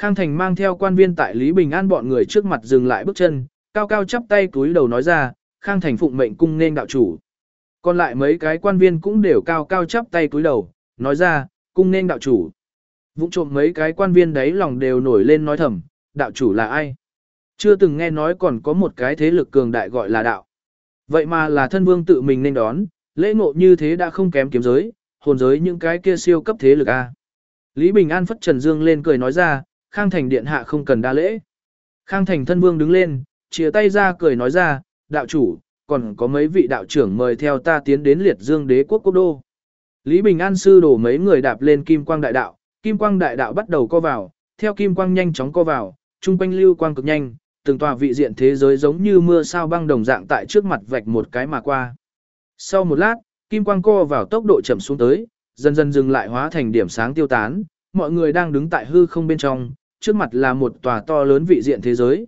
Khang Thành mang theo quan viên tại Lý Bình An bọn người trước mặt dừng lại bước chân, cao cao chắp tay cúi đầu nói ra, Khang Thành phụng mệnh cung nên đạo chủ. Còn lại mấy cái quan viên cũng đều cao cao chắp tay cúi đầu, nói ra, cung nên đạo chủ. Vụng trộm mấy cái quan viên đấy lòng đều nổi lên nói thầm, đạo chủ là ai? Chưa từng nghe nói còn có một cái thế lực cường đại gọi là đạo. Vậy mà là thân vương tự mình nên đón, lễ ngộ như thế đã không kém kiếm giới, hồn giới những cái kia siêu cấp thế lực a. Lý Bình An phất trần dương lên cười nói ra, Khang Thành điện hạ không cần đa lễ. Khang Thành thân vương đứng lên, chìa tay ra cười nói ra, đạo chủ, còn có mấy vị đạo trưởng mời theo ta tiến đến liệt dương đế quốc quốc đô. Lý Bình An sư đổ mấy người đạp lên kim quang đại đạo, kim quang đại đạo bắt đầu co vào, theo kim quang nhanh chóng co vào, trung quanh lưu quang cực nhanh, từng tòa vị diện thế giới giống như mưa sao băng đồng dạng tại trước mặt vạch một cái mà qua. Sau một lát, kim quang co vào tốc độ chậm xuống tới, dần dần dừng lại hóa thành điểm sáng tiêu tán, mọi người đang đứng tại hư không bên trong, trước mặt là một tòa to lớn vị diện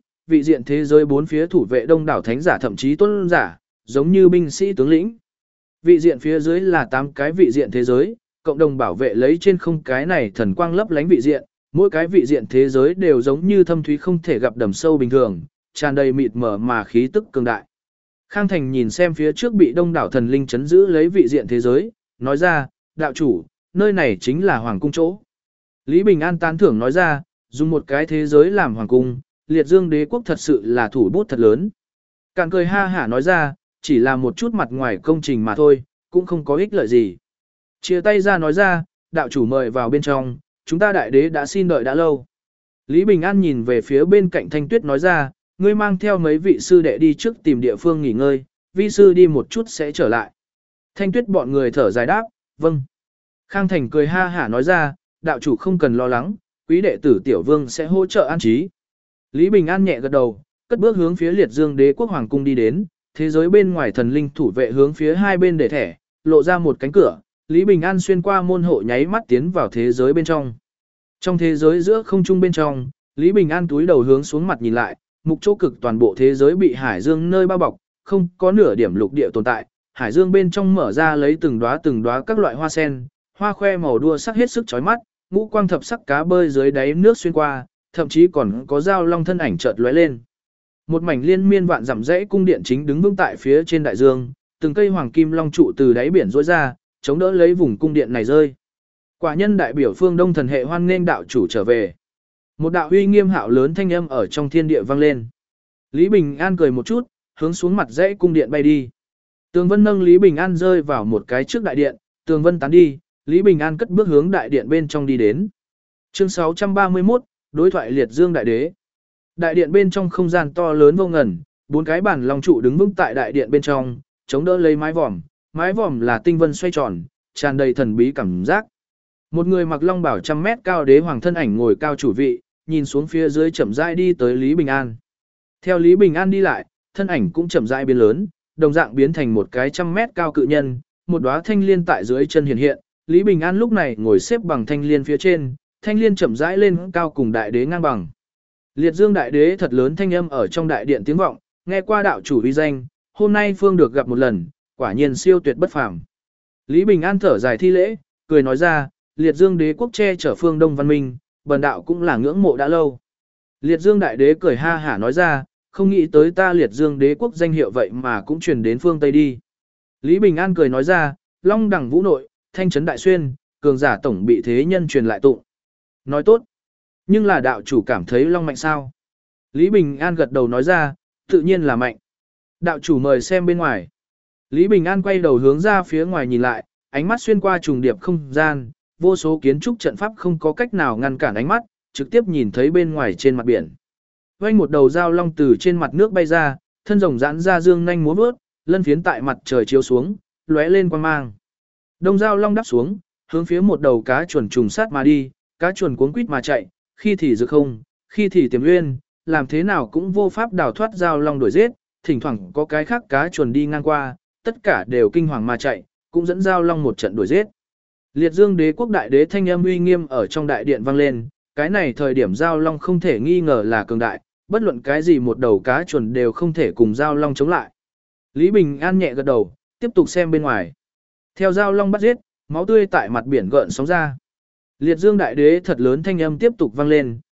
thế giới bốn phía thủ vệ đông đảo thánh giả thậm chí tôn giả, giống như binh sĩ tướng lĩnh. Vị diện phía dưới là 8 cái vị diện thế giới, cộng đồng bảo vệ lấy trên không cái này thần quang lấp lánh vị diện, mỗi cái vị diện thế giới đều giống như thâm thúy không thể gặp đầm sâu bình thường, tràn đầy mịt mờ mà khí tức cường đại. Khang Thành nhìn xem phía trước bị đông đảo thần linh chấn giữ lấy vị diện thế giới, nói ra, đạo chủ, nơi này chính là hoàng cung chỗ. Lý Bình An tán thưởng nói ra, dùng một cái thế giới làm hoàng cung, liệt dương đế quốc thật sự là thủ bút thật lớn. Cạn cười ha hả nói ra, chỉ là một chút mặt ngoài công trình mà thôi, cũng không có ích lợi gì. Chia tay ra nói ra, đạo chủ mời vào bên trong, chúng ta đại đế đã xin đợi đã lâu. Lý Bình An nhìn về phía bên cạnh Thanh Tuyết nói ra, ngươi mang theo mấy vị sư đệ đi trước tìm địa phương nghỉ ngơi, vi sư đi một chút sẽ trở lại. Thanh Tuyết bọn người thở dài đáp, vâng. Khang Thành cười ha hả nói ra, đạo chủ không cần lo lắng, quý đệ tử Tiểu Vương sẽ hỗ trợ an trí. Lý Bình An nhẹ gật đầu, cất bước hướng phía liệt dương đế quốc hoàng cung đi đến, thế giới bên ngoài thần linh thủ vệ hướng phía hai bên để thẻ, lộ ra một cánh cửa, Lý Bình An xuyên qua môn hộ nháy mắt tiến vào thế giới bên trong. Trong thế giới giữa không trung bên trong, Lý Bình An túi đầu hướng xuống mặt nhìn lại, mục chỗ cực toàn bộ thế giới bị hải dương nơi bao bọc, không có nửa điểm lục địa tồn tại, hải dương bên trong mở ra lấy từng đóa các loại hoa sen, hoa khoe màu đua sắc hết sức chói mắt, ngũ quang thập sắc cá bơi dưới đáy nước xuyên qua, thậm chí còn có dao long thân ảnh chợt lóe lên. Một mảnh liên miên vạn dặm dãy cung điện chính đứng vững tại phía trên đại dương, từng cây hoàng kim long trụ từ đáy biển rỗi ra, chống đỡ lấy vùng cung điện này rơi. Quả nhân đại biểu phương Đông thần hệ hoan nghênh đạo chủ trở về. Một đạo uy nghiêm hạo lớn thanh âm ở trong thiên địa vang lên. Lý Bình An cười một chút, hướng xuống mặt dãy cung điện bay đi. Tường Vân nâng Lý Bình An rơi vào một cái trước đại điện, Tường Vân tán đi, Lý Bình An cất bước hướng đại điện bên trong đi đến. Chương 631, đối thoại liệt dương đại đế. Đại điện bên trong không gian to lớn vô ngần, 4 cái bản long trụ đứng vững tại đại điện bên trong, chống đỡ lấy mái vòm là tinh vân xoay tròn, tràn đầy thần bí cảm giác. Một người mặc long bào 100 mét cao đế hoàng thân ảnh ngồi cao chủ vị, nhìn xuống phía dưới chậm rãi đi tới Lý Bình An. Theo Lý Bình An đi lại, thân ảnh cũng chậm rãi biến lớn, đồng dạng biến thành một cái 100 mét cao cự nhân, một đóa thanh liên tại dưới chân hiện hiện, Lý Bình An lúc này ngồi xếp bằng thanh liên phía trên, thanh liên chậm rãi lên cao cùng đại đế ngang bằng. Liệt Dương đại đế thật lớn thanh âm ở trong đại điện tiếng vọng, nghe qua đạo chủ uy danh, hôm nay phương được gặp một lần, quả nhiên siêu tuyệt bất phàm. Lý Bình An thở dài thi lễ, cười nói ra, Liệt Dương đế quốc che chở phương Đông văn minh, bần đạo cũng là ngưỡng mộ đã lâu. Liệt Dương đại đế cười ha hả nói ra, không nghĩ tới ta Liệt Dương đế quốc danh hiệu vậy mà cũng truyền đến phương Tây đi. Lý Bình An cười nói ra, Long đẳng vũ nội, thanh trấn đại xuyên, cường giả tổng bị thế nhân truyền lại tụng. Nói tốt. Nhưng là đạo chủ cảm thấy Long mạnh sao? Lý Bình An gật đầu nói ra, tự nhiên là mạnh. Đạo chủ mời xem bên ngoài. Lý Bình An quay đầu hướng ra phía ngoài nhìn lại, ánh mắt xuyên qua trùng điệp không gian, vô số kiến trúc trận pháp không có cách nào ngăn cản ánh mắt, trực tiếp nhìn thấy bên ngoài trên mặt biển. Vành một đầu dao long từ trên mặt nước bay ra, thân rồng giãn ra dương nhanh múa vớt, lân phiến tại mặt trời chiếu xuống, lóe lên quang mang. Đông dao long đáp xuống, hướng phía một đầu cá chuồn trùng sát mà đi, cá chuồn cuống quýt mà chạy, khi thì rực không, khi thì tiềm uyên, làm thế nào cũng vô pháp đào thoát dao long đuổi giết, thỉnh thoảng có cái khác cá chuồn đi ngang qua, tất cả đều kinh hoàng mà chạy, cũng dẫn dao long một trận đuổi giết. Liệt Dương đế quốc đại đế thanh âm uy nghiêm ở trong đại điện vang lên, cái này thời điểm dao long không thể nghi ngờ là cường đại, bất luận cái gì một đầu cá chuồn đều không thể cùng dao long chống lại. Lý Bình An nhẹ gật đầu, tiếp tục xem bên ngoài. Theo dao long bắt giết, máu tươi tại mặt biển gợn sóng ra. Liệt Dương đại đế thật lớn thanh âm tiếp tục vang lên,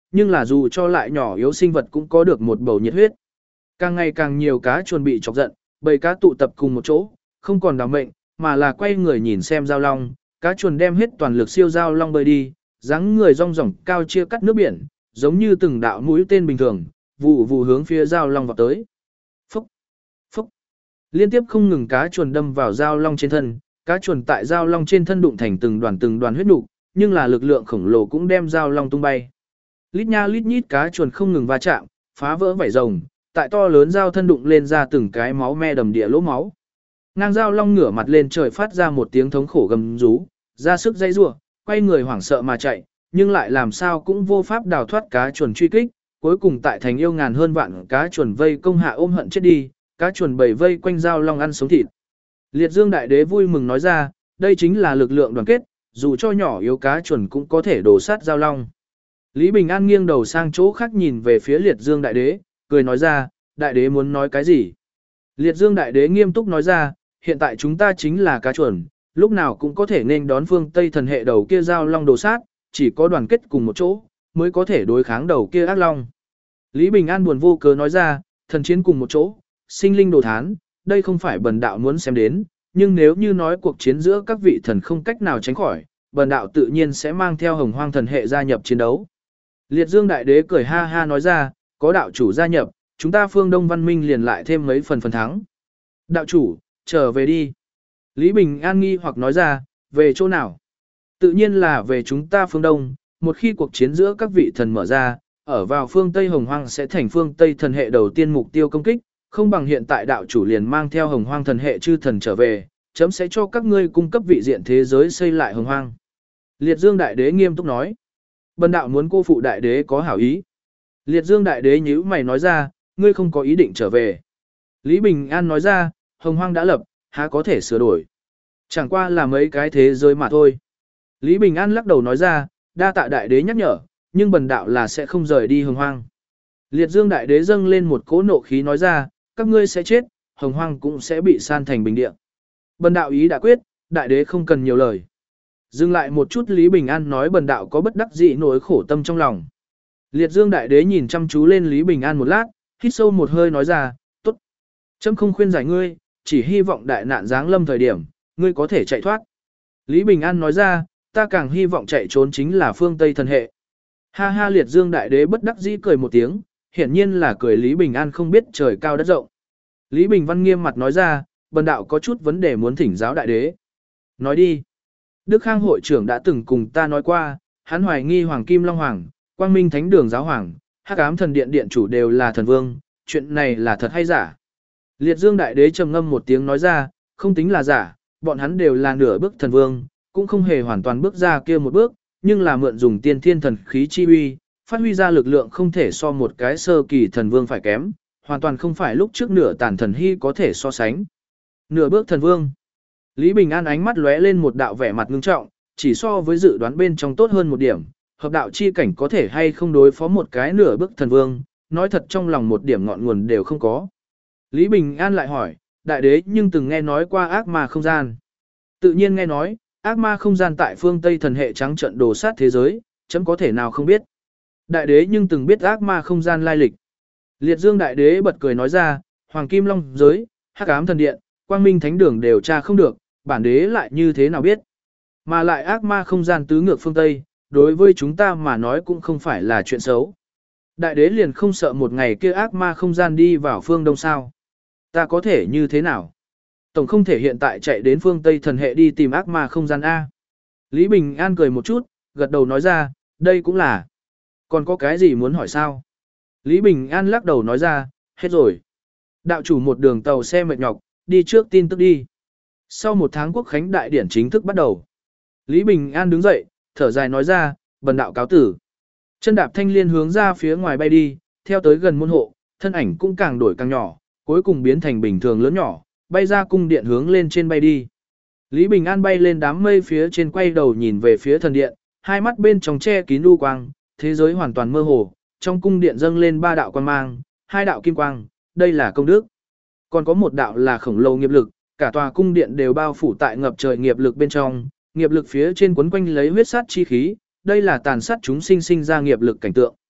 nhưng là dù cho lại nhỏ yếu sinh vật cũng có được một bầu nhiệt huyết. Càng ngày càng nhiều cá chuồn bị chọc giận, bầy cá tụ tập cùng một chỗ, không còn đào mệnh, mà là quay người nhìn xem giao long, cá chuồn đem hết toàn lực siêu giao long bơi đi, dáng người rong ròng cao chia cắt nước biển, giống như từng đạo mũi tên bình thường, vụ vụ hướng phía giao long vào tới. Phúc, phúc. Liên tiếp không ngừng cá chuồn đâm vào giao long trên thân, cá chuồn tại giao long trên thân đụng thành từng đoàn huyết nục, nhưng là lực lượng khổng lồ cũng đem giao long tung bay. Lít nha lít nhít cá chuồn không ngừng va chạm, phá vỡ vảy rồng, tại to lớn giao thân đụng lên ra từng cái máu me đầm địa lỗ máu. Ngang giao long ngửa mặt lên trời phát ra một tiếng thống khổ gầm rú, ra sức dây rủa, quay người hoảng sợ mà chạy, nhưng lại làm sao cũng vô pháp đào thoát cá chuồn truy kích, cuối cùng tại thành yêu ngàn hơn vạn cá chuồn vây công hạ ôm hận chết đi, cá chuồn bầy vây quanh giao long ăn sống thịt. Liệt Dương Đại Đế vui mừng nói ra, đây chính là lực lượng đoàn kết, dù cho nhỏ yếu cá chuồn cũng có thể đổ sát giao long. Lý Bình An nghiêng đầu sang chỗ khác nhìn về phía Liệt Dương Đại Đế, cười nói ra, Đại Đế muốn nói cái gì? Liệt Dương Đại Đế nghiêm túc nói ra, hiện tại chúng ta chính là cá chuồn, lúc nào cũng có thể nên đón phương Tây thần hệ đầu kia giao long đồ sát, chỉ có đoàn kết cùng một chỗ, mới có thể đối kháng đầu kia ác long. Lý Bình An buồn vô cớ nói ra, thần chiến cùng một chỗ, sinh linh đồ thán, đây không phải bần đạo muốn xem đến, nhưng nếu như nói cuộc chiến giữa các vị thần không cách nào tránh khỏi, bần đạo tự nhiên sẽ mang theo Hồng Hoang thần hệ gia nhập chiến đấu. Liệt Dương Đại Đế cười ha ha nói ra, có đạo chủ gia nhập, chúng ta phương Đông văn minh liền lại thêm mấy phần thắng. Đạo chủ, trở về đi. Lý Bình An nghi hoặc nói ra, về chỗ nào? Tự nhiên là về chúng ta phương Đông, một khi cuộc chiến giữa các vị thần mở ra, ở vào phương Tây Hồng Hoang sẽ thành phương Tây thần hệ đầu tiên mục tiêu công kích, không bằng hiện tại đạo chủ liền mang theo Hồng Hoang thần hệ chư thần trở về, chấm sẽ cho các ngươi cung cấp vị diện thế giới xây lại Hồng Hoang. Liệt Dương Đại Đế nghiêm túc nói, bần đạo muốn cô phụ Đại Đế có hảo ý. Liệt Dương Đại Đế nhíu mày nói ra, ngươi không có ý định trở về. Lý Bình An nói ra, Hồng Hoang đã lập, há có thể sửa đổi. Chẳng qua là mấy cái thế giới mà thôi. Lý Bình An lắc đầu nói ra, đa tạ Đại Đế nhắc nhở, nhưng bần đạo là sẽ không rời đi Hồng Hoang. Liệt Dương Đại Đế dâng lên một cỗ nộ khí nói ra, các ngươi sẽ chết, Hồng Hoang cũng sẽ bị san thành bình địa. Bần đạo ý đã quyết, Đại Đế không cần nhiều lời. Dừng lại một chút Lý Bình An nói bần đạo có bất đắc dĩ nỗi khổ tâm trong lòng. Liệt Dương Đại Đế nhìn chăm chú lên Lý Bình An một lát, hít sâu một hơi nói ra, tốt. Chấm không khuyên giải ngươi, chỉ hy vọng đại nạn giáng lâm thời điểm, ngươi có thể chạy thoát. Lý Bình An nói ra, ta càng hy vọng chạy trốn chính là phương Tây thần hệ. Ha ha Liệt Dương Đại Đế bất đắc dĩ cười một tiếng, hiển nhiên là cười Lý Bình An không biết trời cao đất rộng. Lý Bình Văn nghiêm mặt nói ra, bần đạo có chút vấn đề muốn thỉnh giáo Đại Đế. Nói đi. Đức Khang hội trưởng đã từng cùng ta nói qua, hắn hoài nghi Hoàng Kim Long Hoàng, Quang Minh Thánh Đường Giáo Hoàng, Hắc Ám Thần Điện Điện chủ đều là thần vương, chuyện này là thật hay giả? Liệt Dương Đại Đế trầm ngâm một tiếng nói ra, không tính là giả, bọn hắn đều là nửa bước thần vương, cũng không hề hoàn toàn bước ra kia một bước, nhưng là mượn dùng tiên thiên thần khí chi uy, phát huy ra lực lượng không thể so một cái sơ kỳ thần vương phải kém, hoàn toàn không phải lúc trước nửa tàn thần hy có thể so sánh. Nửa bước thần vương. Lý Bình An ánh mắt lóe lên một đạo vẻ mặt ngưng trọng, chỉ so với dự đoán bên trong tốt hơn một điểm, hợp đạo chi cảnh có thể hay không đối phó một cái nửa bước thần vương, nói thật trong lòng một điểm ngọn nguồn đều không có. Lý Bình An lại hỏi, Đại Đế nhưng từng nghe nói qua ác ma không gian. Tự nhiên nghe nói, ác ma không gian tại phương Tây thần hệ trắng trận đồ sát thế giới, chấm có thể nào không biết. Đại Đế nhưng từng biết ác ma không gian lai lịch. Liệt Dương Đại Đế bật cười nói ra, Hoàng Kim Long giới, Hắc Ám Thần Điện, Quang Minh Thánh Đường đều tra không được, bản đế lại như thế nào biết. Mà lại ác ma không gian tứ ngược phương Tây, đối với chúng ta mà nói cũng không phải là chuyện xấu. Đại Đế liền không sợ một ngày kia ác ma không gian đi vào phương Đông sao. Ta có thể như thế nào? Tổng không thể hiện tại chạy đến phương Tây thần hệ đi tìm ác ma không gian A. Lý Bình An cười một chút, gật đầu nói ra, đây cũng là. Còn có cái gì muốn hỏi sao? Lý Bình An lắc đầu nói ra, hết rồi. Đạo chủ một đường tàu xe mệt nhọc, đi trước tin tức đi. Sau một tháng quốc khánh đại điển chính thức bắt đầu. Lý Bình An đứng dậy, thở dài nói ra, bần đạo cáo tử. Chân đạp thanh liên hướng ra phía ngoài bay đi, theo tới gần môn hộ, thân ảnh cũng càng đổi càng nhỏ, cuối cùng biến thành bình thường lớn nhỏ, bay ra cung điện hướng lên trên bay đi. Lý Bình An bay lên đám mây phía trên quay đầu nhìn về phía thần điện, hai mắt bên trong che kín u quang, thế giới hoàn toàn mơ hồ, trong cung điện dâng lên 3 đạo quang mang, 2 đạo kim quang, đây là công đức. Còn có một đạo là khổng lồ nghiệp lực, cả tòa cung điện đều bao phủ tại ngập trời nghiệp lực bên trong, nghiệp lực phía trên quấn quanh lấy huyết sát chi khí, đây là tàn sát chúng sinh sinh ra nghiệp lực cảnh tượng.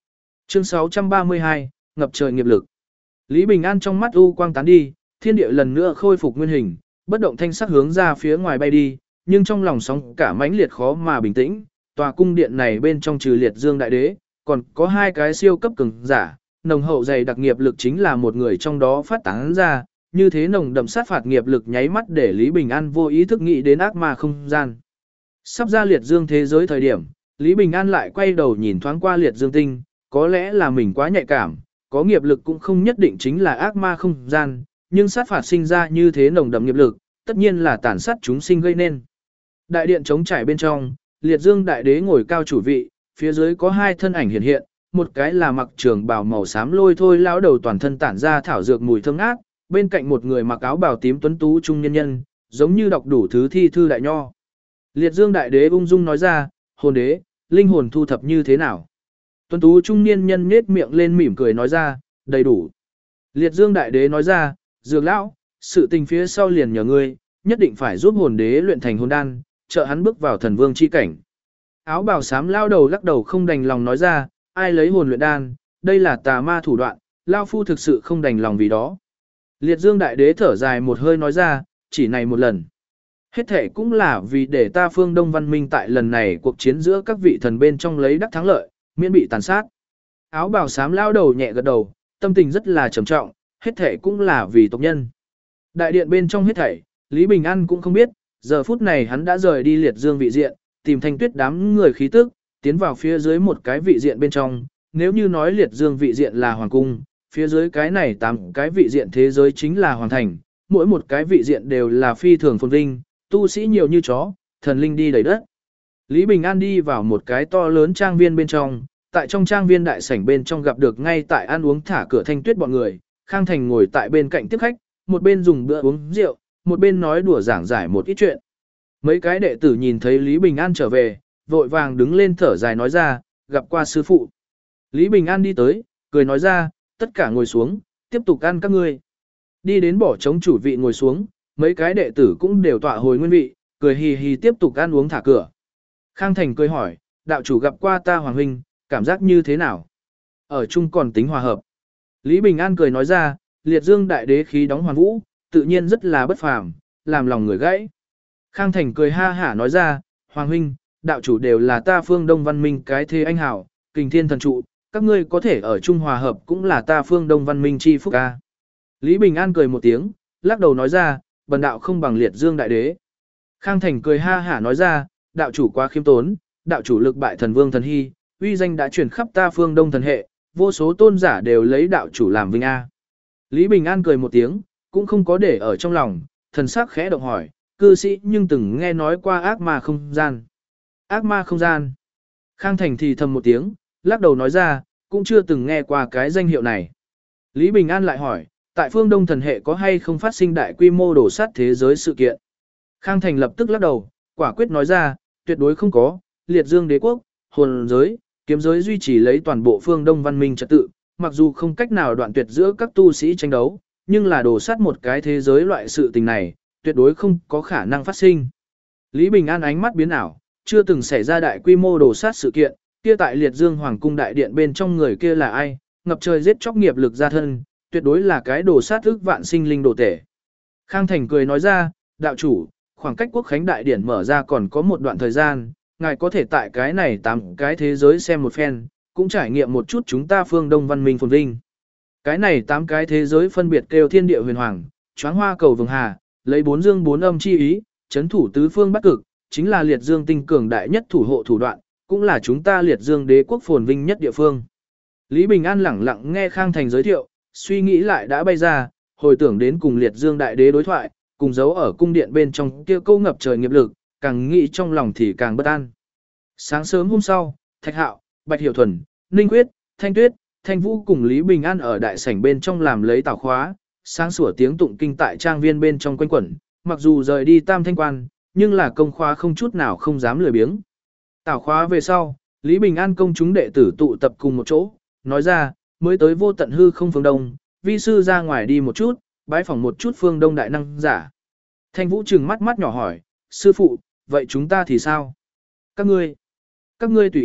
Chương 632, ngập trời nghiệp lực. Lý Bình An trong mắt u quang tán đi, thiên địa lần nữa khôi phục nguyên hình, bất động thanh sắc hướng ra phía ngoài bay đi, nhưng trong lòng sóng cả mãnh liệt khó mà bình tĩnh. Tòa cung điện này bên trong trừ Liệt Dương Đại Đế, còn có hai cái siêu cấp cường giả, nồng hậu dày đặc nghiệp lực chính là một người trong đó phát tán ra, như thế nồng đậm sát phạt nghiệp lực nháy mắt để Lý Bình An vô ý thức nghĩ đến ác ma không gian. Sắp ra Liệt Dương thế giới thời điểm, Lý Bình An lại quay đầu nhìn thoáng qua Liệt Dương tinh, có lẽ là mình quá nhạy cảm, có nghiệp lực cũng không nhất định chính là ác ma không gian, nhưng sát phạt sinh ra như thế nồng đậm nghiệp lực, tất nhiên là tàn sát chúng sinh gây nên. Đại điện trống trải bên trong, Liệt Dương Đại Đế ngồi cao chủ vị, phía dưới có hai thân ảnh hiện hiện, một cái là mặc trường bào màu xám lôi thôi lão đầu toàn thân tản ra thảo dược mùi thơm ngát, bên cạnh một người mặc áo bào tím tuấn tú trung nhân nhân, giống như đọc đủ thứ thi thư đại nho. Liệt Dương Đại Đế ung dung nói ra, hồn đế, linh hồn thu thập như thế nào? Tuấn tú trung niên nhân nhếch miệng lên mỉm cười nói ra, đầy đủ. Liệt Dương Đại Đế nói ra, dược lão, sự tình phía sau liền nhờ ngươi, nhất định phải giúp hồn đế luyện thành hồn đan, trợ hắn bước vào thần vương chi cảnh. Áo bào xám lao đầu lắc đầu không đành lòng nói ra, ai lấy hồn luyện đan, đây là tà ma thủ đoạn, lao phu thực sự không đành lòng vì đó. Liệt Dương Đại Đế thở dài một hơi nói ra, chỉ này một lần. Hết thể cũng là vì để ta phương Đông văn minh tại lần này cuộc chiến giữa các vị thần bên trong lấy đắc thắng lợi, miễn bị tàn sát. Áo bào xám lao đầu nhẹ gật đầu, tâm tình rất là trầm trọng, hết thể cũng là vì tộc nhân. Đại điện bên trong hết thảy, Lý Bình An cũng không biết, giờ phút này hắn đã rời đi Liệt Dương vị diện, tìm Thanh Tuyết đám người khí tức, tiến vào phía dưới một cái vị diện bên trong, nếu như nói Liệt Dương vị diện là hoàng cung, phía dưới cái này 8 cái vị diện thế giới chính là hoàng thành, mỗi một cái vị diện đều là phi thường phồn vinh, tu sĩ nhiều như chó, thần linh đi đầy đất. Lý Bình An đi vào một cái to lớn trang viên bên trong, tại trong trang viên đại sảnh bên trong gặp được ngay tại ăn uống thả cửa Thanh Tuyết bọn người, Khang Thành ngồi tại bên cạnh tiếp khách, một bên dùng bữa uống rượu, một bên nói đùa giảng giải một ít chuyện. Mấy cái đệ tử nhìn thấy Lý Bình An trở về, vội vàng đứng lên thở dài nói ra, gặp qua sư phụ. Lý Bình An đi tới, cười nói ra, tất cả ngồi xuống, tiếp tục ăn các ngươi. Đi đến bỏ trống chủ vị ngồi xuống, mấy cái đệ tử cũng đều tọa hồi nguyên vị, cười hì hì tiếp tục ăn uống thả cửa. Khang Thành cười hỏi, đạo chủ gặp qua ta Hoàng huynh, cảm giác như thế nào? Ở chung còn tính hòa hợp. Lý Bình An cười nói ra, Liệt Dương Đại Đế khí đóng hoàn vũ, tự nhiên rất là bất phàm, làm lòng người gãy. Khang Thành cười ha hả nói ra, Hoàng huynh, đạo chủ đều là ta phương Đông văn minh cái thế anh hảo, kình thiên thần trụ, các ngươi có thể ở chung hòa hợp cũng là ta phương Đông văn minh chi phúc ca. Lý Bình An cười một tiếng, lắc đầu nói ra, bần đạo không bằng Liệt Dương Đại Đế. Khang Thành cười ha hả nói ra, đạo chủ quá khiêm tốn, đạo chủ lực bại thần vương thần hy, uy danh đã truyền khắp ta phương Đông thần hệ, vô số tôn giả đều lấy đạo chủ làm vinh a. Lý Bình An cười một tiếng, cũng không có để ở trong lòng, thần sắc khẽ động hỏi, cư sĩ nhưng từng nghe nói qua ác ma không gian. Ác ma không gian. Khang Thành thì thầm một tiếng, lắc đầu nói ra, cũng chưa từng nghe qua cái danh hiệu này. Lý Bình An lại hỏi, tại phương Đông thần hệ có hay không phát sinh đại quy mô đổ sát thế giới sự kiện? Khang Thành lập tức lắc đầu, quả quyết nói ra, tuyệt đối không có, Liệt Dương đế quốc, hồn giới, kiếm giới duy trì lấy toàn bộ phương Đông văn minh trật tự, mặc dù không cách nào đoạn tuyệt giữa các tu sĩ tranh đấu, nhưng là đổ sát một cái thế giới loại sự tình này, tuyệt đối không có khả năng phát sinh. Lý Bình An ánh mắt biến ảo, chưa từng xảy ra đại quy mô đổ sát sự kiện, kia tại Liệt Dương Hoàng cung đại điện bên trong người kia là ai, ngập trời giết chóc nghiệp lực ra thân, tuyệt đối là cái đổ sát ức vạn sinh linh đồ tể. Khang Thành cười nói ra, đạo chủ, khoảng cách quốc khánh đại điển mở ra còn có một đoạn thời gian, ngài có thể tại cái này 8 cái thế giới xem một phen, cũng trải nghiệm một chút chúng ta phương Đông văn minh phồn vinh. Cái này 8 cái thế giới phân biệt kêu thiên địa huyền hoàng, choáng hoa cầu vồng hà, lấy 4 dương 4 âm chi ý, chấn thủ tứ phương bắc cực, chính là Liệt Dương tinh cường đại nhất thủ hộ thủ đoạn, cũng là chúng ta Liệt Dương đế quốc phồn vinh nhất địa phương. Lý Bình An lẳng lặng nghe Khang Thành giới thiệu, suy nghĩ lại đã bay ra, hồi tưởng đến cùng Liệt Dương đại đế đối thoại, cùng giấu ở cung điện bên trong kia câu ngập trời nghiệp lực, càng nghĩ trong lòng thì càng bất an. Sáng sớm hôm sau, Thạch Hạo, Bạch Hiểu Thuần, Ninh Quyết, Thanh Tuyết, Thanh Vũ cùng Lý Bình An ở đại sảnh bên trong làm lấy tảo khóa, sáng sủa tiếng tụng kinh tại trang viên bên trong quanh quẩn, mặc dù rời đi Tam Thanh Quan, nhưng là công khóa không chút nào không dám lười biếng. Tảo khóa về sau, Lý Bình An công chúng đệ tử tụ tập cùng một chỗ, nói ra, mới tới vô tận hư không phương đông, vi sư ra ngoài đi một chút, bái phỏng một chút phương đông đại năng giả. Thanh Vũ trừng mắt mắt nhỏ hỏi, sư phụ, vậy chúng ta thì sao? Các ngươi tùy ý,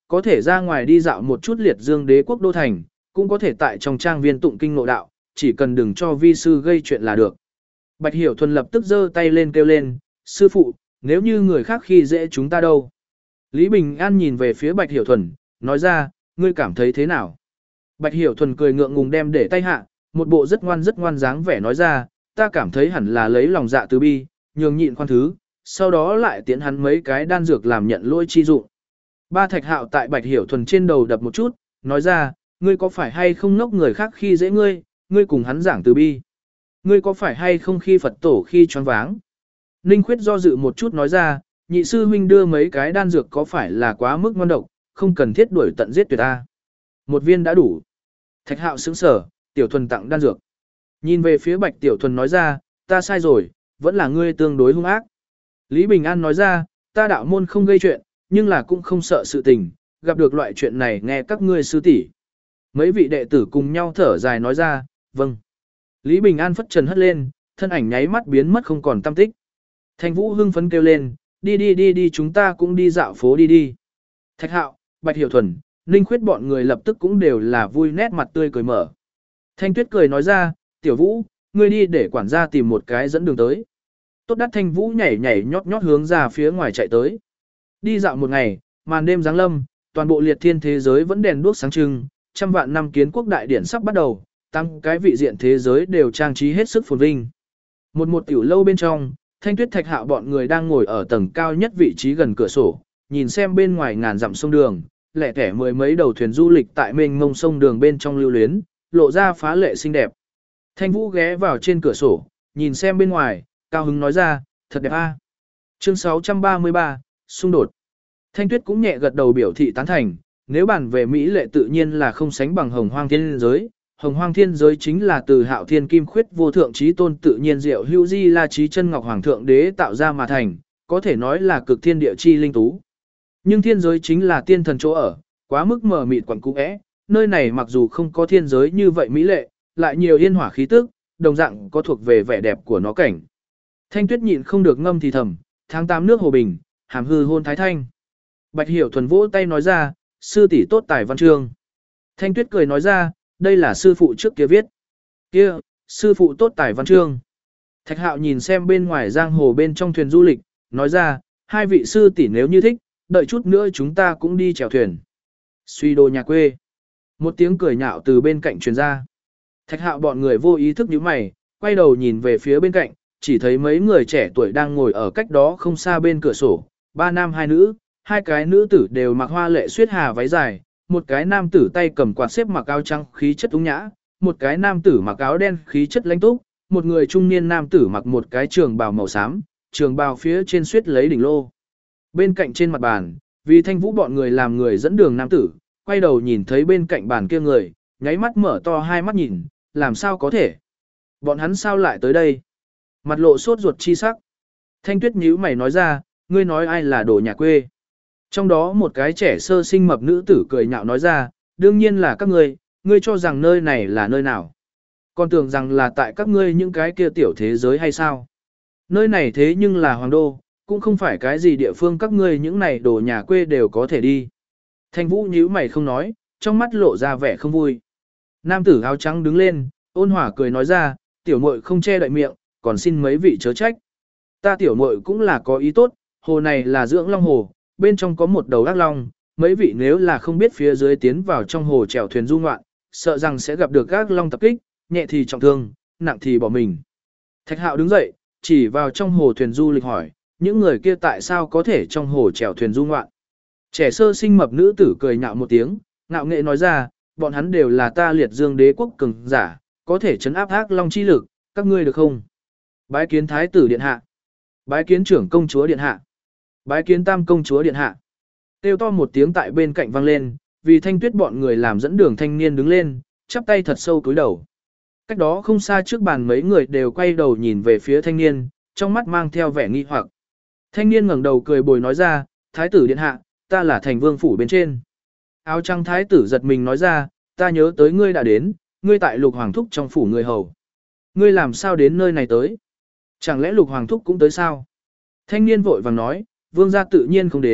có thể ra ngoài đi dạo một chút liệt dương đế quốc đô thành, cũng có thể tại trong trang viên tụng kinh ngộ đạo, chỉ cần đừng cho vi sư gây chuyện là được. Bạch Hiểu Thuần lập tức giơ tay lên kêu lên, sư phụ, nếu như người khác khi dễ chúng ta đâu. Lý Bình An nhìn về phía Bạch Hiểu Thuần, nói ra, ngươi cảm thấy thế nào? Bạch Hiểu Thuần cười ngượng ngùng đem để tay hạ, một bộ rất ngoan dáng vẻ nói ra, ta cảm thấy hẳn là lấy lòng dạ từ bi, nhường nhịn khoan thứ, sau đó lại tiến hắn mấy cái đan dược làm nhận lỗi chi dụng. Ba Thạch Hạo tại Bạch Hiểu Thuần trên đầu đập một chút, nói ra, ngươi có phải hay không ngốc người khác khi dễ ngươi, ngươi cùng hắn giảng từ bi. Ngươi có phải hay không khi Phật tổ khi choáng váng. Ninh Khuyết do dự một chút nói ra, nhị sư huynh đưa mấy cái đan dược có phải là quá mức ngon độc, không cần thiết đuổi tận giết tuyệt ta. Một viên đã đủ. Thạch Hạo sững sở, Tiểu Thuần tặng đan dược. Nhìn về phía Bạch Tiểu Thuần nói ra, ta sai rồi, vẫn là ngươi tương đối hung ác. Lý Bình An nói ra, ta đạo môn không gây chuyện, nhưng là cũng không sợ sự tình, gặp được loại chuyện này nghe các ngươi sư tỷ. Mấy vị đệ tử cùng nhau thở dài nói ra, vâng. Lý Bình An phất trần hất lên, thân ảnh nháy mắt biến mất không còn tăm tích. Thanh Vũ hưng phấn kêu lên, đi chúng ta cũng đi dạo phố đi. Thạch Hạo, Bạch Hiểu Thuần, Ninh Khuyết bọn người lập tức cũng đều là vui nét mặt tươi cười mở. Thanh Tuyết cười nói ra, Tiểu Vũ, ngươi đi để quản gia tìm một cái dẫn đường tới. Tốt đắt Thanh Vũ nhảy nhót hướng ra phía ngoài chạy tới. Đi dạo một ngày, màn đêm giáng lâm, toàn bộ liệt thiên thế giới vẫn đèn đuốc sáng trưng, trăm vạn năm kiến quốc đại điển sắp bắt đầu, tăng cái vị diện thế giới đều trang trí hết sức phồn vinh. Một tiểu lâu bên trong, Thanh Tuyết Thạch Hạo bọn người đang ngồi ở tầng cao nhất vị trí gần cửa sổ, nhìn xem bên ngoài ngàn dặm sông đường, lẻ tẻ mười mấy đầu thuyền du lịch tại mênh mông sông đường bên trong lưu luyến, lộ ra phá lệ xinh đẹp. Thanh Vũ ghé vào trên cửa sổ, nhìn xem bên ngoài, cao hứng nói ra, thật đẹp a. Chương 633, xung đột. Thanh Tuyết cũng nhẹ gật đầu biểu thị tán thành, nếu bàn về Mỹ lệ tự nhiên là không sánh bằng Hồng Hoang Thiên Giới. Hồng Hoang Thiên Giới chính là từ Hạo Thiên Kim Khuyết vô thượng trí tôn tự nhiên diệu hữu di la trí chân ngọc hoàng thượng đế tạo ra mà thành, có thể nói là cực thiên địa chi linh tú. Nhưng thiên giới chính là tiên thần chỗ ở, quá mức mờ mịt quẩn cũ é, nơi này mặc dù không có thiên giới như vậy mỹ lệ, lại nhiều yên hỏa khí tức, đồng dạng có thuộc về vẻ đẹp của nó cảnh. Thanh Tuyết nhịn không được ngâm thì thầm, tháng 8 nước Hồ Bình, hàm hư hôn thái thanh. Bạch Hiểu Thuần vỗ tay nói ra, sư tỷ tốt tài văn chương. Thanh Tuyết cười nói ra, đây là sư phụ trước kia viết. Kia, sư phụ tốt tài văn chương. Thạch Hạo nhìn xem bên ngoài giang hồ bên trong thuyền du lịch, nói ra, hai vị sư tỷ nếu như thích, đợi chút nữa chúng ta cũng đi chèo thuyền. Suy đồ nhà quê. Một tiếng cười nhạo từ bên cạnh truyền ra. Thạch Hạo bọn người vô ý thức nhíu mày, quay đầu nhìn về phía bên cạnh, chỉ thấy mấy người trẻ tuổi đang ngồi ở cách đó không xa bên cửa sổ, ba nam hai nữ, hai cái nữ tử đều mặc hoa lệ xuyết hà váy dài, một cái nam tử tay cầm quạt xếp mặc áo trắng khí chất ung nhã, một cái nam tử mặc áo đen khí chất lãnh túc, một người trung niên nam tử mặc một cái trường bào màu xám, trường bào phía trên xuyết lấy đỉnh lô. Bên cạnh trên mặt bàn, vì Thanh Vũ bọn người làm người dẫn đường nam tử, quay đầu nhìn thấy bên cạnh bàn kia người, nháy mắt mở to hai mắt nhìn, làm sao có thể? Bọn hắn sao lại tới đây? Mặt lộ sốt ruột chi sắc. Thanh Tuyết nhíu mày nói ra, ngươi nói ai là đồ nhà quê? Trong đó một cái trẻ sơ sinh mập nữ tử cười nhạo nói ra, đương nhiên là các ngươi cho rằng nơi này là nơi nào? Còn tưởng rằng là tại các ngươi những cái kia tiểu thế giới hay sao? Nơi này thế nhưng là hoàng đô, cũng không phải cái gì địa phương các ngươi những này đồ nhà quê đều có thể đi. Thanh Vũ nhíu mày không nói, trong mắt lộ ra vẻ không vui. Nam tử áo trắng đứng lên, ôn hòa cười nói ra, tiểu muội không che đậy miệng, còn xin mấy vị chớ trách. Ta tiểu muội cũng là có ý tốt, hồ này là dưỡng long hồ, bên trong có một đầu ác long, mấy vị nếu là không biết phía dưới tiến vào trong hồ chèo thuyền du ngoạn, sợ rằng sẽ gặp được ác long tập kích, nhẹ thì trọng thương, nặng thì bỏ mình. Thạch Hạo đứng dậy, chỉ vào trong hồ thuyền du lịch hỏi, những người kia tại sao có thể trong hồ chèo thuyền du ngoạn. Trẻ sơ sinh mập nữ tử cười nhạo một tiếng, ngạo nghệ nói ra, bọn hắn đều là ta liệt dương đế quốc cường giả, có thể chấn áp ác long chi lực, các ngươi được không? Bái kiến thái tử điện hạ. Bái kiến trưởng công chúa điện hạ. Bái kiến tam công chúa điện hạ. Kêu to một tiếng tại bên cạnh vang lên, vì Thanh Tuyết bọn người làm dẫn đường thanh niên đứng lên, chắp tay thật sâu cúi đầu. Cách đó không xa trước bàn mấy người đều quay đầu nhìn về phía thanh niên, trong mắt mang theo vẻ nghi hoặc. Thanh niên ngẩng đầu cười bồi nói ra, thái tử điện hạ, ta là thành vương phủ bên trên. Áo trắng thái tử giật mình nói ra, ta nhớ tới ngươi đã đến, ngươi tại lục hoàng thúc trong phủ người hầu. Ngươi làm sao đến nơi này tới? Chẳng lẽ lục hoàng thúc cũng tới sao? Thanh niên vội vàng nói, vương gia tự nhiên không đến,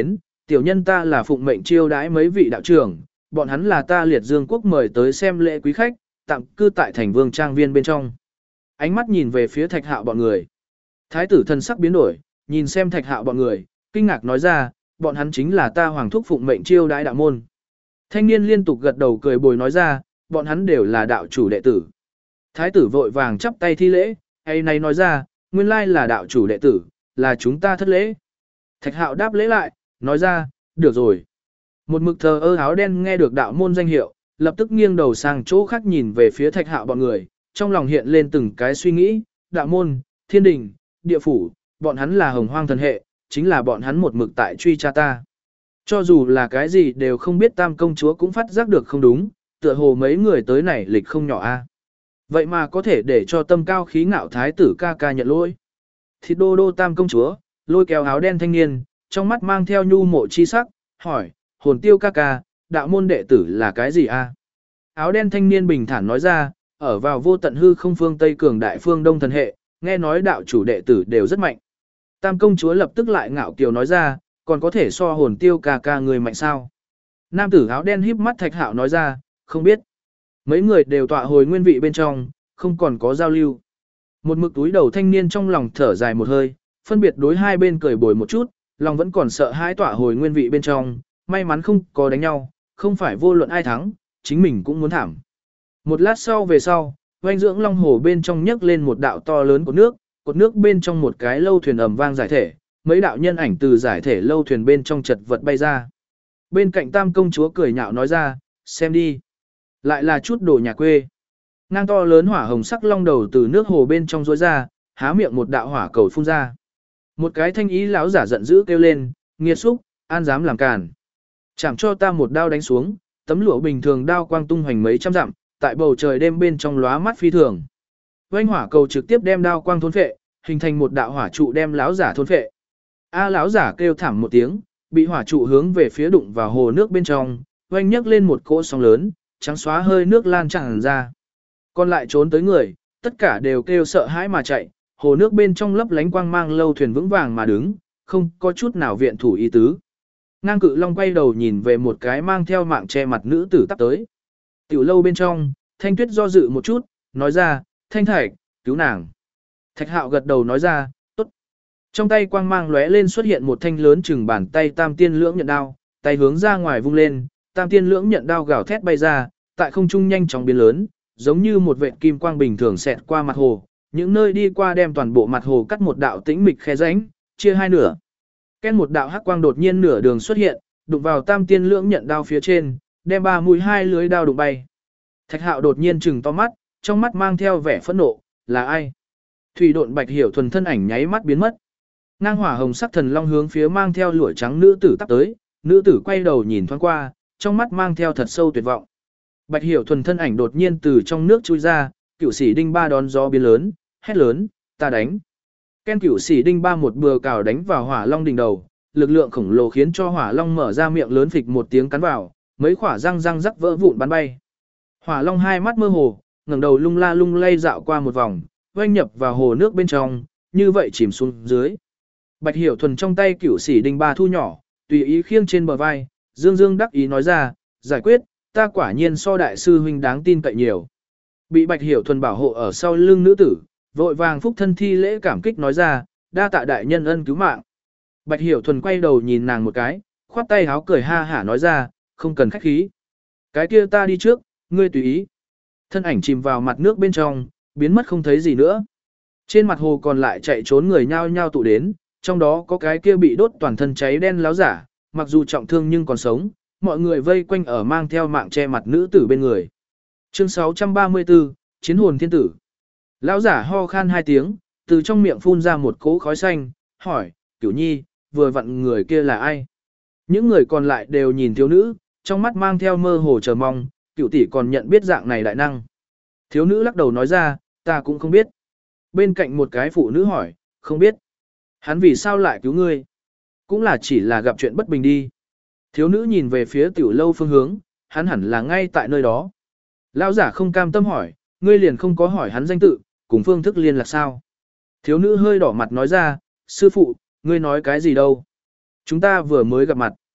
tiểu nhân ta là phụng mệnh chiêu đãi mấy vị đạo trưởng, bọn hắn là ta liệt dương quốc mời tới xem lễ quý khách, tạm cư tại thành vương trang viên bên trong. Ánh mắt nhìn về phía Thạch Hạo bọn người. Thái tử thần sắc biến đổi, nhìn xem Thạch Hạo bọn người, kinh ngạc nói ra, bọn hắn chính là ta hoàng thúc phụng mệnh chiêu đãi đạo môn. Thanh niên liên tục gật đầu cười bồi nói ra, bọn hắn đều là đạo chủ đệ tử. Thái tử vội vàng chắp tay thi lễ, hay này nói ra, nguyên lai là đạo chủ đệ tử, là chúng ta thất lễ. Thạch Hạo đáp lễ lại, nói ra, được rồi. Một mực thờ ơ áo đen nghe được đạo môn danh hiệu, lập tức nghiêng đầu sang chỗ khác nhìn về phía Thạch Hạo bọn người, trong lòng hiện lên từng cái suy nghĩ, đạo môn, thiên đình, địa phủ, bọn hắn là hồng hoang thần hệ, chính là bọn hắn một mực tại truy tra ta. Cho dù là cái gì đều không biết tam công chúa cũng phát giác được không đúng, tựa hồ mấy người tới này lịch không nhỏ a. Vậy mà có thể để cho tâm cao khí ngạo thái tử ca ca nhận lỗi. Thịt đô đô tam công chúa, lôi kéo áo đen thanh niên, trong mắt mang theo nhu mộ chi sắc, hỏi, hồn tiêu ca ca, đạo môn đệ tử là cái gì a? Áo đen thanh niên bình thản nói ra, ở vào vô tận hư không phương Tây cường đại phương Đông thần hệ, nghe nói đạo chủ đệ tử đều rất mạnh. Tam công chúa lập tức lại ngạo kiều nói ra, còn có thể so hồn tiêu ca ca người mạnh sao? Nam tử áo đen híp mắt Thạch Hạo nói ra, không biết. Mấy người đều tọa hồi nguyên vị bên trong, không còn có giao lưu. Một mực túi đầu thanh niên trong lòng thở dài một hơi, phân biệt đối hai bên cười bồi một chút, lòng vẫn còn sợ hãi tọa hồi nguyên vị bên trong, may mắn không có đánh nhau, không phải vô luận ai thắng, chính mình cũng muốn thảm. Một lát sau về sau, oanh dưỡng long hồ bên trong nhấc lên một đạo to lớn cột nước bên trong một cái lâu thuyền ầm vang giải thể, mấy đạo nhân ảnh từ giải thể lâu thuyền bên trong chật vật bay ra. Bên cạnh tam công chúa cười nhạo nói ra, xem đi. Lại là chút đồ nhà quê. Ngang to lớn hỏa hồng sắc long đầu từ nước hồ bên trong rối ra, há miệng một đạo hỏa cầu phun ra. Một cái thanh ý lão giả giận dữ kêu lên, nghiệt xúc, an dám làm càn. Chẳng cho ta một đao đánh xuống, tấm lụa bình thường đao quang tung hoành mấy trăm dặm, tại bầu trời đêm bên trong lóa mắt phi thường. Vành hỏa cầu trực tiếp đem đao quang thôn phệ, hình thành một đạo hỏa trụ đem lão giả thôn phệ. Lão giả kêu thảm một tiếng, bị hỏa trụ hướng về phía đụng vào hồ nước bên trong, vành nhấc lên một cỗ sóng lớn, trắng xóa hơi nước lan tràn ra. Còn lại trốn tới người, tất cả đều kêu sợ hãi mà chạy, hồ nước bên trong lấp lánh quang mang lâu thuyền vững vàng mà đứng, không có chút nào viện thủ ý tứ. Ngang Cự Long quay đầu nhìn về một cái mang theo mạng che mặt nữ tử tắp tới. Tiểu lâu bên trong, Thanh Tuyết do dự một chút, nói ra, Thanh Thạch, cứu nàng. Thạch Hạo gật đầu nói ra, tốt. Trong tay quang mang lóe lên xuất hiện một thanh lớn chừng bàn tay tam tiên lưỡng nhận đao, tay hướng ra ngoài vung lên, tam tiên lưỡng nhận đao gào thét bay ra, tại không trung nhanh chóng biến lớn, giống như một vệt kim quang bình thường xẹt qua mặt hồ, những nơi đi qua đem toàn bộ mặt hồ cắt một đạo tĩnh mịch khe rãnh, chia hai nửa. Ken một đạo hắc quang đột nhiên nửa đường xuất hiện, đụng vào tam tiên lưỡng nhận đao phía trên, đem ba mũi hai lưới đao đụng bay. Thạch Hạo đột nhiên trừng to mắt, trong mắt mang theo vẻ phẫn nộ, là ai? Thủy Độn Bạch Hiểu Thuần thân ảnh nháy mắt biến mất. Ngang hỏa hồng sắc thần long hướng phía mang theo lụa trắng nữ tử tắp tới, nữ tử quay đầu nhìn thoáng qua, trong mắt mang theo thật sâu tuyệt vọng. Bạch Hiểu Thuần thân ảnh đột nhiên từ trong nước chui ra, Cửu Sĩ Đinh Ba đón gió biến lớn, hét lớn, ta đánh. Ken Cửu Sĩ Đinh Ba một bừa cào đánh vào hỏa long đỉnh đầu, lực lượng khổng lồ khiến cho hỏa long mở ra miệng lớn phịch một tiếng cắn vào, mấy khỏa răng răng rắc vỡ vụn bắn bay. Hỏa long hai mắt mơ hồ, ngẩng đầu lung la lung lay dạo qua một vòng, oanh nhập vào hồ nước bên trong, như vậy chìm xuống dưới. Bạch Hiểu Thuần trong tay Cửu Sĩ Đinh Ba thu nhỏ, tùy ý khiêng trên bờ vai, dương dương đắc ý nói ra, giải quyết, ta quả nhiên so đại sư huynh đáng tin cậy nhiều. Bị Bạch Hiểu Thuần bảo hộ ở sau lưng nữ tử, vội vàng phúc thân thi lễ cảm kích nói ra, đa tạ đại nhân ân cứu mạng. Bạch Hiểu Thuần quay đầu nhìn nàng một cái, khoát tay háo cười ha hả nói ra, không cần khách khí. Cái kia ta đi trước, ngươi tùy ý. Thân ảnh chìm vào mặt nước bên trong, biến mất không thấy gì nữa. Trên mặt hồ còn lại chạy trốn người nhao nhao tụ đến, trong đó có cái kia bị đốt toàn thân cháy đen láo giả, mặc dù trọng thương nhưng còn sống, mọi người vây quanh ở mang theo mạng che mặt nữ tử bên người. Chương 634, Chiến hồn thiên tử. Lão giả ho khan hai tiếng, từ trong miệng phun ra một cỗ khói xanh, hỏi, Cửu Nhi, vừa vặn người kia là ai? Những người còn lại đều nhìn thiếu nữ, trong mắt mang theo mơ hồ chờ mong, Cửu tỷ còn nhận biết dạng này đại năng. Thiếu nữ lắc đầu nói ra, ta cũng không biết. Bên cạnh một cái phụ nữ hỏi, không biết. Hắn vì sao lại cứu ngươi? Cũng là chỉ là gặp chuyện bất bình đi. Thiếu nữ nhìn về phía tiểu lâu phương hướng, hắn hẳn là ngay tại nơi đó. Lão giả không cam tâm hỏi, ngươi liền không có hỏi hắn danh tự, cùng phương thức liên lạc sao? Thiếu nữ hơi đỏ mặt nói ra, sư phụ, ngươi nói cái gì đâu? Chúng ta vừa mới gặp mặt.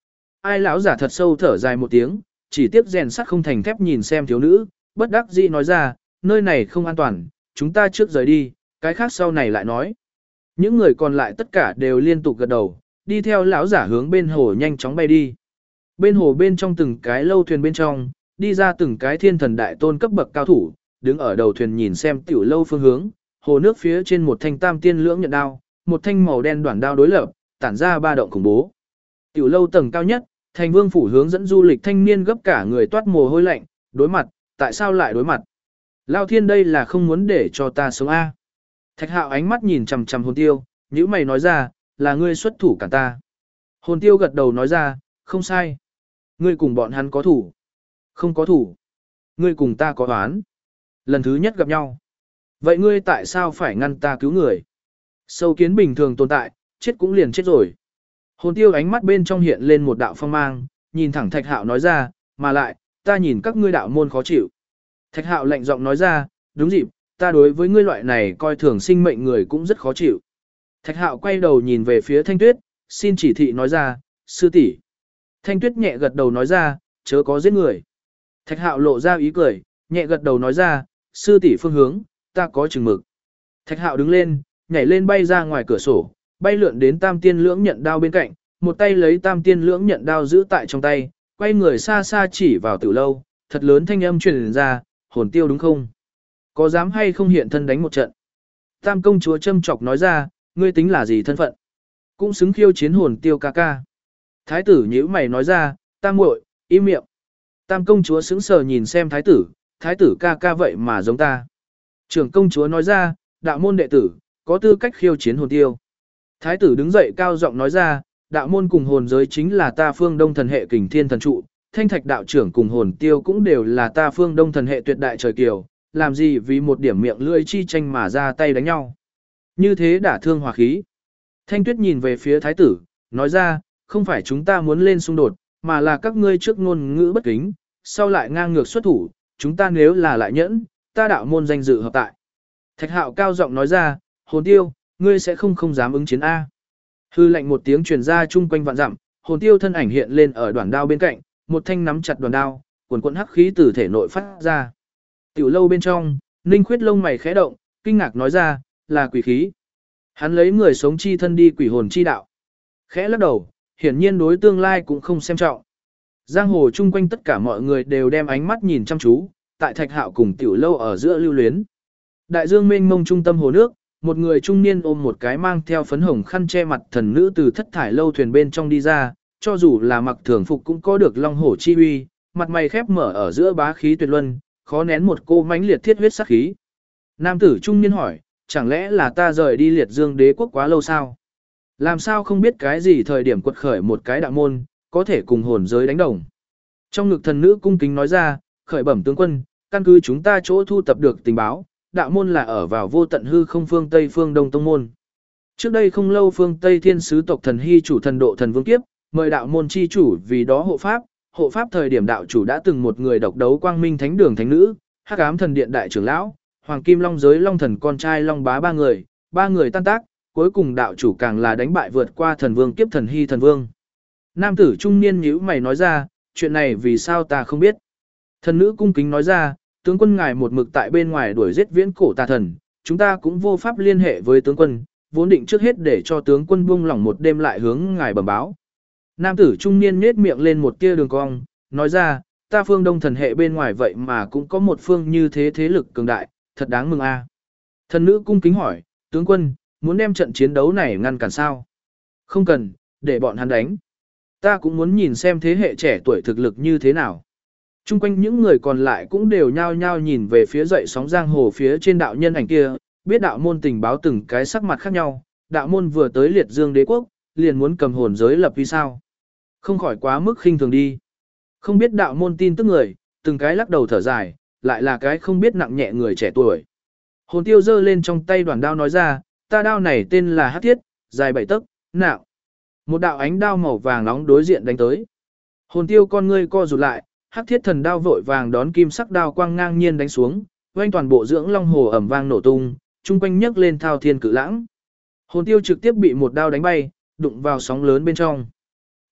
Ai lão giả thật sâu thở dài một tiếng, chỉ tiếc rèn sắt không thành thép nhìn xem thiếu nữ, bất đắc dĩ nói ra, nơi này không an toàn, chúng ta trước rời đi, cái khác sau này lại nói. Những người còn lại tất cả đều liên tục gật đầu, đi theo lão giả hướng bên hồ nhanh chóng bay đi. Bên hồ bên trong từng cái lâu thuyền bên trong, đi ra từng cái thiên thần đại tôn cấp bậc cao thủ, đứng ở đầu thuyền nhìn xem tiểu lâu phương hướng, hồ nước phía trên một thanh tam tiên lưỡng nhận đao, một thanh màu đen đoản đao đối lập, tản ra ba động khủng bố. Tiểu lâu tầng cao nhất, thành vương phủ hướng dẫn du lịch thanh niên gấp cả người toát mồ hôi lạnh, đối mặt, tại sao lại đối mặt? Lao thiên đây là không muốn để cho ta sống A. Thạch hạo ánh mắt nhìn chằm chằm hồn tiêu, nhữ mày nói ra, là ngươi xuất thủ cả ta. Hồn tiêu gật đầu nói ra, không sai. Ngươi cùng bọn hắn có thủ. Không có thủ. Ngươi cùng ta có oán. Lần thứ nhất gặp nhau. Vậy ngươi tại sao phải ngăn ta cứu người? Sâu kiến bình thường tồn tại, chết cũng liền chết rồi. Hồn tiêu ánh mắt bên trong hiện lên một đạo phong mang, nhìn thẳng Thạch Hạo nói ra, mà lại, ta nhìn các ngươi đạo môn khó chịu. Thạch Hạo lạnh giọng nói ra, đúng dịp, ta đối với ngươi loại này coi thường sinh mệnh người cũng rất khó chịu. Thạch Hạo quay đầu nhìn về phía Thanh Tuyết, xin chỉ thị nói ra, sư tỷ. Thanh Tuyết nhẹ gật đầu nói ra, chớ có giết người. Thạch Hạo lộ ra ý cười, nhẹ gật đầu nói ra, sư tỷ phương hướng, ta có chừng mực. Thạch Hạo đứng lên, nhảy lên bay ra ngoài cửa sổ, bay lượn đến Tam Tiên Lưỡng Nhận Đao bên cạnh, một tay lấy Tam Tiên Lưỡng Nhận Đao giữ tại trong tay, quay người xa xa chỉ vào Tử lâu, thật lớn thanh âm truyền ra, hồn tiêu đúng không? Có dám hay không hiện thân đánh một trận? Tam công chúa châm chọc nói ra, ngươi tính là gì thân phận? Cũng xứng khiêu chiến hồn tiêu ca ca. Thái tử nhíu mày nói ra, tam muội, im miệng. Tam công chúa sững sờ nhìn xem thái tử ca ca vậy mà giống ta. Trưởng công chúa nói ra, đạo môn đệ tử, có tư cách khiêu chiến hồn tiêu. Thái tử đứng dậy cao giọng nói ra, đạo môn cùng hồn giới chính là ta phương đông thần hệ kình thiên thần trụ, thanh thạch đạo trưởng cùng hồn tiêu cũng đều là ta phương đông thần hệ tuyệt đại trời kiều, làm gì vì một điểm miệng lưỡi chi tranh mà ra tay đánh nhau. Như thế đả thương hòa khí. Thanh Tuyết nhìn về phía thái tử, nói ra, không phải chúng ta muốn lên xung đột, mà là các ngươi trước ngôn ngữ bất kính, sau lại ngang ngược xuất thủ, chúng ta nếu là lại nhẫn, ta đạo môn danh dự hợp tại. Thạch Hạo cao giọng nói ra, hồn tiêu, ngươi sẽ không dám ứng chiến A. Hư lệnh một tiếng truyền ra chung quanh vạn dặm, hồn tiêu thân ảnh hiện lên ở đoạn đao bên cạnh, một thanh nắm chặt đoạn đao, cuồn cuộn hắc khí từ thể nội phát ra. Tiểu lâu bên trong, Ninh Khuyết lông mày khẽ động, kinh ngạc nói ra, là quỷ khí. Hắn lấy người sống chi thân đi quỷ hồn chi đạo. Khẽ lắc đầu, hiển nhiên đối tương lai cũng không xem trọng. Giang hồ chung quanh tất cả mọi người đều đem ánh mắt nhìn chăm chú, tại Thạch Hạo cùng tiểu lâu ở giữa lưu luyến. Đại dương mênh mông trung tâm hồ nước, một người trung niên ôm một cái mang theo phấn hồng khăn che mặt thần nữ từ thất thải lâu thuyền bên trong đi ra, cho dù là mặc thường phục cũng có được long hổ chi uy, mặt mày khép mở ở giữa bá khí tuyệt luân, khó nén một cô mãnh liệt thiết huyết sát khí. Nam tử trung niên hỏi, chẳng lẽ là ta rời đi Liệt Dương Đế quốc quá lâu sao? Làm sao không biết cái gì thời điểm quật khởi một cái đạo môn, có thể cùng hồn giới đánh đồng. Trong ngực thần nữ cung kính nói ra, khởi bẩm tướng quân, căn cứ chúng ta chỗ thu tập được tình báo, đạo môn là ở vào vô tận hư không phương Tây phương Đông Tông môn. Trước đây không lâu phương Tây thiên sứ tộc thần hy chủ thần độ thần vương kiếp, mời đạo môn chi chủ vì đó hộ pháp thời điểm đạo chủ đã từng một người độc đấu quang minh thánh đường thánh nữ, hắc ám thần điện đại trưởng lão, hoàng kim long giới long thần con trai long bá ba người tan tác, cuối cùng đạo chủ càng là đánh bại vượt qua thần vương kiếp thần hy thần vương. Nam tử trung niên nhíu mày nói ra, chuyện này vì sao ta không biết. Thần nữ cung kính nói ra, tướng quân ngài một mực tại bên ngoài đuổi giết viễn cổ tà thần, chúng ta cũng vô pháp liên hệ với tướng quân, vốn định trước hết để cho tướng quân buông lỏng một đêm lại hướng ngài bẩm báo. Nam tử trung niên nhếch miệng lên một tia đường cong, nói ra, ta phương đông thần hệ bên ngoài vậy mà cũng có một phương như thế thế lực cường đại, thật đáng mừng a. Thần nữ cung kính hỏi, tướng quân, muốn đem trận chiến đấu này ngăn cản sao? Không cần, để bọn hắn đánh. Ta cũng muốn nhìn xem thế hệ trẻ tuổi thực lực như thế nào. Trung quanh những người còn lại cũng đều nhao nhao nhìn về phía dậy sóng giang hồ phía trên đạo nhân ảnh kia, biết đạo môn tình báo từng cái sắc mặt khác nhau, đạo môn vừa tới Liệt Dương Đế quốc, liền muốn cầm hồn giới lập vì sao. Không khỏi quá mức khinh thường đi. Không biết đạo môn tin tức người, từng cái lắc đầu thở dài, lại là cái không biết nặng nhẹ người trẻ tuổi. Hồn tiêu giơ lên trong tay đoàn đao nói ra, ta đao này tên là Hắc Thiết, dài 7 tấc, nặng. Một đạo ánh đao màu vàng nóng đối diện đánh tới. Hồn tiêu con ngươi co rụt lại, Hắc Thiết thần đao vội vàng đón kim sắc đao quang ngang nhiên đánh xuống, quanh toàn bộ dưỡng long hồ ầm vang nổ tung, trung quanh nhấc lên thao thiên cự lãng. Hồn tiêu trực tiếp bị một đao đánh bay, đụng vào sóng lớn bên trong.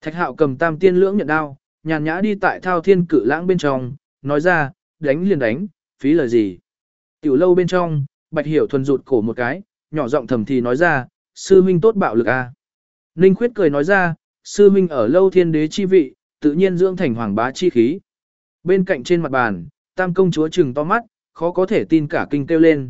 Thạch Hạo cầm tam tiên lưỡng nhận đao, nhàn nhã đi tại thao thiên cự lãng bên trong, nói ra, đánh liền đánh, phí lời gì. Tiểu lâu bên trong, Bạch Hiểu Thuần rụt cổ một cái, nhỏ giọng thầm thì nói ra, sư huynh tốt bạo lực a. Ninh Khuyết cười nói ra, sư huynh ở lâu thiên đế chi vị, tự nhiên dưỡng thành hoàng bá chi khí. Bên cạnh trên mặt bàn, tam công chúa trừng to mắt, khó có thể tin cả kinh kêu lên,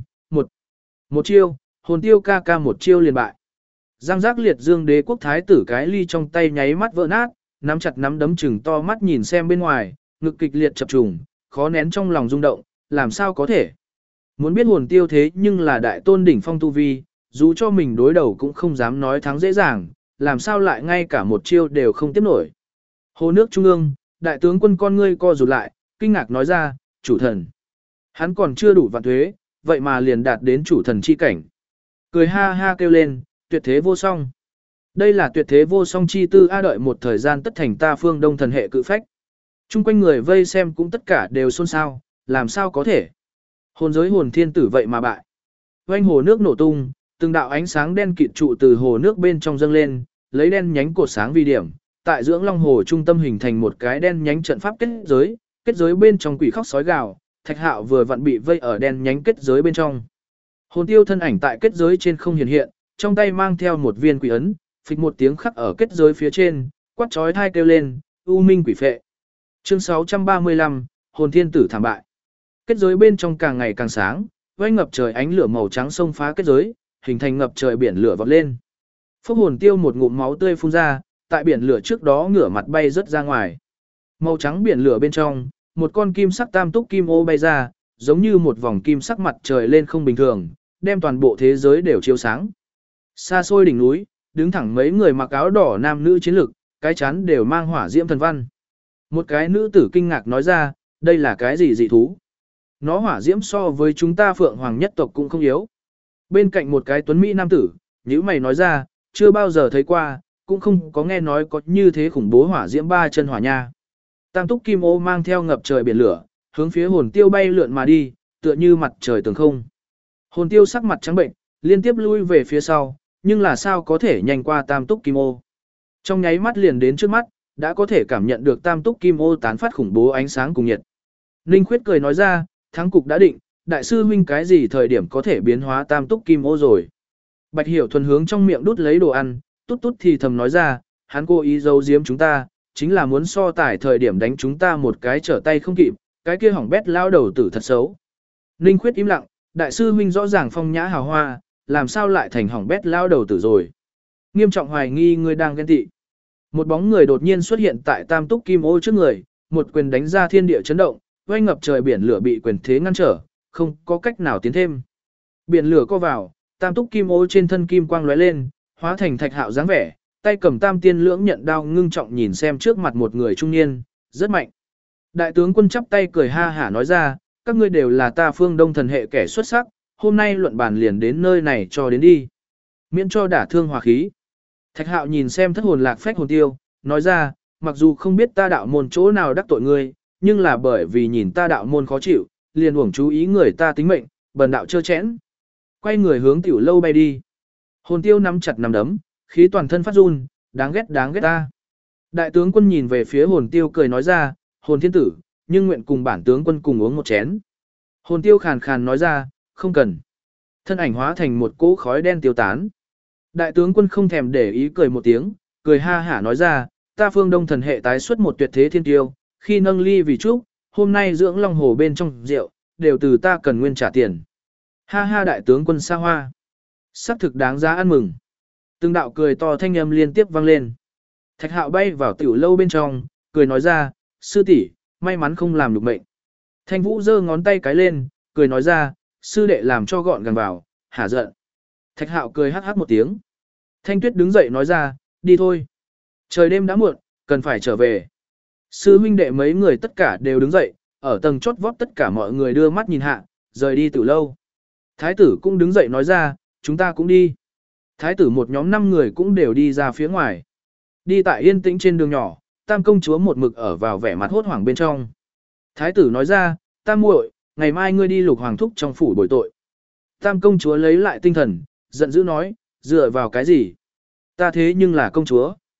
một chiêu, hồn tiêu ca ca một chiêu liền bại. Giang giác liệt dương đế quốc thái tử cái ly trong tay nháy mắt vỡ nát, nắm chặt nắm đấm trừng to mắt nhìn xem bên ngoài, ngực kịch liệt chập trùng, khó nén trong lòng rung động, làm sao có thể. Muốn biết hồn tiêu thế nhưng là đại tôn đỉnh phong tu vi, dù cho mình đối đầu cũng không dám nói thắng dễ dàng, làm sao lại ngay cả một chiêu đều không tiếp nổi. Hồ nước trung ương, đại tướng quân con ngươi co rụt lại, kinh ngạc nói ra, chủ thần. Hắn còn chưa đủ vạn thuế, vậy mà liền đạt đến chủ thần chi cảnh. Cười ha ha kêu lên, tuyệt thế vô song. Đây là tuyệt thế vô song chi tư a, đợi một thời gian tất thành ta phương đông thần hệ cự phách. Trung quanh người vây xem cũng tất cả đều xôn xao, làm sao có thể. Hồn giới hồn thiên tử vậy mà bại. Oanh hồ nước nổ tung, từng đạo ánh sáng đen kịt trụ từ hồ nước bên trong dâng lên, lấy đen nhánh cột sáng vi điểm, tại dưỡng long hồ trung tâm hình thành một cái đen nhánh trận pháp kết giới bên trong quỷ khóc sói gào, Thạch Hạo vừa vặn bị vây ở đen nhánh kết giới bên trong. Hồn tiêu thân ảnh tại kết giới trên không hiện hiện, trong tay mang theo một viên quỷ ấn, phịch một tiếng khắc ở kết giới phía trên, quát chói tai kêu lên, u minh quỷ phệ. Chương 635, hồn thiên tử thảm bại. Kết giới bên trong càng ngày càng sáng, oanh ngập trời ánh lửa màu trắng xông phá kết giới, hình thành ngập trời biển lửa vọt lên. Phốc hồn tiêu một ngụm máu tươi phun ra, tại biển lửa trước đó ngửa mặt bay rất ra ngoài. Màu trắng biển lửa bên trong, một con kim sắc tam túc kim ô bay ra, giống như một vòng kim sắc mặt trời lên không bình thường, đem toàn bộ thế giới đều chiếu sáng. Xa xôi đỉnh núi, đứng thẳng mấy người mặc áo đỏ nam nữ chiến lực, cái chán đều mang hỏa diễm thần văn. Một cái nữ tử kinh ngạc nói ra, đây là cái gì dị thú? Nó hỏa diễm so với chúng ta Phượng Hoàng nhất tộc cũng không yếu. Bên cạnh một cái tuấn mỹ nam tử, nhíu mày nói ra, chưa bao giờ thấy qua, cũng không có nghe nói có như thế khủng bố hỏa diễm ba chân hỏa nha. Tam túc kim ô mang theo ngập trời biển lửa, hướng phía hồn tiêu bay lượn mà đi, tựa như mặt trời tường không. Hồn tiêu sắc mặt trắng bệnh, liên tiếp lui về phía sau, nhưng là sao có thể nhanh qua tam túc kim ô. Trong nháy mắt liền đến trước mắt, đã có thể cảm nhận được tam túc kim ô tán phát khủng bố ánh sáng cùng nhiệt. Ninh Khuyết cười nói ra, thắng cục đã định, đại sư huynh cái gì thời điểm có thể biến hóa tam túc kim ô rồi. Bạch Hiểu Thuần hướng trong miệng đút lấy đồ ăn, tút tút thì thầm nói ra, hắn cố ý giấu giếm chúng ta, chính là muốn so tải thời điểm đánh chúng ta một cái trở tay không kịp, cái kia hỏng bét lao đầu tử thật xấu. Ninh Khuyết im lặng, đại sư huynh rõ ràng phong nhã hào hoa, làm sao lại thành hỏng bét lao đầu tử rồi. Nghiêm trọng hoài nghi ngươi đang ghen tị. Một bóng người đột nhiên xuất hiện tại tam túc kim ô trước người, một quyền đánh ra thiên địa chấn động, oanh ngập trời biển lửa bị quyền thế ngăn trở, không có cách nào tiến thêm. Biển lửa co vào, tam túc kim ô trên thân kim quang lóe lên, hóa thành Thạch Hạo dáng vẻ, tay cầm tam tiên lưỡng nhận đao ngưng trọng nhìn xem trước mặt một người trung niên, rất mạnh. Đại tướng quân chắp tay cười ha hả nói ra, các ngươi đều là ta phương đông thần hệ kẻ xuất sắc, hôm nay luận bàn liền đến nơi này cho đến đi. Miễn cho đả thương hòa khí. Thạch Hạo nhìn xem thất hồn lạc phách hồn tiêu, nói ra, mặc dù không biết ta đạo môn chỗ nào đắc tội ngươi, nhưng là bởi vì nhìn ta đạo môn khó chịu, liền uổng chú ý người ta tính mệnh, bần đạo chơ chẽn. Quay người hướng tiểu lâu bay đi. Hồn tiêu nắm chặt nắm đấm, khí toàn thân phát run, đáng ghét ta. Đại tướng quân nhìn về phía hồn tiêu cười nói ra, hồn thiên tử, nhưng nguyện cùng bản tướng quân cùng uống một chén. Hồn tiêu khàn khàn nói ra, không cần. Thân ảnh hóa thành một cỗ khói đen tiêu tán. Đại tướng quân không thèm để ý cười một tiếng, cười ha hả nói ra, ta phương đông thần hệ tái xuất một tuyệt thế thiên tiêu, khi nâng ly vì chúc, hôm nay dưỡng long hồ bên trong rượu, đều từ ta cần nguyên trả tiền. Ha ha đại tướng quân xa hoa. Sắc thực đáng giá ăn mừng. Từng đạo cười to thanh âm liên tiếp vang lên. Thạch Hạo bay vào tiểu lâu bên trong, cười nói ra, sư tỷ, may mắn không làm được mệnh. Thanh Vũ giơ ngón tay cái lên, cười nói ra, sư đệ làm cho gọn gàng vào, hả giận. Thạch Hạo cười hắc hắc một tiếng. Thanh Tuyết đứng dậy nói ra, đi thôi. Trời đêm đã muộn, cần phải trở về. Sư huynh đệ mấy người tất cả đều đứng dậy, ở tầng chót vót tất cả mọi người đưa mắt nhìn hạ, rời đi tiểu lâu. Thái tử cũng đứng dậy nói ra, chúng ta cũng đi. Thái tử một nhóm 5 người cũng đều đi ra phía ngoài. Đi tại yên tĩnh trên đường nhỏ, Tam công chúa một mực ở vào vẻ mặt hốt hoảng bên trong. Thái tử nói ra, Tam muội, ngày mai ngươi đi Lục Hoàng thúc trong phủ bồi tội. Tam công chúa lấy lại tinh thần, giận dữ nói, dựa vào cái gì? Ta thế nhưng là công chúa.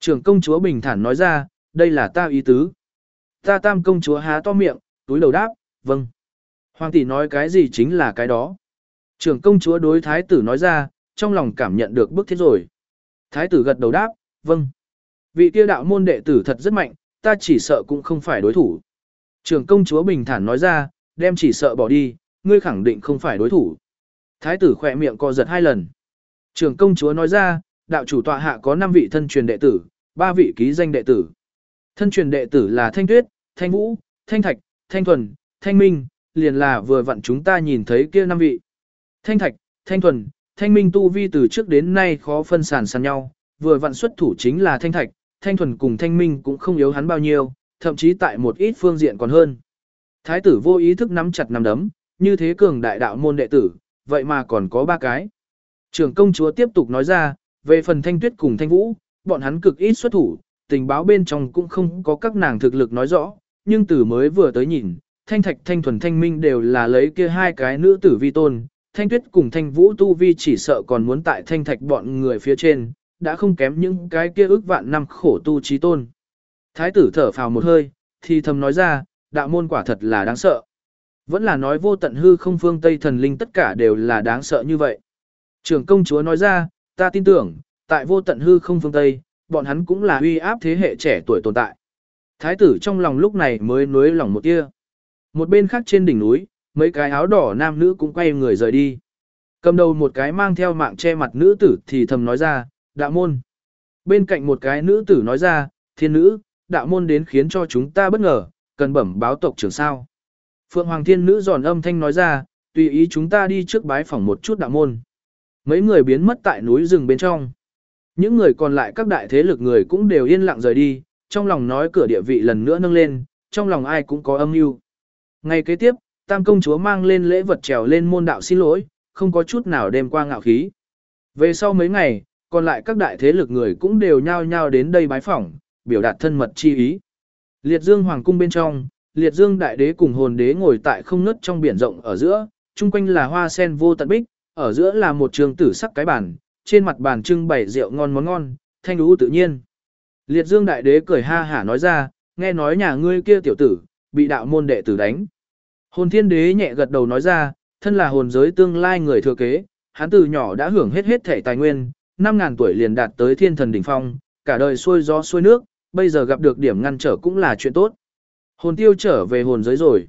Trưởng công chúa bình thản nói ra, đây là ta ý tứ. Ta tam công chúa há to miệng, túi đầu đáp, vâng. Hoàng tỷ nói cái gì chính là cái đó. Trưởng công chúa đối thái tử nói ra, trong lòng cảm nhận được bức thiết rồi. Thái tử gật đầu đáp, vâng. Vị kia đạo môn đệ tử thật rất mạnh, ta chỉ sợ cũng không phải đối thủ. Trưởng công chúa bình thản nói ra, đem chỉ sợ bỏ đi, ngươi khẳng định không phải đối thủ. Thái tử khỏe miệng co giật 2 lần. Trưởng công chúa nói ra, đạo chủ tọa hạ có 5 vị thân truyền đệ tử, 3 vị ký danh đệ tử. Thân truyền đệ tử là Thanh Tuyết, Thanh Vũ, Thanh Thạch, Thanh Thuần, Thanh Minh, liền là vừa vặn chúng ta nhìn thấy kia 5 vị. Thanh Thạch, Thanh Thuần, Thanh Minh tu vi từ trước đến nay khó phân sàn sàn nhau, vừa vặn xuất thủ chính là Thanh Thạch, Thanh Thuần cùng Thanh Minh cũng không yếu hắn bao nhiêu, thậm chí tại một ít phương diện còn hơn. Thái tử vô ý thức nắm chặt nắm đấm, như thế cường đại đạo môn đệ tử, vậy mà còn có 3 cái. Trưởng công chúa tiếp tục nói ra, về phần Thanh Tuyết cùng Thanh Vũ, bọn hắn cực ít xuất thủ, tình báo bên trong cũng không có các nàng thực lực nói rõ, nhưng từ mới vừa tới nhìn, Thanh Thạch, Thanh Thuần, Thanh Minh đều là lấy kia 2 cái nữ tử vi tôn, Thanh Tuyết cùng Thanh Vũ tu vi chỉ sợ còn muốn tại Thanh Thạch bọn người phía trên, đã không kém những cái kia ước vạn năm khổ tu trí tôn. Thái tử thở phào một hơi, thì thầm nói ra, đạo môn quả thật là đáng sợ. Vẫn là nói vô tận hư không phương Tây thần linh tất cả đều là đáng sợ như vậy. Trưởng công chúa nói ra, ta tin tưởng, tại vô tận hư không phương Tây, bọn hắn cũng là uy áp thế hệ trẻ tuổi tồn tại. Thái tử trong lòng lúc này mới nuối lòng một tia. Một bên khác trên đỉnh núi, mấy cái áo đỏ nam nữ cũng quay người rời đi. Cầm đầu một cái mang theo mạng che mặt nữ tử thì thầm nói ra, đạo môn. Bên cạnh một cái nữ tử nói ra, thiên nữ, đạo môn đến khiến cho chúng ta bất ngờ, cần bẩm báo tộc trưởng sao. Phượng Hoàng thiên nữ giòn âm thanh nói ra, tùy ý chúng ta đi trước bái phỏng một chút đạo môn. Mấy người biến mất tại núi rừng bên trong. Những người còn lại các đại thế lực người cũng đều yên lặng rời đi, trong lòng nói cửa địa vị lần nữa nâng lên, trong lòng ai cũng có âm mưu. Ngày kế tiếp, Tam công chúa mang lên lễ vật trèo lên môn đạo xin lỗi, không có chút nào đem qua ngạo khí. Về sau mấy ngày, còn lại các đại thế lực người cũng đều nhao nhao đến đây bái phỏng, biểu đạt thân mật chi ý. Liệt Dương hoàng cung bên trong, Liệt Dương đại đế cùng hồn đế ngồi tại không nứt trong biển rộng ở giữa, chung quanh là hoa sen vô tận bích, ở giữa là một trường tử sắc cái bàn, trên mặt bàn trưng bày rượu ngon món ngon, thanh đú tự nhiên. Liệt Dương đại đế cười ha hả nói ra, nghe nói nhà ngươi kia tiểu tử, bị đạo môn đệ tử đánh. Hồn thiên đế nhẹ gật đầu nói ra, thân là hồn giới tương lai người thừa kế, hắn từ nhỏ đã hưởng hết thể tài nguyên, 5.000 tuổi liền đạt tới thiên thần đỉnh phong, cả đời xuôi gió xuôi nước, bây giờ gặp được điểm ngăn trở cũng là chuyện tốt. Hồn tiêu trở về hồn giới rồi.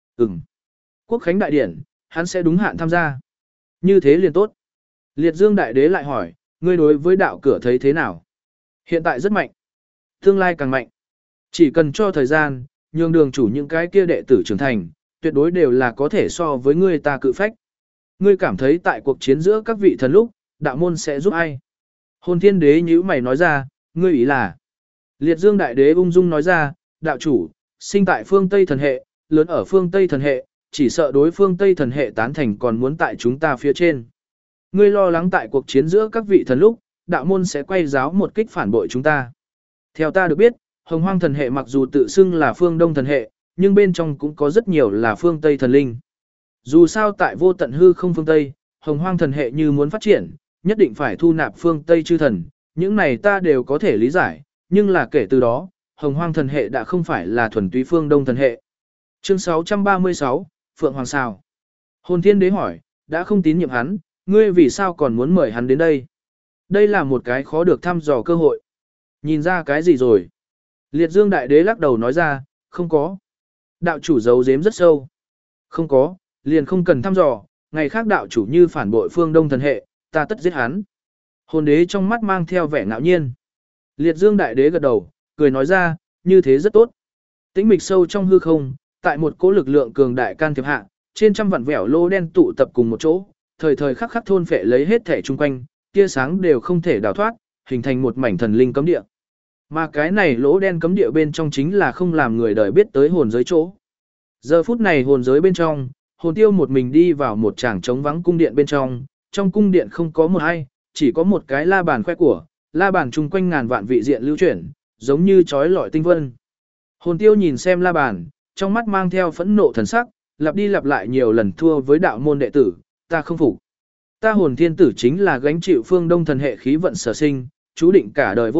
Quốc khánh đại điển, hắn sẽ đúng hạn tham gia. Như thế liền tốt. Liệt Dương đại đế lại hỏi, ngươi đối với đạo cửa thấy thế nào? Hiện tại rất mạnh. Tương lai càng mạnh. Chỉ cần cho thời gian, nhường đường chủ những cái kia đệ tử trưởng thành, tuyệt đối đều là có thể so với ngươi ta cự phách. Ngươi cảm thấy tại cuộc chiến giữa các vị thần lúc, đạo môn sẽ giúp ai? Hồn thiên đế nhíu mày nói ra, ngươi ý là. Liệt Dương đại đế ung dung nói ra, đạo chủ, sinh tại phương Tây thần hệ, lớn ở phương Tây thần hệ, chỉ sợ đối phương Tây thần hệ tán thành còn muốn tại chúng ta phía trên. Ngươi lo lắng tại cuộc chiến giữa các vị thần lúc, đạo môn sẽ quay giáo một kích phản bội chúng ta. Theo ta được biết, Hồng Hoang thần hệ mặc dù tự xưng là phương Đông thần hệ, nhưng bên trong cũng có rất nhiều là phương Tây thần linh. Dù sao tại vô tận hư không phương Tây, Hồng Hoang thần hệ như muốn phát triển, nhất định phải thu nạp phương Tây chư thần, những này ta đều có thể lý giải, nhưng là kể từ đó, Hồng Hoang thần hệ đã không phải là thuần túy phương Đông thần hệ. Chương 636, Phượng Hoàng sao? Hồn Thiên Đế hỏi, đã không tín nhiệm hắn, ngươi vì sao còn muốn mời hắn đến đây? Đây là một cái khó được thăm dò cơ hội. Nhìn ra cái gì rồi? Liệt Dương đại đế lắc đầu nói ra, không có. Đạo chủ giấu giếm rất sâu. Không có, liền không cần thăm dò, ngày khác đạo chủ như phản bội phương Đông thần hệ, ta tất giết hắn. Hồn đế trong mắt mang theo vẻ ngạo nhiên. Liệt Dương đại đế gật đầu, cười nói ra, như thế rất tốt. Tĩnh mịch sâu trong hư không, tại một cỗ lực lượng cường đại can thiệp hạ, trên trăm vạn vẹo lô đen tụ tập cùng một chỗ, thời thời khắc khắc thôn phệ lấy hết thể chung quanh, tia sáng đều không thể đào thoát, hình thành một mảnh thần linh cấm địa. Mà cái này lỗ đen cấm địa bên trong chính là không làm người đời biết tới hồn giới chỗ. Giờ phút này hồn giới bên trong, hồn tiêu một mình đi vào một tràng trống vắng cung điện bên trong cung điện không có một ai, chỉ có một cái la bàn khoe của, la bàn chung quanh ngàn vạn vị diện lưu chuyển, giống như trói lọi tinh vân. Hồn tiêu nhìn xem la bàn, trong mắt mang theo phẫn nộ thần sắc, lặp đi lặp lại nhiều lần thua với đạo môn đệ tử, ta không phục. Ta hồn thiên tử chính là gánh chịu phương Đông thần hệ khí vận sở sinh, chú định cả đời vô địch,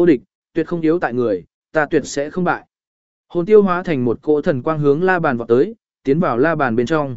tuyệt không yếu tại người, ta tuyệt sẽ không bại. Hồn tiêu hóa thành một cỗ thần quang hướng la bàn vọt tới, tiến vào la bàn bên trong.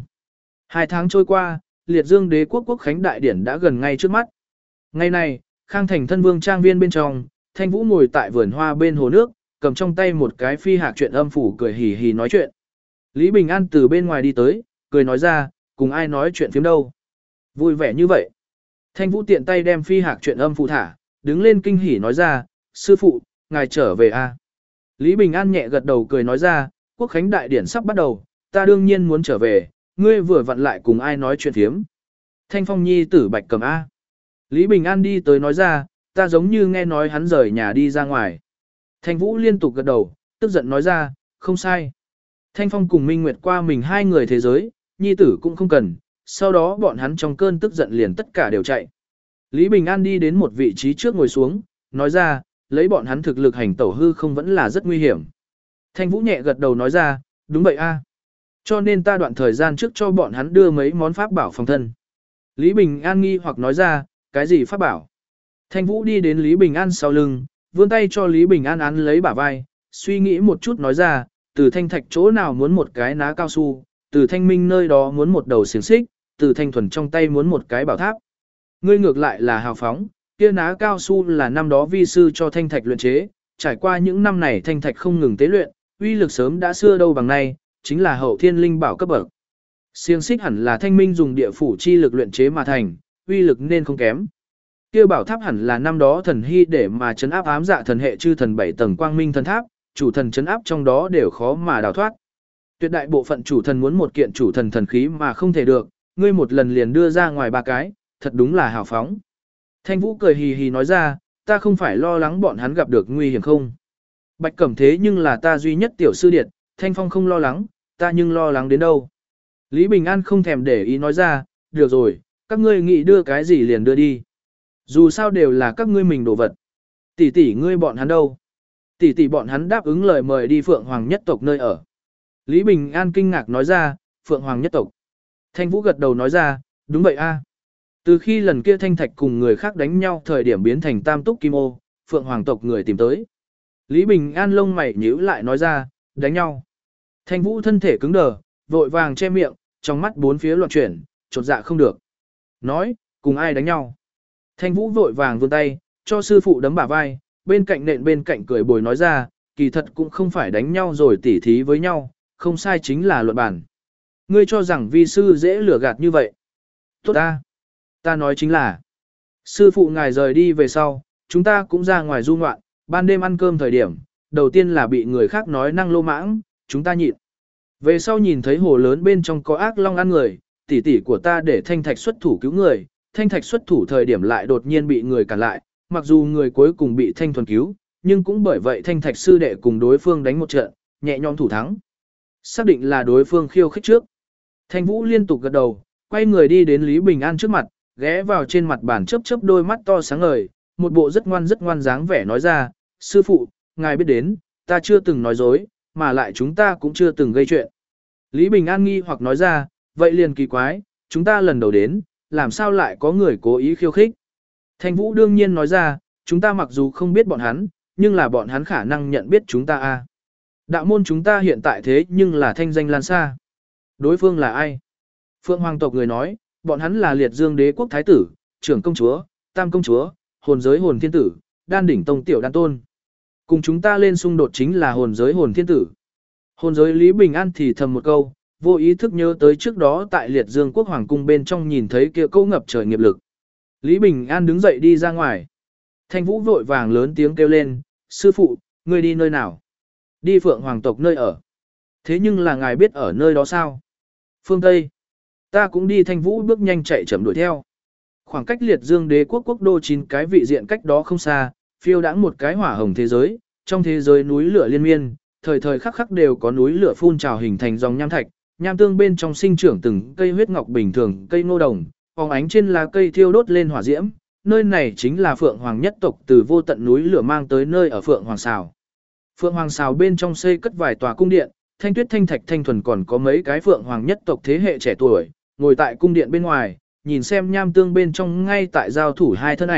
2 tháng trôi qua, liệt dương đế quốc quốc khánh đại điển đã gần ngay trước mắt. Ngày này, Khang Thành thân vương trang viên bên trong, Thanh Vũ ngồi tại vườn hoa bên hồ nước, cầm trong tay một cái phi hạc truyện âm phủ cười hì hì nói chuyện. Lý Bình An từ bên ngoài đi tới, cười nói ra, cùng ai nói chuyện phiếm đâu. Vui vẻ như vậy. Thanh Vũ tiện tay đem phi hạc truyện âm phủ thả, đứng lên kinh hỉ nói ra, sư phụ, ngài trở về a. Lý Bình An nhẹ gật đầu cười nói ra, quốc khánh đại điển sắp bắt đầu, ta đương nhiên muốn trở về, ngươi vừa vặn lại cùng ai nói chuyện phiếm. Thanh Phong nhi tử Bạch Cầm A. Lý Bình An đi tới nói ra, ta giống như nghe nói hắn rời nhà đi ra ngoài. Thanh Vũ liên tục gật đầu, tức giận nói ra, không sai. Thanh Phong cùng Minh Nguyệt qua mình 2 người thế giới, nhi tử cũng không cần, sau đó bọn hắn trong cơn tức giận liền tất cả đều chạy. Lý Bình An đi đến một vị trí trước ngồi xuống, nói ra, lấy bọn hắn thực lực hành tẩu hư không vẫn là rất nguy hiểm. Thanh Vũ nhẹ gật đầu nói ra, đúng vậy a. Cho nên ta đoạn thời gian trước cho bọn hắn đưa mấy món pháp bảo phòng thân. Lý Bình An nghi hoặc nói ra, cái gì pháp bảo? Thanh Vũ đi đến Lý Bình An sau lưng, vươn tay cho Lý Bình An án lấy bả vai, suy nghĩ một chút nói ra, từ Thanh Thạch chỗ nào muốn một cái ná cao su, từ Thanh Minh nơi đó muốn một đầu xiềng xích, từ Thanh Thuần trong tay muốn một cái bảo tháp. Ngươi ngược lại là hào phóng, kia ná cao su là năm đó vi sư cho Thanh Thạch luyện chế, trải qua những năm này Thanh Thạch không ngừng tế luyện, uy lực sớm đã xưa đâu bằng nay, chính là hậu thiên linh bảo cấp bậc. Xiềng xích hẳn là Thanh Minh dùng địa phủ chi lực luyện chế mà thành, uy lực nên không kém. Kia bảo tháp hẳn là năm đó thần hy để mà trấn áp ám dạ thần hệ chư thần 7 tầng quang minh thần tháp, chủ thần trấn áp trong đó đều khó mà đào thoát. Tuyệt đại bộ phận chủ thần muốn một kiện chủ thần thần khí mà không thể được, ngươi một lần liền đưa ra ngoài 3 cái, thật đúng là hào phóng. Thanh Vũ cười hì hì nói ra, ta không phải lo lắng bọn hắn gặp được nguy hiểm không. Bạch Cẩm thế nhưng là ta duy nhất tiểu sư điệt, Thanh Phong không lo lắng, ta nhưng lo lắng đến đâu. Lý Bình An không thèm để ý nói ra, được rồi, các ngươi nghĩ đưa cái gì liền đưa đi. Dù sao đều là các ngươi mình đồ vật. Tỷ tỷ ngươi bọn hắn đâu? Tỷ tỷ bọn hắn đáp ứng lời mời đi Phượng Hoàng nhất tộc nơi ở. Lý Bình An kinh ngạc nói ra, Phượng Hoàng nhất tộc. Thanh Vũ gật đầu nói ra, đúng vậy a. Từ khi lần kia Thanh Thạch cùng người khác đánh nhau thời điểm biến thành tam túc kim ô, Phượng Hoàng tộc người tìm tới. Lý Bình An lông mày nhíu lại nói ra, đánh nhau. Thanh Vũ thân thể cứng đờ, vội vàng che miệng, trong mắt bốn phía loạn chuyển, chột dạ không được. Nói, cùng ai đánh nhau? Thanh Vũ vội vàng vươn tay, cho sư phụ đấm bả vai, bên cạnh nện bên cạnh cười bồi nói ra, kỳ thật cũng không phải đánh nhau rồi tỉ thí với nhau, không sai chính là luận bản. Ngươi cho rằng vi sư dễ lừa gạt như vậy. Tốt ta nói chính là, sư phụ ngài rời đi về sau, chúng ta cũng ra ngoài du ngoạn, ban đêm ăn cơm thời điểm, đầu tiên là bị người khác nói năng lô mãng, chúng ta nhịn. Về sau nhìn thấy hồ lớn bên trong có ác long ăn người, tỷ tỷ của ta để Thanh Thạch xuất thủ cứu người, Thanh Thạch xuất thủ thời điểm lại đột nhiên bị người cản lại, mặc dù người cuối cùng bị Thanh Thuần cứu, nhưng cũng bởi vậy Thanh Thạch sư đệ cùng đối phương đánh một trận, nhẹ nhõm thủ thắng. Xác định là đối phương khiêu khích trước. Thanh Vũ liên tục gật đầu, quay người đi đến Lý Bình An trước mặt, ghé vào trên mặt bàn chớp chớp đôi mắt to sáng ngời, một bộ rất ngoan dáng vẻ nói ra, sư phụ, ngài biết đến, ta chưa từng nói dối, mà lại chúng ta cũng chưa từng gây chuyện. Lý Bình An nghi hoặc nói ra, vậy liền kỳ quái, chúng ta lần đầu đến, làm sao lại có người cố ý khiêu khích. Thanh Vũ đương nhiên nói ra, chúng ta mặc dù không biết bọn hắn, nhưng là bọn hắn khả năng nhận biết chúng ta a. Đạo môn chúng ta hiện tại thế nhưng là thanh danh lan xa. Đối phương là ai? Phượng Hoàng tộc người nói, bọn hắn là liệt dương đế quốc thái tử, trưởng công chúa, tam công chúa, hồn giới hồn thiên tử, đan đỉnh tông tiểu đan tôn. Cùng chúng ta lên xung đột chính là hồn giới hồn thiên tử. Hồn giới Lý Bình An thì thầm một câu, vô ý thức nhớ tới trước đó tại liệt dương quốc hoàng cung bên trong nhìn thấy kia câu ngập trời nghiệp lực. Lý Bình An đứng dậy đi ra ngoài. Thanh Vũ vội vàng lớn tiếng kêu lên, sư phụ, ngươi đi nơi nào? Đi Phượng Hoàng tộc nơi ở. Thế nhưng là ngài biết ở nơi đó sao? Phương Tây. Ta cũng đi. Thanh Vũ bước nhanh chạy chậm đuổi theo. Khoảng cách liệt dương đế quốc quốc đô 9 cái vị diện cách đó không xa, phiêu đãng một cái hỏa hồng thế giới, trong thế giới núi lửa liên miên, thời thời khắc khắc đều có núi lửa phun trào hình thành dòng nham thạch, nham tương bên trong sinh trưởng từng cây huyết ngọc bình thường, cây ngô đồng, phóng ánh trên lá cây thiêu đốt lên hỏa diễm, nơi này chính là Phượng Hoàng nhất tộc từ vô tận núi lửa mang tới nơi ở Phượng Hoàng Sào. Phượng Hoàng Sào bên trong xây cất vài tòa cung điện, Thanh Tuyết Thanh Thạch Thanh Thuần còn có mấy cái Phượng Hoàng nhất tộc thế hệ trẻ tuổi, ngồi tại cung điện bên ngoài, nhìn xem nham tương bên trong ngay tại giao thủ hai thân ảnh,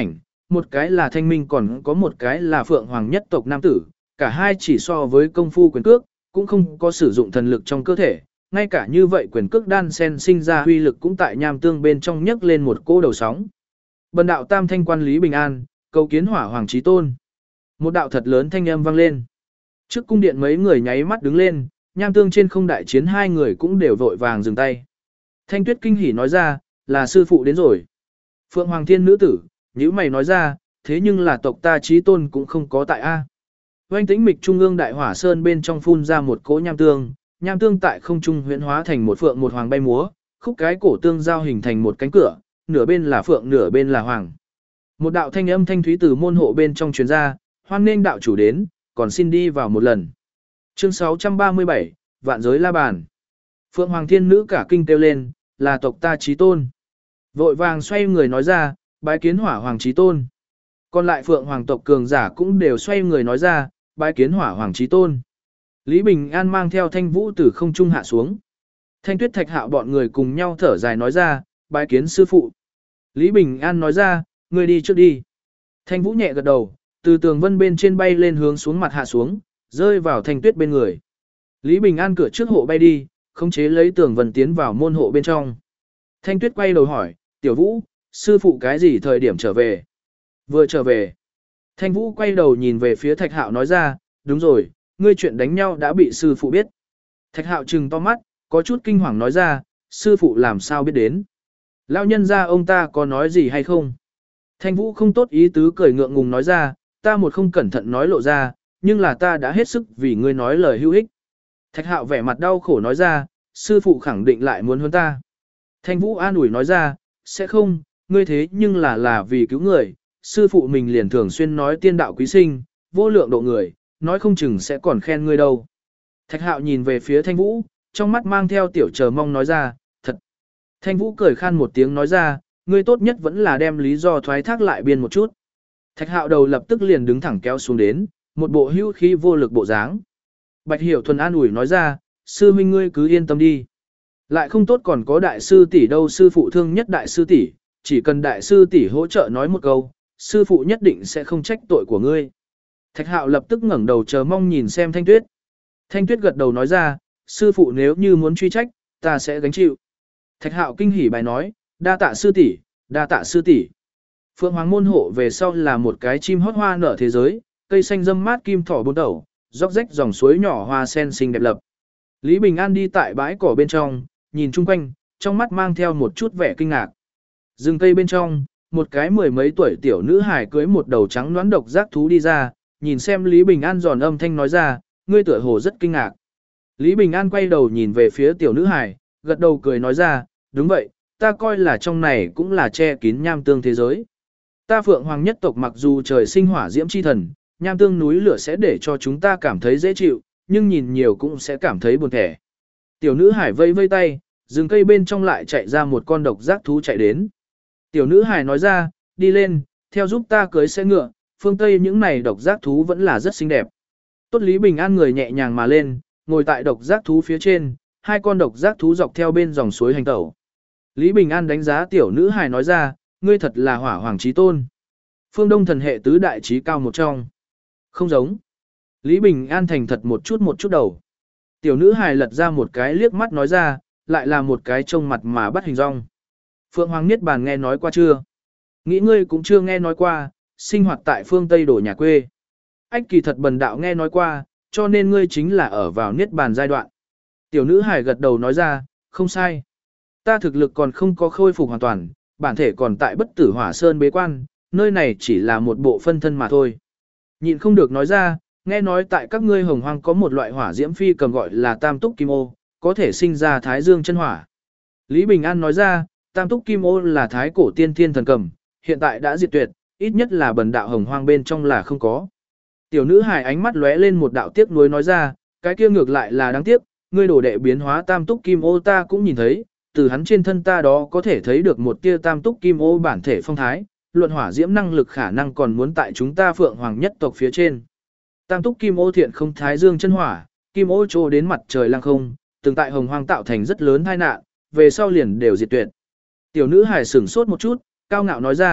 một cái là thanh minh còn có một cái là phượng hoàng nhất tộc nam tử, cả hai chỉ so với công phu quyền cước, cũng không có sử dụng thần lực trong cơ thể, ngay cả như vậy quyền cước đan sen sinh ra huy lực cũng tại nham tương bên trong nhấc lên một cỗ đầu sóng. Bần đạo tam thanh quan Lý Bình An, cầu kiến hỏa hoàng chí tôn. Một đạo thật lớn thanh âm vang lên. Trước cung điện mấy người nháy mắt đứng lên, nham tương trên không đại chiến hai người cũng đều vội vàng dừng tay. Thanh Tuyết kinh hỉ nói ra, là sư phụ đến rồi. Phượng Hoàng Thiên nữ tử, nhíu mày nói ra, thế nhưng là tộc ta chí tôn cũng không có tại a. Oanh tĩnh mịch trung ương đại hỏa sơn bên trong phun ra một cỗ nham tương tại không trung huyễn hóa thành một phượng một hoàng bay múa, khúc cái cổ tương giao hình thành một cánh cửa, nửa bên là phượng nửa bên là hoàng. Một đạo thanh âm thanh thúy từ môn hộ bên trong truyền ra, hoan nghênh đạo chủ đến, còn xin đi vào một lần. Chương 637, Vạn giới la bàn. Phượng Hoàng Thiên nữ cả kinh kêu lên, là tộc ta chí tôn. Vội vàng xoay người nói ra, bái kiến hỏa hoàng chí tôn. Còn lại Phượng Hoàng tộc cường giả cũng đều xoay người nói ra, bái kiến hỏa hoàng chí tôn. Lý Bình An mang theo Thanh Vũ từ không trung hạ xuống. Thanh Tuyết Thạch Hạo bọn người cùng nhau thở dài nói ra, bái kiến sư phụ. Lý Bình An nói ra, ngươi đi trước đi. Thanh Vũ nhẹ gật đầu, từ tường vân bên trên bay lên hướng xuống mặt hạ xuống, rơi vào Thanh Tuyết bên người. Lý Bình An cửa trước hộ bay đi, khống chế lấy tường vân tiến vào môn hộ bên trong. Thanh Tuyết quay đầu hỏi, Tiểu Vũ, sư phụ cái gì thời điểm trở về? Vừa trở về. Thanh Vũ quay đầu nhìn về phía Thạch Hạo nói ra, đúng rồi, ngươi chuyện đánh nhau đã bị sư phụ biết. Thạch Hạo trừng to mắt, có chút kinh hoàng nói ra, sư phụ làm sao biết đến? Lão nhân gia ông ta có nói gì hay không? Thanh Vũ không tốt ý tứ cười ngượng ngùng nói ra, ta một không cẩn thận nói lộ ra, nhưng là ta đã hết sức vì ngươi nói lời hữu ích. Thạch Hạo vẻ mặt đau khổ nói ra, sư phụ khẳng định lại muốn hơn ta. Thanh Vũ an ủi nói ra, sẽ không, ngươi thế nhưng là vì cứu người, sư phụ mình liền thường xuyên nói tiên đạo quý sinh, vô lượng độ người, nói không chừng sẽ còn khen ngươi đâu. Thạch Hạo nhìn về phía Thanh Vũ, trong mắt mang theo tiểu chờ mong nói ra, thật. Thanh Vũ cười khan một tiếng nói ra, ngươi tốt nhất vẫn là đem lý do thoái thác lại biên một chút. Thạch Hạo đầu lập tức liền đứng thẳng kéo xuống đến, một bộ hữu khí vô lực bộ dáng. Bạch Hiểu Thuần an ủi nói ra, sư huynh ngươi cứ yên tâm đi. Lại không tốt còn có đại sư tỷ đâu, sư phụ thương nhất đại sư tỷ, chỉ cần đại sư tỷ hỗ trợ nói một câu, sư phụ nhất định sẽ không trách tội của ngươi. Thạch Hạo lập tức ngẩng đầu chờ mong nhìn xem Thanh Tuyết. Thanh Tuyết gật đầu nói ra, sư phụ nếu như muốn truy trách, ta sẽ gánh chịu. Thạch Hạo kinh hỉ bài nói, đa tạ sư tỷ, đa tạ sư tỷ. Phượng Hoàng môn hộ về sau là một cái chim hót hoa nở thế giới, cây xanh râm mát kim thỏ bốn đầu, róc rách dòng suối nhỏ hoa sen xinh đẹp lập. Lý Bình An đi tại bãi cỏ bên trong, nhìn chung quanh, trong mắt mang theo một chút vẻ kinh ngạc. Rừng cây bên trong, một cái mười mấy tuổi tiểu nữ hài cưới một đầu trắng nõn độc giác thú đi ra, nhìn xem Lý Bình An giòn âm thanh nói ra, ngươi tựa hồ rất kinh ngạc. Lý Bình An quay đầu nhìn về phía tiểu nữ hài, gật đầu cười nói ra, đúng vậy, ta coi là trong này cũng là che kín nham tương thế giới. Ta Phượng Hoàng nhất tộc mặc dù trời sinh hỏa diễm chi thần, nham tương núi lửa sẽ để cho chúng ta cảm thấy dễ chịu, nhưng nhìn nhiều cũng sẽ cảm thấy buồn thẻ. Tiểu nữ hải vây vây tay, rừng cây bên trong lại chạy ra một con độc giác thú chạy đến. Tiểu nữ hải nói ra, đi lên, theo giúp ta cưới xe ngựa, phương Tây những này độc giác thú vẫn là rất xinh đẹp. Tốt Lý Bình An người nhẹ nhàng mà lên, ngồi tại độc giác thú phía trên, hai con độc giác thú dọc theo bên dòng suối hành tẩu. Lý Bình An đánh giá tiểu nữ hài nói ra, ngươi thật là hỏa hoàng chí tôn. Phương Đông thần hệ tứ đại chí cao một trong. Không giống. Lý Bình An thành thật một chút đầu. Tiểu nữ hài lật ra một cái liếc mắt nói ra, lại là một cái trông mặt mà bắt hình rong. Phượng Hoàng Niết Bàn nghe nói qua chưa? Nghĩ ngươi cũng chưa nghe nói qua, sinh hoạt tại phương Tây đổ nhà quê. Ách kỳ thật bần đạo nghe nói qua, cho nên ngươi chính là ở vào Niết Bàn giai đoạn. Tiểu nữ hài gật đầu nói ra, không sai. Ta thực lực còn không có khôi phục hoàn toàn, bản thể còn tại Bất Tử Hỏa Sơn bế quan, nơi này chỉ là một bộ phân thân mà thôi. Nhịn không được nói ra, nghe nói tại các ngươi hồng hoang có một loại hỏa diễm phi cầm gọi là Tam Túc Kim Ô, có thể sinh ra Thái Dương chân hỏa. Lý Bình An nói ra, Tam Túc Kim Ô là thái cổ tiên thiên thần cầm, hiện tại đã diệt tuyệt, ít nhất là bần đạo hồng hoang bên trong là không có. Tiểu nữ hài ánh mắt lóe lên một đạo tiếc nuối nói ra, cái kia ngược lại là đáng tiếc, ngươi đổ đệ biến hóa Tam Túc Kim Ô ta cũng nhìn thấy, từ hắn trên thân ta đó có thể thấy được một tia Tam Túc Kim Ô bản thể phong thái, luận hỏa diễm năng lực khả năng còn muốn tại chúng ta Phượng Hoàng nhất tộc phía trên. Tam Túc Kim Ô thiện không Thái Dương chân hỏa, Kim Ô trô đến mặt trời lăng không, từng tại hồng hoang tạo thành rất lớn tai nạn, về sau liền đều diệt tuyệt. Tiểu nữ hài sửng sốt một chút, cao ngạo nói ra,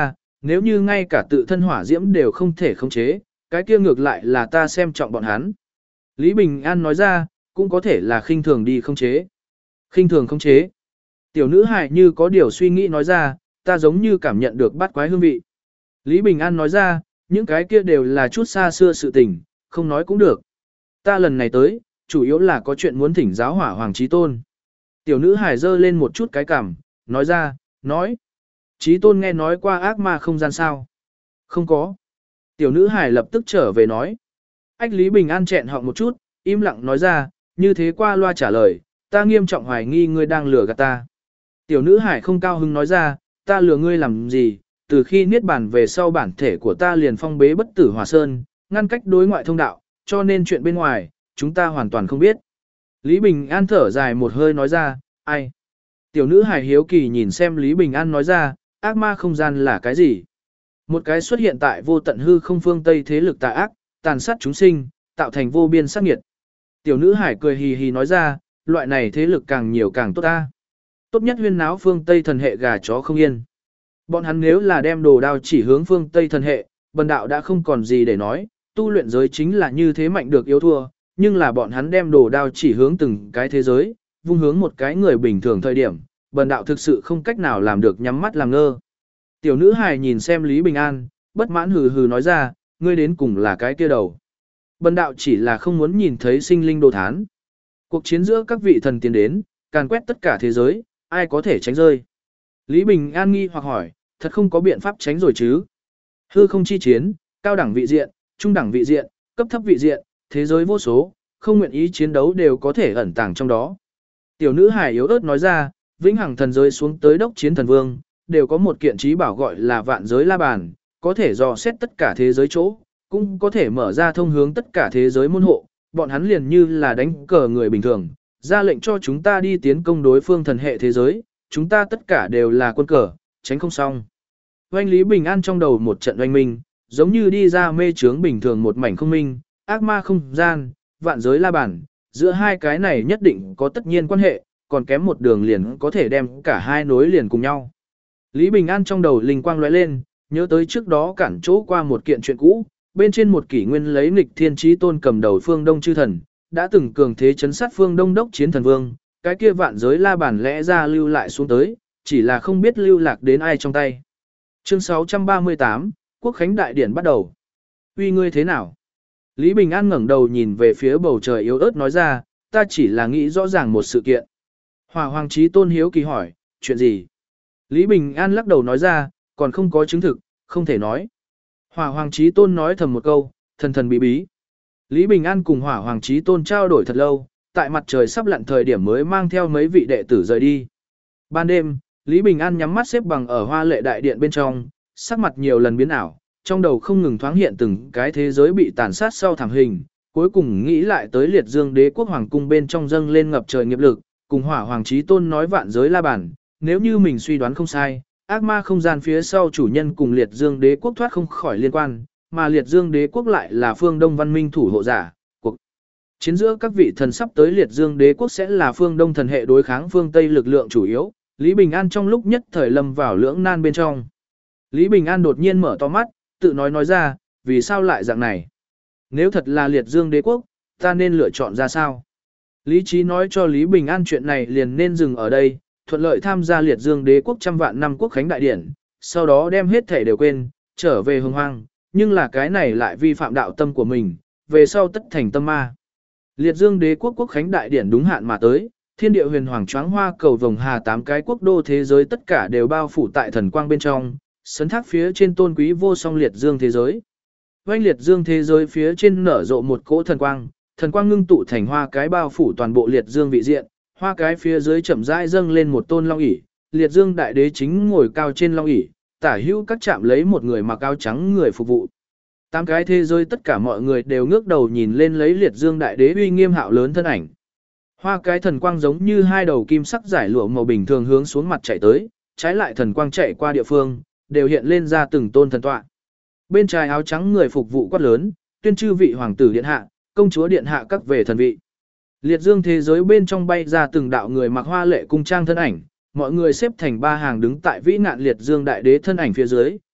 Nếu như ngay cả tự thân hỏa diễm đều không thể khống chế, cái kia ngược lại là ta xem trọng bọn hắn. Lý Bình An nói ra, cũng có thể là khinh thường đi khống chế. Khinh thường khống chế. Tiểu nữ hài như có điều suy nghĩ nói ra, ta giống như cảm nhận được bát quái hương vị. Lý Bình An nói ra, những cái kia đều là chút xa xưa sự tình, không nói cũng được. Ta lần này tới, chủ yếu là có chuyện muốn thỉnh giáo hỏa hoàng chí tôn. Tiểu nữ hài giơ lên một chút cái cằm, nói ra, nói. Chí tôn nghe nói qua ác ma không gian sao? Không có. Tiểu nữ hài lập tức trở về nói. Ách Lý Bình An chẹn họng một chút, im lặng nói ra, như thế qua loa trả lời, ta nghiêm trọng hoài nghi ngươi đang lừa gạt ta. Tiểu nữ hải không cao hứng nói ra, ta lừa ngươi làm gì, từ khi niết bàn về sau bản thể của ta liền phong bế bất tử hỏa sơn, ngăn cách đối ngoại thông đạo, cho nên chuyện bên ngoài, chúng ta hoàn toàn không biết. Lý Bình An thở dài một hơi nói ra, ai? Tiểu nữ hải hiếu kỳ nhìn xem Lý Bình An nói ra, ác ma không gian là cái gì? Một cái xuất hiện tại vô tận hư không phương Tây thế lực tà ác, tàn sát chúng sinh, tạo thành vô biên sát nghiệt. Tiểu nữ hải cười hì hì nói ra, loại này thế lực càng nhiều càng tốt ta. Tốt nhất huyên náo phương Tây thần hệ gà chó không yên. Bọn hắn nếu là đem đồ đao chỉ hướng phương Tây thần hệ, bần đạo đã không còn gì để nói, tu luyện giới chính là như thế mạnh được yếu thua, nhưng là bọn hắn đem đồ đao chỉ hướng từng cái thế giới, vung hướng một cái người bình thường thời điểm, bần đạo thực sự không cách nào làm được nhắm mắt làm ngơ. Tiểu nữ hài nhìn xem Lý Bình An, bất mãn hừ hừ nói ra, ngươi đến cùng là cái kia đầu. Bần đạo chỉ là không muốn nhìn thấy sinh linh đồ thán. Cuộc chiến giữa các vị thần tiến đến, càn quét tất cả thế giới, ai có thể tránh rơi. Lý Bình An nghi hoặc hỏi, thật không có biện pháp tránh rồi chứ. Hư không chi chiến, cao đẳng vị diện, trung đẳng vị diện, cấp thấp vị diện, thế giới vô số, không nguyện ý chiến đấu đều có thể ẩn tàng trong đó. Tiểu nữ hài yếu ớt nói ra, vĩnh hằng thần giới xuống tới đốc chiến thần vương, đều có một kiện trí bảo gọi là vạn giới la bàn, có thể dò xét tất cả thế giới chỗ, cũng có thể mở ra thông hướng tất cả thế giới môn hộ, bọn hắn liền như là đánh cờ người bình thường, ra lệnh cho chúng ta đi tiến công đối phương thần hệ thế giới, chúng ta tất cả đều là quân cờ, tránh không xong. Oanh Lý Bình An trong đầu một trận oanh minh, giống như đi ra mê trướng bình thường một mảnh không minh, ác ma không gian, vạn giới la bàn, giữa hai cái này nhất định có tất nhiên quan hệ, còn kém một đường liền có thể đem cả hai nối liền cùng nhau. Lý Bình An trong đầu linh quang lóe lên, nhớ tới trước đó cản chỗ qua một kiện chuyện cũ, bên trên một kỷ nguyên lấy nghịch thiên chí tôn cầm đầu phương Đông chư thần, đã từng cường thế chấn sát phương Đông đốc chiến thần vương, cái kia vạn giới la bàn lẽ ra lưu lại xuống tới, chỉ là không biết lưu lạc đến ai trong tay. Chương 638, Quốc khánh đại điển bắt đầu. Uy ngươi thế nào? Lý Bình An ngẩng đầu nhìn về phía bầu trời yếu ớt nói ra, ta chỉ là nghĩ rõ ràng một sự kiện. Hỏa Hoàng Chí Tôn hiếu kỳ hỏi, chuyện gì? Lý Bình An lắc đầu nói ra, còn không có chứng thực, không thể nói. Hỏa Hoàng Chí Tôn nói thầm một câu, thần thần bí bí. Lý Bình An cùng Hỏa Hoàng Chí Tôn trao đổi thật lâu, tại mặt trời sắp lặn thời điểm mới mang theo mấy vị đệ tử rời đi. Ban đêm, Lý Bình An nhắm mắt xếp bằng ở hoa lệ đại điện bên trong, sắc mặt nhiều lần biến ảo, trong đầu không ngừng thoáng hiện từng cái thế giới bị tàn sát sau thảm hình, cuối cùng nghĩ lại tới Liệt Dương Đế quốc hoàng cung bên trong dâng lên ngập trời nghiệp lực, cùng Hỏa Hoàng Chí Tôn nói vạn giới la bàn, nếu như mình suy đoán không sai, ác ma không gian phía sau chủ nhân cùng Liệt Dương Đế quốc thoát không khỏi liên quan, mà Liệt Dương Đế quốc lại là phương Đông văn minh thủ hộ giả. Cuộc chiến giữa các vị thần sắp tới Liệt Dương Đế quốc sẽ là phương Đông thần hệ đối kháng phương Tây lực lượng chủ yếu, Lý Bình An trong lúc nhất thời lâm vào lưỡng nan bên trong. Lý Bình An đột nhiên mở to mắt, tự nói ra, vì sao lại dạng này? Nếu thật là Liệt Dương Đế quốc, ta nên lựa chọn ra sao? Lý trí nói cho Lý Bình An chuyện này liền nên dừng ở đây, thuận lợi tham gia Liệt Dương Đế quốc trăm vạn năm quốc khánh đại điển, sau đó đem hết thể đều quên, trở về hồng hoang, nhưng là cái này lại vi phạm đạo tâm của mình, về sau tất thành tâm ma. Liệt Dương Đế quốc quốc khánh đại điển đúng hạn mà tới, thiên địa huyền hoàng choáng hoa cầu vồng hà 8 cái quốc đô thế giới tất cả đều bao phủ tại thần quang bên trong, sấn thác phía trên tôn quý vô song Liệt Dương thế giới. Oanh Liệt Dương thế giới phía trên nở rộ một cỗ thần quang ngưng tụ thành hoa cái bao phủ toàn bộ Liệt Dương vị diện, hoa cái phía dưới chậm rãi dâng lên một tôn long ỷ, Liệt Dương đại đế chính ngồi cao trên long ỷ, tả hữu các chạm lấy một người mặc áo trắng người phục vụ. 8 cái thế giới tất cả mọi người đều ngước đầu nhìn lên lấy Liệt Dương đại đế uy nghiêm hạo lớn thân ảnh. Hoa cái thần quang giống như hai đầu kim sắc giải lụa màu bình thường hướng xuống mặt chạy tới, trái lại thần quang chạy qua địa phương, đều hiện lên ra từng tôn thần tọa. Bên trái áo trắng người phục vụ quát lớn, tuyên chư vị hoàng tử điện hạ, công chúa điện hạ các về thần vị. Liệt Dương thế giới bên trong bay ra từng đạo người mặc hoa lệ cung trang thân ảnh, mọi người xếp thành 3 hàng đứng tại vĩ nạn Liệt Dương đại đế thân ảnh phía dưới,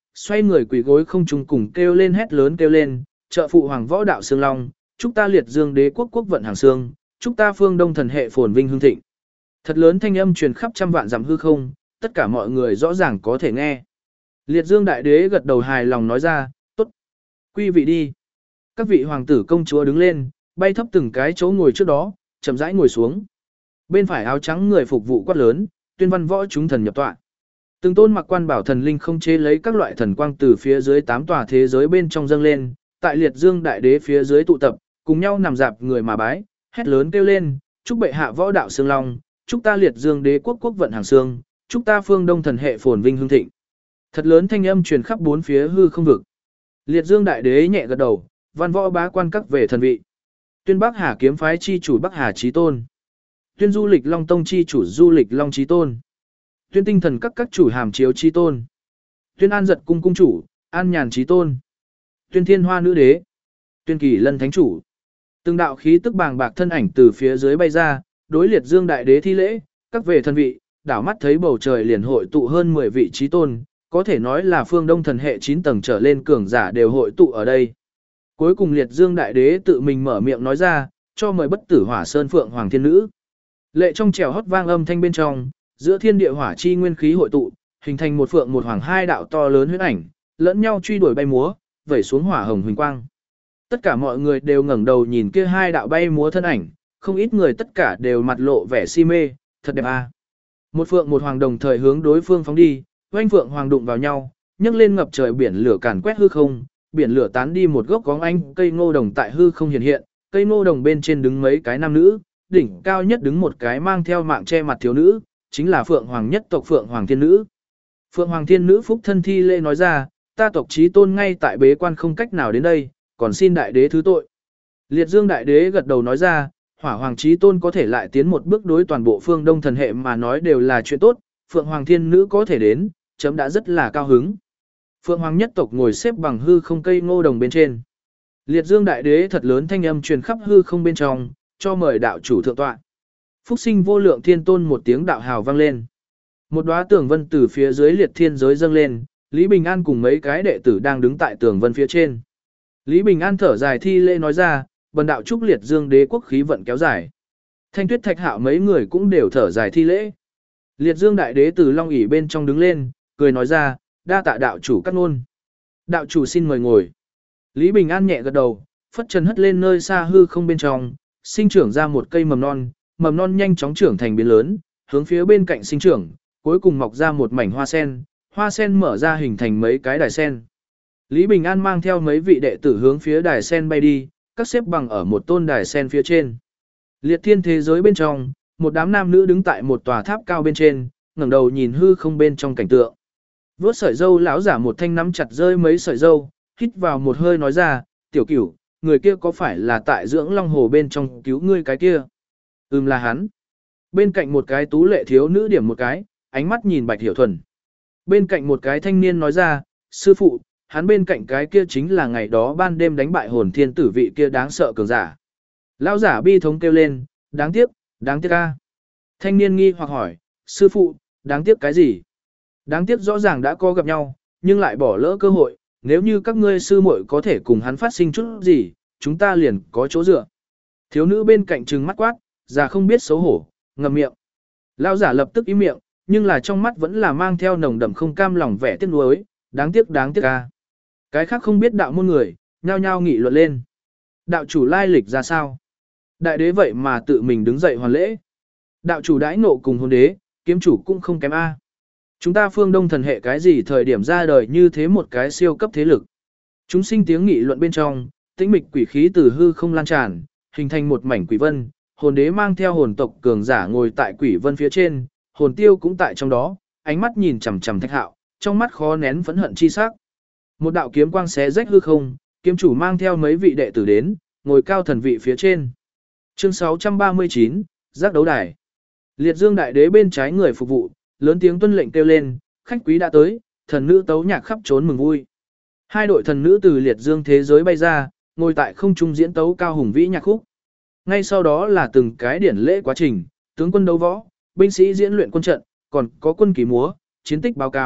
xoay người quỳ gối không trung cùng kêu lên hét lớn kêu lên, trợ phụ hoàng võ đạo xương long, chúc ta liệt dương đế quốc quốc vận hàng xương, chúc ta phương đông thần hệ phồn vinh hương thịnh. Thật lớn thanh âm truyền khắp trăm vạn dặm hư không, tất cả mọi người rõ ràng có thể nghe. Liệt dương đại đế gật đầu hài lòng nói ra, tốt. Quý vị đi. Các vị hoàng tử công chúa đứng lên, bay thấp từng cái chỗ ngồi trước đó, chậm rãi ngồi xuống. Bên phải áo trắng người phục vụ quát lớn, tuyên văn võ chúng thần nhập tọa. Từng tôn mặc quan bảo thần linh không chế lấy các loại thần quang từ phía dưới 8 tòa thế giới bên trong dâng lên, tại liệt dương đại đế phía dưới tụ tập, cùng nhau nằm dạp người mà bái, hét lớn kêu lên, chúc bệ hạ võ đạo xương long, chúc ta liệt dương đế quốc quốc vận hàng xương, chúc ta phương đông thần hệ phồn vinh hương thịnh. Thật lớn thanh âm truyền khắp bốn phía hư không vực. Liệt dương đại đế nhẹ gật đầu, văn võ bá quan các về thần vị. Tuyên Bắc Hà kiếm phái chi chủ Bắc Hà Chí Tôn. Tuyên du lịch Long Tông chi chủ du lịch Long Chí Tôn. Tuyên tinh thần các chủ hàm chiếu Chí Tôn. Tuyên An Giật cung cung chủ, An Nhàn Chí Tôn. Tuyên Thiên Hoa nữ đế. Tuyên Kỳ Lân thánh chủ. Từng đạo khí tức bàng bạc thân ảnh từ phía dưới bay ra, đối liệt dương đại đế thi lễ, các về thần vị, đảo mắt thấy bầu trời liền hội tụ hơn 10 vị Chí Tôn, có thể nói là phương đông thần hệ 9 tầng trở lên cường giả đều hội tụ ở đây. Cuối cùng liệt dương đại đế tự mình mở miệng nói ra, cho mời bất tử hỏa sơn phượng hoàng thiên nữ. Lệ trong trèo hót vang âm thanh bên trong, giữa thiên địa hỏa chi nguyên khí hội tụ, hình thành một phượng một hoàng hai đạo to lớn huyết ảnh, lẫn nhau truy đuổi bay múa, vẩy xuống hỏa hồng huỳnh quang. Tất cả mọi người đều ngẩng đầu nhìn kia hai đạo bay múa thân ảnh, không ít người tất cả đều mặt lộ vẻ si mê, thật đẹp à. Một phượng một hoàng đồng thời hướng đối phương phóng đi, oanh phượng hoàng đụng vào nhau, nhấc lên ngập trời biển lửa càn quét hư không, biển lửa tán đi một gốc góng anh, cây ngô đồng tại hư không hiện hiện, cây ngô đồng bên trên đứng mấy cái nam nữ, đỉnh cao nhất đứng một cái mang theo mạng che mặt thiếu nữ, chính là Phượng Hoàng nhất tộc Phượng Hoàng Thiên Nữ. Phượng Hoàng Thiên Nữ phúc thân thi lễ nói ra, ta tộc Chí Tôn ngay tại bế quan không cách nào đến đây, còn xin đại đế thứ tội. Liệt Dương đại đế gật đầu nói ra, Hỏa Hoàng Chí Tôn có thể lại tiến một bước đối toàn bộ phương Đông thần hệ mà nói đều là chuyện tốt, Phượng Hoàng Thiên Nữ có thể đến, chấm đã rất là cao hứng. Phượng Hoàng nhất tộc ngồi xếp bằng hư không cây ngô đồng bên trên. Liệt Dương đại đế thật lớn thanh âm truyền khắp hư không bên trong, cho mời đạo chủ thượng tọa. Phúc sinh vô lượng thiên tôn một tiếng đạo hào vang lên. Một đóa tường vân từ phía dưới liệt thiên giới dâng lên, Lý Bình An cùng mấy cái đệ tử đang đứng tại tường vân phía trên. Lý Bình An thở dài thi lễ nói ra, bần đạo chúc Liệt Dương đế quốc khí vận kéo dài. Thanh Tuyết Thạch Hạo mấy người cũng đều thở dài thi lễ. Liệt Dương đại đế từ long ỷ bên trong đứng lên, cười nói ra, đa tạ đạo chủ cắt ngôn. Đạo chủ xin mời ngồi. Lý Bình An nhẹ gật đầu, phất trần hất lên nơi xa hư không bên trong, sinh trưởng ra một cây mầm non nhanh chóng trưởng thành biến lớn, hướng phía bên cạnh sinh trưởng, cuối cùng mọc ra một mảnh hoa sen mở ra hình thành mấy cái đài sen. Lý Bình An mang theo mấy vị đệ tử hướng phía đài sen bay đi, các xếp bằng ở một tôn đài sen phía trên. Liệt thiên thế giới bên trong, một đám nam nữ đứng tại một tòa tháp cao bên trên, ngẩng đầu nhìn hư không bên trong cảnh tượng. Vuốt sợi dâu lão giả một thanh nắm chặt rơi mấy sợi dâu, hít vào một hơi nói ra, tiểu cửu, người kia có phải là tại dưỡng long hồ bên trong cứu ngươi cái kia? Là hắn. Bên cạnh một cái tú lệ thiếu nữ điểm một cái, ánh mắt nhìn Bạch Hiểu Thuần. Bên cạnh một cái thanh niên nói ra, sư phụ, hắn bên cạnh cái kia chính là ngày đó ban đêm đánh bại hồn thiên tử vị kia đáng sợ cường giả. Lão giả bi thống kêu lên, đáng tiếc a. Thanh niên nghi hoặc hỏi, sư phụ, đáng tiếc cái gì? Đáng tiếc rõ ràng đã có gặp nhau, nhưng lại bỏ lỡ cơ hội, nếu như các ngươi sư muội có thể cùng hắn phát sinh chút gì, chúng ta liền có chỗ dựa. Thiếu nữ bên cạnh trừng mắt quát, già không biết xấu hổ, ngậm miệng. Lão giả lập tức im miệng, nhưng là trong mắt vẫn là mang theo nồng đậm không cam lòng vẻ tiếc nuối, đáng tiếc a. Cái khác không biết đạo môn người, nhao nhao nghị luận lên. Đạo chủ lai lịch ra sao? Đại đế vậy mà tự mình đứng dậy hoàn lễ. Đạo chủ đãi nộ cùng hôn đế, kiếm chủ cũng không kém a. Chúng ta phương Đông thần hệ cái gì thời điểm ra đời như thế một cái siêu cấp thế lực. Chúng sinh tiếng nghị luận bên trong, tĩnh mịch quỷ khí từ hư không lan tràn, hình thành một mảnh quỷ vân, hồn đế mang theo hồn tộc cường giả ngồi tại quỷ vân phía trên, hồn tiêu cũng tại trong đó, ánh mắt nhìn chằm chằm Thạch Hạo, trong mắt khó nén phẫn hận chi sắc. Một đạo kiếm quang xé rách hư không, kiếm chủ mang theo mấy vị đệ tử đến, ngồi cao thần vị phía trên. Chương 639, giác đấu đài. Liệt Dương đại đế bên trái người phục vụ, lớn tiếng tuân lệnh kêu lên, khách quý đã tới, thần nữ tấu nhạc khắp trốn mừng vui. Hai đội thần nữ từ Liệt Dương thế giới bay ra, ngồi tại không trung diễn tấu cao hùng vĩ nhạc khúc. Ngay sau đó là từng cái điển lễ quá trình, tướng quân đấu võ, binh sĩ diễn luyện quân trận, còn có quân kỳ múa, chiến tích báo cáo,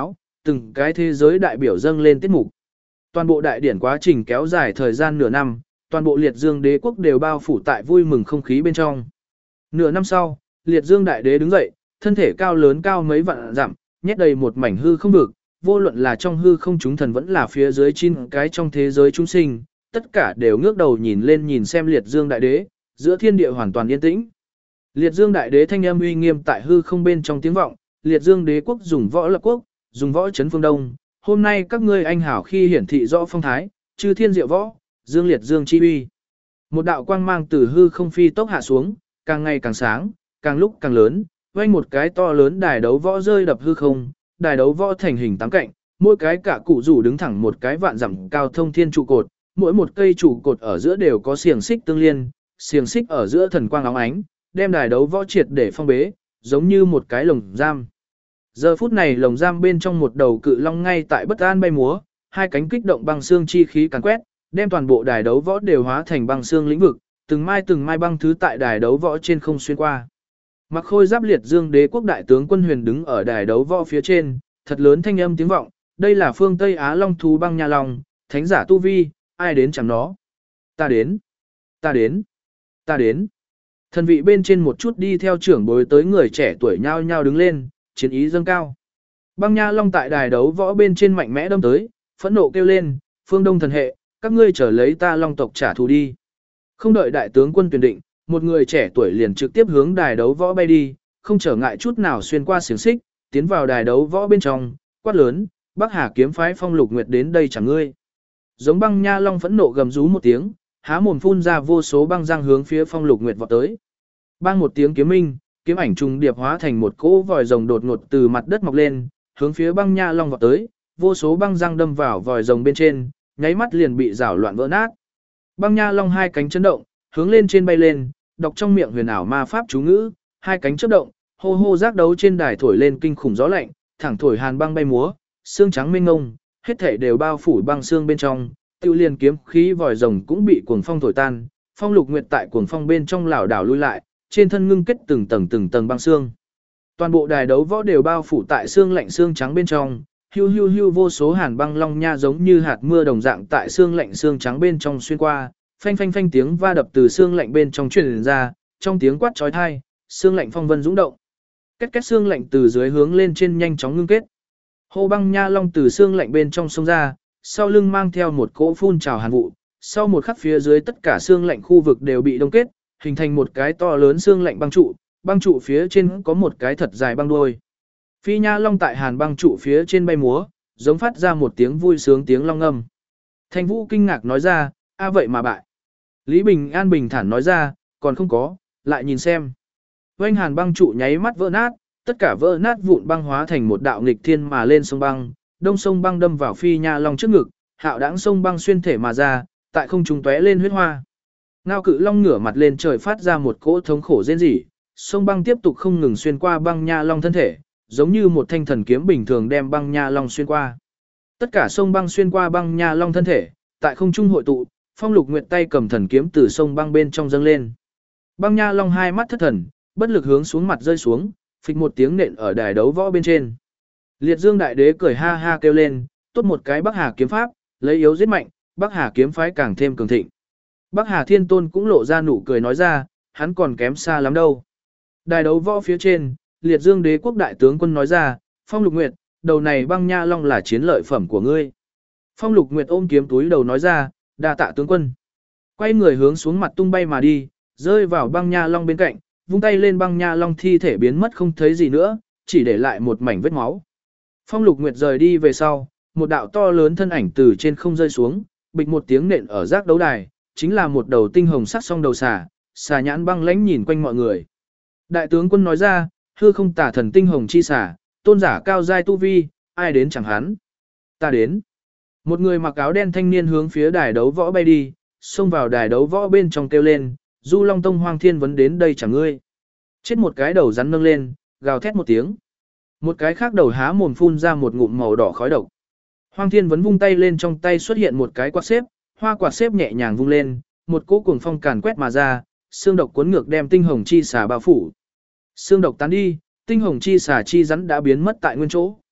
từng cái thế giới đại biểu dâng lên tiết mục. Toàn bộ đại điển quá trình kéo dài thời gian nửa năm, toàn bộ Liệt Dương đế quốc đều bao phủ tại vui mừng không khí bên trong. Nửa năm sau, Liệt Dương đại đế đứng dậy, thân thể cao lớn cao mấy vạn dặm, nhét đầy một mảnh hư không vực, vô luận là trong hư không chúng thần vẫn là phía dưới chín cái trong thế giới chúng sinh, tất cả đều ngước đầu nhìn lên nhìn xem Liệt Dương đại đế, giữa thiên địa hoàn toàn yên tĩnh. Liệt Dương đại đế thanh âm uy nghiêm tại hư không bên trong tiếng vọng, Liệt Dương đế quốc dùng võ lập quốc, dùng võ trấn phương đông, hôm nay các ngươi anh hảo khi hiển thị rõ phong thái, chư thiên diệu võ, Dương Liệt Dương chi uy. Một đạo quang mang từ hư không phi tốc hạ xuống, càng ngày càng sáng, càng lúc càng lớn, vang một cái to lớn đài đấu võ rơi đập hư không, đài đấu võ thành hình tám cạnh, mỗi cái cả cụ rủ đứng thẳng một cái vạn dặm cao thông thiên trụ cột, mỗi một cây trụ cột ở giữa đều có xiềng xích tương liên, xiềng xích ở giữa thần quang óng ánh, đem đài đấu võ triệt để phong bế, giống như một cái lồng giam. Giờ phút này lồng giam bên trong một đầu cự long ngay tại bất an bay múa, hai cánh kích động băng xương chi khí càn quét, đem toàn bộ đài đấu võ đều hóa thành băng xương lĩnh vực, từng mai băng thứ tại đài đấu võ trên không xuyên qua. Mặc khôi giáp Liệt Dương đế quốc đại tướng quân Huyền đứng ở đài đấu võ phía trên, thật lớn thanh âm tiếng vọng, đây là phương Tây Á Long thú băng nha long, thánh giả tu vi, ai đến chẳng nó. Ta đến, ta đến, ta đến. Thần vị bên trên một chút đi theo trưởng bối tới người trẻ tuổi nhao nhao đứng lên, chiến ý dâng cao. Băng nha long tại đài đấu võ bên trên mạnh mẽ đâm tới, phẫn nộ kêu lên, phương Đông thần hệ, các ngươi trở lấy ta long tộc trả thù đi. Không đợi đại tướng quân tuyển định, một người trẻ tuổi liền trực tiếp hướng đài đấu võ bay đi, không trở ngại chút nào xuyên qua xiềng xích, tiến vào đài đấu võ bên trong, quát lớn, Bắc Hà kiếm phái Phong Lục Nguyệt đến đây chẳng ngươi. Giống băng nha long phẫn nộ gầm rú một tiếng, há mồm phun ra vô số băng răng hướng phía Phong Lục Nguyệt vọt tới. Bang một tiếng kiếm minh, kiếm ảnh trùng điệp hóa thành một cỗ vòi rồng đột ngột từ mặt đất mọc lên, hướng phía băng nha long vọt tới, vô số băng răng đâm vào vòi rồng bên trên, nháy mắt liền bị rảo loạn vỡ nát. Băng nha long hai cánh chấn động, hướng lên trên bay lên, đọc trong miệng huyền ảo ma pháp chú ngữ, hai cánh chớp động, hô hô giác đấu trên đài thổi lên kinh khủng gió lạnh, thẳng thổi hàn băng bay múa, xương trắng mênh mông, hết thảy đều bao phủ băng xương bên trong, tiêu liền kiếm khí vòi rồng cũng bị cuồng phong thổi tan, Phong Lục Nguyệt tại cuồng phong bên trong lảo đảo lui lại, trên thân ngưng kết từng tầng băng xương. Toàn bộ đài đấu võ đều bao phủ tại xương lạnh xương trắng bên trong, hưu hưu hưu vô số hàn băng long nha giống như hạt mưa đồng dạng tại xương lạnh xương trắng bên trong xuyên qua, phanh phanh phanh tiếng va đập từ xương lạnh bên trong truyền ra, trong tiếng quát chói tai, xương lạnh phong vân dũng động. Két két xương lạnh từ dưới hướng lên trên nhanh chóng ngưng kết. Hô băng nha long từ xương lạnh bên trong xông ra, sau lưng mang theo một cỗ phun trào hàn vụ, sau một khắc phía dưới tất cả xương lạnh khu vực đều bị đông kết, hình thành một cái to lớn xương lạnh băng trụ phía trên có một cái thật dài băng đuôi. Phi nha long tại hàn băng trụ phía trên bay múa, giống phát ra một tiếng vui sướng tiếng long ngâm. Thanh Vũ kinh ngạc nói ra, a vậy mà bại. Lý Bình An bình thản nói ra, còn không có, lại nhìn xem. Vành hàn băng trụ nháy mắt vỡ nát, tất cả vỡ nát vụn băng hóa thành một đạo nghịch thiên mà lên sông băng, đông sông băng đâm vào Phi nha long trước ngực, hạo đãng sông băng xuyên thể mà ra, tại không trung tóe lên huyết hoa. Ngao cự long ngửa mặt lên trời phát ra một cỗ thống khổ rên rỉ, sông băng tiếp tục không ngừng xuyên qua băng nha long thân thể, giống như một thanh thần kiếm bình thường đem băng nha long xuyên qua. Tất cả sông băng xuyên qua băng nha long thân thể, tại không trung hội tụ, Phong Lục Nguyệt tay cầm thần kiếm từ sông băng bên trong dâng lên. Băng nha long hai mắt thất thần, bất lực hướng xuống mặt rơi xuống, phịch một tiếng nện ở đài đấu võ bên trên. Liệt Dương đại đế cười ha ha kêu lên, tốt một cái Bắc Hà kiếm pháp, lấy yếu giết mạnh, Bắc Hà kiếm phái càng thêm cường thịnh. Bắc Hà Thiên Tôn cũng lộ ra nụ cười nói ra, hắn còn kém xa lắm đâu. Đài đấu võ phía trên, Liệt Dương đế quốc đại tướng quân nói ra, Phong Lục Nguyệt, đầu này băng nha long là chiến lợi phẩm của ngươi. Phong Lục Nguyệt ôm kiếm túi đầu nói ra, đa tạ tướng quân. Quay người hướng xuống mặt tung bay mà đi, rơi vào băng nha long bên cạnh, vung tay lên băng nha long thi thể biến mất không thấy gì nữa, chỉ để lại một mảnh vết máu. Phong Lục Nguyệt rời đi về sau, một đạo to lớn thân ảnh từ trên không rơi xuống, bịch một tiếng nện ở giác đấu đài, chính là một đầu tinh hồng sắc song đầu xà, xà nhãn băng lãnh nhìn quanh mọi người. Đại tướng quân nói ra, hư không tả thần tinh hồng chi xà, tôn giả cao giai tu vi, ai đến chẳng hắn. Ta đến. Một người mặc áo đen thanh niên hướng phía đài đấu võ bay đi, xông vào đài đấu võ bên trong kêu lên, Du Long Tông Hoang Thiên Vấn đến đây chẳng ngươi. Chết một cái đầu rắn nâng lên, gào thét một tiếng. Một cái khác đầu há mồm phun ra một ngụm màu đỏ khói độc. Hoang Thiên Vấn vung tay lên, trong tay xuất hiện một cái quạt xếp, hoa quạt xếp nhẹ nhàng vung lên, một cỗ cuồng phong càn quét mà ra, xương độc cuốn ngược đem tinh hồng chi xà bao phủ. Xương độc tán đi, tinh hồng chi xà chi rắn đã biến mất tại nguyên chỗ.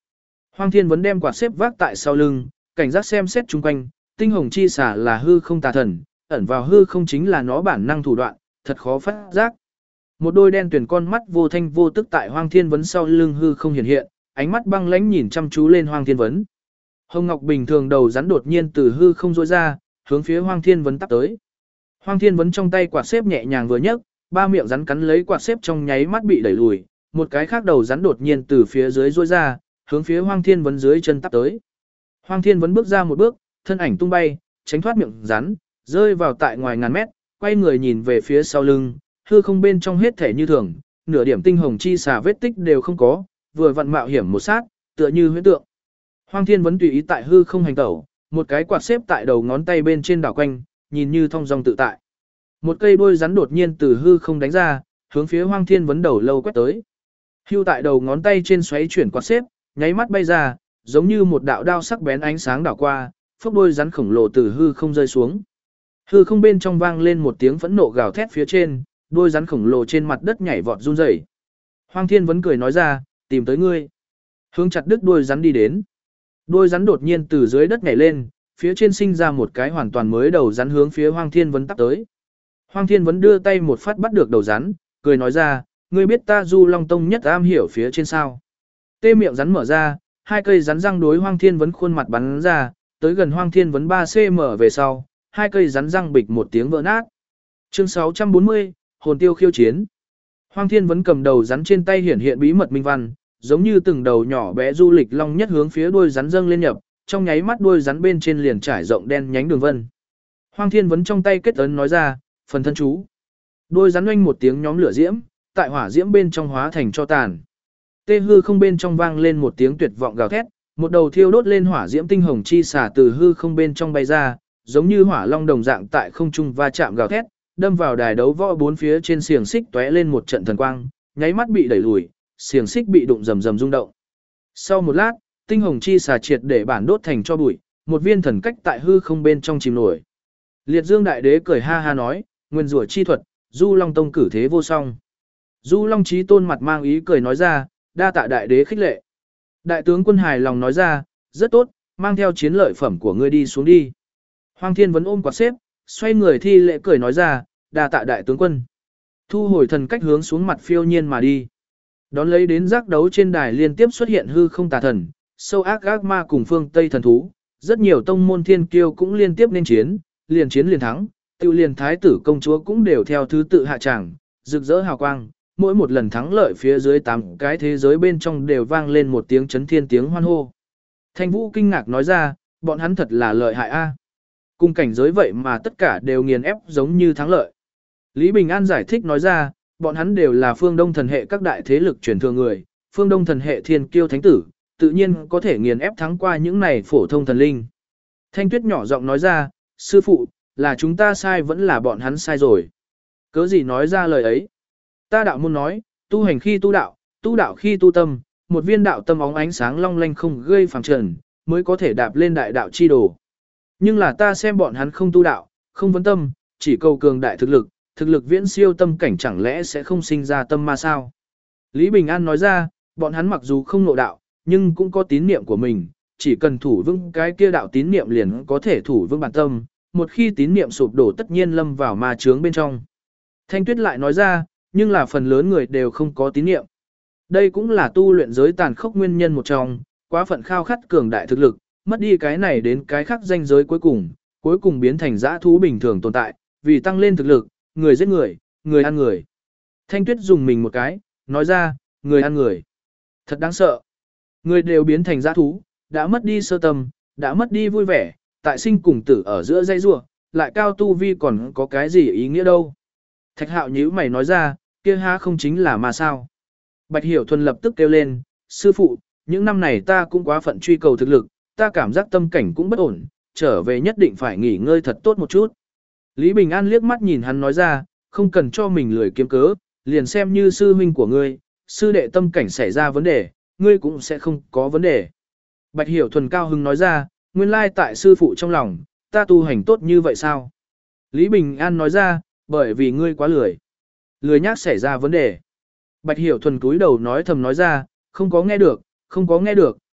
Hoàng Thiên Vấn đem quạt xếp vác tại sau lưng, cảnh giác xem xét chung quanh, tinh hồng chi xà là hư không tà thần, ẩn vào hư không chính là nó bản năng thủ đoạn, thật khó phát giác. Một đôi đen tuyền con mắt vô thanh vô tức tại Hoàng Thiên Vấn sau lưng hư không hiện hiện, ánh mắt băng lãnh nhìn chăm chú lên Hoàng Thiên Vấn. Hồng Ngọc bình thường đầu rắn đột nhiên từ hư không rỗi ra, hướng phía Hoàng Thiên Vấn tắp tới. Hoàng Thiên Vấn trong tay quạt xếp nhẹ nhàng vừa nhấc, ba miệng rắn cắn lấy quạt xếp trong nháy mắt bị đẩy lùi, một cái khác đầu rắn đột nhiên từ phía dưới rỗi ra, hướng phía Hoàng Thiên Vấn dưới chân tắp tới. Hoàng Thiên Vấn bước ra một bước, thân ảnh tung bay, tránh thoát miệng rắn, rơi vào tại ngoài ngàn mét, quay người nhìn về phía sau lưng, hư không bên trong hết thể như thường, nửa điểm tinh hồng chi xà vết tích đều không có, vừa vặn mạo hiểm một sát, tựa như huyễn tượng. Hoàng Thiên Vấn tùy ý tại hư không hành tẩu, một cái quạt xếp tại đầu ngón tay bên trên đảo quanh, nhìn như thong dong tự tại. Một cây đuôi rắn đột nhiên từ hư không đánh ra, hướng phía Hoàng Thiên Vấn đầu lâu quét tới. Hưu tại đầu ngón tay trên xoáy chuyển quạt xếp, nháy mắt bay ra, giống như một đạo đao sắc bén ánh sáng đảo qua, phốc đuôi rắn khổng lồ từ hư không rơi xuống. Hư không bên trong vang lên một tiếng phẫn nộ gào thét phía trên, đuôi rắn khổng lồ trên mặt đất nhảy vọt run rẩy. Hoàng Thiên Vấn cười nói ra, tìm tới ngươi. Hướng chặt đứt đuôi rắn đi đến. Đuôi rắn đột nhiên từ dưới đất nhảy lên, phía trên sinh ra một cái hoàn toàn mới đầu rắn hướng phía Hoàng Thiên Vấn tắp tới. Hoàng Thiên Vấn đưa tay một phát bắt được đầu rắn, cười nói ra, ngươi biết ta Du Long Tông nhất am hiểu phía trên sao. Tê miệng rắn mở ra, hai cây rắn răng đối Hoàng Thiên Vấn khuôn mặt bắn ra, tới gần Hoàng Thiên Vấn 3cm về sau, hai cây rắn răng bịch một tiếng vỡ nát. Chương 640, hồn tiêu khiêu chiến. Hoàng Thiên Vấn cầm đầu rắn trên tay hiển hiện bí mật minh văn, giống như từng đầu nhỏ bé du lịch long nhất hướng phía đuôi rắn dâng lên nhập, trong nháy mắt đuôi rắn bên trên liền trải rộng đen nhánh đường vân. Hoàng Thiên Vấn trong tay kết ấn nói ra, phần thân chú. Đuôi rắn oanh một tiếng nhóm lửa diễm, tại hỏa diễm bên trong hóa thành cho tàn. Tê hư không bên trong vang lên một tiếng tuyệt vọng gào thét, một đầu thiêu đốt lên hỏa diễm tinh hồng chi xả từ hư không bên trong bay ra, giống như hỏa long đồng dạng tại không trung va chạm gào thét, đâm vào đài đấu võ bốn phía trên xiềng xích tóe lên một trận thần quang, nháy mắt bị đẩy lùi, xiềng xích bị đụng rầm rầm rung động. Sau một lát, tinh hồng chi xà triệt để bản đốt thành cho bụi, một viên thần cách tại hư không bên trong chìm nổi. Liệt Dương Đại Đế cười ha ha nói, nguyên rủa chi thuật, Du Long Tông cử thế vô song. Du Long Chí Tôn mặt mang ý cười nói ra, đa tạ Đại Đế khích lệ. Đại tướng quân hài lòng nói ra, rất tốt, mang theo chiến lợi phẩm của ngươi đi xuống đi. Hoàng Thiên Vấn ôm quạt xếp, xoay người thi lễ cười nói ra, đa tạ đại tướng quân. Thu hồi thần cách hướng xuống mặt phiêu nhiên mà đi. Đón lấy đến giác đấu trên đài liên tiếp xuất hiện hư không tà thần, sâu ác ác ma cùng phương Tây thần thú. Rất nhiều tông môn thiên kiêu cũng liên tiếp nên chiến liền thắng, tiêu liền thái tử công chúa cũng đều theo thứ tự hạ tràng, rực rỡ hào quang. Mỗi một lần thắng lợi phía dưới 8 cái thế giới bên trong đều vang lên một tiếng chấn thiên tiếng hoan hô. Thanh Vũ kinh ngạc nói ra, bọn hắn thật là lợi hại a. Cùng cảnh giới vậy mà tất cả đều nghiền ép giống như thắng lợi. Lý Bình An giải thích nói ra, bọn hắn đều là phương Đông thần hệ các đại thế lực truyền thừa người, phương Đông thần hệ thiên kiêu thánh tử, tự nhiên có thể nghiền ép thắng qua những này phổ thông thần linh. Thanh Tuyết nhỏ giọng nói ra, sư phụ, là chúng ta sai vẫn là bọn hắn sai rồi. Cớ gì nói ra lời ấy? Ta đạo môn nói, tu hành khi tu đạo khi tu tâm, một viên đạo tâm óng ánh sáng long lanh không gây phàm trần, mới có thể đạp lên đại đạo chi đồ. Nhưng là ta xem bọn hắn không tu đạo, không vấn tâm, chỉ cầu cường đại thực lực viễn siêu tâm cảnh chẳng lẽ sẽ không sinh ra tâm ma sao? Lý Bình An nói ra, bọn hắn mặc dù không ngộ đạo, nhưng cũng có tín niệm của mình, chỉ cần thủ vững cái kia đạo tín niệm liền có thể thủ vững bản tâm, một khi tín niệm sụp đổ tất nhiên lâm vào ma chướng bên trong. Thanh Tuyết lại nói ra, nhưng là phần lớn người đều không có tín niệm. Đây cũng là tu luyện giới tàn khốc nguyên nhân một trong, quá phận khao khát cường đại thực lực, mất đi cái này đến cái khác danh giới cuối cùng biến thành dã thú bình thường tồn tại, vì tăng lên thực lực, người giết người, người ăn người. Thanh Tuyết dùng mình một cái, nói ra, người ăn người. Thật đáng sợ. Người đều biến thành dã thú, đã mất đi sơ tâm, đã mất đi vui vẻ, tại sinh cùng tử ở giữa dây rua, lại cao tu vi còn có cái gì ý nghĩa đâu. Thạch Hạo nhíu mày nói ra, kia há không chính là mà sao. Bạch Hiểu Thuần lập tức kêu lên, sư phụ, những năm này ta cũng quá phận truy cầu thực lực, ta cảm giác tâm cảnh cũng bất ổn, trở về nhất định phải nghỉ ngơi thật tốt một chút. Lý Bình An liếc mắt nhìn hắn nói ra, không cần cho mình lười kiếm cớ, liền xem như sư huynh của ngươi, sư đệ tâm cảnh xảy ra vấn đề, ngươi cũng sẽ không có vấn đề. Bạch Hiểu Thuần cao hứng nói ra, nguyên lai tại sư phụ trong lòng, ta tu hành tốt như vậy sao? Lý Bình An nói ra, bởi vì ngươi quá lười. Lười nhác xảy ra vấn đề. Bạch Hiểu Thuần cúi đầu nói thầm nói ra, không có nghe được,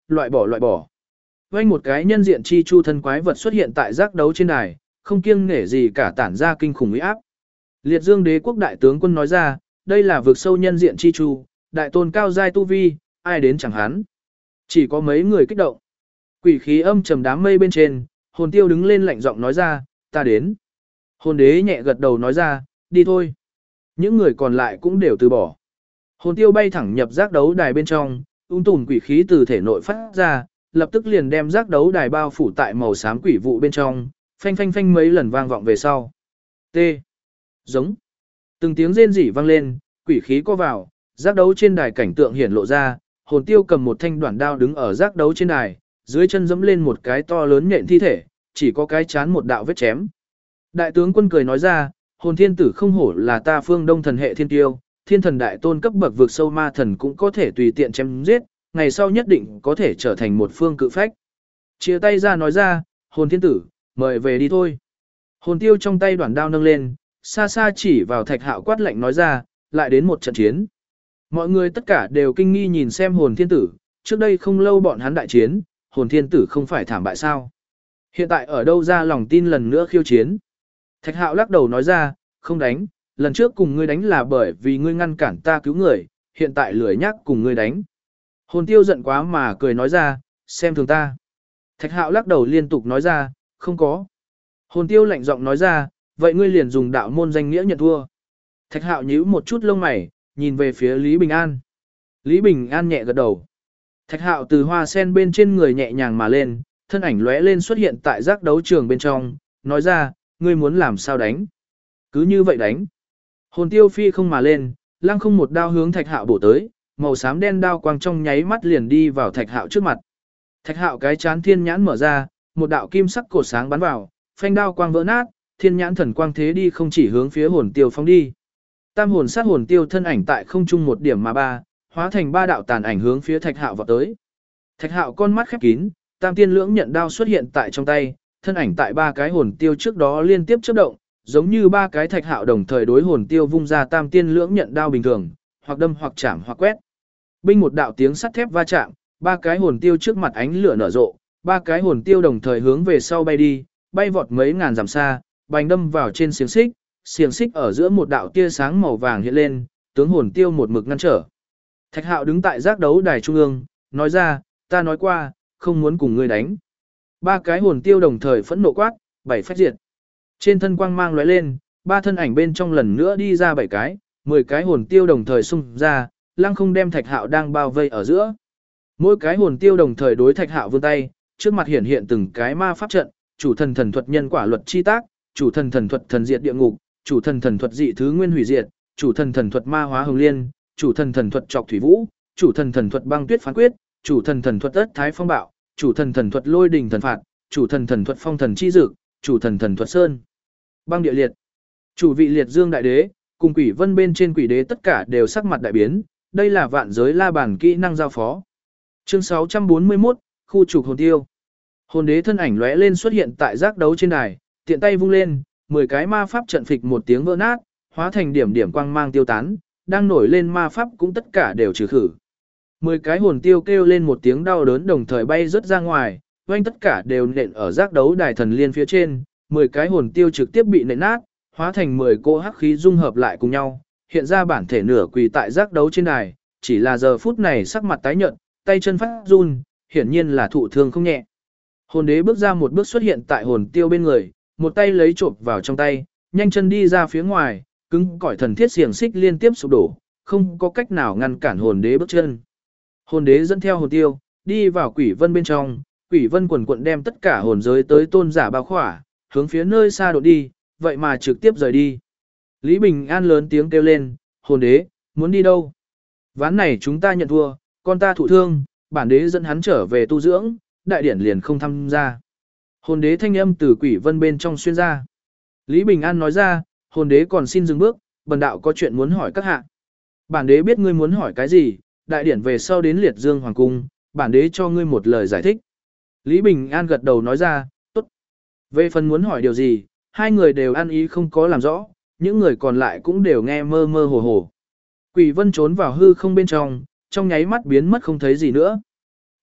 loại bỏ loại bỏ. Vành một cái nhân diện chi chu thân quái vật xuất hiện tại giác đấu trên đài, không kiêng nể gì cả tản ra kinh khủng uy áp. Liệt Dương Đế quốc đại tướng quân nói ra, đây là vực sâu nhân diện chi chu, đại tôn cao giai tu vi, ai đến chẳng hắn. Chỉ có mấy người kích động. Quỷ khí âm trầm đám mây bên trên, hồn tiêu đứng lên lạnh giọng nói ra, ta đến. Hồn đế nhẹ gật đầu nói ra, đi thôi. Những người còn lại cũng đều từ bỏ. Hồn tiêu bay thẳng nhập giác đấu đài bên trong, tùm quỷ khí từ thể nội phát ra, lập tức liền đem giác đấu đài bao phủ tại màu xám quỷ vụ bên trong, phanh phanh phanh mấy lần vang vọng về sau. T. Giống. Từng tiếng rên rỉ vang lên, quỷ khí co vào, giác đấu trên đài cảnh tượng hiển lộ ra, hồn tiêu cầm một thanh đoạn đao đứng ở giác đấu trên đài, dưới chân dẫm lên một cái to lớn nhện thi thể, chỉ có cái chán một đạo vết chém. Đại tướng quân cười nói ra, hồn thiên tử không hổ là ta phương đông thần hệ thiên tiêu, thiên thần đại tôn cấp bậc vượt sâu ma thần cũng có thể tùy tiện chém giết, ngày sau nhất định có thể trở thành một phương cự phách. Chia tay ra nói ra, hồn thiên tử, mời về đi thôi. Hồn tiêu trong tay đoạn đao nâng lên, xa xa chỉ vào Thạch Hạo quát lạnh nói ra, lại đến một trận chiến. Mọi người tất cả đều kinh nghi nhìn xem hồn thiên tử, trước đây không lâu bọn hắn đại chiến, hồn thiên tử không phải thảm bại sao. Hiện tại ở đâu ra lòng tin lần nữa khiêu chiến. Thạch Hạo lắc đầu nói ra, không đánh, lần trước cùng ngươi đánh là bởi vì ngươi ngăn cản ta cứu người, hiện tại lười nhắc cùng ngươi đánh. Hồn tiêu giận quá mà cười nói ra, xem thường ta. Thạch Hạo lắc đầu liên tục nói ra, không có. Hồn tiêu lạnh giọng nói ra, vậy ngươi liền dùng đạo môn danh nghĩa nhận thua. Thạch Hạo nhíu một chút lông mày, nhìn về phía Lý Bình An. Lý Bình An nhẹ gật đầu. Thạch Hạo từ hoa sen bên trên người nhẹ nhàng mà lên, thân ảnh lóe lên xuất hiện tại giác đấu trường bên trong, nói ra, ngươi muốn làm sao đánh? Cứ như vậy đánh. Hồn tiêu phi không mà lên, lăng không một đao hướng Thạch Hạo bổ tới, màu xám đen đao quang trong nháy mắt liền đi vào Thạch Hạo trước mặt. Thạch Hạo cái chán thiên nhãn mở ra, một đạo kim sắc cột sáng bắn vào, phanh đao quang vỡ nát, thiên nhãn thần quang thế đi không chỉ hướng phía hồn tiêu phóng đi. Tam hồn sát hồn tiêu thân ảnh tại không trung một điểm mà ba, hóa thành ba đạo tàn ảnh hướng phía Thạch Hạo vọt tới. Thạch Hạo con mắt khép kín, tam tiên lưỡng nhận đao xuất hiện tại trong tay, thân ảnh tại ba cái hồn tiêu trước đó liên tiếp chớp động, giống như ba cái Thạch Hạo đồng thời đối hồn tiêu vung ra tam tiên lưỡng nhận đao bình thường, hoặc đâm hoặc chạm hoặc quét. Binh một đạo tiếng sắt thép va chạm, ba cái hồn tiêu trước mặt ánh lửa nở rộ, ba cái hồn tiêu đồng thời hướng về sau bay đi, bay vọt mấy ngàn dặm xa, bành đâm vào trên xiềng xích ở giữa một đạo tia sáng màu vàng hiện lên, tướng hồn tiêu một mực ngăn trở. Thạch Hạo đứng tại giác đấu đài trung ương, nói ra, ta nói qua, không muốn cùng ngươi đánh. Ba cái hồn tiêu đồng thời phẫn nộ quát, bảy phách diệt. Trên thân quang mang lóe lên, ba thân ảnh bên trong lần nữa đi ra 7 cái, 10 cái hồn tiêu đồng thời xung ra, lăng không đem Thạch Hạo đang bao vây ở giữa. Mỗi cái hồn tiêu đồng thời đối Thạch Hạo vươn tay, trước mặt hiện hiện từng cái ma pháp trận, chủ thần thần thuật nhân quả luật chi tác, chủ thần thần thuật thần diệt địa ngục, chủ thần thần thuật dị thứ nguyên hủy diệt, chủ thần thần thuật ma hóa hồng liên, chủ thần thần thuật trọc thủy vũ, chủ thần thần thuật băng tuyết phán quyết, chủ thần thần thuật ất thái phong bạo, chủ thần thần thuật lôi đình thần phạt, chủ thần thần thuật phong thần chi dực, chủ thần thần thuật sơn băng địa liệt. Chủ vị liệt dương đại đế, cùng quỷ vân bên trên quỷ đế tất cả đều sắc mặt đại biến, đây là vạn giới la bàn kỹ năng giao phó. Chương 641, khu trục hồn tiêu. Hồn đế thân ảnh lóe lên xuất hiện tại giác đấu trên đài, tiện tay vung lên, 10 cái ma pháp trận phịch một tiếng vỡ nát, hóa thành điểm điểm quang mang tiêu tán, đang nổi lên ma pháp cũng tất cả đều trừ khử. 10 cái hồn tiêu kêu lên một tiếng đau đớn đồng thời bay rớt ra ngoài, oanh tất cả đều nện ở giác đấu đài thần liên phía trên, 10 cái hồn tiêu trực tiếp bị nện nát, hóa thành 10 cỗ hắc khí dung hợp lại cùng nhau, hiện ra bản thể nửa quỳ tại giác đấu trên đài, chỉ là giờ phút này sắc mặt tái nhợt, tay chân phát run, hiển nhiên là thụ thương không nhẹ. Hồn đế bước ra một bước xuất hiện tại hồn tiêu bên người, một tay lấy chộp vào trong tay, nhanh chân đi ra phía ngoài, cứng cỏi thần thiết xiềng xích liên tiếp sụp đổ, không có cách nào ngăn cản hồn đế bước chân. Hồn đế dẫn theo hồn tiêu, đi vào quỷ vân bên trong, quỷ vân quần quận đem tất cả hồn giới tới tôn giả bao khỏa, hướng phía nơi xa đột đi, vậy mà trực tiếp rời đi. Lý Bình An lớn tiếng kêu lên, hồn đế, muốn đi đâu? Ván này chúng ta nhận thua, con ta thụ thương, bản đế dẫn hắn trở về tu dưỡng, đại điển liền không tham gia. Hồn đế thanh âm từ quỷ vân bên trong xuyên ra. Lý Bình An nói ra, hồn đế còn xin dừng bước, bần đạo có chuyện muốn hỏi các hạ. Bản đế biết ngươi muốn hỏi cái gì, đại điển về sau đến liệt dương hoàng cung, bản đế cho ngươi một lời giải thích. Lý Bình An gật đầu nói ra, tốt. Về phần muốn hỏi điều gì, hai người đều ăn ý không có làm rõ, những người còn lại cũng đều nghe mơ mơ hồ hồ. Quỷ vân trốn vào hư không bên trong nháy mắt biến mất không thấy gì nữa.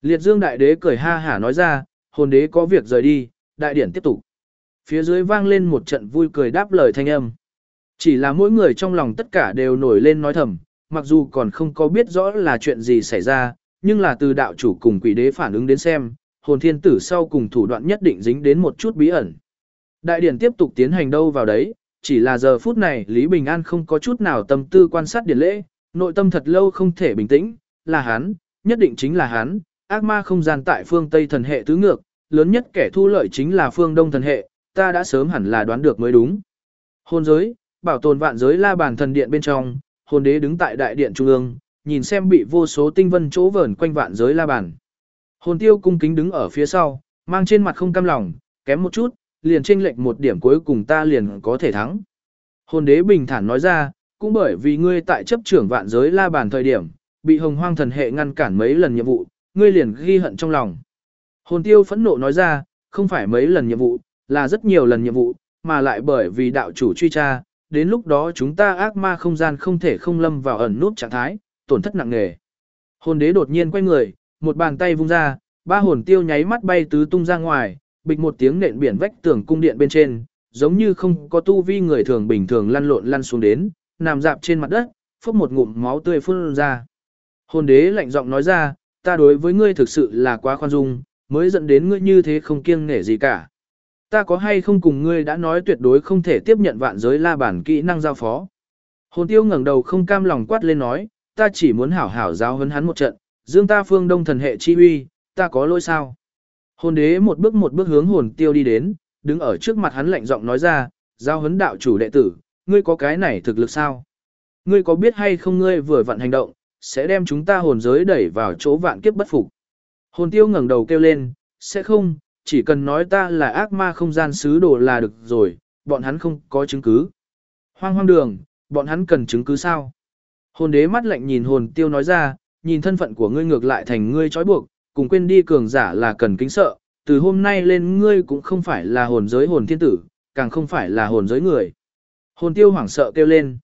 Liệt Dương đại đế cười ha hả nói ra, hồn đế có việc rời đi, đại điển tiếp tục. Phía dưới vang lên một trận vui cười đáp lời thanh âm. Chỉ là mỗi người trong lòng tất cả đều nổi lên nói thầm, mặc dù còn không có biết rõ là chuyện gì xảy ra, nhưng là từ đạo chủ cùng quỷ đế phản ứng đến xem, hồn thiên tử sau cùng thủ đoạn nhất định dính đến một chút bí ẩn. Đại điển tiếp tục tiến hành đâu vào đấy, chỉ là giờ phút này Lý Bình An không có chút nào tâm tư quan sát điển lễ, nội tâm thật lâu không thể bình tĩnh, là hắn, nhất định chính là hắn, ác ma không gian tại phương Tây thần hệ tứ ngược, lớn nhất kẻ thu lợi chính là phương Đông thần hệ, ta đã sớm hẳn là đoán được mới đúng. Hồn giới, bảo tồn vạn giới la bàn thần điện bên trong, hồn đế đứng tại đại điện trung ương, nhìn xem bị vô số tinh vân chỗ vờn quanh vạn giới la bàn. Hồn tiêu cung kính đứng ở phía sau, mang trên mặt không cam lòng, kém một chút, liền chênh lệch một điểm cuối cùng ta liền có thể thắng. Hồn đế bình thản nói ra, cũng bởi vì ngươi tại chấp trưởng vạn giới la bàn thời điểm, bị hồng hoang thần hệ ngăn cản mấy lần nhiệm vụ, ngươi liền ghi hận trong lòng. Hồn tiêu phẫn nộ nói ra, không phải mấy lần nhiệm vụ, là rất nhiều lần nhiệm vụ, mà lại bởi vì đạo chủ truy tra, đến lúc đó chúng ta ác ma không gian không thể không lâm vào ẩn nút trạng thái, tổn thất nặng nề. Hồn đế đột nhiên quay người, một bàn tay vung ra, ba hồn tiêu nháy mắt bay tứ tung ra ngoài, bịch một tiếng nện biển vách tường cung điện bên trên, giống như không có tu vi người thường bình thường lăn lộn lăn xuống đến, nằm dạp trên mặt đất, phốc một ngụm máu tươi phun ra. Hồn đế lạnh giọng nói ra, ta đối với ngươi thực sự là quá khoan dung, mới dẫn đến ngươi như thế không kiêng nể gì cả. Ta có hay không cùng ngươi đã nói tuyệt đối không thể tiếp nhận vạn giới la bản kỹ năng giao phó. Hồn tiêu ngẩng đầu không cam lòng quát lên nói, ta chỉ muốn hảo hảo giáo huấn hắn một trận, dương ta phương đông thần hệ chi uy, ta có lỗi sao? Hồn đế một bước hướng hồn tiêu đi đến, đứng ở trước mặt hắn lạnh giọng nói ra, giao huấn đạo chủ đệ tử, ngươi có cái này thực lực sao? Ngươi có biết hay không ngươi vừa vặn hành động, sẽ đem chúng ta hồn giới đẩy vào chỗ vạn kiếp bất phục. Hồn tiêu ngẩng đầu kêu lên, sẽ không, chỉ cần nói ta là ác ma không gian sứ đồ là được rồi, bọn hắn không có chứng cứ. Hoang hoang đường, bọn hắn cần chứng cứ sao? Hồn đế mắt lạnh nhìn hồn tiêu nói ra, nhìn thân phận của ngươi ngược lại thành ngươi trói buộc, cùng quên đi cường giả là cần kính sợ, từ hôm nay lên ngươi cũng không phải là hồn giới hồn thiên tử, càng không phải là hồn giới người. Hồn tiêu hoảng sợ kêu lên,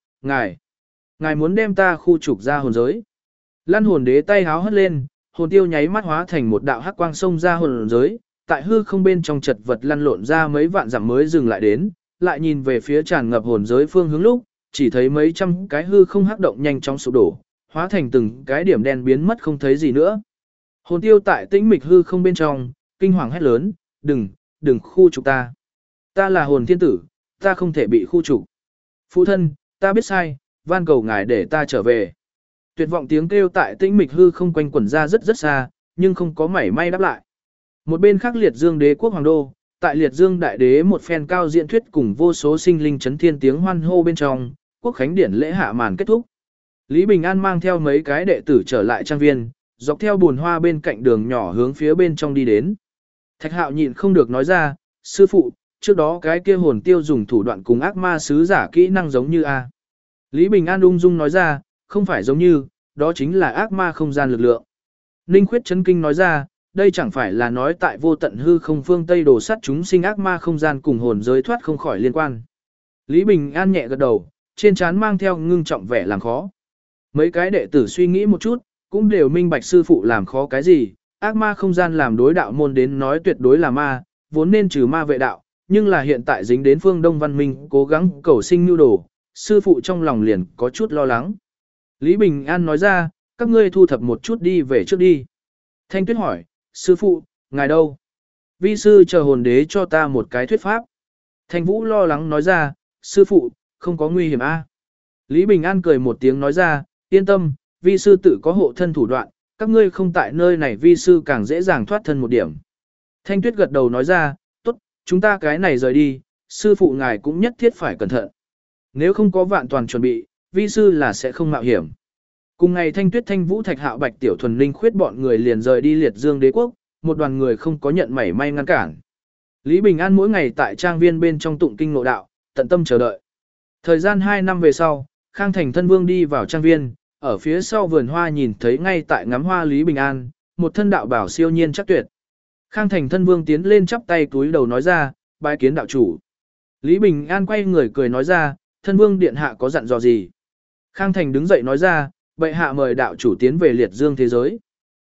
ngài muốn đem ta khu trục ra hồn giới. Lăn hồn đế tay háo hất lên, hồn tiêu nháy mắt hóa thành một đạo hắc quang xông ra hồn giới, tại hư không bên trong chật vật lăn lộn ra mấy vạn dặm mới dừng lại đến, lại nhìn về phía tràn ngập hồn giới phương hướng lúc, chỉ thấy mấy trăm cái hư không hắc động nhanh chóng sụp đổ, hóa thành từng cái điểm đen biến mất không thấy gì nữa. Hồn tiêu tại tĩnh mịch hư không bên trong, kinh hoàng hét lớn, đừng khu trục ta. Ta là hồn thiên tử, ta không thể bị khu trục. Phụ thân, ta biết sai, van cầu ngài để ta trở về. Tuyệt vọng tiếng kêu tại tĩnh mịch hư không quanh quẩn ra rất rất xa, nhưng không có mảy may đáp lại. Một bên khác Liệt Dương đế quốc hoàng đô, tại Liệt Dương đại đế một phen cao diễn thuyết cùng vô số sinh linh chấn thiên tiếng hoan hô bên trong, quốc khánh điển lễ hạ màn kết thúc. Lý Bình An mang theo mấy cái đệ tử trở lại trang viên, dọc theo bùn hoa bên cạnh đường nhỏ hướng phía bên trong đi đến. Thạch Hạo nhịn không được nói ra, sư phụ, trước đó cái kia hồn tiêu dùng thủ đoạn cùng ác ma sứ giả kỹ năng giống như a. Lý Bình An ung dung nói ra, không phải giống như, đó chính là ác ma không gian lực lượng. Ninh Khuyết chấn kinh nói ra, đây chẳng phải là nói tại vô tận hư không phương Tây đồ sắt chúng sinh ác ma không gian cùng hồn giới thoát không khỏi liên quan. Lý Bình An nhẹ gật đầu, trên trán mang theo ngưng trọng vẻ làm khó. Mấy cái đệ tử suy nghĩ một chút, cũng đều minh bạch sư phụ làm khó cái gì, ác ma không gian làm đối đạo môn đến nói tuyệt đối là ma, vốn nên trừ ma vệ đạo, nhưng là hiện tại dính đến phương Đông văn minh cố gắng cầu sinh nhu đồ, sư phụ trong lòng liền có chút lo lắng. Lý Bình An nói ra, các ngươi thu thập một chút đi về trước đi. Thanh Tuyết hỏi, sư phụ, ngài đâu? Vi sư chờ hồn đế cho ta một cái thuyết pháp. Thanh Vũ lo lắng nói ra, sư phụ, không có nguy hiểm a. Lý Bình An cười một tiếng nói ra, yên tâm, vi sư tự có hộ thân thủ đoạn, các ngươi không tại nơi này vi sư càng dễ dàng thoát thân một điểm. Thanh Tuyết gật đầu nói ra, tốt, chúng ta cái này rời đi, sư phụ ngài cũng nhất thiết phải cẩn thận. Nếu không có vạn toàn chuẩn bị, vi sư là sẽ không mạo hiểm. Cùng ngày Thanh Tuyết Thanh Vũ Thạch Hạo Bạch Tiểu Thuần Linh Khuyết bọn người liền rời đi Liệt Dương đế quốc, một đoàn người không có nhận mảy may ngăn cản. Lý Bình An mỗi ngày tại trang viên bên trong tụng kinh ngộ đạo, tận tâm chờ đợi. Thời gian 2 năm về sau, Khang Thành Thân Vương đi vào trang viên, ở phía sau vườn hoa nhìn thấy ngay tại ngắm hoa Lý Bình An, một thân đạo bảo siêu nhiên chắc tuyệt. Khang Thành Thân Vương tiến lên chắp tay túi đầu nói ra, bái kiến đạo chủ. Lý Bình An quay người cười nói ra, Thân Vương điện hạ có dặn dò gì? Khang Thành đứng dậy nói ra, bệ hạ mời đạo chủ tiến về Liệt Dương thế giới.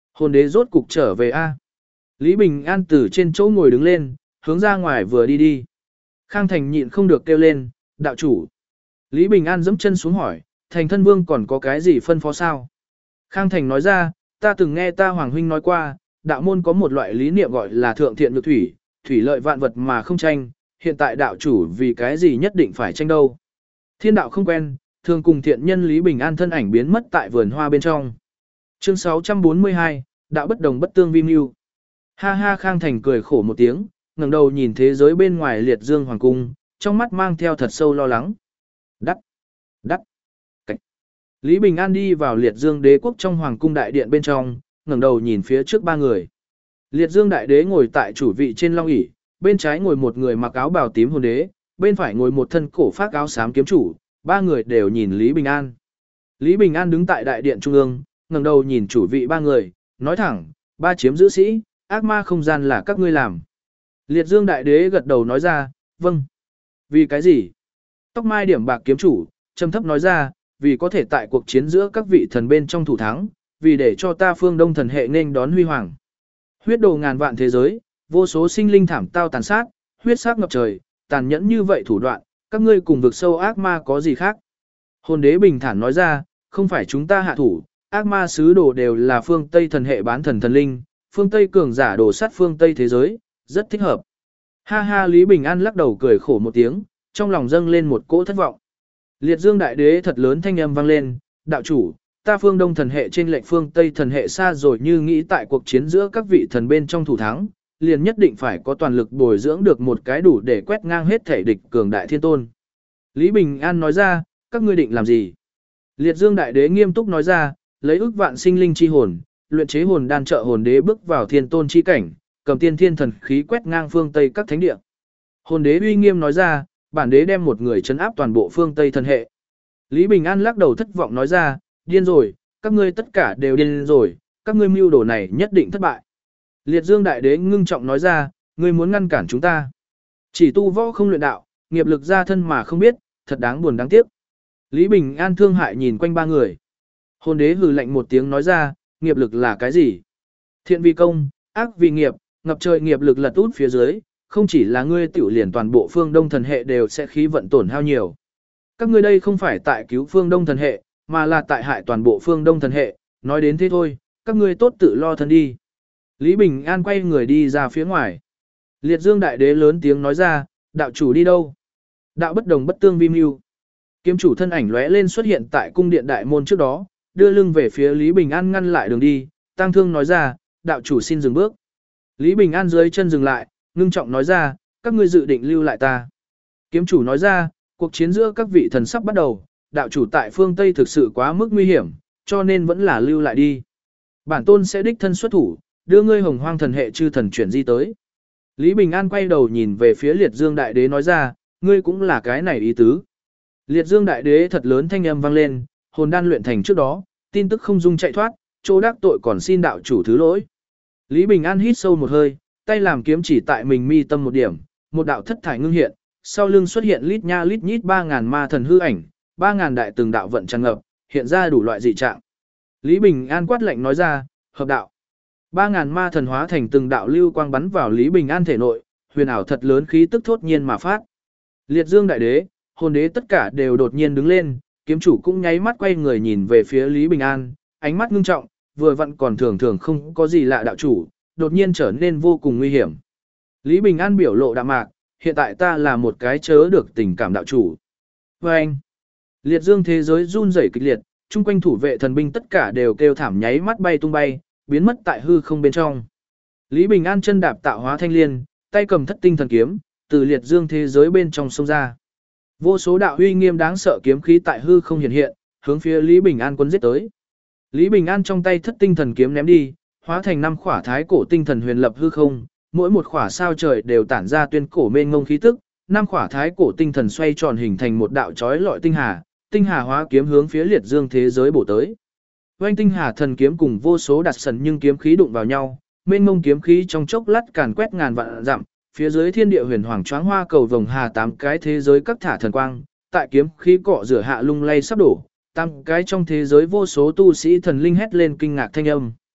Hồn đế rốt cục trở về a. Lý Bình An từ trên chỗ ngồi đứng lên, hướng ra ngoài vừa đi đi. Khang Thành nhịn không được kêu lên, đạo chủ. Lý Bình An giẫm chân xuống hỏi, Thành thân vương còn có cái gì phân phó sao? Khang Thành nói ra, ta từng nghe ta Hoàng huynh nói qua, đạo môn có một loại lý niệm gọi là thượng thiện nhược thủy, thủy lợi vạn vật mà không tranh, hiện tại đạo chủ vì cái gì nhất định phải tranh đâu. Thiên đạo không quen, thường cùng thiện nhân Lý Bình An thân ảnh biến mất tại vườn hoa bên trong. Chương 642, đạo bất đồng bất tương vi mưu. Ha ha, Khang Thành cười khổ một tiếng, ngẩng đầu nhìn thế giới bên ngoài liệt dương hoàng cung, trong mắt mang theo thật sâu lo lắng. Đắc, đắc, cách. Lý Bình An đi vào liệt dương đế quốc trong hoàng cung đại điện bên trong, ngẩng đầu nhìn phía trước ba người. Liệt dương đại đế ngồi tại chủ vị trên long ỷ, bên trái ngồi một người mặc áo bào tím hồn đế, bên phải ngồi một thân cổ phác áo xám kiếm chủ, ba người đều nhìn Lý Bình An. Lý Bình An đứng tại đại điện trung ương, ngẩng đầu nhìn chủ vị ba người, nói thẳng, ba chiếm giữ sĩ, ác ma không gian là các ngươi làm. Liệt dương đại đế gật đầu nói ra, vâng. Vì cái gì? Tóc mai điểm bạc kiếm chủ, trầm thấp nói ra, vì có thể tại cuộc chiến giữa các vị thần bên trong thủ thắng, vì để cho ta phương đông thần hệ nên đón huy hoàng. Huyết đồ ngàn vạn thế giới, vô số sinh linh thảm tao tàn sát, huyết sắc ngập trời, tàn nhẫn như vậy thủ đoạn, các ngươi cùng vực sâu ác ma có gì khác? Hồn đế bình thản nói ra, không phải chúng ta hạ thủ, ác ma sứ đồ đều là phương Tây thần hệ bán thần thần linh, phương Tây cường giả đồ sát phương Tây thế giới, rất thích hợp. Ha ha, Lý Bình An lắc đầu cười khổ một tiếng, trong lòng dâng lên một cỗ thất vọng. Liệt dương đại đế thật lớn thanh âm vang lên, đạo chủ, ta phương Đông thần hệ trên lệnh phương Tây thần hệ xa rồi, như nghĩ tại cuộc chiến giữa các vị thần bên trong thủ thắng, liền nhất định phải có toàn lực bồi dưỡng được một cái đủ để quét ngang hết thể địch cường đại thiên tôn. Lý Bình An nói ra, các ngươi định làm gì? Liệt dương đại đế nghiêm túc nói ra, lấy ức vạn sinh linh chi hồn, luyện chế hồn đan trợ hồn đế bước vào thiên tôn chi cảnh, cầm tiên thiên thần khí quét ngang phương Tây các thánh địa. Hồn đế uy nghiêm nói ra, bản đế đem một người trấn áp toàn bộ phương Tây thần hệ. Lý Bình An lắc đầu thất vọng nói ra, điên rồi, các ngươi tất cả đều điên rồi, các ngươi mưu đồ này nhất định thất bại. Liệt dương đại đế ngưng trọng nói ra, ngươi muốn ngăn cản chúng ta. Chỉ tu võ không luyện đạo, nghiệp lực ra thân mà không biết, thật đáng buồn đáng tiếc. Lý Bình An thương hại nhìn quanh ba người. Hồn đế hừ lạnh một tiếng nói ra, nghiệp lực là cái gì? Thiện vì công, ác vì nghiệp, ngập trời nghiệp lực lật út phía dưới, không chỉ là ngươi tiểu liền toàn bộ phương Đông thần hệ đều sẽ khí vận tổn hao nhiều. Các ngươi đây không phải tại cứu phương Đông thần hệ, mà là tại hại toàn bộ phương Đông thần hệ, nói đến thế thôi, các ngươi tốt tự lo thân đi. Lý Bình An quay người đi ra phía ngoài. Liệt dương đại đế lớn tiếng nói ra, đạo chủ đi đâu? Đạo bất đồng bất tương vi mưu. Kiếm chủ thân ảnh lóe lên xuất hiện tại cung điện đại môn trước đó, đưa lưng về phía Lý Bình An ngăn lại đường đi, tang thương nói ra, đạo chủ xin dừng bước. Lý Bình An dưới chân dừng lại, ngưng trọng nói ra, các ngươi dự định lưu lại ta. Kiếm chủ nói ra, cuộc chiến giữa các vị thần sắp bắt đầu, đạo chủ tại phương Tây thực sự quá mức nguy hiểm, cho nên vẫn là lưu lại đi. Bản tôn sẽ đích thân xuất thủ, đưa ngươi hồng hoang thần hệ chư thần chuyển di tới. Lý Bình An quay đầu nhìn về phía liệt dương đại đế nói ra, ngươi cũng là cái này ý tứ. Liệt dương đại đế thật lớn thanh âm vang lên, hồn đan luyện thành trước đó, tin tức không dung chạy thoát, chỗ đắc tội còn xin đạo chủ thứ lỗi. Lý Bình An hít sâu một hơi, tay làm kiếm chỉ tại mình mi tâm một điểm, một đạo thất thải ngưng hiện, sau lưng xuất hiện lít nha lít nhít 3000 ma thần hư ảnh, 3000 đại từng đạo vận tràn ngập, hiện ra đủ loại dị trạng. Lý Bình An quát lạnh nói ra, hợp đạo. 3000 ma thần hóa thành từng đạo lưu quang bắn vào Lý Bình An thể nội, huyền ảo thật lớn khí tức thốt nhiên mà phát. Liệt Dương đại đế, hồn đế tất cả đều đột nhiên đứng lên, kiếm chủ cũng nháy mắt quay người nhìn về phía Lý Bình An, ánh mắt ngưng trọng, vừa vặn còn thường thường không có gì lạ đạo chủ, đột nhiên trở nên vô cùng nguy hiểm. Lý Bình An biểu lộ đạm mạc, hiện tại ta là một cái chớ được tình cảm đạo chủ. Và anh, liệt dương thế giới run rẩy kịch liệt, chung quanh thủ vệ thần binh tất cả đều kêu thảm nháy mắt bay tung bay, biến mất tại hư không bên trong. Lý Bình An chân đạp tạo hóa thanh liên, tay cầm thất tinh thần kiếm, từ liệt dương thế giới bên trong xông ra. Vô số đạo uy nghiêm đáng sợ kiếm khí tại hư không hiện hiện, hướng phía Lý Bình An quân giết tới. Lý Bình An trong tay thất tinh thần kiếm ném đi, hóa thành 5 khỏa thái cổ tinh thần huyền lập hư không, mỗi một khỏa sao trời đều tản ra tuyên cổ mênh ngông khí tức, 5 khỏa thái cổ tinh thần xoay tròn hình thành một đạo chói lọi tinh hà hóa kiếm hướng phía liệt dương thế giới bổ tới. Oanh tinh hà thần kiếm cùng vô số đặt sần nhưng kiếm khí đụng vào nhau, mênh ngông kiếm khí trong chốc lát càn quét ngàn vạn dặm, phía dưới thiên địa huyền hoàng choáng hoa cầu vồng hà 8 cái thế giới các thả thần quang, tại kiếm khí cọ rửa hạ lung lay sắp đổ, 8 cái trong thế giới vô số tu sĩ thần linh hét lên kinh ngạc thanh âm.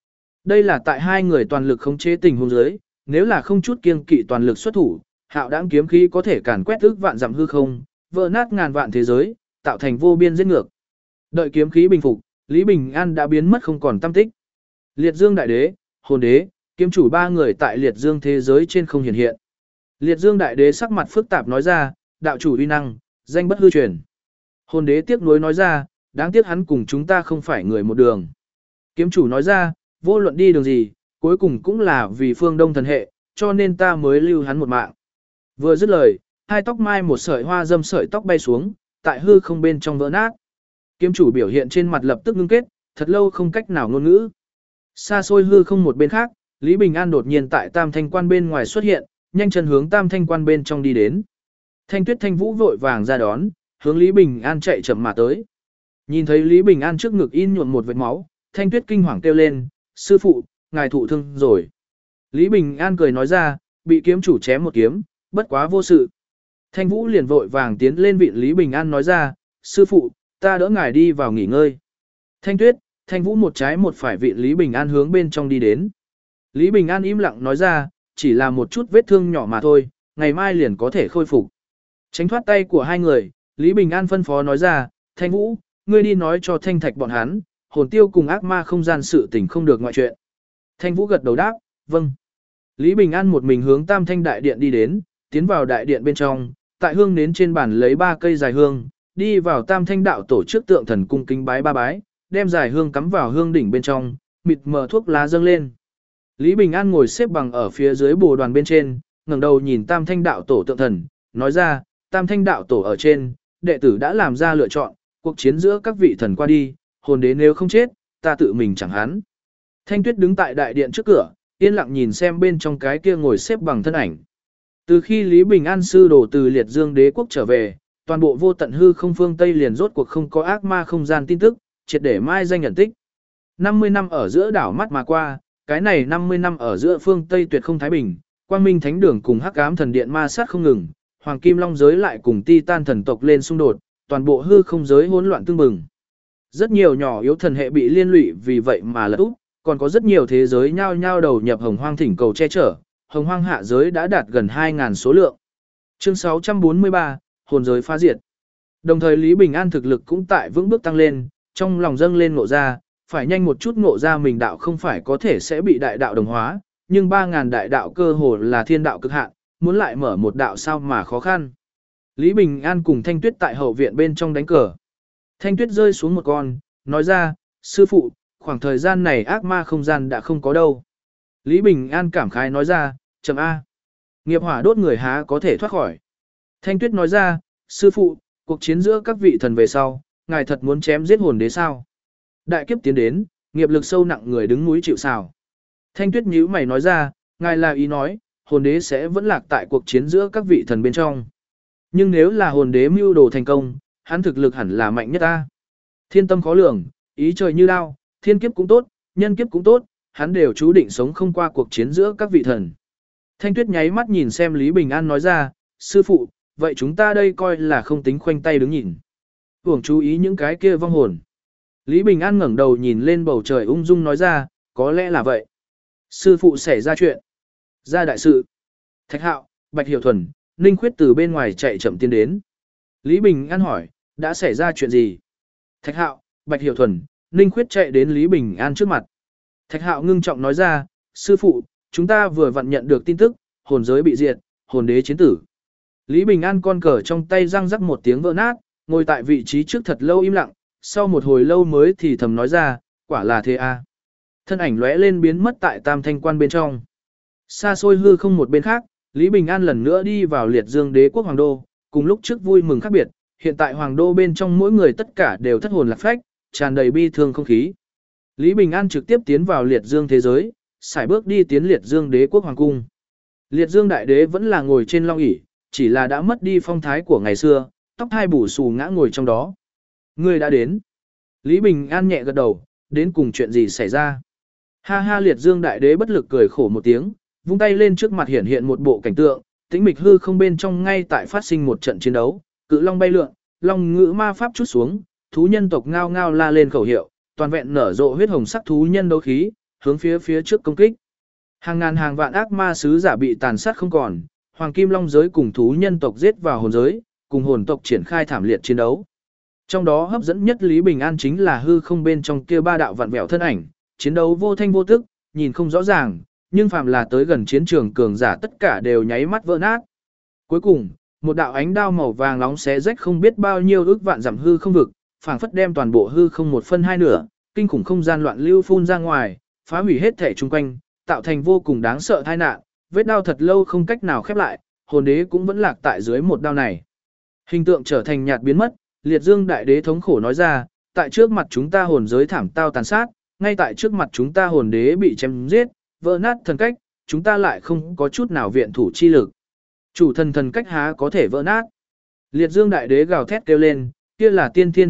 Đây là tại hai người toàn lực khống chế tình huống dưới, nếu là không chút kiêng kỵ toàn lực xuất thủ, hạo đãng kiếm khí có thể càn quét ức vạn dặm hư không, vỡ nát ngàn vạn thế giới, tạo thành vô biên giết ngược. Đợi kiếm khí bình phục, Lý Bình An đã biến mất không còn tăm tích. Liệt Dương Đại Đế, Hồn Đế, kiếm chủ ba người tại Liệt Dương thế giới trên không hiện hiện. Liệt Dương Đại Đế sắc mặt phức tạp nói ra, đạo chủ uy năng, danh bất hư truyền. Hồn Đế tiếc nuối nói ra, đáng tiếc hắn cùng chúng ta không phải người một đường. Kiếm chủ nói ra, vô luận đi đường gì, cuối cùng cũng là vì phương Đông thần hệ, cho nên ta mới lưu hắn một mạng. Vừa dứt lời, hai tóc mai một sợi hoa dâm sợi tóc bay xuống, tại hư không bên trong vỡ nát. Kiếm chủ biểu hiện trên mặt lập tức ngưng kết, thật lâu không cách nào ngôn ngữ. Xa xôi hư không một bên khác, Lý Bình An đột nhiên tại Tam Thanh Quan bên ngoài xuất hiện, nhanh chân hướng Tam Thanh Quan bên trong đi đến. Thanh Tuyết Thanh Vũ vội vàng ra đón, hướng Lý Bình An chạy chậm mà tới. Nhìn thấy Lý Bình An trước ngực in nhuộm một vệt máu, Thanh Tuyết kinh hoàng kêu lên, sư phụ, ngài thụ thương rồi. Lý Bình An cười nói ra, bị kiếm chủ chém một kiếm, bất quá vô sự. Thanh Vũ liền vội vàng tiến lên vị Lý Bình An nói ra, sư phụ, ta đỡ ngài đi vào nghỉ ngơi. Thanh Tuyết, Thanh Vũ một trái một phải vị Lý Bình An hướng bên trong đi đến. Lý Bình An im lặng nói ra, chỉ là một chút vết thương nhỏ mà thôi, ngày mai liền có thể khôi phục. Tránh thoát tay của hai người, Lý Bình An phân phó nói ra, Thanh Vũ, ngươi đi nói cho Thanh Thạch bọn hắn, hồn tiêu cùng ác ma không gian sự tình không được ngoại chuyện. Thanh Vũ gật đầu đáp, vâng. Lý Bình An một mình hướng Tam Thanh Đại Điện đi đến, tiến vào đại điện bên trong, tại hương nến trên bàn lấy 3 cây dài hương, đi vào Tam Thanh đạo tổ trước tượng thần cung kính bái 3 bái, đem dài hương cắm vào hương đỉnh bên trong, mịt mờ thuốc lá dâng lên. Lý Bình An ngồi xếp bằng ở phía dưới bồ đoàn bên trên, ngẩng đầu nhìn Tam Thanh đạo tổ tượng thần, nói ra, Tam Thanh đạo tổ ở trên, đệ tử đã làm ra lựa chọn, cuộc chiến giữa các vị thần qua đi, hồn đế nếu không chết, ta tự mình chẳng hắn. Thanh Tuyết đứng tại đại điện trước cửa, yên lặng nhìn xem bên trong cái kia ngồi xếp bằng thân ảnh. Từ khi Lý Bình An sư đồ từ Liệt Dương đế quốc trở về, toàn bộ vô tận hư không phương Tây liền rốt cuộc không có ác ma không gian tin tức, triệt để mai danh nhận tích. 50 năm ở giữa đảo mắt mà qua, cái này 50 năm ở giữa phương Tây tuyệt không thái bình, Quang Minh Thánh Đường cùng Hắc Ám Thần Điện ma sát không ngừng, Hoàng Kim Long giới lại cùng Titan thần tộc lên xung đột, toàn bộ hư không giới hỗn loạn tương bừng. Rất nhiều nhỏ yếu thần hệ bị liên lụy vì vậy mà lật úp, còn có rất nhiều thế giới nhao nhao đầu nhập Hồng Hoang thỉnh cầu che chở, Hồng Hoang hạ giới đã đạt gần 2.000 số lượng. Chương 643, hồn giới phá diệt. Đồng thời Lý Bình An thực lực cũng tại vững bước tăng lên, trong lòng dâng lên ngộ ra, phải nhanh một chút ngộ ra mình đạo không phải có thể sẽ bị đại đạo đồng hóa, nhưng 3.000 đại đạo cơ hồ là thiên đạo cực hạn, muốn lại mở một đạo sao mà khó khăn. Lý Bình An cùng Thanh Tuyết tại hậu viện bên trong đánh cờ. Thanh Tuyết rơi xuống một con, nói ra, sư phụ, khoảng thời gian này ác ma không gian đã không có đâu. Lý Bình An cảm khái nói ra, chấm A. Nghiệp hỏa đốt người há có thể thoát khỏi. Thanh Tuyết nói ra, sư phụ, cuộc chiến giữa các vị thần về sau, ngài thật muốn chém giết hồn đế sao? Đại kiếp tiến đến, nghiệp lực sâu nặng người đứng núi chịu sào. Thanh Tuyết nhíu mày nói ra, ngài là ý nói, hồn đế sẽ vẫn lạc tại cuộc chiến giữa các vị thần bên trong. Nhưng nếu là hồn đế mưu đồ thành công, hắn thực lực hẳn là mạnh nhất ta. Thiên tâm khó lường, ý trời như đao, thiên kiếp cũng tốt, nhân kiếp cũng tốt, hắn đều chú định sống không qua cuộc chiến giữa các vị thần. Thanh Tuyết nháy mắt nhìn xem Lý Bình An nói ra, sư phụ, vậy chúng ta đây coi là không tính khoanh tay đứng nhìn. Hưởng chú ý những cái kia vong hồn. Lý Bình An ngẩng đầu nhìn lên bầu trời ung dung nói ra, có lẽ là vậy. Sư phụ xảy ra chuyện. Ra đại sự. Thạch Hạo, Bạch Hiểu Thuần, Ninh Khuyết từ bên ngoài chạy chậm tiến đến. Lý Bình An hỏi, đã xảy ra chuyện gì? Thạch Hạo, Bạch Hiểu Thuần, Ninh Khuyết chạy đến Lý Bình An trước mặt. Thạch Hạo ngưng trọng nói ra, sư phụ, chúng ta vừa vặn nhận được tin tức, hồn giới bị diệt, hồn đế chiến tử. Lý Bình An con cờ trong tay răng rắc một tiếng vỡ nát, ngồi tại vị trí trước thật lâu im lặng, sau một hồi lâu mới thì thầm nói ra, quả là thế a. Thân ảnh lóe lên biến mất tại Tam Thanh Quan bên trong. Xa xôi hư không một bên khác, Lý Bình An lần nữa đi vào Liệt Dương đế quốc hoàng đô, cùng lúc trước vui mừng khác biệt, hiện tại hoàng đô bên trong mỗi người tất cả đều thất hồn lạc phách, tràn đầy bi thương không khí. Lý Bình An trực tiếp tiến vào Liệt Dương thế giới, sải bước đi tiến Liệt Dương đế quốc hoàng cung. Liệt Dương đại đế vẫn là ngồi trên long ỷ, chỉ là đã mất đi phong thái của ngày xưa, tóc hai bù xù ngã ngồi trong đó. Ngươi đã đến. Lý Bình An nhẹ gật đầu, đến cùng chuyện gì xảy ra? Ha ha, Liệt Dương đại đế bất lực cười khổ một tiếng, vung tay lên trước mặt hiện hiện một bộ cảnh tượng, tĩnh mịch hư không bên trong ngay tại phát sinh một trận chiến đấu, cự long bay lượn, long ngữ ma pháp chút xuống, thú nhân tộc ngao ngao la lên khẩu hiệu, toàn vẹn nở rộ huyết hồng sắc thú nhân đấu khí, hướng phía trước công kích. Hàng ngàn hàng vạn ác ma sứ giả bị tàn sát không còn, Hoàng Kim Long giới cùng thú nhân tộc giết vào hồn giới, cùng hồn tộc triển khai thảm liệt chiến đấu. Trong đó hấp dẫn nhất Lý Bình An chính là hư không bên trong kia ba đạo vạn vẹo thân ảnh, chiến đấu vô thanh vô tức, nhìn không rõ ràng, nhưng phàm là tới gần chiến trường cường giả tất cả đều nháy mắt vỡ nát. Cuối cùng, một đạo ánh đao màu vàng nóng xé rách không biết bao nhiêu ước vạn dặm hư không vực, phảng phất đem toàn bộ hư không một phân hai nửa, kinh khủng không gian loạn lưu phun ra ngoài, phá hủy hết thể chung quanh, tạo thành vô cùng đáng sợ tai nạn, vết đao thật lâu không cách nào khép lại, hồn đế cũng vẫn lạc tại dưới một đao này. Hình tượng trở thành nhạt biến mất, Liệt Dương Đại Đế thống khổ nói ra, tại trước mặt chúng ta hồn giới thảm tao tàn sát, ngay tại trước mặt chúng ta hồn đế bị chém giết, vỡ nát thần cách, chúng ta lại không có chút nào viện thủ chi lực. Chủ thần cách há có thể vỡ nát. Liệt Dương Đại Đế gào thét kêu lên, kia là tiên thiên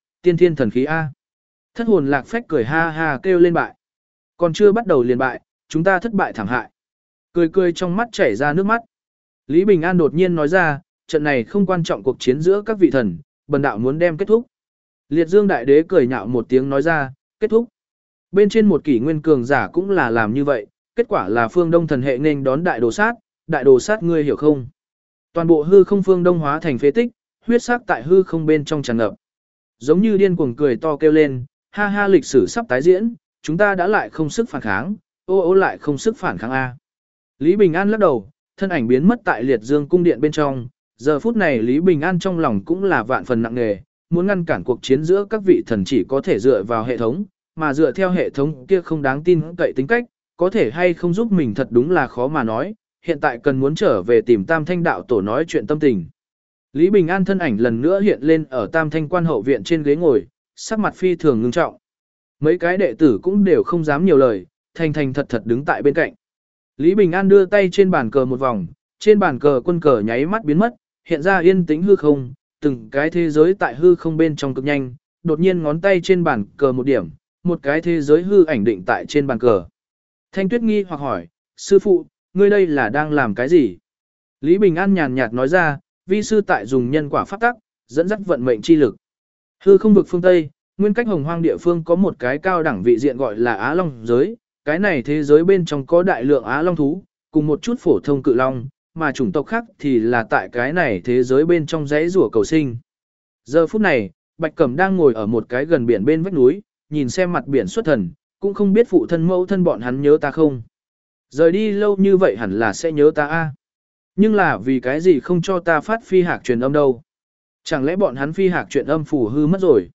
thần khí A. Thất hồn lạc phách cười ha ha kêu lên bại. Còn chưa bắt đầu liền bại, chúng ta thất bại thảm hại. Cười cười trong mắt chảy ra nước mắt. Lý Bình An đột nhiên nói ra, trận này không quan trọng cuộc chiến giữa các vị thần, bần đạo muốn đem kết thúc. Liệt Dương Đại Đế cười nhạo một tiếng nói ra, kết thúc. Bên trên một kỷ nguyên cường giả cũng là làm như vậy, kết quả là phương Đông thần hệ nên đón đại đồ sát ngươi hiểu không? Toàn bộ hư không phương Đông hóa thành phế tích, huyết sắc tại hư không bên trong tràn ngập. Giống như điên cuồng cười to kêu lên, ha ha lịch sử sắp tái diễn, chúng ta đã lại không sức phản kháng, ô lại không sức phản kháng A. Lý Bình An lắc đầu, thân ảnh biến mất tại Liệt Dương cung điện bên trong, giờ phút này Lý Bình An trong lòng cũng là vạn phần nặng nề, muốn ngăn cản cuộc chiến giữa các vị thần chỉ có thể dựa vào hệ thống, mà dựa theo hệ thống kia không đáng tin cậy tính cách, có thể hay không giúp mình thật đúng là khó mà nói, hiện tại cần muốn trở về tìm Tam Thanh đạo tổ nói chuyện tâm tình. Lý Bình An thân ảnh lần nữa hiện lên ở Tam Thanh quan hậu viện trên ghế ngồi, sắc mặt phi thường ngưng trọng. Mấy cái đệ tử cũng đều không dám nhiều lời, thành thật thật đứng tại bên cạnh. Lý Bình An đưa tay trên bàn cờ một vòng, trên bàn cờ quân cờ nháy mắt biến mất, hiện ra yên tĩnh hư không, từng cái thế giới tại hư không bên trong cực nhanh, đột nhiên ngón tay trên bàn cờ một điểm, một cái thế giới hư ảnh định tại trên bàn cờ. Thanh Tuyết nghi hoặc hỏi, sư phụ, ngươi đây là đang làm cái gì? Lý Bình An nhàn nhạt nói ra, vi sư tại dùng nhân quả pháp tắc, dẫn dắt vận mệnh chi lực. Hư không vực phương Tây, nguyên cách hồng hoang địa phương có một cái cao đẳng vị diện gọi là Á Long giới, cái này thế giới bên trong có đại lượng Á Long thú, cùng một chút phổ thông cự long, mà chủng tộc khác thì là tại cái này thế giới bên trong dãy rủa cầu sinh. Giờ phút này, Bạch Cẩm đang ngồi ở một cái gần biển bên vách núi, nhìn xem mặt biển xuất thần, cũng không biết phụ thân mẫu thân bọn hắn nhớ ta không. Rời đi lâu như vậy hẳn là sẽ nhớ ta a. Nhưng là vì cái gì không cho ta phát phi hạc truyền âm đâu? Chẳng lẽ bọn hắn phi hạc truyền âm phủ hư mất rồi?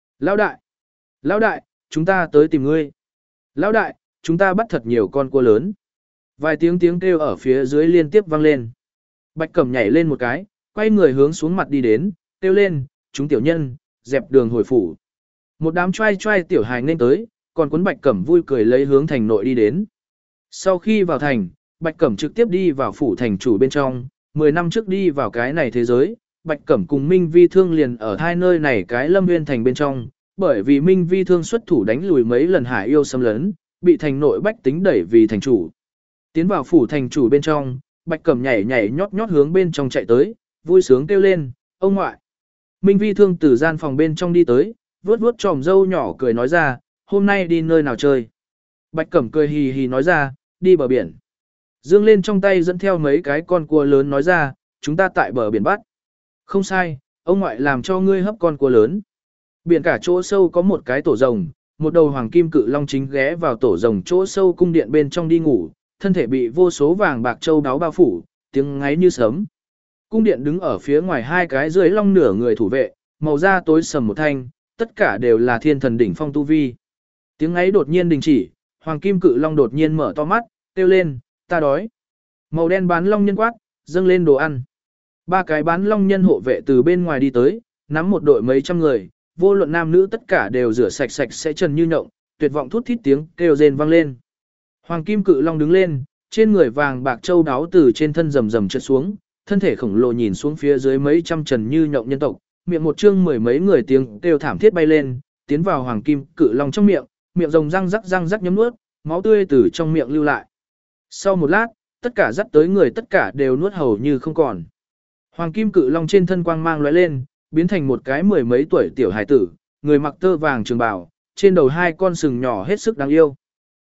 Lão đại, chúng ta tới tìm ngươi. Lão đại, chúng ta bắt thật nhiều con cua lớn. Vài tiếng kêu ở phía dưới liên tiếp vang lên. Bạch Cẩm nhảy lên một cái, quay người hướng xuống mặt đi đến, kêu lên, chúng tiểu nhân, dẹp đường hồi phủ. Một đám trai tiểu hài nên tới, còn cuốn Bạch Cẩm vui cười lấy hướng thành nội đi đến. Sau khi vào thành, Bạch Cẩm trực tiếp đi vào phủ thành chủ bên trong, 10 năm trước đi vào cái này thế giới, Bạch Cẩm cùng Minh Vi Thương liền ở hai nơi này cái Lâm Nguyên thành bên trong, bởi vì Minh Vi Thương xuất thủ đánh lùi mấy lần hải yêu xâm lấn, bị thành nội bách tính đẩy vì thành chủ. Tiến vào phủ thành chủ bên trong, Bạch Cẩm nhảy nhót hướng bên trong chạy tới, vui sướng kêu lên, ông ngoại. Minh Vi Thương từ gian phòng bên trong đi tới, vuốt tròm râu nhỏ cười nói ra, hôm nay đi nơi nào chơi. Bạch Cẩm cười hì hì nói ra, đi bờ biển. Dương lên trong tay dẫn theo mấy cái con cua lớn nói ra, chúng ta tại bờ biển bắt. Không sai, ông ngoại làm cho ngươi hấp con cua lớn. Biển cả chỗ sâu có một cái tổ rồng, một đầu hoàng kim cự long chính ghé vào tổ rồng chỗ sâu cung điện bên trong đi ngủ, thân thể bị vô số vàng bạc châu đáo bao phủ, tiếng ngáy như sấm. Cung điện đứng ở phía ngoài hai cái dưới long nửa người thủ vệ, màu da tối sầm một thanh, tất cả đều là thiên thần đỉnh phong tu vi. Tiếng ngáy đột nhiên đình chỉ, hoàng kim cự long đột nhiên mở to mắt, kêu lên, ta đói. Màu đen bán long nhân quát, dâng lên đồ ăn. Ba cái bán long nhân hộ vệ từ bên ngoài đi tới, nắm một đội mấy trăm người, vô luận nam nữ tất cả đều rửa sạch sẽ trần như nhộng, tuyệt vọng thút thít tiếng kêu rên vang lên. Hoàng kim cự long đứng lên, trên người vàng bạc châu đáo từ trên thân rầm trượt xuống, thân thể khổng lồ nhìn xuống phía dưới mấy trăm trần như nhộng nhân tộc, miệng một chương mười mấy người tiếng kêu thảm thiết bay lên, tiến vào hoàng kim cự long trong miệng, miệng rồng răng rắc nhấm nuốt, máu tươi từ trong miệng lưu lại. Sau một lát, tất cả dắt tới người tất cả đều nuốt hầu như không còn. Hoàng kim cự long trên thân quang mang lóe lên, biến thành một cái mười mấy tuổi tiểu hải tử, người mặc tơ vàng trường bào, trên đầu hai con sừng nhỏ hết sức đáng yêu.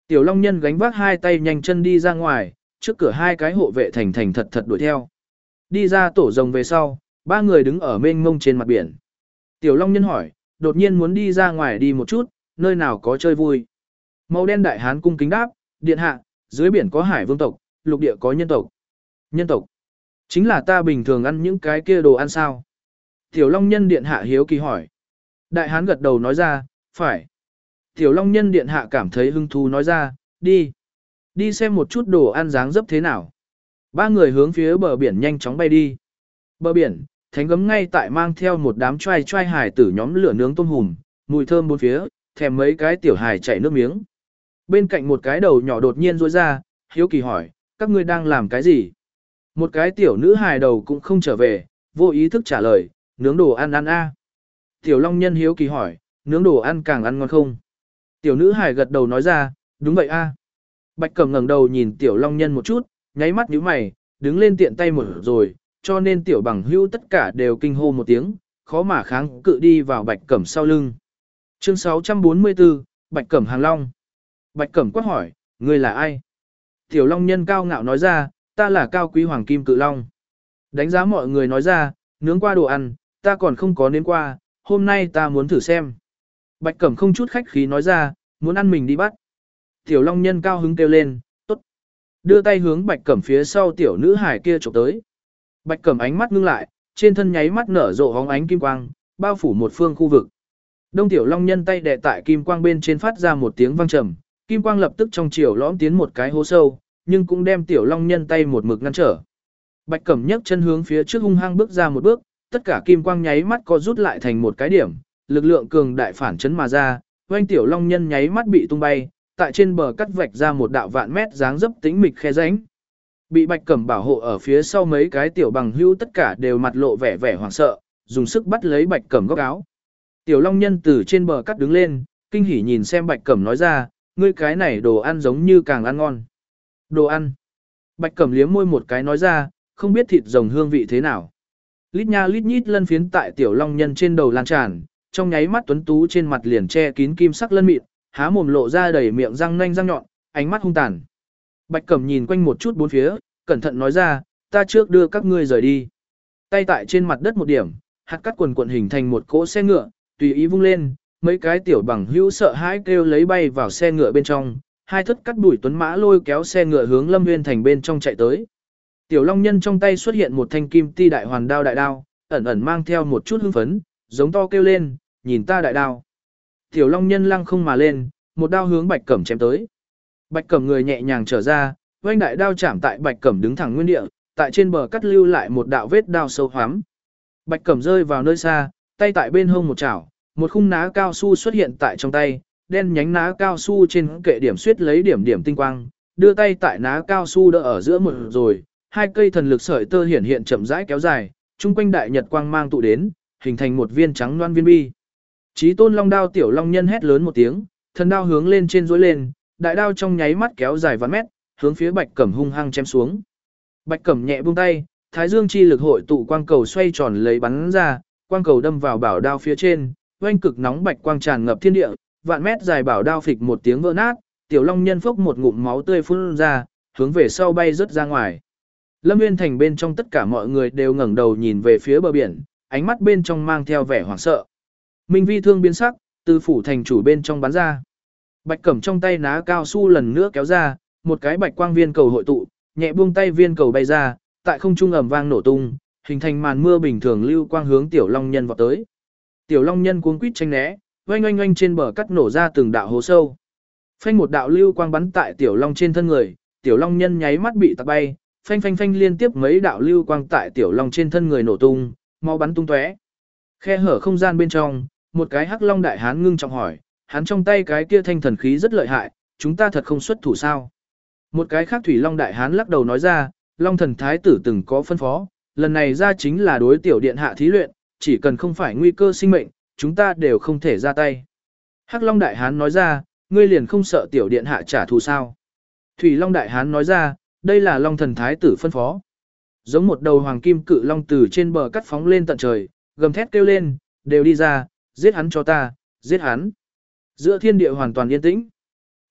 Tiểu Long Nhân gánh vác hai tay nhanh chân đi ra ngoài, trước cửa hai cái hộ vệ thành thành thật thật đuổi theo. Đi ra tổ rồng về sau, ba người đứng ở mênh mông trên mặt biển. Tiểu Long Nhân hỏi, đột nhiên muốn đi ra ngoài đi một chút, nơi nào có chơi vui. Màu đen đại hán cung kính đáp, điện hạ, dưới biển có hải vương tộc, lục địa có nhân tộc. Nhân tộc, chính là ta bình thường ăn những cái kia đồ ăn sao? Tiểu Long Nhân điện hạ hiếu kỳ hỏi. Đại hán gật đầu nói ra, phải. Tiểu Long Nhân điện hạ cảm thấy hứng thú nói ra, đi. Đi xem một chút đồ ăn dáng dấp thế nào. Ba người hướng phía bờ biển nhanh chóng bay đi. Bờ biển, Thánh Gấm ngay tại mang theo một đám trai trai hải tử nhóm lửa nướng tôm hùm, mùi thơm bốn phía, thèm mấy cái tiểu hải chảy nước miếng. Bên cạnh một cái đầu nhỏ đột nhiên rối ra, hiếu kỳ hỏi, các ngươi đang làm cái gì? Một cái tiểu nữ hài đầu cũng không trở về, vô ý thức trả lời, nướng đồ ăn ăn a. Tiểu Long Nhân hiếu kỳ hỏi, nướng đồ ăn càng ăn ngon không? Tiểu nữ hài gật đầu nói ra, đúng vậy a. Bạch Cẩm ngẩng đầu nhìn Tiểu Long Nhân một chút, nháy mắt nhíu mày, đứng lên tiện tay mở rồi, cho nên Tiểu Bằng Hữu tất cả đều kinh hô một tiếng, khó mà kháng cự đi vào Bạch Cẩm sau lưng. Chương 644, Bạch Cẩm Hàng Long. Bạch Cẩm quát hỏi, ngươi là ai? Tiểu Long Nhân cao ngạo nói ra, ta là cao quý hoàng kim cự long. Đánh giá mọi người nói ra, nướng qua đồ ăn, ta còn không có nếm qua, hôm nay ta muốn thử xem. Bạch Cẩm không chút khách khí nói ra, muốn ăn mình đi bắt. Tiểu Long Nhân cao hứng kêu lên, tốt. Đưa tay hướng Bạch Cẩm phía sau tiểu nữ hải kia chụp tới. Bạch Cẩm ánh mắt ngưng lại, trên thân nháy mắt nở rộ hóng ánh kim quang, bao phủ một phương khu vực. Đông Tiểu Long Nhân tay đè tại kim quang bên trên phát ra một tiếng vang trầm, kim quang lập tức trong chiều lõm tiến một cái hố sâu, nhưng cũng đem Tiểu Long Nhân tay một mực ngăn trở. Bạch Cẩm nhấc chân hướng phía trước hung hăng bước ra một bước, tất cả kim quang nháy mắt co rút lại thành một cái điểm, lực lượng cường đại phản chấn mà ra, oanh Tiểu Long Nhân nháy mắt bị tung bay, tại trên bờ cắt vạch ra một đạo vạn mét dáng dấp tĩnh mịch khe rãnh. Bị Bạch Cẩm bảo hộ ở phía sau mấy cái tiểu bằng hữu tất cả đều mặt lộ vẻ vẻ hoảng sợ, dùng sức bắt lấy Bạch Cẩm góc áo. Tiểu Long Nhân từ trên bờ cắt đứng lên, kinh hỉ nhìn xem Bạch Cẩm nói ra, ngươi cái này đồ ăn giống như càng ăn ngon. Đồ ăn. Bạch Cẩm liếm môi một cái nói ra, không biết thịt rồng hương vị thế nào. Lít nha lít nhít lân phiến tại Tiểu Long Nhân trên đầu lan tràn, trong nháy mắt tuấn tú trên mặt liền che kín kim sắc lân mịn, há mồm lộ ra đầy miệng răng nanh răng nhọn, ánh mắt hung tàn. Bạch Cẩm nhìn quanh một chút bốn phía, cẩn thận nói ra, ta trước đưa các ngươi rời đi. Tay tại trên mặt đất một điểm, hạt cát quần quần hình thành một cỗ xe ngựa, tùy ý vung lên, mấy cái tiểu bằng hữu sợ hãi kêu lấy bay vào xe ngựa bên trong, hai thất cắt đuổi tuấn mã lôi kéo xe ngựa hướng Lâm Nguyên thành bên trong chạy tới. Tiểu Long Nhân trong tay xuất hiện một thanh kim ti đại hoàn đao đại đao, ẩn ẩn mang theo một chút hưng phấn, giống to kêu lên, nhìn ta đại đao. Tiểu Long Nhân lăng không mà lên, một đao hướng Bạch Cẩm chém tới. Bạch Cẩm người nhẹ nhàng trở ra, oanh đại đao chạm tại Bạch Cẩm đứng thẳng nguyên địa, tại trên bờ cắt lưu lại một đạo vết đao sâu hoắm. Bạch Cẩm rơi vào nơi xa, tay tại bên hông một chảo, một khung ná cao su xuất hiện tại trong tay, đen nhánh ná cao su trên kệ điểm xuyết lấy điểm điểm tinh quang, đưa tay tại ná cao su đỡ ở giữa một rồi, hai cây thần lực sợi tơ hiển hiện chậm rãi kéo dài, chung quanh đại nhật quang mang tụ đến, hình thành một viên trắng loan viên bi. Chí Tôn Long đao Tiểu Long Nhân hét lớn một tiếng, thần đao hướng lên trên duỗi lên, đại đao trong nháy mắt kéo dài vạn mét, hướng phía Bạch Cẩm hung hăng chém xuống. Bạch Cẩm nhẹ buông tay, Thái Dương chi lực hội tụ quang cầu xoay tròn lấy bắn ra, quang cầu đâm vào bảo đao phía trên, oanh cực nóng bạch quang tràn ngập thiên địa, vạn mét dài bảo đao phịch một tiếng vỡ nát, Tiểu Long Nhân phốc một ngụm máu tươi phun ra, hướng về sau bay rớt ra ngoài. Lâm Nguyên thành bên trong tất cả mọi người đều ngẩng đầu nhìn về phía bờ biển, ánh mắt bên trong mang theo vẻ hoảng sợ. Minh Vi thương biến sắc, từ phủ thành chủ bên trong bắn ra. Bạch Cẩm trong tay ná cao su lần nữa kéo ra, một cái bạch quang viên cầu hội tụ, nhẹ buông tay viên cầu bay ra, tại không trung ầm vang nổ tung, hình thành màn mưa bình thường lưu quang hướng Tiểu Long Nhân vọt tới. Tiểu Long Nhân cuống quýt tránh né, oanh oanh oanh trên bờ cắt nổ ra từng đạo hố sâu. Phanh một đạo lưu quang bắn tại Tiểu Long trên thân người, Tiểu Long Nhân nháy mắt bị tạc bay, phanh phanh phanh liên tiếp mấy đạo lưu quang tại Tiểu Long trên thân người nổ tung, máu bắn tung tóe. Khe hở không gian bên trong, một cái hắc long đại hán ngưng trọng hỏi, hắn trong tay cái kia thanh thần khí rất lợi hại, chúng ta thật không xuất thủ sao? Một cái khác thủy long đại hán lắc đầu nói ra, Long thần thái tử từng có phân phó, lần này ra chính là đối tiểu điện hạ thí luyện, chỉ cần không phải nguy cơ sinh mệnh, chúng ta đều không thể ra tay. Hắc long đại hán nói ra, ngươi liền không sợ tiểu điện hạ trả thù sao? Thủy long đại hán nói ra, đây là Long thần thái tử phân phó. Giống một đầu hoàng kim cự long từ trên bờ cắt phóng lên tận trời, gầm thét kêu lên, đều đi ra, giết hắn cho ta, giết hắn. Giữa thiên địa hoàn toàn yên tĩnh.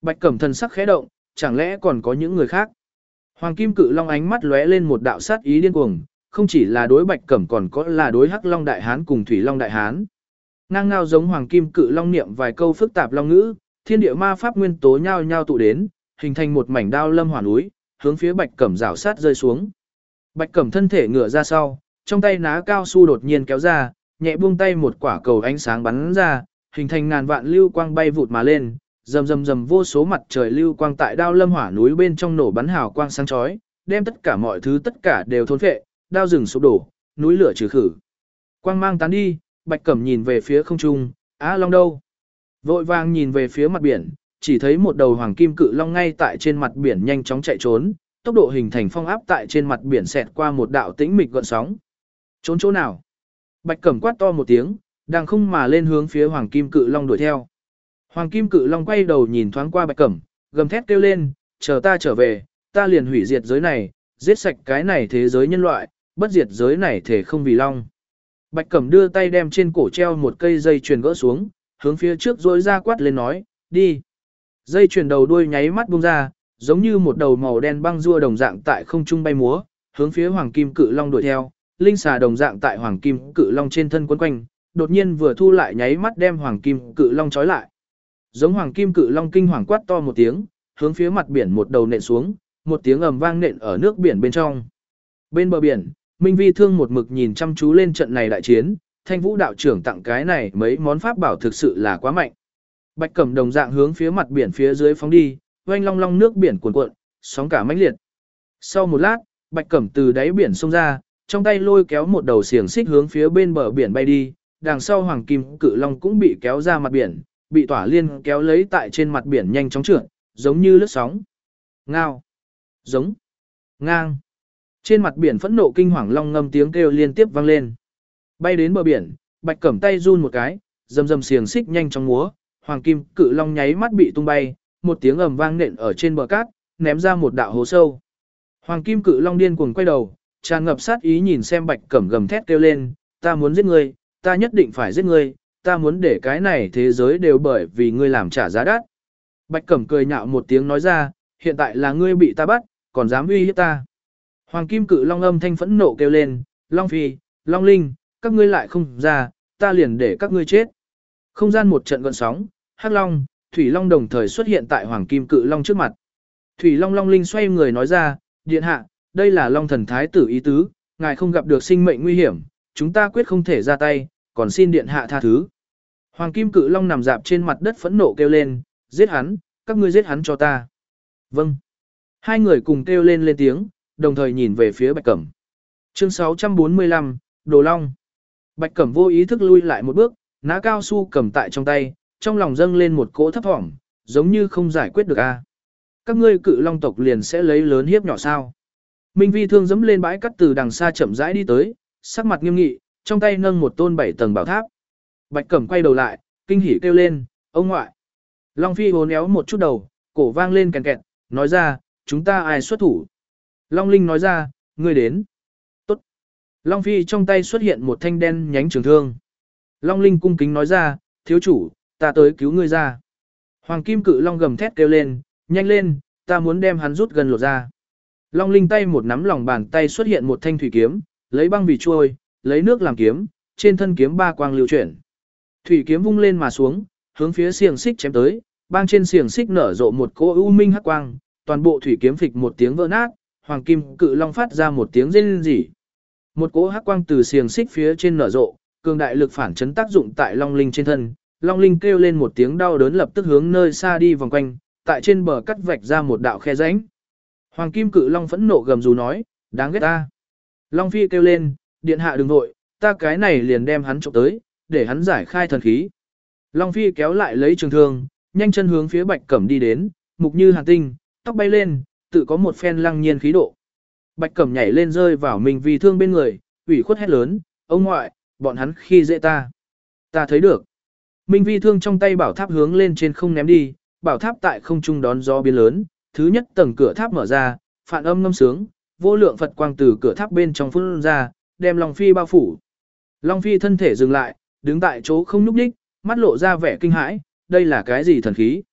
Bạch Cẩm thần sắc khẽ động, chẳng lẽ còn có những người khác? Hoàng Kim Cự Long ánh mắt lóe lên một đạo sát ý điên cuồng, không chỉ là đối Bạch Cẩm còn có là đối Hắc Long Đại Hán cùng Thủy Long Đại Hán. Ngang ngao giống Hoàng Kim Cự Long niệm vài câu phức tạp long ngữ, thiên địa ma pháp nguyên tố nhao nhao tụ đến, hình thành một mảnh đao lâm hỏa núi, hướng phía Bạch Cẩm rảo sát rơi xuống. Bạch Cẩm thân thể ngửa ra sau, trong tay ná cao su đột nhiên kéo ra, nhẹ buông tay một quả cầu ánh sáng bắn ra, hình thành ngàn vạn lưu quang bay vụt mà lên, rầm rầm rầm vô số mặt trời lưu quang tại đao lâm hỏa núi bên trong nổ bắn hào quang sáng chói, đem tất cả mọi thứ tất cả đều thôn phệ, đao rừng sụp đổ, núi lửa trừ khử. Quang mang tán đi, Bạch Cẩm nhìn về phía không trung, Á Long đâu? Vội vàng nhìn về phía mặt biển, chỉ thấy một đầu Hoàng Kim Cự Long ngay tại trên mặt biển nhanh chóng chạy trốn, tốc độ hình thành phong áp tại trên mặt biển xẹt qua một đạo tĩnh mịch gợn sóng. Trốn chỗ nào? Bạch Cẩm quát to một tiếng, đang không mà lên hướng phía Hoàng Kim Cự Long đuổi theo. Hoàng Kim Cự Long quay đầu nhìn thoáng qua Bạch Cẩm, gầm thét kêu lên, chờ ta trở về, ta liền hủy diệt giới này, giết sạch cái này thế giới nhân loại, bất diệt giới này thể không vì long. Bạch Cẩm đưa tay đem trên cổ treo một cây dây chuyền gỡ xuống, hướng phía trước rỗi ra quát lên nói, đi. Dây chuyền đầu đuôi nháy mắt buông ra, giống như một đầu màu đen băng rua đồng dạng tại không trung bay múa, hướng phía Hoàng Kim Cự Long đuổi theo, linh xà đồng dạng tại Hoàng Kim Cự Long trên thân quấn quanh, đột nhiên vừa thu lại nháy mắt đem Hoàng Kim Cự Long trói lại. Giống Hoàng Kim Cự Long kinh hoàng quát to một tiếng, hướng phía mặt biển một đầu nện xuống, một tiếng ầm vang nện ở nước biển bên trong. Bên bờ biển, Minh Vi Thương một mực nhìn chăm chú lên trận này đại chiến, Thanh Vũ đạo trưởng tặng cái này mấy món pháp bảo thực sự là quá mạnh. Bạch Cẩm đồng dạng hướng phía mặt biển phía dưới phóng đi, oanh long long nước biển cuồn cuộn, sóng cả mãnh liệt. Sau một lát, Bạch Cẩm từ đáy biển xông ra, trong tay lôi kéo một đầu xiềng xích hướng phía bên bờ biển bay đi, đằng sau Hoàng Kim Cự Long cũng bị kéo ra mặt biển, bị Tỏa Liên kéo lấy tại trên mặt biển nhanh chóng trượt, giống như lướt sóng. Ngao, giống, ngang. Trên mặt biển phẫn nộ kinh hoàng long ngâm tiếng kêu liên tiếp vang lên. Bay đến bờ biển, Bạch Cẩm tay run một cái, rầm rầm xiềng xích nhanh chóng múa, Hoàng Kim Cự Long nháy mắt bị tung bay, một tiếng ầm vang nện ở trên bờ cát, ném ra một đạo hố sâu. Hoàng Kim Cự Long điên cuồng quay đầu, tràn ngập sát ý nhìn xem Bạch Cẩm gầm thét kêu lên, ta muốn giết ngươi, ta nhất định phải giết ngươi, ta muốn để cái này thế giới đều bởi vì ngươi làm trả giá đắt. Bạch Cẩm cười nhạo một tiếng nói ra, hiện tại là ngươi bị ta bắt, còn dám uy hiếp ta. Hoàng Kim Cự Long âm thanh phẫn nộ kêu lên, Long Phi, Long Linh, các ngươi lại không ra, ta liền để các ngươi chết. Không gian một trận gợn sóng, Hắc Long, Thủy Long đồng thời xuất hiện tại Hoàng Kim Cự Long trước mặt. Thủy Long Long Linh xoay người nói ra, điện hạ, đây là Long Thần Thái tử ý tứ, ngài không gặp được sinh mệnh nguy hiểm, chúng ta quyết không thể ra tay, còn xin điện hạ tha thứ. Hoàng Kim Cự Long nằm dạp trên mặt đất phẫn nộ kêu lên, giết hắn, các ngươi giết hắn cho ta. Vâng. Hai người cùng kêu lên tiếng, đồng thời nhìn về phía Bạch Cẩm. Chương 645, Đồ Long. Bạch Cẩm vô ý thức lui lại một bước, ná cao su cầm tại trong tay, trong lòng dâng lên một cỗ thấp thỏm, giống như không giải quyết được a. Các ngươi Cự Long tộc liền sẽ lấy lớn hiếp nhỏ sao? Minh Vi Thương dẫm lên bãi cát từ đằng xa chậm rãi đi tới, sắc mặt nghiêm nghị, trong tay nâng một tôn 7 tầng bảo tháp. Bạch Cẩm quay đầu lại, kinh hỉ kêu lên, ông ngoại. Long Phi hốn éo một chút đầu, cổ vang lên kèn kẹt, nói ra, chúng ta ai xuất thủ? Long Linh nói ra, ngươi đến. Tốt. Long Phi trong tay xuất hiện một thanh đen nhánh trường thương. Long Linh cung kính nói ra, thiếu chủ, ta tới cứu ngươi ra. Hoàng Kim Cự Long gầm thét kêu lên, nhanh lên, ta muốn đem hắn rút gần lột ra. Long Linh tay một nắm lòng bàn tay xuất hiện một thanh thủy kiếm, lấy băng vì chuôi, lấy nước làm kiếm, trên thân kiếm ba quang lưu chuyển. Thủy kiếm vung lên mà xuống, hướng phía xiềng xích chém tới, băng trên xiềng xích nở rộ một cỗ u minh hắc quang, toàn bộ thủy kiếm phịch một tiếng vỡ nát, Hoàng Kim Cự Long phát ra một tiếng rên rỉ. Một cỗ hắc quang từ xiềng xích phía trên nở rộ, cường đại lực phản chấn tác dụng tại Long Linh trên thân. Long Linh kêu lên một tiếng đau đớn lập tức hướng nơi xa đi vòng quanh, tại trên bờ cắt vạch ra một đạo khe rãnh. Hoàng Kim Cự Long phẫn nộ gầm rú nói, đáng ghét ta. Long Phi kêu lên, điện hạ đừng vội, ta cái này liền đem hắn trộm tới, để hắn giải khai thần khí. Long Phi kéo lại lấy trường thương, nhanh chân hướng phía Bạch Cẩm đi đến, mục như hàn tinh, tóc bay lên, tự có một phen lăng nhiên khí độ. Bạch Cẩm nhảy lên rơi vào mình vì thương bên người, ủy khuất hét lớn, ông ngoại, bọn hắn khi dễ ta. Ta thấy được. Minh Vi Thương trong tay bảo tháp hướng lên trên không ném đi, bảo tháp tại không trung đón gió biến lớn, thứ nhất tầng cửa tháp mở ra, phản âm ngâm sướng, vô lượng Phật quang từ cửa tháp bên trong phun ra, đem Long Phi bao phủ. Long Phi thân thể dừng lại, đứng tại chỗ không nhúc nhích, mắt lộ ra vẻ kinh hãi, đây là cái gì thần khí?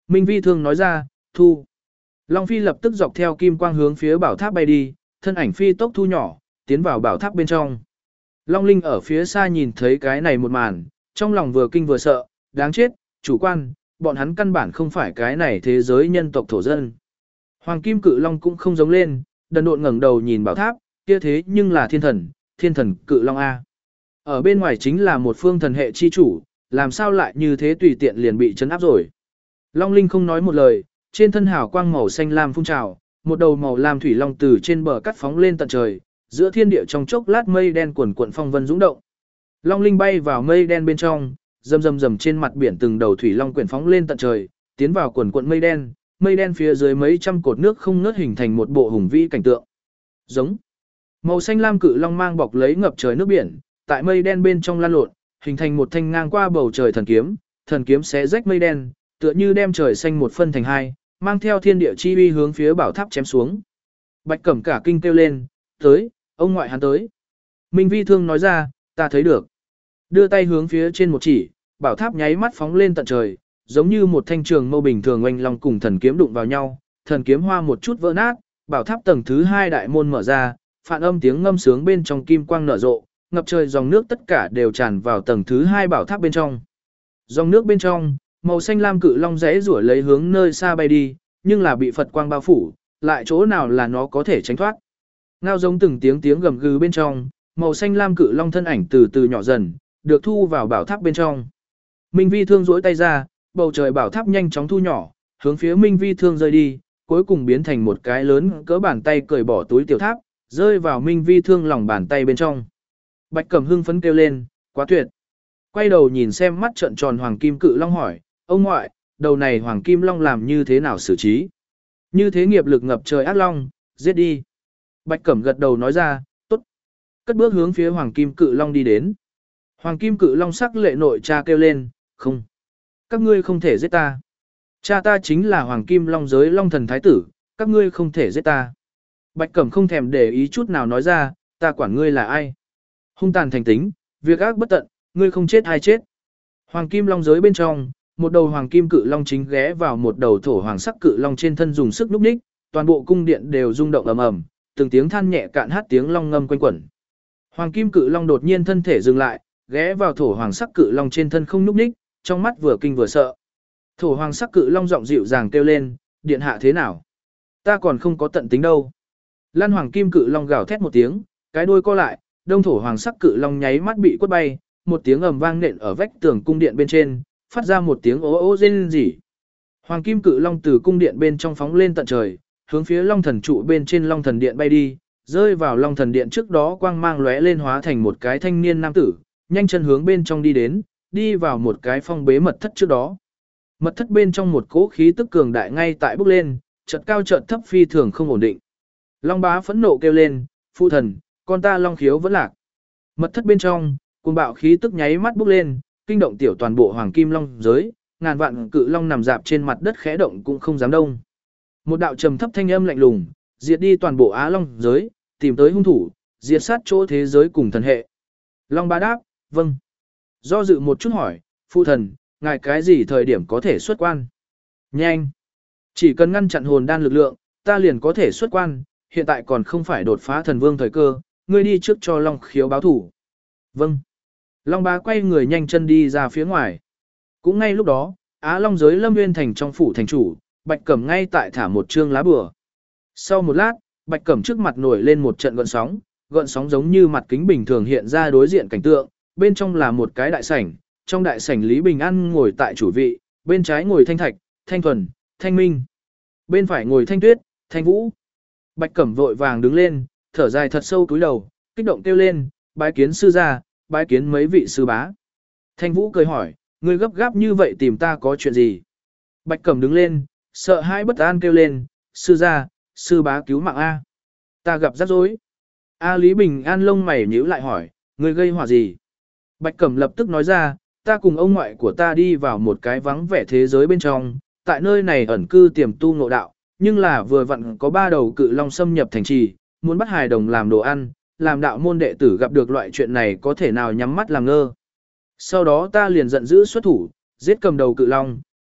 Minh Vi Thương nói ra, thu. Long Phi lập tức dọc theo kim quang hướng phía bảo tháp bay đi, thân ảnh phi tốc thu nhỏ, tiến vào bảo tháp bên trong. Long Linh ở phía xa nhìn thấy cái này một màn, trong lòng vừa kinh vừa sợ, đáng chết, chủ quan, bọn hắn căn bản không phải cái này thế giới nhân tộc thổ dân. Hoàng Kim Cự Long cũng không giống lên, đần độn ngẩng đầu nhìn bảo tháp, kia thế nhưng là thiên thần Cự Long A. Ở bên ngoài chính là một phương thần hệ chi chủ, làm sao lại như thế tùy tiện liền bị chấn áp rồi. Long Linh không nói một lời, trên thân hào quang màu xanh lam phun trào, một đầu màu lam thủy long từ trên bờ cắt phóng lên tận trời, giữa thiên địa trong chốc lát mây đen cuồn cuộn phong vân dũng động. Long Linh bay vào mây đen bên trong, rầm rầm rầm trên mặt biển từng đầu thủy long quyển phóng lên tận trời, tiến vào cuồn cuộn mây đen phía dưới mấy trăm cột nước không ngớt hình thành một bộ hùng vĩ cảnh tượng. Giống. Màu xanh lam cự long mang bọc lấy ngập trời nước biển, tại mây đen bên trong lan lộn, hình thành một thanh ngang qua bầu trời thần kiếm xé rách mây đen, tựa như đem trời xanh một phân thành hai, mang theo thiên địa chi uy hướng phía bảo tháp chém xuống. Bạch Cẩm cả kinh kêu lên, tới, ông ngoại hắn tới. Minh Vi Thương nói ra, ta thấy được. Đưa tay hướng phía trên một chỉ, bảo tháp nháy mắt phóng lên tận trời, giống như một thanh trường mâu bình thường oanh long cùng thần kiếm đụng vào nhau, thần kiếm hoa một chút vỡ nát, bảo tháp tầng thứ 2 đại môn mở ra, phản âm tiếng ngâm sướng bên trong kim quang nở rộ, ngập trời dòng nước tất cả đều tràn vào tầng thứ 2 bảo tháp bên trong. Dòng nước bên trong, màu xanh lam cự long rẽ rủa lấy hướng nơi xa bay đi, nhưng là bị Phật quang bao phủ, lại chỗ nào là nó có thể tránh thoát. Ngao giống từng tiếng gầm gừ bên trong, màu xanh lam cự long thân ảnh từ từ nhỏ dần, được thu vào bảo tháp bên trong. Minh Vi Thương duỗi tay ra, bầu trời bảo tháp nhanh chóng thu nhỏ, hướng phía Minh Vi Thương rơi đi, cuối cùng biến thành một cái lớn cỡ bàn tay cởi bỏ túi tiểu tháp, rơi vào Minh Vi Thương lòng bàn tay bên trong. Bạch Cẩm hưng phấn kêu lên, quá tuyệt. Quay đầu nhìn xem mắt trợn tròn hoàng kim cự long hỏi, ông ngoại, đầu này hoàng kim long làm như thế nào xử trí? Như thế nghiệp lực ngập trời ác long, giết đi. Bạch Cẩm gật đầu nói ra, tốt. Cất bước hướng phía hoàng kim cự long đi đến. Hoàng kim cự long sắc lệ nội cha kêu lên, không. Các ngươi không thể giết ta. Cha ta chính là hoàng kim long giới long thần thái tử, các ngươi không thể giết ta. Bạch Cẩm không thèm để ý chút nào nói ra, ta quản ngươi là ai. Hung tàn thành tính, việc ác bất tận, ngươi không chết ai chết. Hoàng kim long giới bên trong, một đầu hoàng kim cự long chính ghé vào một đầu thổ hoàng sắc cự long trên thân dùng sức núp ních, toàn bộ cung điện đều rung động ầm ầm, từng tiếng than nhẹ cạn hát tiếng long ngâm quanh quẩn. Hoàng kim cự long đột nhiên thân thể dừng lại, ghé vào thổ hoàng sắc cự long trên thân không núp ních, trong mắt vừa kinh vừa sợ. Thổ hoàng sắc cự long giọng dịu dàng kêu lên, điện hạ thế nào? Ta còn không có tận tính đâu. Lan hoàng kim cự long gào thét một tiếng, cái đuôi co lại, đông thổ hoàng sắc cự long nháy mắt bị quất bay, một tiếng ầm vang nện ở vách tường cung điện bên trên, phát ra một tiếng ố ố rên rỉ. Hoàng kim cự long từ cung điện bên trong phóng lên tận trời, hướng phía long thần trụ bên trên long thần điện bay đi, rơi vào long thần điện trước đó quang mang lóe lên hóa thành một cái thanh niên nam tử, nhanh chân hướng bên trong đi đến, đi vào một cái phong bế mật thất trước đó. Mật thất bên trong một cỗ khí tức cường đại ngay tại bốc lên, chợt cao chợt thấp phi thường không ổn định. Long bá phẫn nộ kêu lên, phụ thần, con ta long khiếu vẫn lạc. Mật thất bên trong, cuồng bạo khí tức nháy mắt bốc lên, kinh động tiểu toàn bộ hoàng kim long giới, ngàn vạn cự long nằm dạp trên mặt đất khẽ động cũng không dám đông. Một đạo trầm thấp thanh âm lạnh lùng, diệt đi toàn bộ Á Long giới, tìm tới hung thủ, diệt sát chỗ thế giới cùng thần hệ. Long bá đáp, vâng. Do dự một chút hỏi, phụ thần, ngài cái gì thời điểm có thể xuất quan? Nhanh. Chỉ cần ngăn chặn hồn đan lực lượng, ta liền có thể xuất quan, hiện tại còn không phải đột phá thần vương thời cơ, ngươi đi trước cho Long khiếu báo thủ. Vâng. Long bá quay người nhanh chân đi ra phía ngoài. Cũng ngay lúc đó, Á Long giới Lâm Nguyên thành trong phủ thành chủ, Bạch Cẩm ngay tại thả một trương lá bùa. Sau một lát, Bạch Cẩm trước mặt nổi lên một trận gợn sóng giống như mặt kính bình thường hiện ra đối diện cảnh tượng, bên trong là một cái đại sảnh, trong đại sảnh Lý Bình An ngồi tại chủ vị, bên trái ngồi Thanh Thạch, Thanh Thuần, Thanh Minh. Bên phải ngồi Thanh Tuyết, Thanh Vũ. Bạch Cẩm vội vàng đứng lên, thở dài thật sâu cúi đầu, kích động kêu lên, bái kiến sư gia, bái kiến mấy vị sư bá. Thanh Vũ cười hỏi, ngươi gấp gáp như vậy tìm ta có chuyện gì? Bạch Cẩm đứng lên, sợ hãi bất an kêu lên, sư gia, sư bá cứu mạng A. Ta gặp rắc rối. A Lý Bình An lông mày nhíu lại hỏi, ngươi gây họa gì? Bạch Cẩm lập tức nói ra, ta cùng ông ngoại của ta đi vào một cái vắng vẻ thế giới bên trong, tại nơi này ẩn cư tiềm tu ngộ đạo, nhưng là vừa vặn có 3 đầu cự long xâm nhập thành trì, muốn bắt hài đồng làm đồ ăn, làm đạo môn đệ tử gặp được loại chuyện này có thể nào nhắm mắt làm ngơ. Sau đó ta liền giận dữ xuất thủ, giết cầm đầu cự long,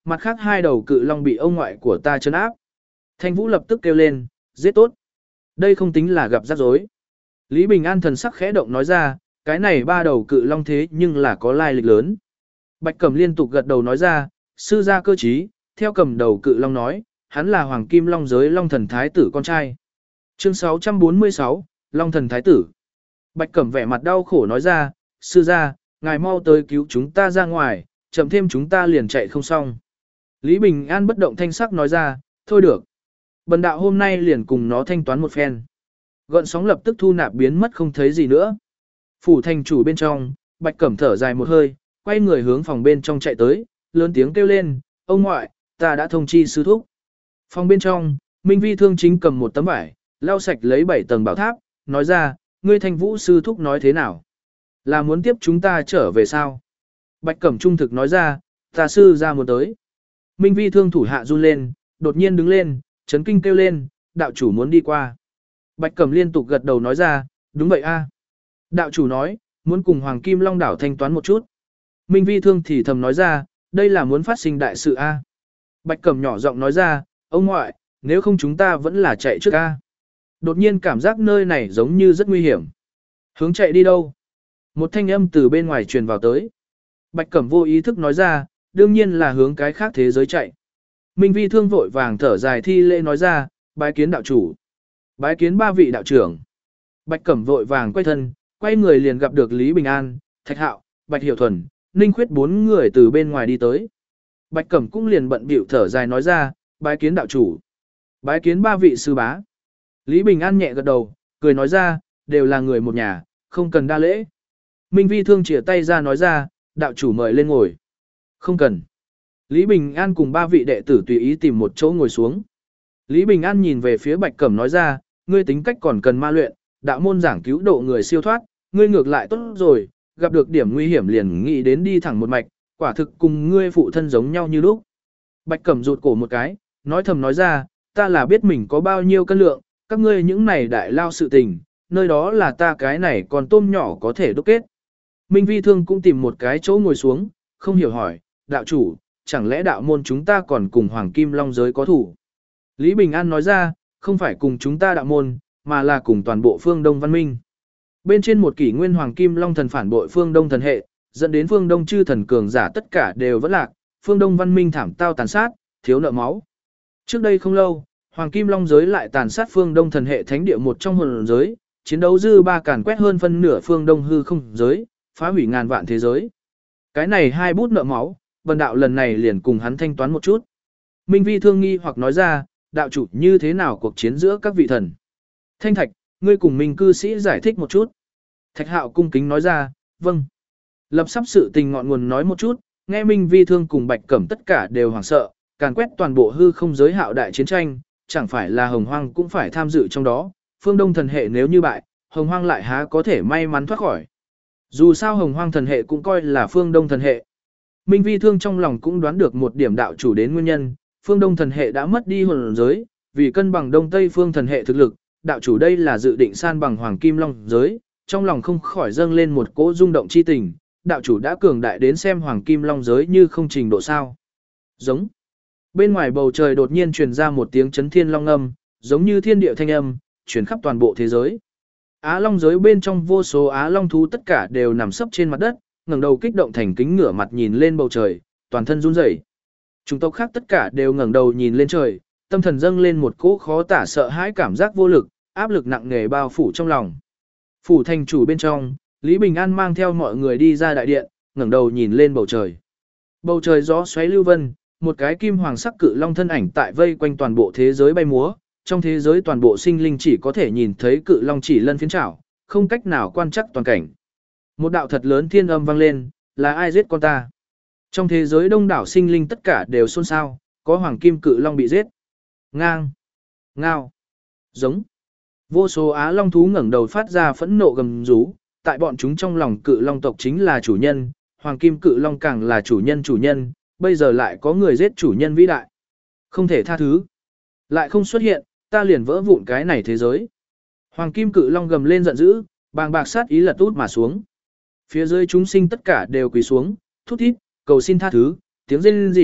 mặt khác hai đầu cự long bị ông ngoại của ta trấn áp. Thanh Vũ lập tức kêu lên, giết tốt. Đây không tính là gặp rắc rối. Lý Bình An thần sắc khẽ động nói ra, cái này ba đầu cự long thế nhưng là có lai lịch lớn. Bạch Cẩm liên tục gật đầu nói ra, sư gia cơ trí, theo cầm đầu cự long nói, hắn là Hoàng Kim Long giới Long Thần Thái tử con trai. Chương 646, Long Thần Thái tử. Bạch Cẩm vẻ mặt đau khổ nói ra, sư gia, ngài mau tới cứu chúng ta ra ngoài, chậm thêm chúng ta liền chạy không xong. Lý Bình An bất động thanh sắc nói ra, thôi được. Bần đạo hôm nay liền cùng nó thanh toán một phen. Gợn sóng lập tức thu nạp biến mất không thấy gì nữa. Phủ thành chủ bên trong, Bạch Cẩm thở dài một hơi, quay người hướng phòng bên trong chạy tới, lớn tiếng kêu lên, ông ngoại, ta đã thông chi sư thúc. Phòng bên trong, Minh Vi Thương chính cầm một tấm vải, lau sạch lấy 7 tầng bảo tháp, nói ra, ngươi Thanh Vũ sư thúc nói thế nào? Là muốn tiếp chúng ta trở về sao? Bạch Cẩm trung thực nói ra, ta sư ra muốn tới. Minh Vi Thương thủ hạ run lên, đột nhiên đứng lên, chấn kinh kêu lên, đạo chủ muốn đi qua. Bạch Cẩm liên tục gật đầu nói ra, đúng vậy a. Đạo chủ nói, muốn cùng Hoàng Kim Long đảo thanh toán một chút. Minh Vi Thương thì thầm nói ra, đây là muốn phát sinh đại sự a. Bạch Cẩm nhỏ giọng nói ra, ông ngoại, nếu không chúng ta vẫn là chạy trước a. Đột nhiên cảm giác nơi này giống như rất nguy hiểm. Hướng chạy đi đâu? Một thanh âm từ bên ngoài truyền vào tới. Bạch Cẩm vô ý thức nói ra, đương nhiên là hướng cái khác thế giới chạy. Minh Vi Thương vội vàng thở dài thi lễ nói ra, bái kiến đạo chủ. Bái kiến ba vị đạo trưởng. Bạch Cẩm vội vàng quay thân, quay người liền gặp được Lý Bình An, Thạch Hạo, Bạch Hiểu Thuần, Ninh Khuyết 4 người từ bên ngoài đi tới. Bạch Cẩm cũng liền bận bịu thở dài nói ra, bái kiến đạo chủ. Bái kiến ba vị sư bá. Lý Bình An nhẹ gật đầu, cười nói ra, đều là người một nhà, không cần đa lễ. Minh Vi Thương chìa tay ra nói ra, đạo chủ mời lên ngồi. Không cần. Lý Bình An cùng ba vị đệ tử tùy ý tìm một chỗ ngồi xuống. Lý Bình An nhìn về phía Bạch Cẩm nói ra, ngươi tính cách còn cần ma luyện, đạo môn giảng cứu độ người siêu thoát, ngươi ngược lại tốt rồi, gặp được điểm nguy hiểm liền nghĩ đến đi thẳng một mạch, quả thực cùng ngươi phụ thân giống nhau như lúc. Bạch Cẩm rụt cổ một cái, nói thầm nói ra, ta là biết mình có bao nhiêu cân lượng, các ngươi những này đại lao sự tình, nơi đó là ta cái này còn tôm nhỏ có thể đúc kết. Minh Vi Thương cũng tìm một cái chỗ ngồi xuống, không hiểu hỏi, đạo chủ, chẳng lẽ đạo môn chúng ta còn cùng Hoàng Kim Long giới có thủ? Lý Bình An nói ra, không phải cùng chúng ta đạo môn, mà là cùng toàn bộ phương Đông văn minh. Bên trên một kỷ nguyên Hoàng Kim Long thần phản bội phương Đông thần hệ, dẫn đến phương Đông chư thần cường giả tất cả đều vẫn lạc, phương Đông văn minh thảm tao tàn sát, thiếu nợ máu. Trước đây không lâu, Hoàng Kim Long giới lại tàn sát phương Đông thần hệ thánh địa một trong hồn giới, chiến đấu dư ba càn quét hơn phân nửa phương Đông hư không giới, phá hủy ngàn vạn thế giới. Cái này hai bút nợ máu, vân đạo lần này liền cùng hắn thanh toán một chút. Minh Vi Thương nghi hoặc nói ra, đạo chủ như thế nào cuộc chiến giữa các vị thần. Thanh Thạch, ngươi cùng Minh cư sĩ giải thích một chút. Thạch Hạo cung kính nói ra, vâng. Lập sắp sự tình ngọn nguồn nói một chút, nghe Minh Vi Thương cùng Bạch Cẩm tất cả đều hoảng sợ, càn quét toàn bộ hư không giới hạo đại chiến tranh, chẳng phải là Hồng Hoang cũng phải tham dự trong đó, phương Đông thần hệ nếu như bại, Hồng Hoang lại há có thể may mắn thoát khỏi. Dù sao Hồng Hoang thần hệ cũng coi là phương Đông thần hệ. Minh Vi Thương trong lòng cũng đoán được một điểm đạo chủ đến nguyên nhân, phương Đông thần hệ đã mất đi hồn giới, vì cân bằng Đông Tây phương thần hệ thực lực, đạo chủ đây là dự định san bằng Hoàng Kim Long giới, trong lòng không khỏi dâng lên một cỗ rung động chi tình, đạo chủ đã cường đại đến xem Hoàng Kim Long giới như không trình độ sao. Giống. Bên ngoài bầu trời đột nhiên truyền ra một tiếng chấn thiên long âm, giống như thiên địa thanh âm, truyền khắp toàn bộ thế giới. Á Long giới bên trong vô số Á Long thú tất cả đều nằm sấp trên mặt đất, ngẩng đầu kích động thành kính ngửa mặt nhìn lên bầu trời, toàn thân run rẩy. Chúng tộc khác tất cả đều ngẩng đầu nhìn lên trời, tâm thần dâng lên một cỗ khó tả sợ hãi cảm giác vô lực, áp lực nặng nề bao phủ trong lòng. Phủ thành chủ bên trong, Lý Bình An mang theo mọi người đi ra đại điện, ngẩng đầu nhìn lên bầu trời. Bầu trời gió xoáy lưu vân, một cái kim hoàng sắc cự long thân ảnh tại vây quanh toàn bộ thế giới bay múa, trong thế giới toàn bộ sinh linh chỉ có thể nhìn thấy cự long chỉ lân phiến chảo, không cách nào quan trắc toàn cảnh. Một đạo thật lớn thiên âm vang lên, là ai giết con ta? Trong thế giới đông đảo sinh linh tất cả đều xôn xao, có hoàng kim cự long bị giết. Ngang, ngao, giống. Vô số Á Long thú ngẩng đầu phát ra phẫn nộ gầm rú, tại bọn chúng trong lòng cự long tộc chính là chủ nhân, hoàng kim cự long càng là chủ nhân, bây giờ lại có người giết chủ nhân vĩ đại. Không thể tha thứ. Lại không xuất hiện, ta liền vỡ vụn cái này thế giới. Hoàng kim cự long gầm lên giận dữ, bàng bạc sát ý lật út mà xuống. Phía dưới chúng sinh tất cả đều quỳ xuống, thút thít, cầu xin tha thứ, tiếng rên rỉ,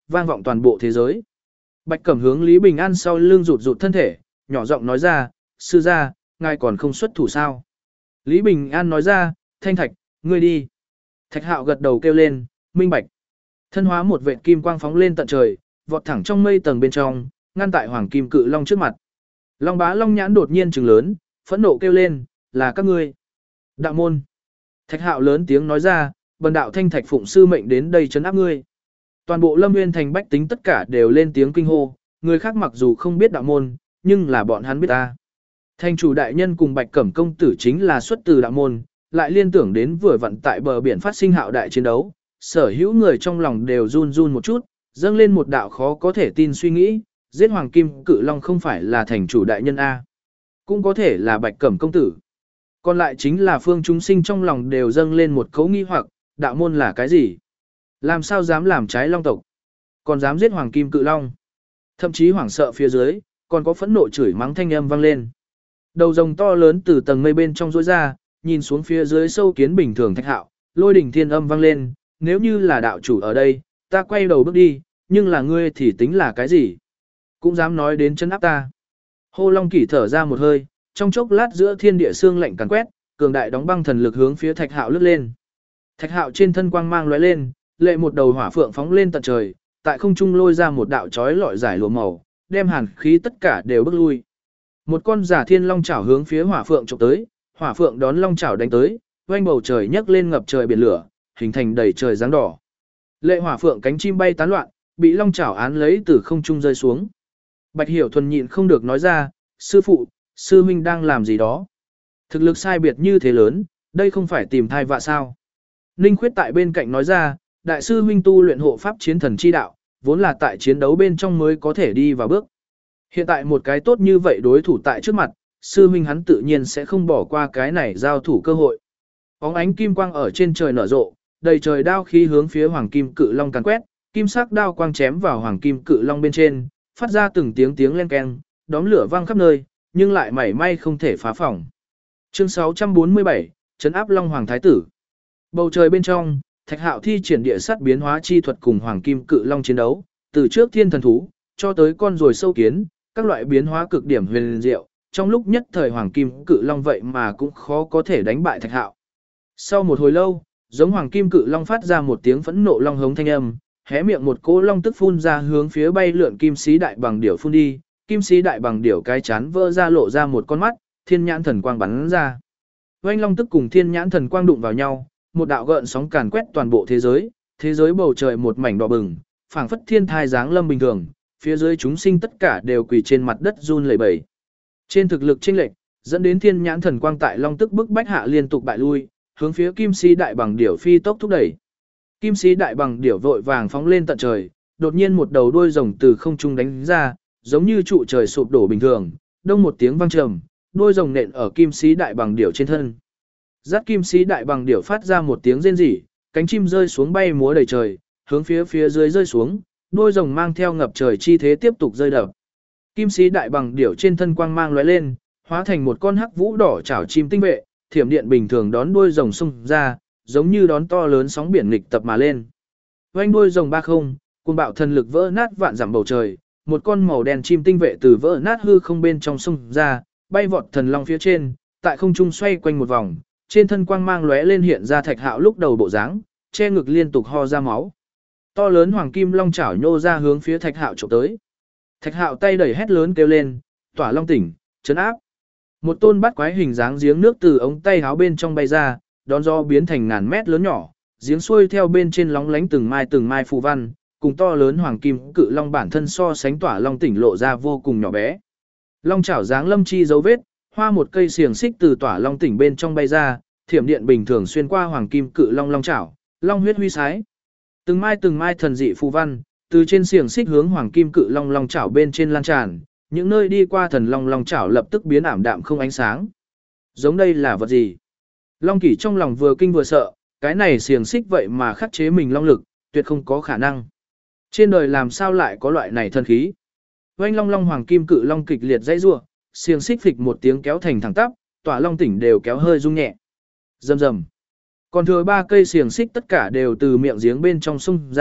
vang vọng toàn bộ thế giới. Bạch Cẩm hướng Lý Bình An sau lưng rụt rụt thân thể, nhỏ giọng nói ra, sư gia, ngài còn không xuất thủ sao? Lý Bình An nói ra, Thanh Thạch, ngươi đi. Thạch Hạo gật đầu kêu lên, minh bạch. Thân hóa một vệt kim quang phóng lên tận trời, vọt thẳng trong mây tầng bên trong, ngăn tại Hoàng Kim Cự Long trước mặt. Long Bá Long nhãn đột nhiên trừng lớn, phẫn nộ kêu lên, là các ngươi. Đạo môn. Thạch Hạo lớn tiếng nói ra, bần đạo Thanh Thạch phụng sư mệnh đến đây trấn áp ngươi. Toàn bộ Lâm Nguyên thành bách tính tất cả đều lên tiếng kinh hô, người khác mặc dù không biết đạo môn, nhưng là bọn hắn biết ta. Thành chủ đại nhân cùng Bạch Cẩm công tử chính là xuất từ đạo môn, lại liên tưởng đến vừa vặn tại bờ biển phát sinh hạo đại chiến đấu, sở hữu người trong lòng đều run run một chút, dâng lên một đạo khó có thể tin suy nghĩ, giết Hoàng Kim Cự Long không phải là thành chủ đại nhân A. Cũng có thể là Bạch Cẩm công tử. Còn lại chính là phương chúng sinh trong lòng đều dâng lên một cấu nghi hoặc, đạo môn là cái gì? Làm sao dám làm trái long tộc? Còn dám giết Hoàng Kim Cự Long? Thậm chí hoảng sợ phía dưới, còn có phẫn nộ chửi mắng thanh âm vang lên. Đầu rồng to lớn từ tầng mây bên trong rỗi ra, nhìn xuống phía dưới sâu kiến bình thường Thạch Hạo, lôi đỉnh thiên âm vang lên, nếu như là đạo chủ ở đây, ta quay đầu bước đi, nhưng là ngươi thì tính là cái gì? Cũng dám nói đến chân áp ta. Hô Long Kỷ thở ra một hơi, trong chốc lát giữa thiên địa xương lạnh càn quét, cường đại đóng băng thần lực hướng phía Thạch Hạo lướt lên. Thạch Hạo trên thân quang mang lóe lên, lệ một đầu hỏa phượng phóng lên tận trời, tại không trung lôi ra một đạo chói lọi giải lụa màu, đem hàn khí tất cả đều bước lui. Một con giả thiên long chảo hướng phía hỏa phượng chụp tới, hỏa phượng đón long chảo đánh tới, oanh bầu trời nhấc lên ngập trời biển lửa, hình thành đầy trời dáng đỏ. Lệ hỏa phượng cánh chim bay tán loạn, bị long chảo án lấy từ không trung rơi xuống. Bạch Hiểu Thuần nhịn không được nói ra, sư phụ, sư huynh đang làm gì đó? Thực lực sai biệt như thế lớn, đây không phải tìm thai vạ sao? Ninh Khuyết tại bên cạnh nói ra, đại sư huynh tu luyện hộ pháp chiến thần chi đạo, vốn là tại chiến đấu bên trong mới có thể đi vào bước. Hiện tại một cái tốt như vậy đối thủ tại trước mặt, sư huynh hắn tự nhiên sẽ không bỏ qua cái này giao thủ cơ hội. Bóng ánh kim quang ở trên trời nở rộ, đầy trời đao khí hướng phía Hoàng Kim Cự Long càn quét, kim sắc đao quang chém vào Hoàng Kim Cự Long bên trên, phát ra từng tiếng tiếng len keng, đóm lửa vang khắp nơi, nhưng lại mảy may không thể phá phỏng. Chương 647, trấn áp Long Hoàng Thái tử. Bầu trời bên trong, Thạch Hạo thi triển địa sát biến hóa chi thuật cùng Hoàng Kim Cự Long chiến đấu, từ trước thiên thần thú cho tới con ruồi sâu kiến, các loại biến hóa cực điểm huyền diệu, trong lúc nhất thời Hoàng Kim Cự Long vậy mà cũng khó có thể đánh bại Thạch Hạo. Sau một hồi lâu, giống Hoàng Kim Cự Long phát ra một tiếng phẫn nộ long hống thanh âm, hé miệng một cỗ long tức phun ra hướng phía bay lượn kim sĩ đại bằng điểu phun đi, kim sĩ đại bằng điểu cái chán vỡ ra lộ ra một con mắt, thiên nhãn thần quang bắn ra. Oanh long tức cùng thiên nhãn thần quang đụng vào nhau, một đạo gợn sóng càn quét toàn bộ thế giới bầu trời một mảnh đỏ bừng, phảng phất thiên thai giáng lâm bình thường, phía dưới chúng sinh tất cả đều quỳ trên mặt đất run lẩy bẩy. Trên thực lực chênh lệch, dẫn đến thiên nhãn thần quang tại long tức bức bách hạ liên tục bại lui, hướng phía kim sĩ đại bằng điểu phi tốc thúc đẩy. Kim sĩ đại bằng điểu vội vàng phóng lên tận trời, đột nhiên một đầu đuôi rồng từ không trung đánh ra, giống như trụ trời sụp đổ bình thường, đông một tiếng vang trầm, đuôi rồng nện ở kim sĩ đại bằng điểu trên thân. Dắt kim sĩ đại bằng điểu phát ra một tiếng rên rỉ, cánh chim rơi xuống bay múa đầy trời, hướng phía dưới rơi xuống, đuôi rồng mang theo ngập trời chi thế tiếp tục rơi đập. Kim sĩ đại bằng điểu trên thân quang mang lóe lên, hóa thành một con hắc vũ đỏ chảo chim tinh vệ, thiểm điện bình thường đón đuôi rồng xung ra, giống như đón to lớn sóng biển nghịch tập mà lên. Oanh đuôi rồng ba không, cuồng bạo thần lực vỡ nát vạn dặm bầu trời, một con màu đen chim tinh vệ từ vỡ nát hư không bên trong xung ra, bay vọt thần long phía trên, tại không trung xoay quanh một vòng, trên thân quang mang lóe lên hiện ra Thạch Hạo lúc đầu bộ dáng, che ngực liên tục ho ra máu. To lớn hoàng kim long chảo nhô ra hướng phía Thạch Hạo chụp tới. Thạch Hạo tay đẩy hét lớn kêu lên, "Tỏa Long tỉnh, trấn áp!" Một tôn bát quái hình dáng giếng nước từ ống tay áo bên trong bay ra, đón gió biến thành ngàn mét lớn nhỏ, giếng xuôi theo bên trên lóng lánh từng mai phù văn, cùng to lớn hoàng kim cự long bản thân so sánh Tỏa Long tỉnh lộ ra vô cùng nhỏ bé. Long chảo dáng lâm chi dấu vết, hoa một cây xiềng xích từ Tỏa Long tỉnh bên trong bay ra, thiểm điện bình thường xuyên qua hoàng kim cự long long chảo, long huyết huy sái. Từng mai thần dị phù văn, từ trên xiềng xích hướng hoàng kim cự long long chảo bên trên lan tràn, những nơi đi qua thần long long chảo lập tức biến ảm đạm không ánh sáng. Giống đây là vật gì? Long Kỷ trong lòng vừa kinh vừa sợ, cái này xiềng xích vậy mà khắc chế mình long lực, tuyệt không có khả năng. Trên đời làm sao lại có loại này thần khí? Oanh long long hoàng kim cự long kịch liệt dãy rủa, xiềng xích phịch một tiếng kéo thành thẳng tắp, Tỏa Long tỉnh đều kéo hơi rung nhẹ. Rầm rầm. Còn thừa 3 cây xiềng xích tất cả đều từ miệng giếng bên trong sông ra,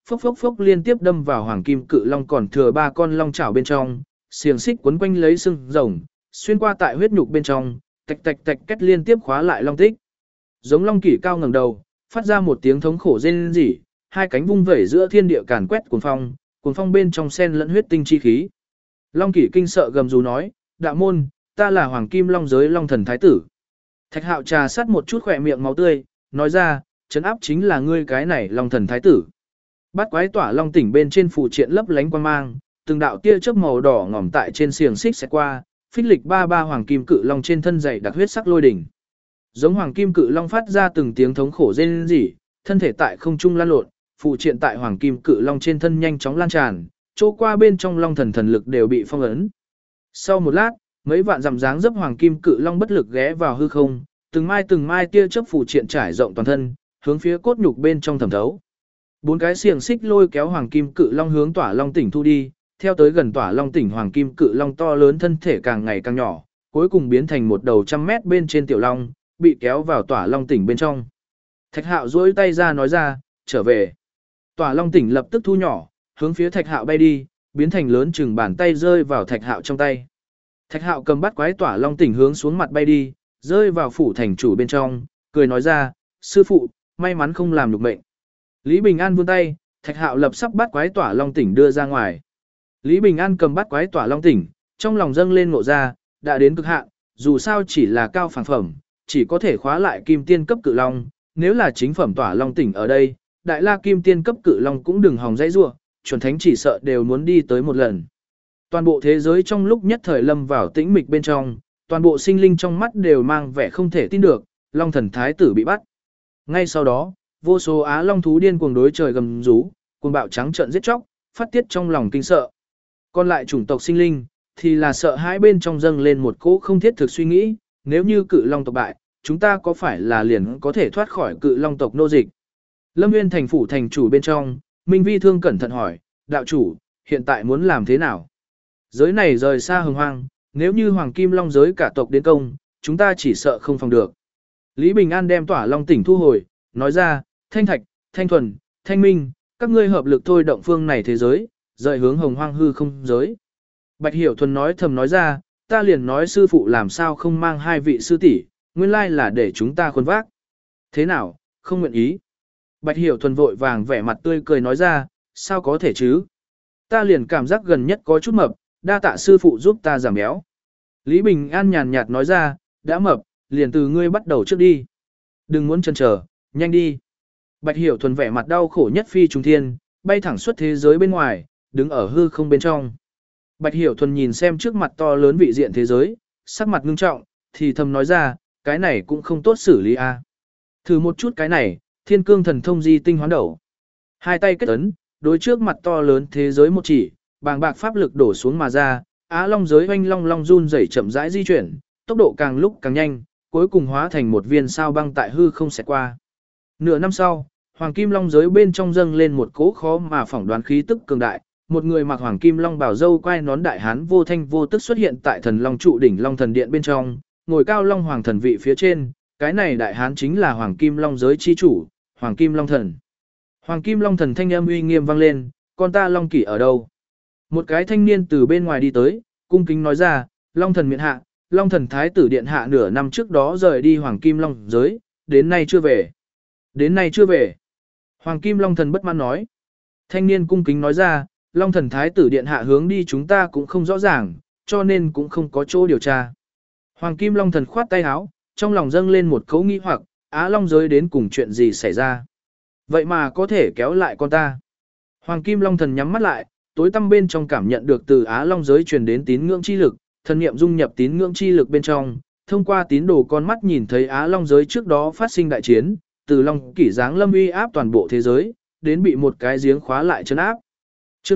phốc phốc phốc liên tiếp đâm vào hoàng kim cự long còn thừa 3 con long chảo bên trong, xiềng xích quấn quanh lấy xương rồng, xuyên qua tại huyết nhục bên trong, tạch tạch tạch kết liên tiếp khóa lại long tích. Giống long kỷ cao ngẩng đầu, phát ra một tiếng thống khổ rên rỉ, hai cánh vung vẩy giữa thiên địa càn quét cuồng phong bên trong xen lẫn huyết tinh chi khí. Long kỷ kinh sợ gầm rú nói, đạo môn, ta là hoàng kim long giới long thần thái tử. Thạch Hạo trà sát một chút khỏe miệng máu tươi, nói ra, trấn áp chính là ngươi cái này long thần thái tử. Bát quái tỏa long tỉnh bên trên phụ triện lấp lánh quang mang, từng đạo tia chớp màu đỏ ngòm tại trên xiềng xích sẽ qua, phích lịch ba hoàng kim cự long trên thân dày đặc huyết sắc lôi đỉnh. Giống hoàng kim cự long phát ra từng tiếng thống khổ rên rỉ, thân thể tại không trung lan lộn, phụ triện tại hoàng kim cự long trên thân nhanh chóng lan tràn, chỗ qua bên trong long thần thần lực đều bị phong ấn. Sau một lát, mấy vạn dặm dáng dấp hoàng kim cự long bất lực ghé vào hư không, từng mai tia chớp phụ triện trải rộng toàn thân, hướng phía cốt nhục bên trong thẩm thấu. 4 cái xiềng xích lôi kéo hoàng kim cự long hướng tỏa long tỉnh thu đi, theo tới gần tỏa long tỉnh hoàng kim cự long to lớn thân thể càng ngày càng nhỏ, cuối cùng biến thành một đầu 100 mét bên trên tiểu long, bị kéo vào tỏa long tỉnh bên trong. Thạch Hạo duỗi tay ra nói ra, trở về. Tỏa long tỉnh lập tức thu nhỏ, hướng phía Thạch Hạo bay đi, biến thành lớn chừng bàn tay rơi vào Thạch Hạo trong tay. Thạch Hạo cầm bắt quái tỏa long tỉnh hướng xuống mặt bay đi, rơi vào phủ thành chủ bên trong, cười nói ra, sư phụ, may mắn không làm nhục mệnh. Lý Bình An vươn tay, Thạch Hạo lập sắp bắt quái tỏa long tỉnh đưa ra ngoài. Lý Bình An cầm bắt quái tỏa long tỉnh, trong lòng dâng lên ngộ ra, đã đến cực hạn, dù sao chỉ là cao phản phẩm, chỉ có thể khóa lại kim tiên cấp cự long, nếu là chính phẩm tỏa long tỉnh ở đây, đại la kim tiên cấp cự long cũng đừng hòng dãy rủa, chuẩn thánh chỉ sợ đều muốn đi tới một lần. Toàn bộ thế giới trong lúc nhất thời lâm vào tĩnh mịch bên trong, toàn bộ sinh linh trong mắt đều mang vẻ không thể tin được, long thần thái tử bị bắt. Ngay sau đó, vô số á long thú điên cuồng đối trời gầm rú, cuồng bạo trắng trợn giết chóc, phát tiết trong lòng kinh sợ. Còn lại chủng tộc sinh linh thì là sợ hãi bên trong dâng lên một cỗ không thiết thực suy nghĩ, nếu như cự long tộc bại, chúng ta có phải là liền có thể thoát khỏi cự long tộc nô dịch. Lâm Nguyên thành phủ thành chủ bên trong, Minh Vi Thương cẩn thận hỏi, đạo chủ, hiện tại muốn làm thế nào? Giới này rời xa hồng hoang, nếu như hoàng kim long giới cả tộc đến công, chúng ta chỉ sợ không phòng được. Lý Bình An đem tỏa long tỉnh thu hồi, nói ra, Thanh Thạch, Thanh Thuần, Thanh Minh, các ngươi hợp lực thôi động phương này thế giới, rời hướng hồng hoang hư không giới. Bạch Hiểu Thuần nói thầm nói ra, ta liền nói sư phụ làm sao không mang 2 vị sư tỷ, nguyên lai là để chúng ta khuân vác. Thế nào, không nguyện ý. Bạch Hiểu Thuần vội vàng vẻ mặt tươi cười nói ra, sao có thể chứ? Ta liền cảm giác gần nhất có chút mập, đa tạ sư phụ giúp ta giảm béo. Lý Bình An nhàn nhạt nói ra, đã mập, liền từ ngươi bắt đầu trước đi. Đừng muốn chần chờ, nhanh đi. Bạch Hiểu Thuần vẻ mặt đau khổ nhất phi trùng thiên, bay thẳng xuất thế giới bên ngoài, đứng ở hư không bên trong. Bạch Hiểu Thuần nhìn xem trước mặt to lớn vị diện thế giới, sắc mặt ngưng trọng, thì thầm nói ra, cái này cũng không tốt xử lý a. Thử một chút cái này, Thiên Cương Thần Thông Di Tinh Hoán Đầu. Hai tay kết ấn, đối trước mặt to lớn thế giới một chỉ, bàng bạc pháp lực đổ xuống mà ra, Á Long giới oanh long long run rẩy chậm rãi di chuyển, tốc độ càng lúc càng nhanh, cuối cùng hóa thành một viên sao băng tại hư không xẹt qua. Nửa năm sau, Hoàng Kim Long giới bên trong dâng lên một cỗ khó mà phỏng đoán khí tức cường đại, một người mặc Hoàng Kim Long bào râu quai nón đại hán vô thanh vô tức xuất hiện tại Thần Long trụ đỉnh Long Thần Điện bên trong, ngồi cao Long Hoàng thần vị phía trên, cái này đại hán chính là Hoàng Kim Long giới chi chủ, Hoàng Kim Long thần. Hoàng Kim Long thần thanh âm uy nghiêm vang lên, con ta Long Kỷ ở đâu? Một cái thanh niên từ bên ngoài đi tới, cung kính nói ra, Long thần miện hạ, Long thần thái tử điện hạ nửa năm trước đó rời đi Hoàng Kim Long giới, đến nay chưa về. Đến nay chưa về. Hoàng Kim Long thần bất mãn nói. Thanh niên cung kính nói ra, Long thần thái tử điện hạ hướng đi chúng ta cũng không rõ ràng, cho nên cũng không có chỗ điều tra. Hoàng Kim Long thần khoát tay áo, trong lòng dâng lên một cấu nghi hoặc, Á Long giới đến cùng chuyện gì xảy ra. Vậy mà có thể kéo lại con ta. Hoàng Kim Long thần nhắm mắt lại, tối tăm bên trong cảm nhận được từ Á Long giới truyền đến tín ngưỡng chi lực, thần niệm dung nhập tín ngưỡng chi lực bên trong, thông qua tín đồ con mắt nhìn thấy Á Long giới trước đó phát sinh đại chiến, từ Long Kỷ giáng lâm uy áp toàn bộ thế giới, đến bị một cái giếng khóa lại trấn áp. Chương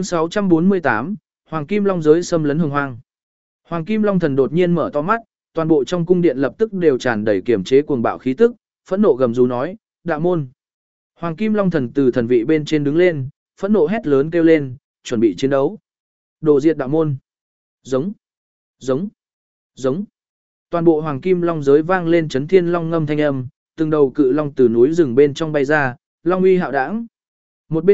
648, Hoàng Kim Long giới xâm lấn hồng hoang. Hoàng Kim Long thần đột nhiên mở to mắt, toàn bộ trong cung điện lập tức đều tràn đầy kiểm chế cuồng bạo khí tức, phẫn nộ gầm rú nói, đạo môn. Hoàng Kim Long thần từ thần vị bên trên đứng lên, phẫn nộ hét lớn kêu lên, chuẩn bị chiến đấu. Đồ diệt đạo môn. Giống, giống, giống. Toàn bộ Hoàng Kim Long giới vang lên chấn thiên long ngâm thanh âm, từng đầu cự long từ núi rừng bên trong bay ra, long uy hạo đãng. Một bên khác,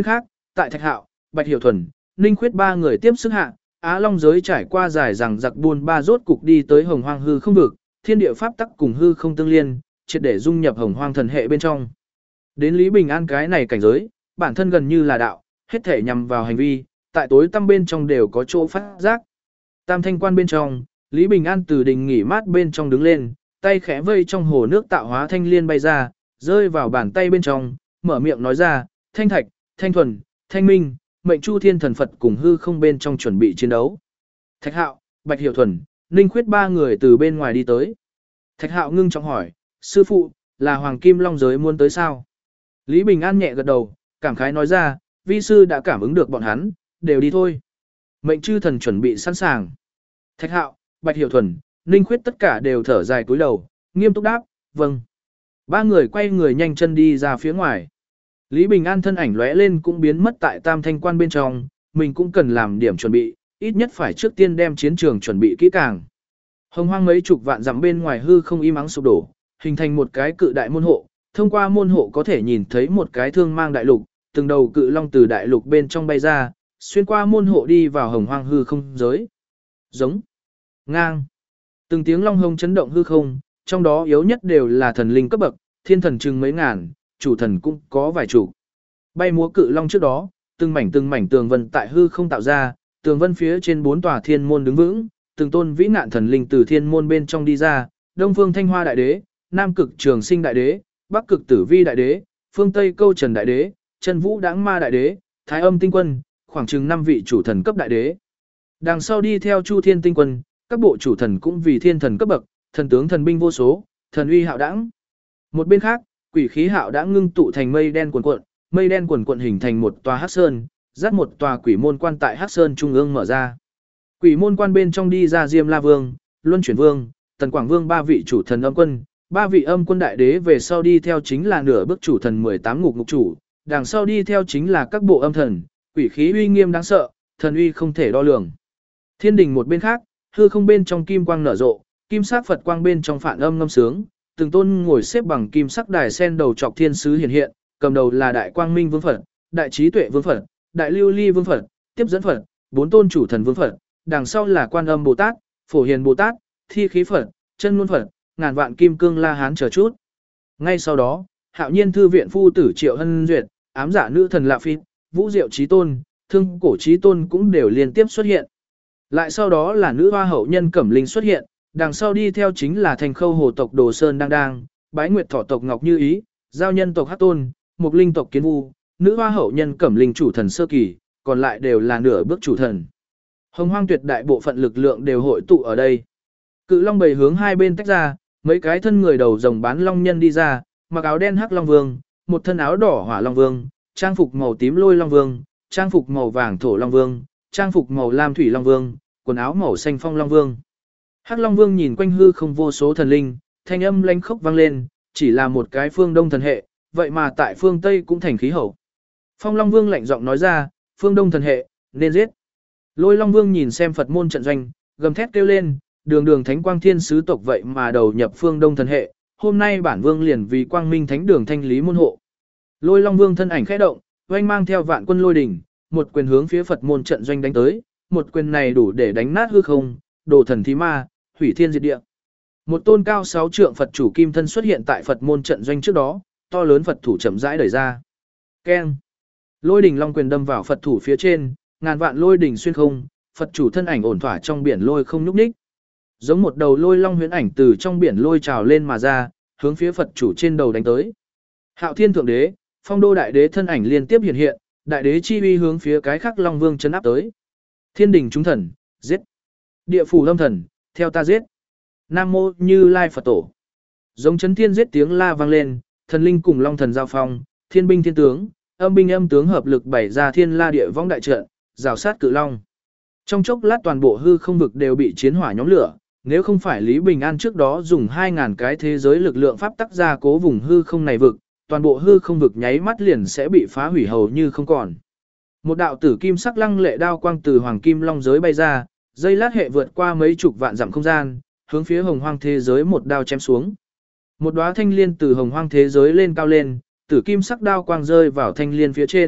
tại Thạch Hạo, Bạch Hiểu Thuần, Ninh Khuyết ba người tiếp sức hạ, Á Long giới trải qua dài rằng giặc buôn ba rốt cục đi tới Hồng Hoang hư không vực, thiên địa pháp tắc cùng hư không tương liên, triệt để dung nhập Hồng Hoang thần hệ bên trong. Đến Lý Bình An cái này cảnh giới, bản thân gần như là đạo, hết thể nhằm vào hành vi, tại tối tăm bên trong đều có chỗ phát giác. Tam thanh quan bên trong, Lý Bình An từ đình nghỉ mát bên trong đứng lên, tay khẽ vây trong hồ nước tạo hóa thanh liên bay ra, rơi vào bàn tay bên trong, mở miệng nói ra, thanh thạch, thanh thuần, thanh minh, mệnh chu thiên thần Phật cùng hư không bên trong chuẩn bị chiến đấu. Thạch Hạo, Bạch Hiểu Thuần, Ninh Khuyết ba người từ bên ngoài đi tới. Thạch Hạo ngưng trọng hỏi, sư phụ, là Hoàng Kim Long giới muốn tới sao? Lý Bình An nhẹ gật đầu, cảm khái nói ra, vi sư đã cảm ứng được bọn hắn, đều đi thôi. Mệnh chư thần chuẩn bị sẵn sàng. Thạch Hạo, Bạch Hiểu Thuần, Ninh Khuyết tất cả đều thở dài cúi đầu, nghiêm túc đáp, vâng. Ba người quay người nhanh chân đi ra phía ngoài. Lý Bình An thân ảnh lóe lên cũng biến mất tại Tam Thanh quan bên trong, mình cũng cần làm điểm chuẩn bị, ít nhất phải trước tiên đem chiến trường chuẩn bị kỹ càng. Hồng Hoang mấy chục vạn dặm bên ngoài hư không im ắng sụp đổ, hình thành một cái cự đại môn hộ, thông qua môn hộ có thể nhìn thấy một cái thương mang đại lục, từng đầu cự long từ đại lục bên trong bay ra, xuyên qua môn hộ đi vào Hồng Hoang hư không giới. Giống, ngang, từng tiếng long hông chấn động hư không, trong đó yếu nhất đều là thần linh cấp bậc, thiên thần chừng mấy ngàn, chủ thần cũng có vài chục. Bay múa cự long trước đó, từng mảnh tường vân tại hư không tạo ra, tường vân phía trên 4 tòa thiên môn đứng vững, từng tôn vĩ nạn thần linh từ thiên môn bên trong đi ra, Đông Phương Thanh Hoa đại đế, Nam Cực Trường Sinh đại đế, Bắc Cực Tử Vi đại đế, Phương Tây Câu Trần đại đế, Chân Vũ Đãng Ma đại đế, Thái Âm tinh quân, khoảng chừng 5 vị chủ thần cấp đại đế. Đằng sau đi theo Chu Thiên tinh quân, các bộ chủ thần cũng vì thiên thần cấp bậc, thần tướng thần binh vô số, thần uy hạo đãng. Một bên khác, quỷ khí hạo đã ngưng tụ thành mây đen cuồn cuộn hình thành một tòa hắc sơn, dắt một tòa quỷ môn quan tại hắc sơn trung ương mở ra. Quỷ môn quan bên trong đi ra Diêm La Vương, Luân Chuyển Vương, Tần Quảng Vương 3 vị chủ thần âm quân, 3 vị âm quân đại đế về sau đi theo chính là nửa bước chủ thần 18 ngục chủ, đằng sau đi theo chính là các bộ âm thần, quỷ khí uy nghiêm đáng sợ, thần uy không thể đo lường. Thiên đình một bên khác, hư không bên trong kim quang nở rộ, kim sắc Phật quang bên trong phản âm ngâm sướng, từng tôn ngồi xếp bằng kim sắc đài sen đầu trọc thiên sứ hiện hiện, cầm đầu là Đại Quang Minh Vương Phật, Đại Trí Tuệ Vương Phật, Đại Lưu Ly Vương Phật, Tiếp dẫn Phật, 4 tôn chủ thần Vương Phật, đằng sau là Quan Âm Bồ Tát, Phổ Hiền Bồ Tát, Thi Khí Phật, Chân Luân Phật, ngàn vạn kim cương La Hán chờ chút. Ngay sau đó, Hạo Nhiên thư viện phu tử Triệu Hân Duyệt, ám giả nữ thần Lạ Phi, Vũ Diệu Chí Tôn, Thương Cổ Chí Tôn cũng đều liên tiếp xuất hiện. Lại sau đó là nữ hoa hậu nhân Cẩm Linh xuất hiện, đằng sau đi theo chính là Thành Khâu Hồ tộc Đồ Sơn Đang, Bái Nguyệt Thỏ tộc Ngọc Như Ý, Giao nhân tộc Hắc Tôn, Mục Linh tộc Kiến Vu, nữ hoa hậu nhân Cẩm Linh chủ thần sơ kỳ, còn lại đều là nửa bước chủ thần. Hồng Hoang tuyệt đại bộ phận lực lượng đều hội tụ ở đây. Cự long bầy hướng hai bên tách ra, mấy cái thân người đầu rồng bán long nhân đi ra, mặc áo đen Hắc Long Vương, một thân áo đỏ Hỏa Long Vương, trang phục màu tím Lôi Long Vương, trang phục màu vàng Thổ Long Vương, trang phục màu lam Thủy Long Vương, quần áo màu xanh Phong Long Vương. Hắc Long Vương nhìn quanh hư không vô số thần linh, thanh âm lanh khốc vang lên, chỉ là một cái phương Đông thần hệ, vậy mà tại phương Tây cũng thành khí hậu. Phong Long Vương lạnh giọng nói ra, phương Đông thần hệ, nên giết. Lôi Long Vương nhìn xem Phật môn trận doanh, gầm thét kêu lên, đường đường thánh quang thiên sứ tộc vậy mà đầu nhập phương Đông thần hệ, hôm nay bản vương liền vì quang minh thánh đường thanh lý môn hộ. Lôi Long Vương thân ảnh khẽ động, oanh mang theo vạn quân lôi đỉnh, một quyền hướng phía Phật môn trận doanh đánh tới, một quyền này đủ để đánh nát hư không, đồ thần thí ma, hủy thiên diệt địa. Một tôn cao 6 trượng Phật chủ kim thân xuất hiện tại Phật môn trận doanh trước đó, to lớn Phật thủ chậm rãi đẩy ra. Keng! Lôi đỉnh long quyền đâm vào Phật thủ phía trên, ngàn vạn lôi đỉnh xuyên không, Phật chủ thân ảnh ổn thỏa trong biển lôi không nhúc nhích. Giống một đầu lôi long huyễn ảnh từ trong biển lôi trào lên mà ra, hướng phía Phật chủ trên đầu đánh tới. Hạo Thiên Thượng Đế, Phong Đô Đại Đế thân ảnh liên tiếp hiện hiện, Đại Đế chi uy hướng phía cái khắc Long Vương trấn áp tới. Thiên đình chúng thần, giết. Địa phủ lâm thần, theo ta giết. Nam mô Như Lai Phật Tổ. Giống chấn thiên giết tiếng la vang lên, thần linh cùng long thần giao phong, thiên binh thiên tướng, âm binh âm tướng hợp lực bày ra thiên la địa vong đại trận, rào sát cự long. Trong chốc lát toàn bộ hư không vực đều bị chiến hỏa nhóm lửa, nếu không phải Lý Bình An trước đó dùng 2000 cái thế giới lực lượng pháp tắc ra cố vùng hư không này vực, toàn bộ hư không vực nháy mắt liền sẽ bị phá hủy hầu như không còn. Một đạo tử kim sắc lăng lệ đao quang từ hoàng kim long giới bay ra, dây lát hệ vượt qua mấy chục vạn dặm không gian, hướng phía hồng hoang thế giới một đao chém xuống. Một đóa thanh liên từ hồng hoang thế giới lên cao lên, tử kim sắc đao quang rơi vào thanh liên phía trên,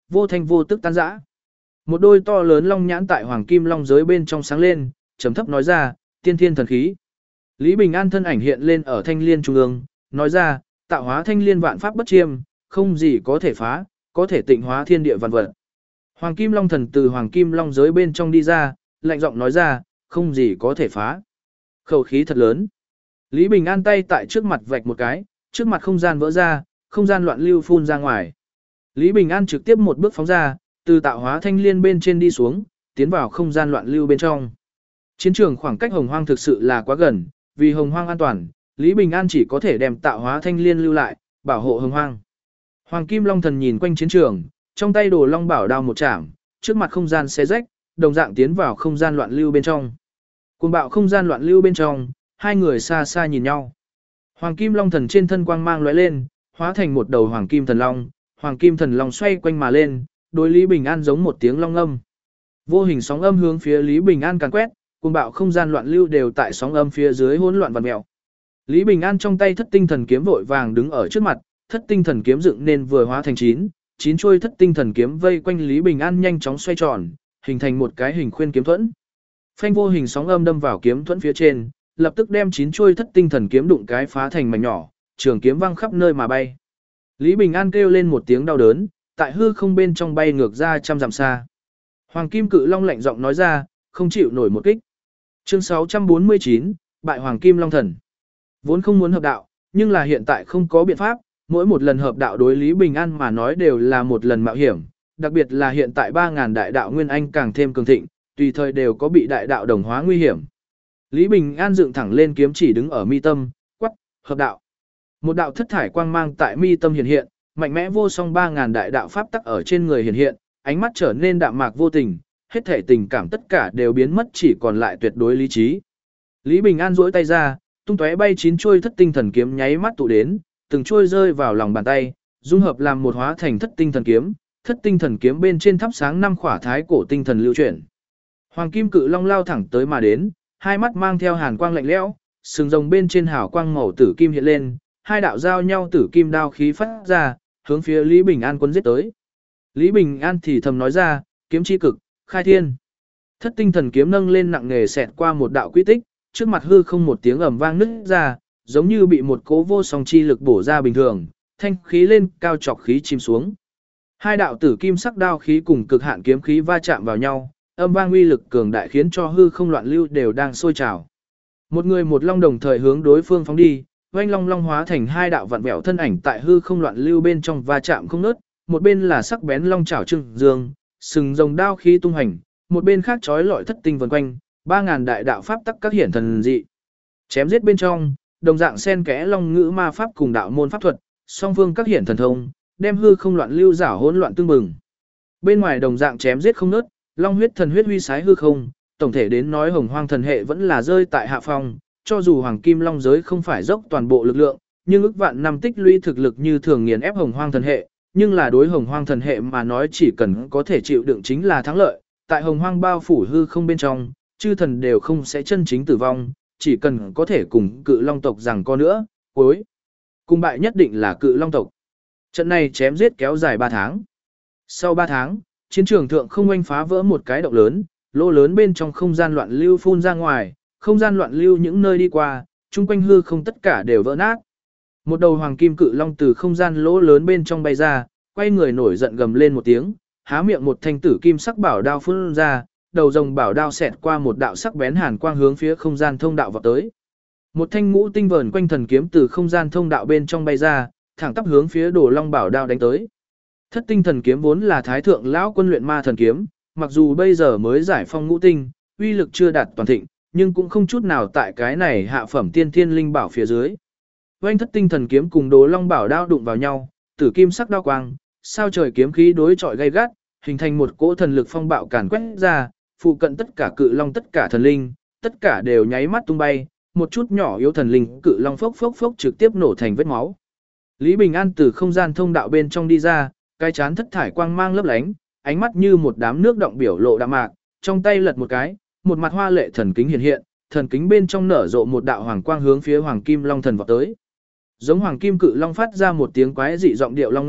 vô thanh vô tức tan rã. Một đôi to lớn long nhãn tại hoàng kim long giới bên trong sáng lên, trầm thấp nói ra, tiên thiên thần khí. Lý Bình An thân ảnh hiện lên ở thanh liên trung ương, nói ra, tạo hóa thanh liên vạn pháp bất chiêm, không gì có thể phá, có thể tịnh hóa thiên địa vạn vật. Hoàng kim long thần từ hoàng kim long giới bên trong đi ra, lạnh giọng nói ra, không gì có thể phá. Khẩu khí thật lớn. Lý Bình An tay tại trước mặt vạch một cái, trước mặt không gian vỡ ra, không gian loạn lưu phun ra ngoài. Lý Bình An trực tiếp một bước phóng ra, từ tạo hóa thanh liên bên trên đi xuống, tiến vào không gian loạn lưu bên trong. Chiến trường khoảng cách hồng hoang thực sự là quá gần, vì hồng hoang an toàn, Lý Bình An chỉ có thể đem tạo hóa thanh liên lưu lại, bảo hộ hồng hoang. Hoàng Kim Long Thần nhìn quanh chiến trường, trong tay đồ long bảo đao một chạm, trước mặt không gian xé rách, đồng dạng tiến vào không gian loạn lưu bên trong. Cuồng bạo không gian loạn lưu bên trong, hai người xa xa nhìn nhau. Hoàng Kim Long Thần trên thân quang mang lóe lên, hóa thành một đầu Hoàng Kim Thần Long, Hoàng Kim Thần Long xoay quanh mà lên, đối Lý Bình An giống một tiếng long âm. Vô hình sóng âm hướng phía Lý Bình An càn quét, cuồng bạo không gian loạn lưu đều tại sóng âm phía dưới hỗn loạn vặn mèo. Lý Bình An trong tay Thất Tinh Thần kiếm vội vàng đứng ở trước mặt, Thất Tinh Thần kiếm dựng nên vừa hóa thành chín chuôi Thất Tinh Thần kiếm vây quanh Lý Bình An nhanh chóng xoay tròn, hình thành một cái hình khuyên kiếm thuẫn. Phanh vô hình sóng âm đâm vào kiếm thuẫn phía trên, lập tức đem 9 chuôi Thất Tinh Thần kiếm đụng cái phá thành mảnh nhỏ, trường kiếm văng khắp nơi mà bay. Lý Bình An kêu lên một tiếng đau đớn, tại hư không bên trong bay ngược ra trăm dặm xa. Hoàng Kim Cự Long lạnh giọng nói ra, không chịu nổi một kích. Chương 649, bại Hoàng Kim Long Thần. Vốn không muốn hợp đạo, nhưng là hiện tại không có biện pháp, mỗi một lần hợp đạo đối Lý Bình An mà nói đều là một lần mạo hiểm, đặc biệt là hiện tại 3000 đại đạo nguyên anh càng thêm cường thịnh, tùy thời đều có bị đại đạo đồng hóa nguy hiểm. Lý Bình An dựng thẳng lên kiếm chỉ đứng ở mi tâm, quắc, hợp đạo. Một đạo thất thải quang mang tại mi tâm hiện hiện, mạnh mẽ vô song 3000 đại đạo pháp tắc ở trên người hiện hiện, ánh mắt trở nên đạm mạc vô tình, hết thể tình cảm tất cả đều biến mất chỉ còn lại tuyệt đối lý trí. Lý Bình An duỗi tay ra, tung tóe bay 9 chuôi Thất Tinh Thần kiếm nháy mắt tụ đến, từng chuôi rơi vào lòng bàn tay, dung hợp làm một hóa thành Thất Tinh Thần kiếm, Thất Tinh Thần kiếm bên trên thắp sáng 5 khỏa thái cổ tinh thần lưu chuyển. Hoàng Kim Cự Long lao thẳng tới mà đến, hai mắt mang theo hàn quang lạnh lẽo, sừng rồng bên trên hào quang màu tử kim hiện lên, hai đạo giao nhau tử kim đao khí phát ra, hướng phía Lý Bình An quân giết tới. Lý Bình An thì thầm nói ra, kiếm chi cực, khai thiên. Thất Tinh Thần kiếm nâng lên nặng nề xẹt qua một đạo quy tích, trước mặt hư không một tiếng ầm vang nứt ra, giống như bị một cố vô song chi lực bổ ra bình thường, thanh khí lên cao chọc khí chìm xuống. Hai đạo tử kim sắc đao khí cùng cực hạn kiếm khí va chạm vào nhau, âm vang uy lực cường đại khiến cho hư không loạn lưu đều đang sôi trào. Một người một long đồng thời hướng đối phương phóng đi, oanh long long hóa thành hai đạo vặn vẹo thân ảnh tại hư không loạn lưu bên trong va chạm không ngớt, một bên là sắc bén long chảo trưng dương, sừng rồng đao khí tung hành, một bên khác chói lọi thất tinh vần quanh, 3000 đại đạo pháp tắc các hiển thần dị. Chém giết bên trong, đồng dạng xen kẽ long ngữ ma pháp cùng đạo môn pháp thuật, song phương các hiển thần thông, đem hư không loạn lưu rảo hỗn loạn tương bừng. Bên ngoài đồng dạng chém giết không ngớt, long huyết thần huyết huy sái hư không, tổng thể đến nói hồng hoang thần hệ vẫn là rơi tại hạ phong, cho dù hoàng kim long giới không phải dốc toàn bộ lực lượng, nhưng ức vạn năm tích lũy thực lực như thường nghiền ép hồng hoang thần hệ, nhưng là đối hồng hoang thần hệ mà nói chỉ cần có thể chịu đựng chính là thắng lợi, tại hồng hoang bao phủ hư không bên trong, chư thần đều không sẽ chân chính tử vong, chỉ cần có thể cùng cự long tộc rằng có nữa, cuối cùng bại nhất định là cự long tộc. Trận này chém giết kéo dài 3 tháng. Sau 3 tháng, chiến trường thượng không oanh phá vỡ một cái động lớn, lỗ lớn bên trong không gian loạn lưu phun ra ngoài, không gian loạn lưu những nơi đi qua, chung quanh hư không tất cả đều vỡ nát. Một đầu hoàng kim cự long từ không gian lỗ lớn bên trong bay ra, quay người nổi giận gầm lên một tiếng, há miệng một thanh tử kim sắc bảo đao phun ra, đầu rồng bảo đao xẹt qua một đạo sắc bén hàn quang hướng phía không gian thông đạo vào tới. Một thanh ngũ tinh vờn quanh thần kiếm từ không gian thông đạo bên trong bay ra, thẳng tắp hướng phía Đồ Long bảo đao đánh tới. Thất tinh thần kiếm vốn là thái thượng lão quân luyện ma thần kiếm, mặc dù bây giờ mới giải phong ngũ tinh, uy lực chưa đạt toàn thịnh, nhưng cũng không chút nào tại cái này hạ phẩm tiên thiên linh bảo phía dưới. Oanh thất tinh thần kiếm cùng Đồ Long bảo đao đụng vào nhau, tử kim sắc đao quang, sao trời kiếm khí đối chọi gay gắt, hình thành một cỗ thần lực phong bạo càn quét ra, phụ cận tất cả cự long tất cả thần linh, tất cả đều nháy mắt tung bay, một chút nhỏ yếu thần linh cự long phốc phốc phốc trực tiếp nổ thành vết máu. Lý Bình An từ không gian thông đạo bên trong đi ra, cái chán thất thải quang mang lấp lánh, ánh mắt như một đám nước động biểu lộ đạm mạc, trong tay lật một cái, một mặt hoa lệ thần kính hiện hiện, thần kính bên trong nở rộ một đạo hoàng quang hướng phía hoàng kim long thần vọt tới. Giống hoàng kim cự long phát ra một tiếng quái dị giọng điệu long ngâm,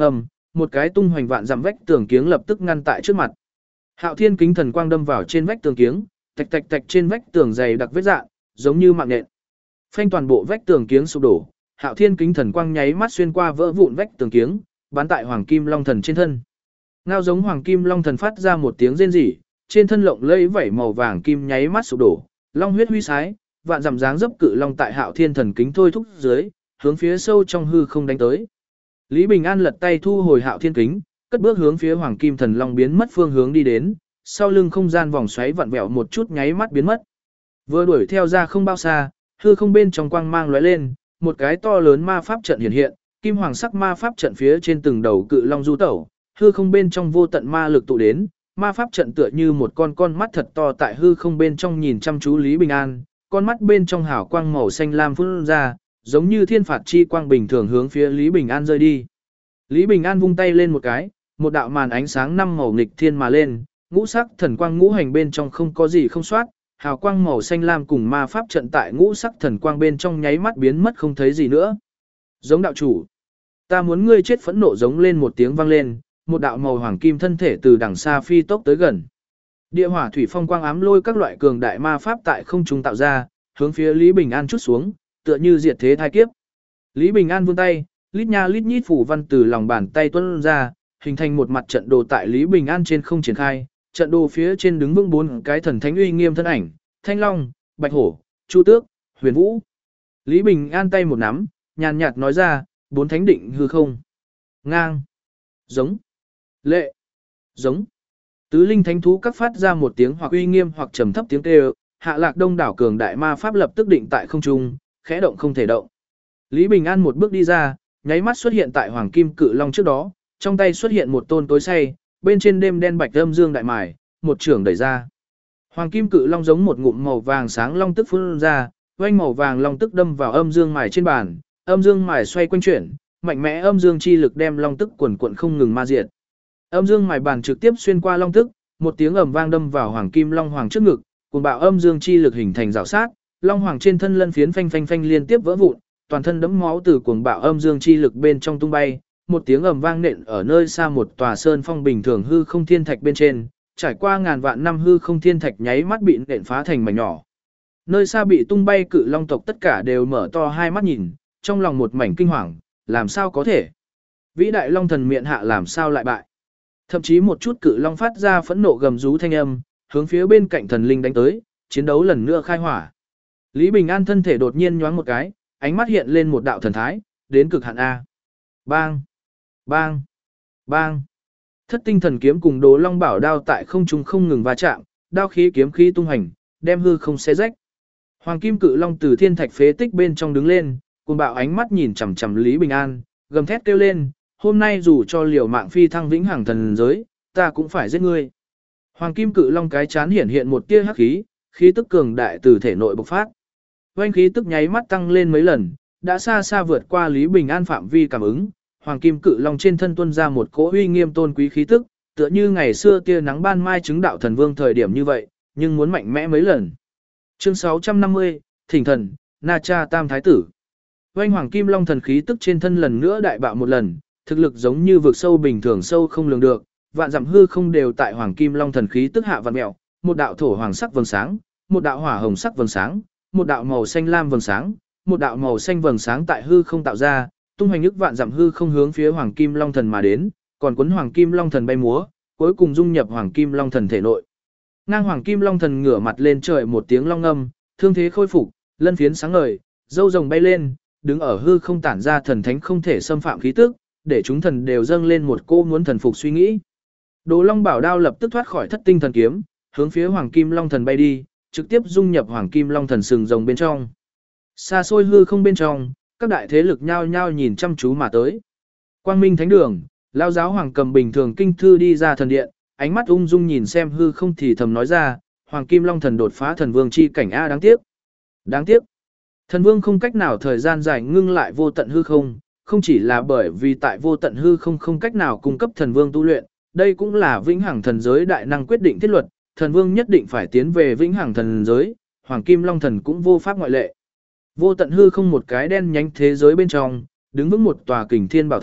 một cái tung hoành vạn dặm vách tường kiếng lập tức ngăn tại trước mặt. Hạo Thiên Kính thần quang đâm vào trên vách tường kiếng, tạch tạch tạch trên vách tường dày đặc vết rạn, giống như mạng nhện. Phanh toàn bộ vách tường kiếng sụp đổ, Hạo Thiên Kính thần quang nháy mắt xuyên qua vỡ vụn vách tường kiếng, bắn tại Hoàng Kim Long thần trên thân. Ngao giống Hoàng Kim Long thần phát ra một tiếng rên rỉ, trên thân lộng lẫy vảy màu vàng kim nháy mắt sụp đổ, long huyết huy sái, vạn dặm dáng dấp cự long tại Hạo Thiên thần kính thôi thúc dưới, hướng phía sâu trong hư không đánh tới. Lý Bình An lật tay thu hồi Hạo Thiên kính, cất bước hướng phía Hoàng Kim thần long biến mất phương hướng đi đến, sau lưng không gian vòng xoáy vặn vẹo một chút nháy mắt biến mất. Vừa đuổi theo ra không bao xa, hư không bên trong quang mang lóe lên, một cái to lớn ma pháp trận hiện hiện, kim hoàng sắc ma pháp trận phía trên từng đầu cự long du tẩu, hư không bên trong vô tận ma lực tụ đến, ma pháp trận tựa như một con mắt thật to tại hư không bên trong nhìn chăm chú Lý Bình An, con mắt bên trong hào quang màu xanh lam phun ra, giống như thiên phạt chi quang bình thường hướng phía Lý Bình An rơi đi. Lý Bình An vung tay lên một cái, một đạo màn ánh sáng năm màu nghịch thiên mà lên, ngũ sắc thần quang ngũ hành bên trong không có gì không soát, hào quang màu xanh lam cùng ma pháp trận tại ngũ sắc thần quang bên trong nháy mắt biến mất không thấy gì nữa. Giống đạo chủ, ta muốn ngươi chết phẫn nộ giống lên một tiếng vang lên, một đạo màu hoàng kim thân thể từ đằng xa phi tốc tới gần. Địa hỏa thủy phong quang ám lôi các loại cường đại ma pháp tại không trung tạo ra, hướng phía Lý Bình An chút xuống, tựa như diệt thế thai kiếp. Lý Bình An vươn tay, lít nha lít nhít phủ văn từ lòng bàn tay tuôn ra, hình thành một mặt trận đồ tại Lý Bình An trên không triển khai, trận đồ phía trên đứng vững 4 cái thần thánh uy nghiêm thân ảnh, Thanh Long, Bạch Hổ, Chu Tước, Huyền Vũ. Lý Bình An tay một nắm, nhàn nhạt nói ra, 4 thánh định hư không. Ngang, giống, lệ, giống. Tứ linh thánh thú các phát ra một tiếng hoặc uy nghiêm hoặc trầm thấp tiếng kêu, hạ lạc đông đảo cường đại ma pháp lập tức định tại không trung, khẽ động không thể động. Lý Bình An một bước đi ra, nháy mắt xuất hiện tại Hoàng Kim Cự Long trước đó, trong tay xuất hiện một tôn tối say, bên trên đêm đen bạch âm dương đại mài, một trưởng đẩy ra. Hoàng Kim Cự Long giống một ngụm màu vàng sáng long tức phun ra, oanh màu vàng long tức đâm vào âm dương mài trên bàn, âm dương mài xoay quanh chuyển, mạnh mẽ âm dương chi lực đem long tức quần quần không ngừng ma diệt. Âm dương mài bàn trực tiếp xuyên qua long tức, một tiếng ầm vang đâm vào Hoàng Kim Long Hoàng trước ngực, cuồng bạo âm dương chi lực hình thành rào sát, Long Hoàng trên thân lân phiến phanh phanh phanh liên tiếp vỡ vụn, toàn thân đẫm máu từ cuồng bạo âm dương chi lực bên trong tung bay, một tiếng ầm vang nện ở nơi xa một tòa sơn phong bình thường hư không thiên thạch bên trên, trải qua ngàn vạn năm hư không thiên thạch nháy mắt bị nện phá thành mảnh nhỏ. Nơi xa bị tung bay cự long tộc tất cả đều mở to hai mắt nhìn, trong lòng một mảnh kinh hoàng, làm sao có thể? Vĩ đại long thần miện hạ làm sao lại bại? Thậm chí một chút cự long phát ra phẫn nộ gầm rú thanh âm, hướng phía bên cạnh thần linh đánh tới, chiến đấu lần nữa khai hỏa. Lý Bình An thân thể đột nhiên nhoáng một cái, ánh mắt hiện lên một đạo thần thái, đến cực hạn A. Bang! Bang! Bang! Thất tinh thần kiếm cùng Đồ Long Bảo đao tại không trung không ngừng va chạm, đao khí kiếm khí tung hành, đem hư không xé rách. Hoàng Kim Cự Long từ thiên thạch phế tích bên trong đứng lên, cuồng bạo ánh mắt nhìn chằm chằm Lý Bình An, gầm thét kêu lên, hôm nay dù cho liều mạng phi thăng vĩnh hằng thần giới, ta cũng phải giết ngươi. Hoàng Kim Cự Long cái chán hiển hiện một tia hắc khí, khí tức cường đại từ thể nội bộc phát. Oanh khí tức nháy mắt tăng lên mấy lần, đã xa xa vượt qua Lý Bình An phạm vi cảm ứng. Hoàng Kim Cự Long trên thân tuôn ra một cỗ uy nghiêm tôn quý khí tức, tựa như ngày xưa tia nắng ban mai chứng đạo thần vương thời điểm như vậy, nhưng muốn mạnh mẽ mấy lần. Chương 650, Thỉnh thần, Na Cha Tam Thái tử. Oanh Hoàng Kim Long thần khí tức trên thân lần nữa đại bạo một lần, thực lực giống như vực sâu bình thường sâu không lường được, vạn dặm hư không đều tại Hoàng Kim Long thần khí tức hạ vạn mèo, một đạo thổ hoàng sắc vầng sáng, một đạo hỏa hồng sắc vầng sáng, một đạo màu xanh lam vầng sáng, một đạo màu xanh vầng sáng tại hư không tạo ra, tung hoành ức vạn dặm hư không hướng phía Hoàng Kim Long thần mà đến, còn cuốn Hoàng Kim Long thần bay múa, cuối cùng dung nhập Hoàng Kim Long thần thể nội. Ngang Hoàng Kim Long thần ngửa mặt lên trời một tiếng long ngâm, thương thế khôi phục, lân phiến sáng ngời, râu rồng bay lên, đứng ở hư không tản ra thần thánh không thể xâm phạm khí tức, để chúng thần đều dâng lên một cô muốn thần phục suy nghĩ. Đồ Long Bảo đao lập tức thoát khỏi thất tinh thần kiếm, hướng phía Hoàng Kim Long thần bay đi, trực tiếp dung nhập Hoàng Kim Long thần sừng rồng bên trong. Xa xôi hư không bên trong, các đại thế lực nhao nhao nhìn chăm chú mà tới. Quang Minh Thánh Đường, Lão giáo hoàng cầm bình thường kinh thư đi ra thần điện, ánh mắt ung dung nhìn xem hư không thì thầm nói ra, Hoàng Kim Long thần đột phá thần vương chi cảnh a, đáng tiếc. Đáng tiếc. Thần vương không cách nào thời gian dài ngưng lại vô tận hư không, không chỉ là bởi vì tại vô tận hư không không cách nào cung cấp thần vương tu luyện, đây cũng là vĩnh hằng thần giới đại năng quyết định thiết luật, thần vương nhất định phải tiến về vĩnh hằng thần giới, Hoàng Kim Long thần cũng vô pháp ngoại lệ. Vô tận hư không một cái đen nhánh thế giới bên trong, đứng vững một tòa kình thiên bảo tháp,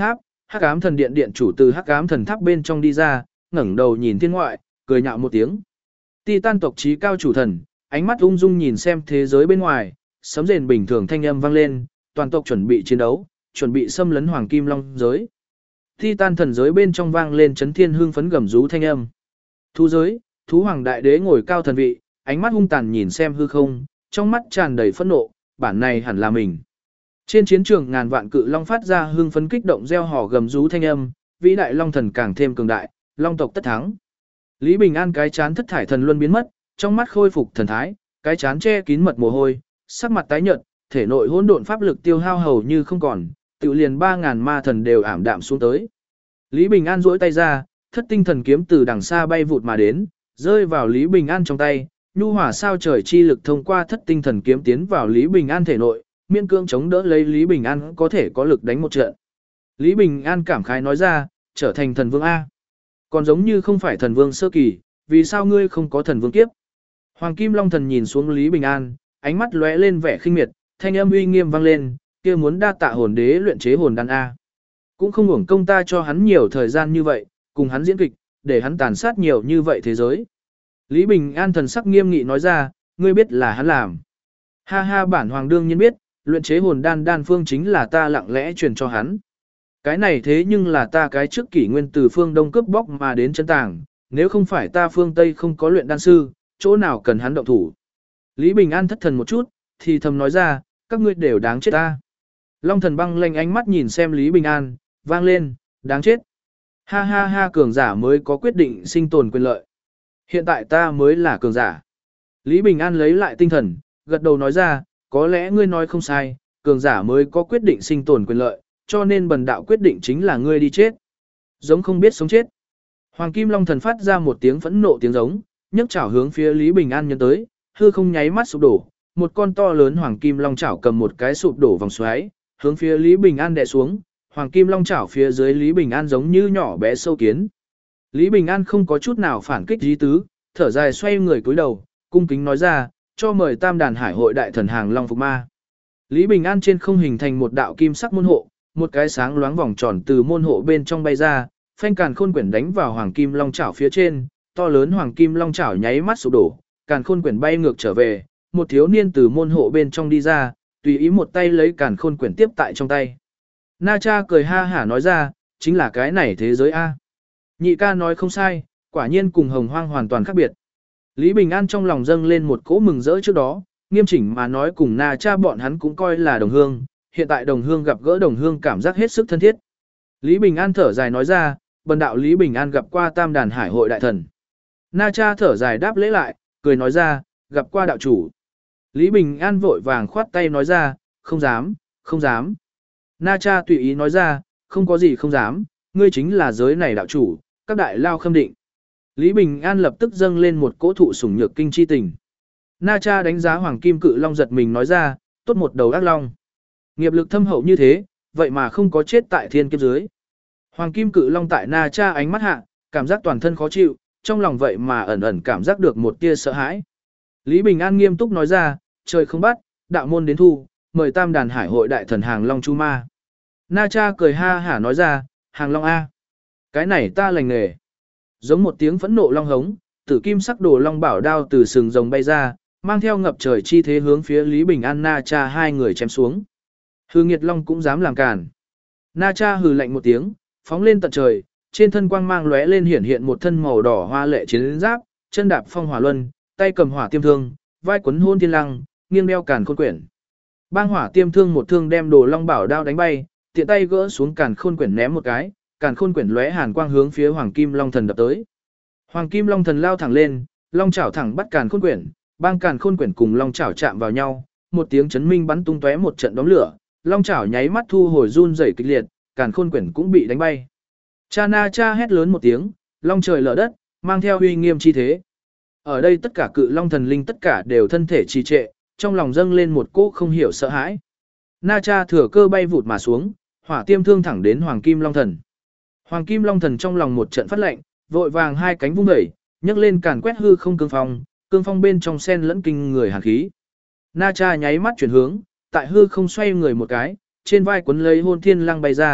Hắc Ám Thần Điện điện chủ từ Hắc Ám Thần Tháp bên trong đi ra, ngẩng đầu nhìn thiên ngoại, cười nhạo một tiếng. Titan tộc chí cao chủ thần, ánh mắt ung dung nhìn xem thế giới bên ngoài, sấm rền bình thường thanh âm vang lên, toàn tộc chuẩn bị chiến đấu, chuẩn bị xâm lấn Hoàng Kim Long giới. Titan thần giới bên trong vang lên chấn thiên hương phấn gầm rú thanh âm. Thú giới, thú hoàng đại đế ngồi cao thần vị, ánh mắt hung tàn nhìn xem hư không, trong mắt tràn đầy phẫn nộ, bản này hẳn là mình. Trên chiến trường ngàn vạn cự long phát ra hương phấn kích động reo hò gầm rú thanh âm, vĩ đại long thần càng thêm cường đại, long tộc tất thắng. Lý Bình An cái chán thất thải thần luân biến mất, trong mắt khôi phục thần thái, cái chán che kín mật mồ hôi, sắc mặt tái nhợt, thể nội hỗn độn pháp lực tiêu hao hầu như không còn, tự liền 3000 ma thần đều ảm đạm xuống tới. Lý Bình An duỗi tay ra, thất tinh thần kiếm từ đằng xa bay vụt mà đến, rơi vào Lý Bình An trong tay, nhu hỏa sao trời chi lực thông qua thất tinh thần kiếm tiến vào Lý Bình An thể nội, miễn cương chống đỡ lấy Lý Bình An có thể có lực đánh một trận. Lý Bình An cảm khái nói ra, trở thành thần vương A. Còn giống như không phải thần vương sơ kỳ, vì sao ngươi không có thần vương kiếp? Hoàng Kim Long thần nhìn xuống Lý Bình An, ánh mắt lóe lên vẻ khinh miệt, thanh âm uy nghiêm vang lên, kia muốn đa tạ hồn đế luyện chế hồn đan A. Cũng không uổng công ta cho hắn nhiều thời gian như vậy, cùng hắn diễn kịch, để hắn tàn sát nhiều như vậy thế giới. Lý Bình An thần sắc nghiêm nghị nói ra, ngươi biết là hắn làm. Ha ha, bản hoàng đương nhiên biết, luyện chế hồn đan đan phương chính là ta lặng lẽ truyền cho hắn. Cái này thế nhưng là ta cái trước kỷ nguyên từ phương Đông cướp bóc mà đến chân tàng, nếu không phải ta phương Tây không có luyện đan sư, chỗ nào cần hắn động thủ. Lý Bình An thất thần một chút, thì thầm nói ra, các ngươi đều đáng chết ta. Long thần băng lanh ánh mắt nhìn xem Lý Bình An, vang lên, đáng chết. Ha ha ha, cường giả mới có quyết định sinh tồn quyền lợi. Hiện tại ta mới là cường giả. Lý Bình An lấy lại tinh thần, gật đầu nói ra, có lẽ ngươi nói không sai, cường giả mới có quyết định sinh tồn quyền lợi, cho nên bần đạo quyết định chính là ngươi đi chết. Giống không biết sống chết. Hoàng Kim Long thần phát ra một tiếng phẫn nộ tiếng giống, nhấc chảo hướng phía Lý Bình An nhấn tới, hư không nháy mắt sụp đổ, một con to lớn Hoàng Kim Long chảo cầm một cái sụp đổ vòng xoáy, hướng phía Lý Bình An đè xuống, Hoàng Kim Long chảo phía dưới Lý Bình An giống như nhỏ bé sâu kiến. Lý Bình An không có chút nào phản kích ý tứ, thở dài xoay người cúi đầu, cung kính nói ra, cho mời Tam Đàn Hải hội đại thần hàng Long Phục Ma. Lý Bình An trên không hình thành một đạo kim sắc môn hộ, một cái sáng loáng vòng tròn từ môn hộ bên trong bay ra, phanh càn khôn quyển đánh vào Hoàng Kim Long chảo phía trên, to lớn Hoàng Kim Long chảo nháy mắt sụp đổ, càn khôn quyển bay ngược trở về, một thiếu niên từ môn hộ bên trong đi ra, tùy ý một tay lấy càn khôn quyển tiếp tại trong tay. Na Cha cười ha hả nói ra, chính là cái này thế giới A. Nhị ca nói không sai, quả nhiên cùng Hồng Hoang hoàn toàn khác biệt. Lý Bình An trong lòng dâng lên một cỗ mừng rỡ trước đó, nghiêm chỉnh mà nói cùng Na Cha bọn hắn cũng coi là đồng hương, hiện tại đồng hương gặp gỡ đồng hương cảm giác hết sức thân thiết. Lý Bình An thở dài nói ra, bần đạo Lý Bình An gặp qua Tam Đàn Hải hội đại thần. Na Cha thở dài đáp lễ lại, cười nói ra, gặp qua đạo chủ. Lý Bình An vội vàng khoát tay nói ra, không dám, không dám. Na Cha tùy ý nói ra, không có gì không dám, ngươi chính là giới này đạo chủ, các đại lao khâm định. Lý Bình An lập tức dâng lên một cỗ thụ sủng nhược kinh chi tình. Na Cha đánh giá Hoàng Kim Cự Long giật mình nói ra, tốt một đầu ác long. Nghiệp lực thâm hậu như thế, vậy mà không có chết tại thiên kiếp dưới. Hoàng Kim Cự Long tại Na Cha ánh mắt hạ, cảm giác toàn thân khó chịu, trong lòng vậy mà ẩn ẩn cảm giác được một tia sợ hãi. Lý Bình An nghiêm túc nói ra, trời không bắt, đạo môn đến thu, mời Tam Đàn Hải hội đại thần hàng Long Chu Ma. Na Cha cười ha hả nói ra, hàng Long A. Cái này ta lành nghề. Giống một tiếng phẫn nộ long hống, tử kim sắc đồ long bảo đao từ sừng rồng bay ra, mang theo ngập trời chi thế hướng phía Lý Bình An Na Cha hai người chém xuống. Hư nghiệt long cũng dám làm cản. Na Cha hừ lạnh một tiếng, phóng lên tận trời, trên thân quang mang lóe lên hiển hiện một thân màu đỏ hoa lệ chiến giáp, chân đạp phong hỏa luân, tay cầm hỏa tiêm thương, vai quấn hôn thiên lăng, nghiêng đeo càn khôn quyển. Bang hỏa tiêm thương một thương đem đồ long bảo đao đánh bay, tiện tay gỡ xuống càn khôn quyển ném một cái, càn khôn quyển lóe hàn quang hướng phía Hoàng Kim Long thần đập tới. Hoàng Kim Long thần lao thẳng lên, long chảo thẳng bắt càn khôn quyển, bang càn khôn quyển cùng long chảo chạm vào nhau, một tiếng chấn minh bắn tung tóe một trận đốm lửa, long chảo nháy mắt thu hồi run rẩy kịch liệt, càn khôn quyển cũng bị đánh bay. Cha Na Cha hét lớn một tiếng, long trời lở đất, mang theo uy nghiêm chi thế. Ở đây tất cả cự long thần linh tất cả đều thân thể trì trệ, trong lòng dâng lên một cỗ không hiểu sợ hãi. Na Cha thừa cơ bay vụt mà xuống, hỏa tiêm thương thẳng đến Hoàng Kim Long thần. Hoàng Kim Long thần trong lòng một trận phát lệnh, vội vàng hai cánh vung đẩy, nhấc lên càn quét hư không cương phong bên trong sen lẫn kinh người hàn khí. Na Cha nháy mắt chuyển hướng, tại hư không xoay người một cái, trên vai quấn lấy hôn thiên lăng bay ra,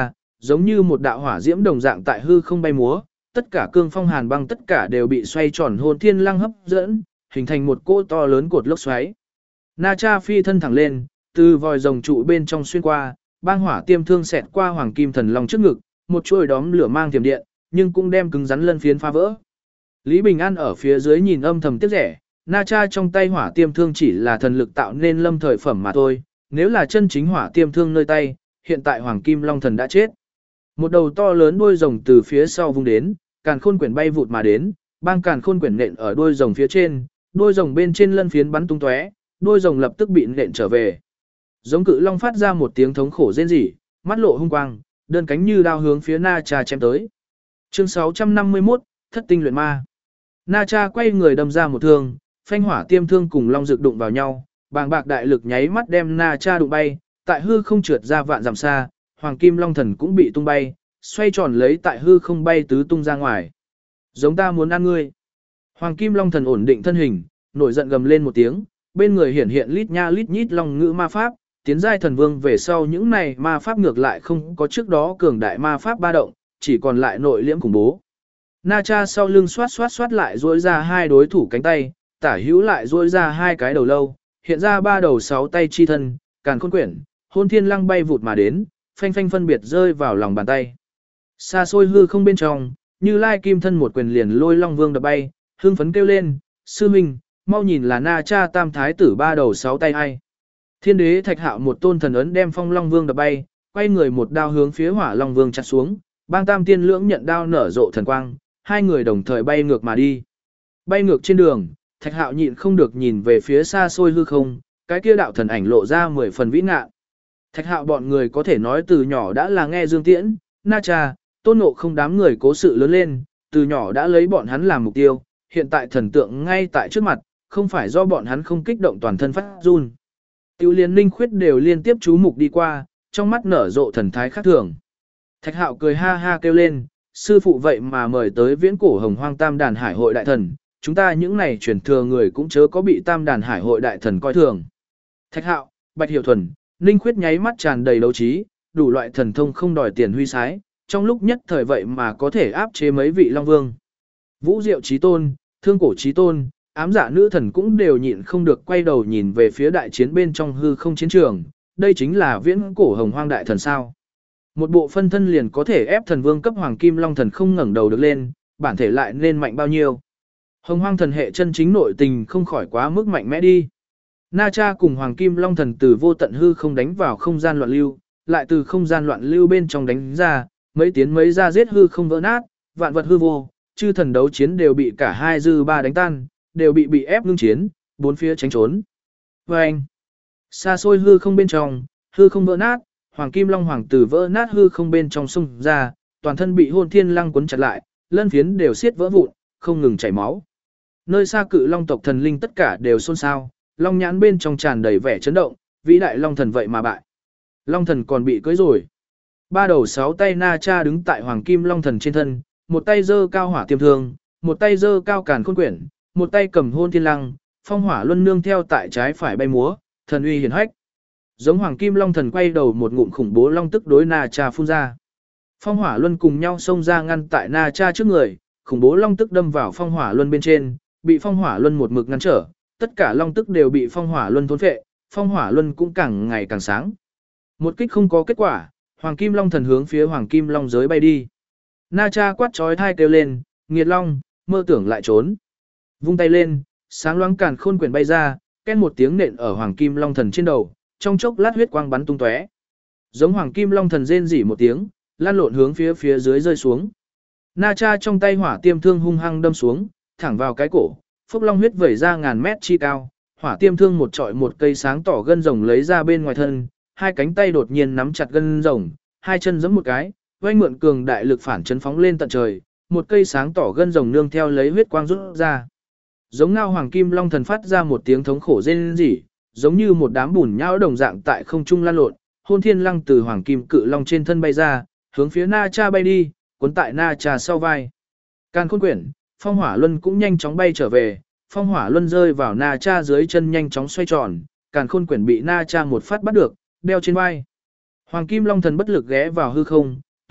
Giống như một đạo hỏa diễm đồng dạng tại hư không bay múa, tất cả cương phong hàn băng tất cả đều bị xoay tròn hồn thiên lăng hấp dẫn, hình thành một cỗ to lớn cột lốc xoáy. Na Cha phi thân thẳng lên, từ vòi rồng trụ bên trong xuyên qua, băng hỏa tiêm thương xẹt qua hoàng kim thần long trước ngực, một chuôi đóm lửa mang tiềm điện, nhưng cũng đem cứng rắn lân phiến phá vỡ. Lý Bình An ở phía dưới nhìn âm thầm tiếc rẻ, Na Cha trong tay hỏa tiêm thương chỉ là thần lực tạo nên lâm thời phẩm mà thôi, nếu là chân chính hỏa tiêm thương nơi tay, hiện tại hoàng kim long thần đã chết. Một đầu to lớn đuôi rồng từ phía sau vung đến, càn khôn quyển bay vụt mà đến, băng càn khôn quyển nện ở đuôi rồng phía trên, đuôi rồng bên trên lân phiến bắn tung tóe, đuôi rồng lập tức bị nện trở về. Giống cự long phát ra một tiếng thống khổ rên rỉ, mắt lộ hung quang, đơn cánh như đao hướng phía Na Cha chém tới. Chương 651, Thất tinh luyện ma. Na Cha quay người đâm ra một thương, phanh hỏa tiêm thương cùng long dược đụng vào nhau, bàng bạc đại lực nháy mắt đem Na Cha đụng bay, tại hư không trượt ra vạn dặm xa, hoàng kim long thần cũng bị tung bay, xoay tròn lấy tại hư không bay tứ tung ra ngoài. Giống ta muốn ăn ngươi. Hoàng kim long thần ổn định thân hình, nổi giận gầm lên một tiếng, bên người hiển hiện lít nha lít nhít long ngữ ma pháp, tiến giai thần vương về sau những này ma pháp ngược lại không có trước đó cường đại ma pháp ba động, chỉ còn lại nội liễm khủng bố. Na Cha sau lưng xoát lại duỗi ra hai đối thủ cánh tay, tả hữu lại duỗi ra hai cái đầu lâu, hiện ra ba đầu sáu tay chi thân, càn khôn quyển, hôn thiên lăng bay vụt mà đến, phanh phanh phân biệt rơi vào lòng bàn tay. Xa xôi hư không bên trong, Như Lai kim thân một quyền liền lôi Long Vương đập bay, hưng phấn kêu lên, sư huynh, mau nhìn là Na Cha tam thái tử ba đầu sáu tay ai. Thiên đế Thạch Hạo một tôn thần ấn đem Phong Long Vương đập bay, quay người một đao hướng phía Hỏa Long Vương chặt xuống, bang tam tiên lưỡng nhận đao nở rộ thần quang, hai người đồng thời bay ngược mà đi. Bay ngược trên đường, Thạch Hạo nhịn không được nhìn về phía xa xôi hư không, cái kia đạo thần ảnh lộ ra 10 phần vĩ ngạn. Thạch Hạo bọn người có thể nói từ nhỏ đã là nghe Dương Tiễn, Na Cha, Tôn Ngộ Không đám người cố sự lớn lên, từ nhỏ đã lấy bọn hắn làm mục tiêu, hiện tại thần tượng ngay tại trước mặt, không phải do bọn hắn không kích động toàn thân phát run. Tiêu Liên Linh Khuyết đều liên tiếp chú mục đi qua, trong mắt nở rộ thần thái khác thường. Thạch Hạo cười ha ha kêu lên, sư phụ vậy mà mời tới viễn cổ hồng hoang tam đàn hải hội đại thần, chúng ta những này truyền thừa người cũng chớ có bị tam đàn hải hội đại thần coi thường. Thạch Hạo, Bạch Hiểu Thuần, Linh Khuyết nháy mắt tràn đầy đấu trí, đủ loại thần thông không đòi tiền huy sái, trong lúc nhất thời vậy mà có thể áp chế mấy vị long vương. Vũ Diệu Chí Tôn, Thương Cổ Chí Tôn, ám dạ nữ thần cũng đều nhịn không được quay đầu nhìn về phía đại chiến bên trong hư không chiến trường, đây chính là viễn cổ hồng hoang đại thần sao. Một bộ phân thân liền có thể ép thần vương cấp hoàng kim long thần không ngẩng đầu được lên, bản thể lại nên mạnh bao nhiêu. Hồng hoang thần hệ chân chính nội tình không khỏi quá mức mạnh mẽ đi. Na Cha cùng hoàng kim long thần từ vô tận hư không đánh vào không gian loạn lưu, lại từ không gian loạn lưu bên trong đánh ra, mấy tiến mấy ra giết hư không vỡ nát, vạn vật hư vô, chư thần đấu chiến đều bị cả hai dư ba đánh tan, đều bị ép ngưng chiến, bốn phía tránh trốn. Và anh, xa xôi hư không bên trong, hư không vỡ nát, hoàng kim long hoàng tử vỡ nát hư không bên trong xung ra, toàn thân bị hôn thiên lăng cuốn chặt lại, lân phiến đều xiết vỡ vụn, không ngừng chảy máu. Nơi xa cự long tộc thần linh tất cả đều xôn xao, long nhãn bên trong tràn đầy vẻ chấn động, vĩ đại long thần vậy mà bại. Long thần còn bị cưới rồi. Ba đầu sáu tay Na Cha đứng tại hoàng kim long thần trên thân, một tay giơ cao hỏa tiêm thương, một tay giơ cao càn khôn quyển, một tay cầm hôn thiên lăng, phong hỏa luân nương theo tại trái phải bay múa, thần uy hiển hách. Giống hoàng kim long thần quay đầu một ngụm khủng bố long tức đối Na Cha phun ra. Phong hỏa luân cùng nhau xông ra ngăn tại Na Cha trước người, khủng bố long tức đâm vào phong hỏa luân bên trên, bị phong hỏa luân một mực ngăn trở, tất cả long tức đều bị phong hỏa luân thôn phệ, phong hỏa luân cũng càng ngày càng sáng. Một kích không có kết quả, hoàng kim long thần hướng phía hoàng kim long giới bay đi. Na Cha quát chói tai kêu lên, nghiệt long, mơ tưởng lại trốn. Vung tay lên, sáng loáng càn khôn quyển bay ra, két một tiếng nện ở hoàng kim long thần trên đầu, trong chốc lát huyết quang bắn tung tóe. Giống hoàng kim long thần rên rỉ một tiếng, lan lộn hướng phía dưới rơi xuống. Na Cha trong tay hỏa tiêm thương hung hăng đâm xuống, thẳng vào cái cổ, phốc long huyết vẩy ra ngàn mét chi cao, hỏa tiêm thương một trọi một cây sáng tỏ gân rồng lấy ra bên ngoài thân, hai cánh tay đột nhiên nắm chặt gân rồng, hai chân giẫm một cái, oanh mượn cường đại lực phản chấn phóng lên tận trời, một cây sáng tỏ gân rồng nương theo lấy huyết quang rút ra. Giống ngao hoàng kim long thần phát ra một tiếng thống khổ rên rỉ, giống như một đám bùn nhão đồng dạng tại không trung lan lộn, hôn thiên lăng từ hoàng kim cự long trên thân bay ra, hướng phía Na Cha bay đi, cuốn tại Na Cha sau vai. Càn khôn quyển, phong hỏa luân cũng nhanh chóng bay trở về, phong hỏa luân rơi vào Na Cha dưới chân nhanh chóng xoay tròn, càn khôn quyển bị Na Cha một phát bắt được, đeo trên vai. Hoàng kim long thần bất lực ghé vào hư không,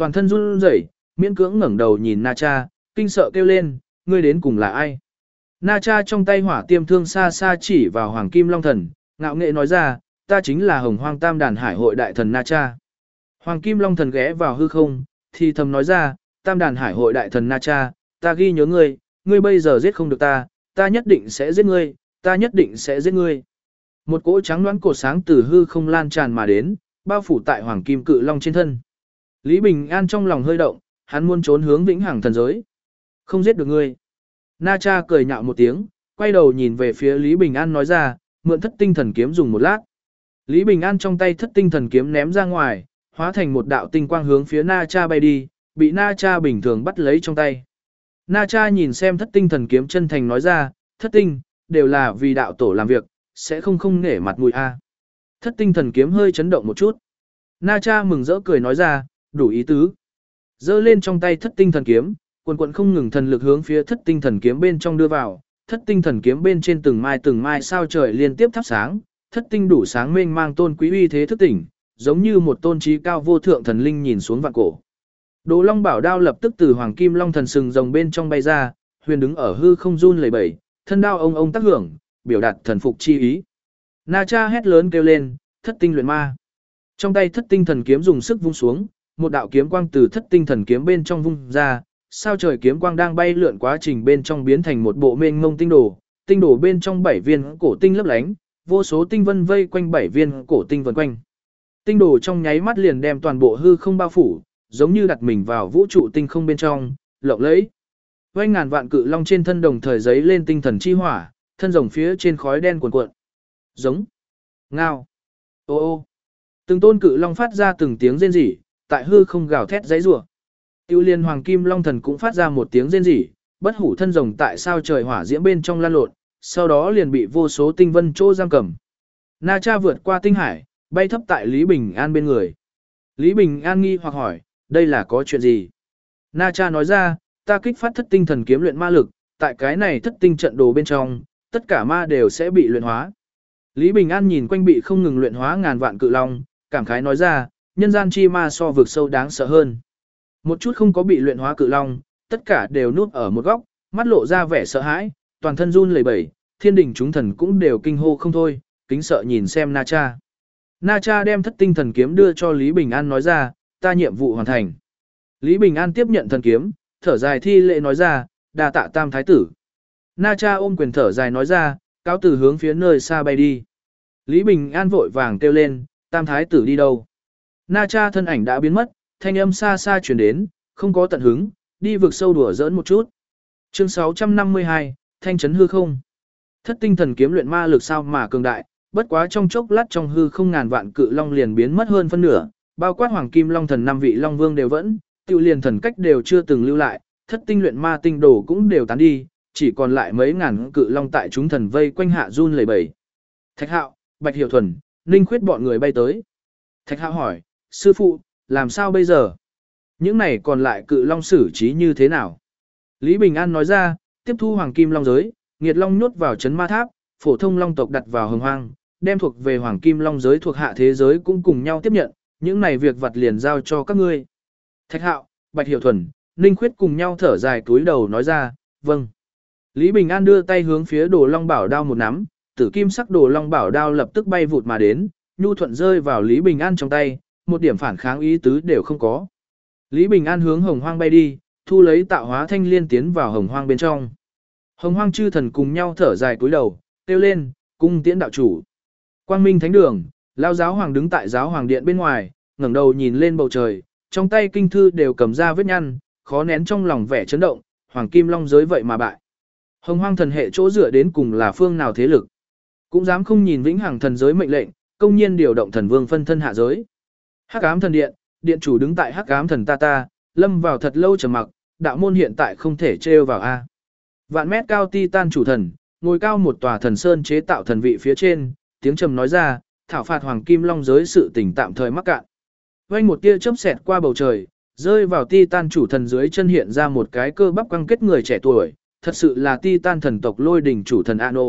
toàn thân run rẩy, miễn cưỡng ngẩng đầu nhìn Na Cha, kinh sợ kêu lên, ngươi đến cùng là ai? Na Cha trong tay hỏa tiêm thương xa xa chỉ vào Hoàng Kim Long Thần, ngạo nghệ nói ra, ta chính là Hồng Hoang Tam Đàn Hải hội đại thần Na Cha. Hoàng Kim Long Thần ghé vào hư không, thì thầm nói ra, Tam Đàn Hải hội đại thần Na Cha, ta ghi nhớ ngươi, ngươi bây giờ giết không được ta, ta nhất định sẽ giết ngươi, ta nhất định sẽ giết ngươi. Một cỗ trắng đoán cột sáng từ hư không lan tràn mà đến, bao phủ tại Hoàng Kim Cự Long trên thân. Lý Bình An trong lòng hơi động, hắn muốn trốn hướng vĩnh hằng thần giới. Không giết được ngươi. Na Cha cười nhạo một tiếng, quay đầu nhìn về phía Lý Bình An nói ra, mượn thất tinh thần kiếm dùng một lát. Lý Bình An trong tay thất tinh thần kiếm ném ra ngoài, hóa thành một đạo tinh quang hướng phía Na Cha bay đi, bị Na Cha bình thường bắt lấy trong tay. Na Cha nhìn xem thất tinh thần kiếm chân thành nói ra, thất tinh, đều là vì đạo tổ làm việc, sẽ không nể mặt mũi a. Thất tinh thần kiếm hơi chấn động một chút. Na Cha mừng rỡ cười nói ra, đủ ý tứ. Giơ lên trong tay thất tinh thần kiếm, quần quần không ngừng thần lực hướng phía thất tinh thần kiếm bên trong đưa vào, thất tinh thần kiếm bên trên từng mai sao trời liên tiếp thắp sáng, thất tinh đủ sáng mênh mang tôn quý uy thế thức tỉnh, giống như một tôn trí cao vô thượng thần linh nhìn xuống vạn cổ. Đồ Long Bảo đao lập tức từ Hoàng Kim Long thần sừng rồng bên trong bay ra, huyền đứng ở hư không run lẩy bẩy, thân đao ông tác hưởng, biểu đạt thần phục chi ý. Na Cha hét lớn kêu lên, thất tinh luyện ma. Trong tay thất tinh thần kiếm dùng sức vung xuống, một đạo kiếm quang từ thất tinh thần kiếm bên trong vung ra, sao trời kiếm quang đang bay lượn quá trình bên trong biến thành một bộ mênh mông tinh đồ bên trong 7 viên cổ tinh lấp lánh, vô số tinh vân vây quanh 7 viên cổ tinh vần quanh. Tinh đồ trong nháy mắt liền đem toàn bộ hư không bao phủ, giống như đặt mình vào vũ trụ tinh không bên trong, lộng lẫy. Vành ngàn vạn cự long trên thân đồng thời giấy lên tinh thần chi hỏa, thân rồng phía trên khói đen cuồn cuộn. Giống, ngao, ô ô. Từng tôn cự long phát ra từng tiếng rên rỉ, tại hư không gào thét giãy giụa. Tiêu Liên Hoàng Kim Long Thần cũng phát ra một tiếng rên rỉ, bất hủ thân rồng tại sao trời hỏa diễm bên trong lan lộn, sau đó liền bị vô số tinh vân chỗ giam cầm. Na Cha vượt qua tinh hải, bay thấp tại Lý Bình An bên người. Lý Bình An nghi hoặc hỏi, đây là có chuyện gì? Na Cha nói ra, ta kích phát thất tinh thần kiếm luyện ma lực, tại cái này thất tinh trận đồ bên trong, tất cả ma đều sẽ bị luyện hóa. Lý Bình An nhìn quanh bị không ngừng luyện hóa ngàn vạn cự long, cảm khái nói ra, nhân gian chi ma so vực sâu đáng sợ hơn. Một chút không có bị luyện hóa cự long, tất cả đều núp ở một góc, mắt lộ ra vẻ sợ hãi, toàn thân run lẩy bẩy, thiên đình chúng thần cũng đều kinh hô không thôi, kính sợ nhìn xem Na Cha. Na Cha đem thất tinh thần kiếm đưa cho Lý Bình An nói ra, ta nhiệm vụ hoàn thành. Lý Bình An tiếp nhận thần kiếm, thở dài thi lễ nói ra, đa tạ Tam Thái tử. Na Cha ôm quyền thở dài nói ra, cáo từ hướng phía nơi xa bay đi. Lý Bình An vội vàng kêu lên, Tam Thái tử đi đâu? Na Cha thân ảnh đã biến mất, thanh âm xa xa truyền đến, không có tận hứng, đi vực sâu đùa giỡn một chút. Chương 652, thanh trấn hư không. Thất tinh thần kiếm luyện ma lực sao mà cường đại, bất quá trong chốc lát trong hư không ngàn vạn cự long liền biến mất hơn phân nửa, bao quát Hoàng Kim Long Thần 5 vị long vương đều vẫn, tiêu liền thần cách đều chưa từng lưu lại, thất tinh luyện ma tinh đồ cũng đều tán đi, chỉ còn lại mấy ngàn cự long tại chúng thần vây quanh hạ run lẩy bẩy. Thạch Hạo, Bạch Hiểu Thuần, Ninh Khuyết bọn người bay tới. Thạch Hạo hỏi, sư phụ, làm sao bây giờ? Những này còn lại cự long xử trí như thế nào? Lý Bình An nói ra, tiếp thu Hoàng Kim Long giới, Nghiệt Long nhốt vào trấn ma tháp, phổ thông long tộc đặt vào Hồng Hoang, đem thuộc về Hoàng Kim Long giới thuộc hạ thế giới cũng cùng nhau tiếp nhận, những này việc vặt liền giao cho các ngươi. Thạch Hạo, Bạch Hiểu Thuần, Ninh Khuyết cùng nhau thở dài túi đầu nói ra, vâng. Lý Bình An đưa tay hướng phía Đồ Long Bảo đao một nắm, tử kim sắc Đồ Long Bảo đao lập tức bay vụt mà đến, nhu thuận rơi vào Lý Bình An trong tay, một điểm phản kháng ý tứ đều không có. Lý Bình An hướng Hồng Hoang bay đi, thu lấy tạo hóa thanh liên tiến vào Hồng Hoang bên trong. Hồng Hoang chư thần cùng nhau thở dài cúi đầu, kêu lên, cung tiễn đạo chủ. Quang Minh Thánh Đường, Lão giáo hoàng đứng tại giáo hoàng điện bên ngoài, ngẩng đầu nhìn lên bầu trời, trong tay kinh thư đều cầm ra vết nhăn, khó nén trong lòng vẻ chấn động, Hoàng Kim Long giới vậy mà bại. Hồng Hoang thần hệ chỗ dựa đến cùng là phương nào thế lực? Cũng dám không nhìn vĩnh hằng thần giới mệnh lệnh, công nhiên điều động thần vương phân thân hạ giới. Hắc ám thần điện, điện chủ đứng tại Hắc ám thần ta, lâm vào thật lâu trầm mặc, đạo môn hiện tại không thể trêu vào a. Vạn mét cao Titan chủ thần, ngồi cao một tòa thần sơn chế tạo thần vị phía trên, tiếng trầm nói ra, thảo phạt Hoàng Kim Long giới sự tình tạm thời mắc cạn. Vang một tia chớp xẹt qua bầu trời, rơi vào Titan chủ thần dưới chân hiện ra một cái cơ bắp căng kết người trẻ tuổi, thật sự là Titan thần tộc Lôi đỉnh chủ thần Ano.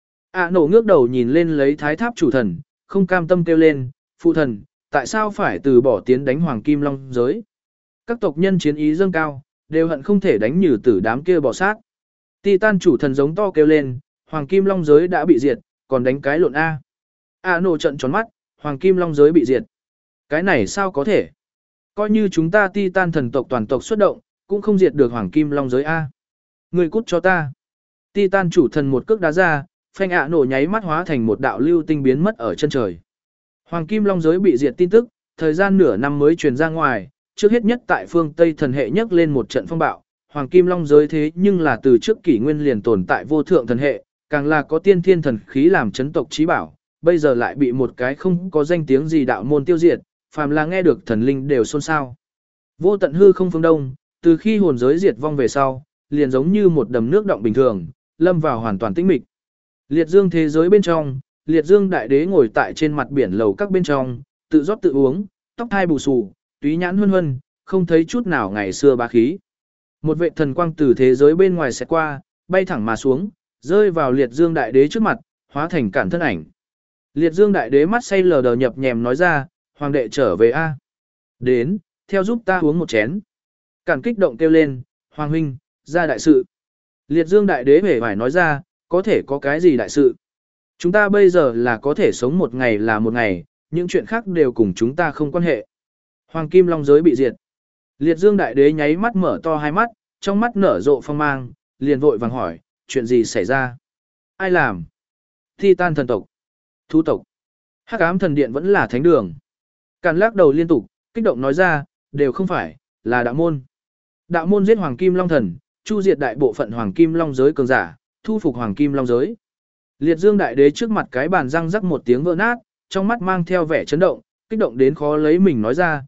Ano ngước đầu nhìn lên lấy thái tháp chủ thần, không cam tâm kêu lên, phụ thần, tại sao phải từ bỏ tiến đánh Hoàng Kim Long giới? Các tộc nhân chiến ý dâng cao, đều hận không thể đánh nhử tử đám kia bỏ sát. Titan chủ thần giống to kêu lên, Hoàng Kim Long giới đã bị diệt, còn đánh cái lộn A. A nổ trận tròn mắt, Hoàng Kim Long giới bị diệt. Cái này sao có thể? Coi như chúng ta Titan thần tộc toàn tộc xuất động, cũng không diệt được Hoàng Kim Long giới A. Người cút cho ta. Titan chủ thần một cước đá ra, phanh ạ nổ nháy mắt hóa thành một đạo lưu tinh biến mất ở chân trời. Hoàng Kim Long giới bị diệt tin tức, thời gian nửa năm mới truyền ra ngoài, trước hết nhất tại phương Tây thần hệ nhấc lên một trận phong bạo. Hoàng Kim Long giới thế nhưng là từ trước kỷ nguyên liền tồn tại vô thượng thần hệ, càng là có tiên thiên thần khí làm chấn tộc trí bảo, bây giờ lại bị một cái không có danh tiếng gì đạo môn tiêu diệt, phàm là nghe được thần linh đều xôn xao. Vô tận hư không phương đông, từ khi hồn giới diệt vong về sau, liền giống như một đầm nước động bình thường, lâm vào hoàn toàn tĩnh mịch. Liệt dương thế giới bên trong, Liệt dương đại đế ngồi tại trên mặt biển lầu các bên trong, tự rót tự uống, tóc hai bù xù, túy nhãn huân huân, không thấy chút nào ngày xưa bá khí. Một vệ thần quang từ thế giới bên ngoài sẽ qua, bay thẳng mà xuống, rơi vào Liệt dương đại đế trước mặt, hóa thành cản thân ảnh. Liệt dương đại đế mắt say lờ đờ nhập nhèm nói ra, hoàng đệ trở về a. Đến, theo giúp ta uống một chén. Cản kích động kêu lên, hoàng huynh, ra đại sự. Liệt dương đại đế vẻ vải nói ra, có thể có cái gì đại sự. Chúng ta bây giờ là có thể sống một ngày là một ngày, những chuyện khác đều cùng chúng ta không quan hệ. Hoàng Kim Long giới bị diệt. Liệt dương đại đế nháy mắt mở to hai mắt, trong mắt nở rộ phong mang, liền vội vàng hỏi, chuyện gì xảy ra? Ai làm? Titan thần tộc. Thú tộc. Hắc ám thần điện vẫn là thánh đường. Càn lắc đầu liên tục, kích động nói ra, đều không phải, là đạo môn. Đạo môn giết Hoàng Kim Long thần, chu diệt đại bộ phận Hoàng Kim Long giới cường giả, thu phục Hoàng Kim Long giới. Liệt dương đại đế trước mặt cái bàn răng rắc một tiếng vỡ nát, trong mắt mang theo vẻ chấn động, kích động đến khó lấy mình nói ra,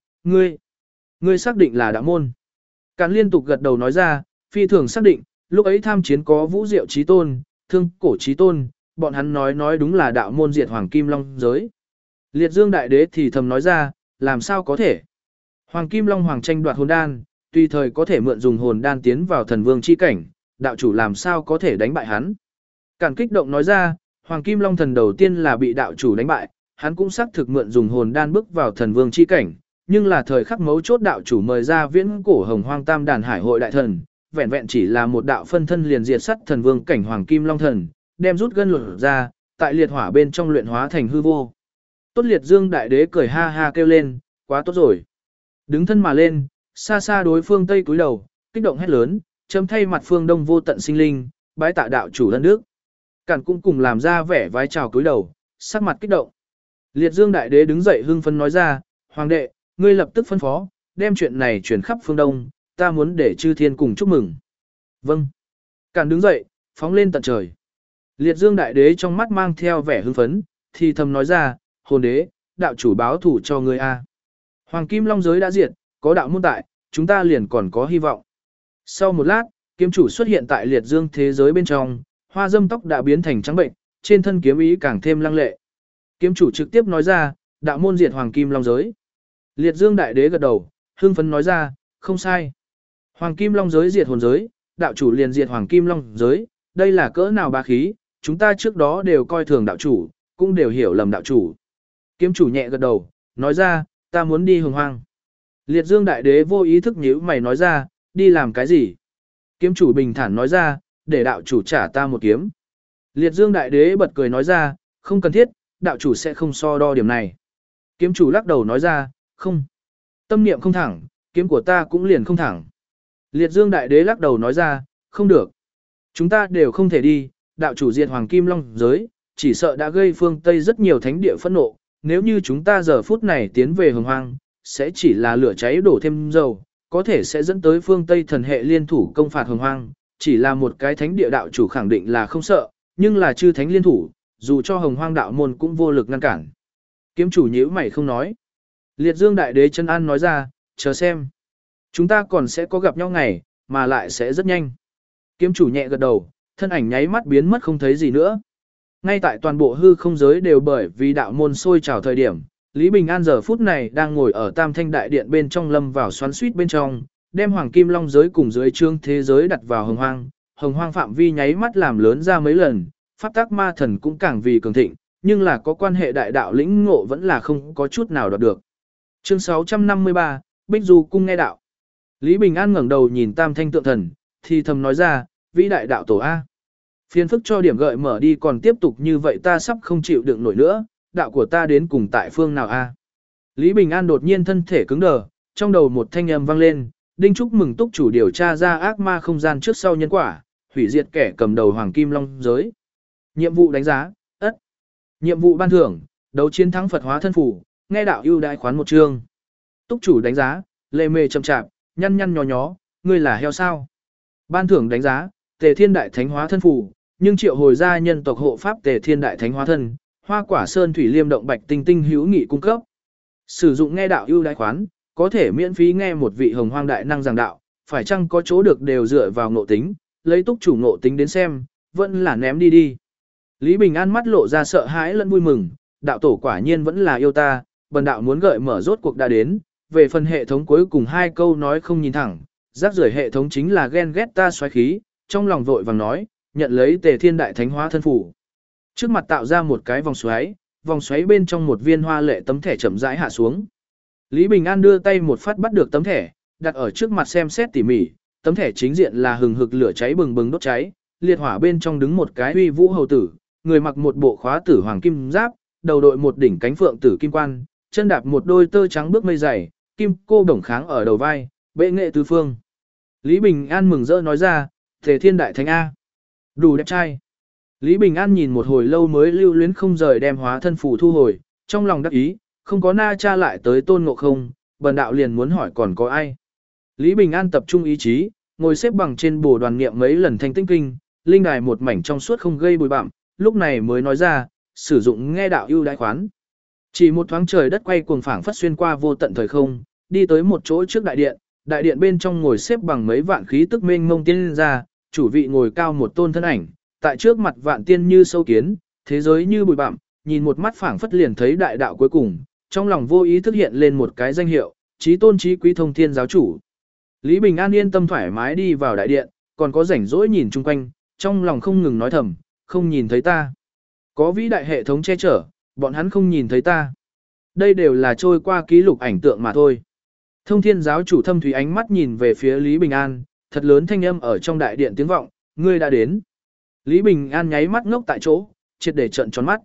ngươi xác định là đạo môn. Càn liên tục gật đầu nói ra, phi thường xác định, lúc ấy tham chiến có Vũ Diệu Chí Tôn, Thương Cổ Chí Tôn, bọn hắn nói đúng là đạo môn diệt Hoàng Kim Long giới. Liệt dương đại đế thì thầm nói ra, làm sao có thể? Hoàng Kim Long Hoàng tranh đoạt hồn đan, tùy thời có thể mượn dùng hồn đan tiến vào thần vương chi cảnh, đạo chủ làm sao có thể đánh bại hắn? Càn kích động nói ra, Hoàng Kim Long thần đầu tiên là bị đạo chủ đánh bại, hắn cũng xác thực mượn dùng hồn đan bước vào thần vương chi cảnh, nhưng là thời khắc mấu chốt đạo chủ mời ra viễn cổ hồng hoang tam đàn hải hội đại thần, vẹn vẹn chỉ là một đạo phân thân liền diệt sắt thần vương cảnh Hoàng Kim Long thần, đem rút gân lột ra, tại liệt hỏa bên trong luyện hóa thành hư vô. Tốt liệt dương đại đế cười ha ha kêu lên, quá tốt rồi. Đứng thân mà lên, xa xa đối phương Tây cúi đầu, kích động hét lớn, châm thay mặt phương Đông vô tận sinh linh, bái tạ đạo chủ đất nước. Cản cũng cùng làm ra vẻ vái chào cúi đầu, sắc mặt kích động. Liệt dương đại đế đứng dậy hưng phấn nói ra, hoàng đệ, ngươi lập tức phân phó, đem chuyện này chuyển khắp phương Đông, ta muốn để chư thiên cùng chúc mừng. Vâng. Cản đứng dậy, phóng lên tận trời. Liệt dương đại đế trong mắt mang theo vẻ hưng phấn, thì thầm nói ra, hồn đế, đạo chủ báo thủ cho ngươi a. Hoàng Kim Long giới đã diệt, có đạo môn tại, chúng ta liền còn có hy vọng. Sau một lát, kiếm chủ xuất hiện tại liệt dương thế giới bên trong, hoa dâm tóc đã biến thành trắng bệnh, trên thân kiếm ý càng thêm lăng lệ. Kiếm chủ trực tiếp nói ra, đạo môn diệt Hoàng Kim Long giới. Liệt dương đại đế gật đầu, hưng phấn nói ra, không sai. Hoàng Kim Long giới diệt hồn giới, đạo chủ liền diệt Hoàng Kim Long giới, đây là cỡ nào bá khí, chúng ta trước đó đều coi thường đạo chủ, cũng đều hiểu lầm đạo chủ. Kiếm chủ nhẹ gật đầu, nói ra, ta muốn đi hồng hoang. Liệt dương đại đế vô ý thức nhíu mày nói ra, đi làm cái gì? Kiếm chủ bình thản nói ra, để đạo chủ trả ta một kiếm. Liệt dương đại đế bật cười nói ra, không cần thiết, đạo chủ sẽ không so đo điểm này. Kiếm chủ lắc đầu nói ra, không. Tâm niệm không thẳng, kiếm của ta cũng liền không thẳng. Liệt dương đại đế lắc đầu nói ra, không được. Chúng ta đều không thể đi, đạo chủ diệt Hoàng Kim Long giới, chỉ sợ đã gây phương Tây rất nhiều thánh địa phẫn nộ. Nếu như chúng ta giờ phút này tiến về hồng hoang, sẽ chỉ là lửa cháy đổ thêm dầu, có thể sẽ dẫn tới phương Tây thần hệ liên thủ công phạt hồng hoang. Chỉ là một cái thánh địa đạo chủ khẳng định là không sợ, nhưng là chư thánh liên thủ, dù cho hồng hoang đạo môn cũng vô lực ngăn cản. Kiếm chủ nhíu mày không nói. Liệt dương đại đế chân an nói ra, chờ xem. Chúng ta còn sẽ có gặp nhau ngày, mà lại sẽ rất nhanh. Kiếm chủ nhẹ gật đầu, thân ảnh nháy mắt biến mất không thấy gì nữa. Ngay tại toàn bộ hư không giới đều bởi vì đạo môn sôi trào thời điểm, Lý Bình An giờ phút này đang ngồi ở Tam Thanh Đại Điện bên trong lâm vào xoắn suýt bên trong, đem Hoàng Kim Long giới cùng dưới trương thế giới đặt vào hồng hoang phạm vi nháy mắt làm lớn ra mấy lần, pháp tắc ma thần cũng càng vì cường thịnh, nhưng là có quan hệ đại đạo lĩnh ngộ vẫn là không có chút nào đoạt được. Chương 653, Bích Du cung nghe đạo. Lý Bình An ngẩng đầu nhìn tam thanh tượng thần, thì thầm nói ra, vĩ đại đạo tổ A. Phiền phức cho điểm gợi mở đi còn tiếp tục như vậy ta sắp không chịu đựng nổi nữa, đạo của ta đến cùng tại phương nào A. Lý Bình An đột nhiên thân thể cứng đờ, trong đầu một thanh âm vang lên, đinh chúc mừng túc chủ điều tra ra ác ma không gian trước sau nhân quả, hủy diệt kẻ cầm đầu Hoàng Kim Long giới. Nhiệm vụ đánh giá, ất. Nhiệm vụ ban thưởng, đấu chiến thắng Phật hóa thân phủ, nghe đạo ưu đại khoán một chương. Túc chủ đánh giá, lề mề chậm chạp, nhăn nhăn nhó nhó, ngươi là heo sao? Ban thưởng đánh giá, Tề Thiên Đại Thánh hóa thân phủ, nhưng triệu hồi ra nhân tộc hộ pháp Tề Thiên Đại Thánh hóa thân, Hoa Quả Sơn Thủy Liêm động Bạch Tinh Tinh hữu nghị cung cấp. Sử dụng nghe đạo ưu đại khoán, có thể miễn phí nghe một vị hồng hoang đại năng giảng đạo, phải chăng có chỗ được đều dựa vào ngộ tính, lấy túc chủ ngộ tính đến xem, vẫn là ném đi đi. Lý Bình An mắt lộ ra sợ hãi lẫn vui mừng, đạo tổ quả nhiên vẫn là yêu ta, bần đạo muốn gợi mở rốt cuộc đã đến, về phần hệ thống cuối cùng hai câu nói không nhìn thẳng, rác rưởi hệ thống chính là ghen ghét ta xoáy khí, trong lòng vội vàng nói, nhận lấy Tề Thiên Đại Thánh hóa thân phủ. Trước mặt tạo ra một cái vòng xoáy bên trong một viên hoa lệ tấm thẻ chậm rãi hạ xuống. Lý Bình An đưa tay một phát bắt được tấm thẻ, đặt ở trước mặt xem xét tỉ mỉ, tấm thẻ chính diện là hừng hực lửa cháy bừng bừng đốt cháy, liệt hỏa bên trong đứng một cái uy vũ hầu tử, người mặc một bộ khóa tử hoàng kim giáp, đầu đội một đỉnh cánh phượng tử kim quan, chân đạp một đôi tơ trắng bước mây dày, kim cô đồng kháng ở đầu vai, bệ nghệ tứ phương. Lý Bình An mừng rỡ nói ra, Tề Thiên Đại Thánh A. Đủ đẹp trai. Lý Bình An nhìn một hồi lâu mới lưu luyến không rời đem hóa thân phù thu hồi, trong lòng đắc ý, không có na cha lại tới Tôn Ngộ Không, bần đạo liền muốn hỏi còn có ai. Lý Bình An tập trung ý chí, ngồi xếp bằng trên bồ đoàn niệm mấy lần thanh tinh kinh, linh đài một mảnh trong suốt không gây bụi bặm, lúc này mới nói ra, sử dụng nghe đạo ưu đãi khoán. Chỉ một thoáng trời đất quay cuồng phảng phất xuyên qua vô tận thời không, đi tới một chỗ trước đại điện bên trong ngồi xếp bằng mấy vạn khí tức mênh mông tiên ra, chủ vị ngồi cao một tôn thân ảnh, tại trước mặt vạn tiên như sâu kiến, thế giới như bụi bặm, nhìn một mắt phảng phất liền thấy đại đạo cuối cùng, trong lòng vô ý thức hiện lên một cái danh hiệu, chí tôn chí quý thông thiên giáo chủ. Lý Bình An yên tâm thoải mái đi vào đại điện, còn có rảnh rỗi nhìn chung quanh, trong lòng không ngừng nói thầm, không nhìn thấy ta. Có vĩ đại hệ thống che chở, bọn hắn không nhìn thấy ta. Đây đều là trôi qua ký lục ảnh tượng mà thôi. Thông thiên giáo chủ thâm thúy ánh mắt nhìn về phía Lý Bình An, thật lớn thanh âm ở trong đại điện tiếng vọng, ngươi đã đến. Lý Bình An nháy mắt ngốc tại chỗ, triệt để trận tròn mắt,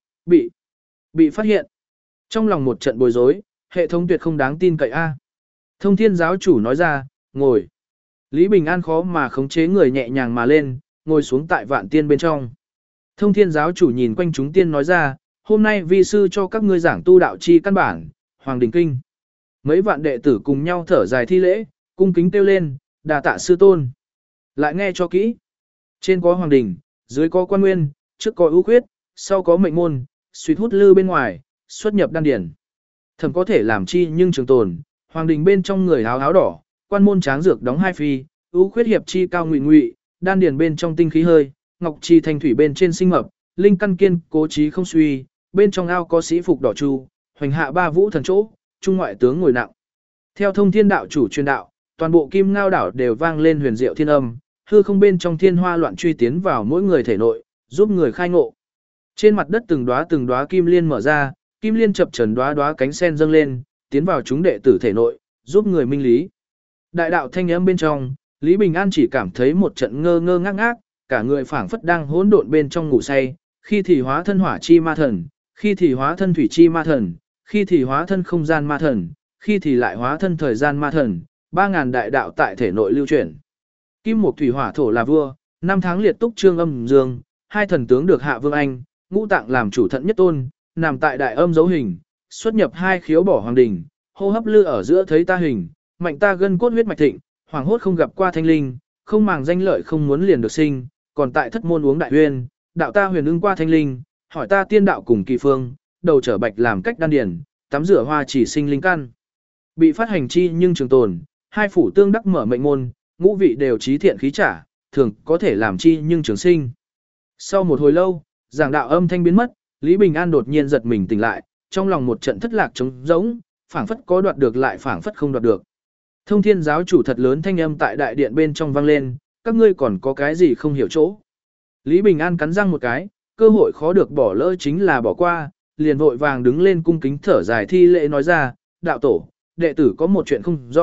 bị phát hiện. Trong lòng một trận bối rối, hệ thống tuyệt không đáng tin cậy a. Thông thiên giáo chủ nói ra, ngồi. Lý Bình An khó mà khống chế người nhẹ nhàng mà lên, ngồi xuống tại vạn tiên bên trong. Thông thiên giáo chủ nhìn quanh chúng tiên nói ra, hôm nay vi sư cho các ngươi giảng tu đạo chi căn bản, Hoàng Đình Kinh. Mấy vạn đệ tử cùng nhau thở dài thi lễ, cung kính kêu lên, đà tạ sư tôn. Lại nghe cho kỹ. Trên có Hoàng Đình, dưới có Quan Nguyên, trước có ưu khuyết, sau có mệnh môn, suýt hút lư bên ngoài, xuất nhập đan điển. Thầm có thể làm chi nhưng trường tồn, Hoàng Đình bên trong người áo áo đỏ, Quan môn tráng dược đóng hai phi, ưu khuyết hiệp chi cao ngụy ngụy, đan điển bên trong tinh khí hơi, ngọc chi thanh thủy bên trên sinh mập, linh căn kiên cố trí không suy, bên trong ao có sĩ phục đỏ chu, hoành hạ ba vũ thần chỗ, trung ngoại tướng ngồi nặng. Theo thông thiên đạo chủ truyền đạo, toàn bộ kim ngao đảo đều vang lên huyền diệu thiên âm, hư không bên trong thiên hoa loạn truy tiến vào mỗi người thể nội, giúp người khai ngộ. Trên mặt đất từng đóa kim liên mở ra, kim liên chập chờn đóa cánh sen dâng lên, tiến vào chúng đệ tử thể nội, giúp người minh lý. Đại đạo thanh âm bên trong, Lý Bình An chỉ cảm thấy một trận ngơ ngơ ngác ngác, cả người phảng phất đang hỗn độn bên trong ngủ say, khi thì hóa thân hỏa chi ma thần, khi thì hóa thân thủy chi ma thần, khi thì hóa thân không gian ma thần, khi thì lại hóa thân thời gian ma thần, 3000 đại đạo tại thể nội lưu chuyển. Kim mộc thủy hỏa thổ là vua, 5 tháng liệt túc trương âm dương, hai thần tướng được hạ vương anh, ngũ tạng làm chủ thận nhất tôn, nằm tại đại âm dấu hình, xuất nhập hai khiếu bỏ hoàng đình, hô hấp lư ở giữa thấy ta hình, mạnh ta gân cốt huyết mạch thịnh, hoàng hốt không gặp qua thanh linh, không màng danh lợi không muốn liền được sinh, còn tại thất môn uống đại huyên, đạo ta huyền ưng qua thanh linh, hỏi ta tiên đạo cùng kỳ phương, đầu trở bạch làm cách đan điển, tắm rửa hoa chỉ sinh linh căn. Bị phát hành chi nhưng trường tồn, hai phủ tương đắc mở mệnh môn, ngũ vị đều trí thiện khí trả, thường có thể làm chi nhưng trường sinh. Sau một hồi lâu, giảng đạo âm thanh biến mất, Lý Bình An đột nhiên giật mình tỉnh lại, trong lòng một trận thất lạc trống rỗng, phảng phất có đoạt được lại phảng phất không đoạt được. Thông thiên giáo chủ thật lớn thanh âm tại đại điện bên trong vang lên, các ngươi còn có cái gì không hiểu chỗ. Lý Bình An cắn răng một cái, cơ hội khó được bỏ lỡ chính là bỏ qua, liền vội vàng đứng lên cung kính thở dài thi lễ nói ra, đạo tổ, đệ tử có một chuyện không rõ,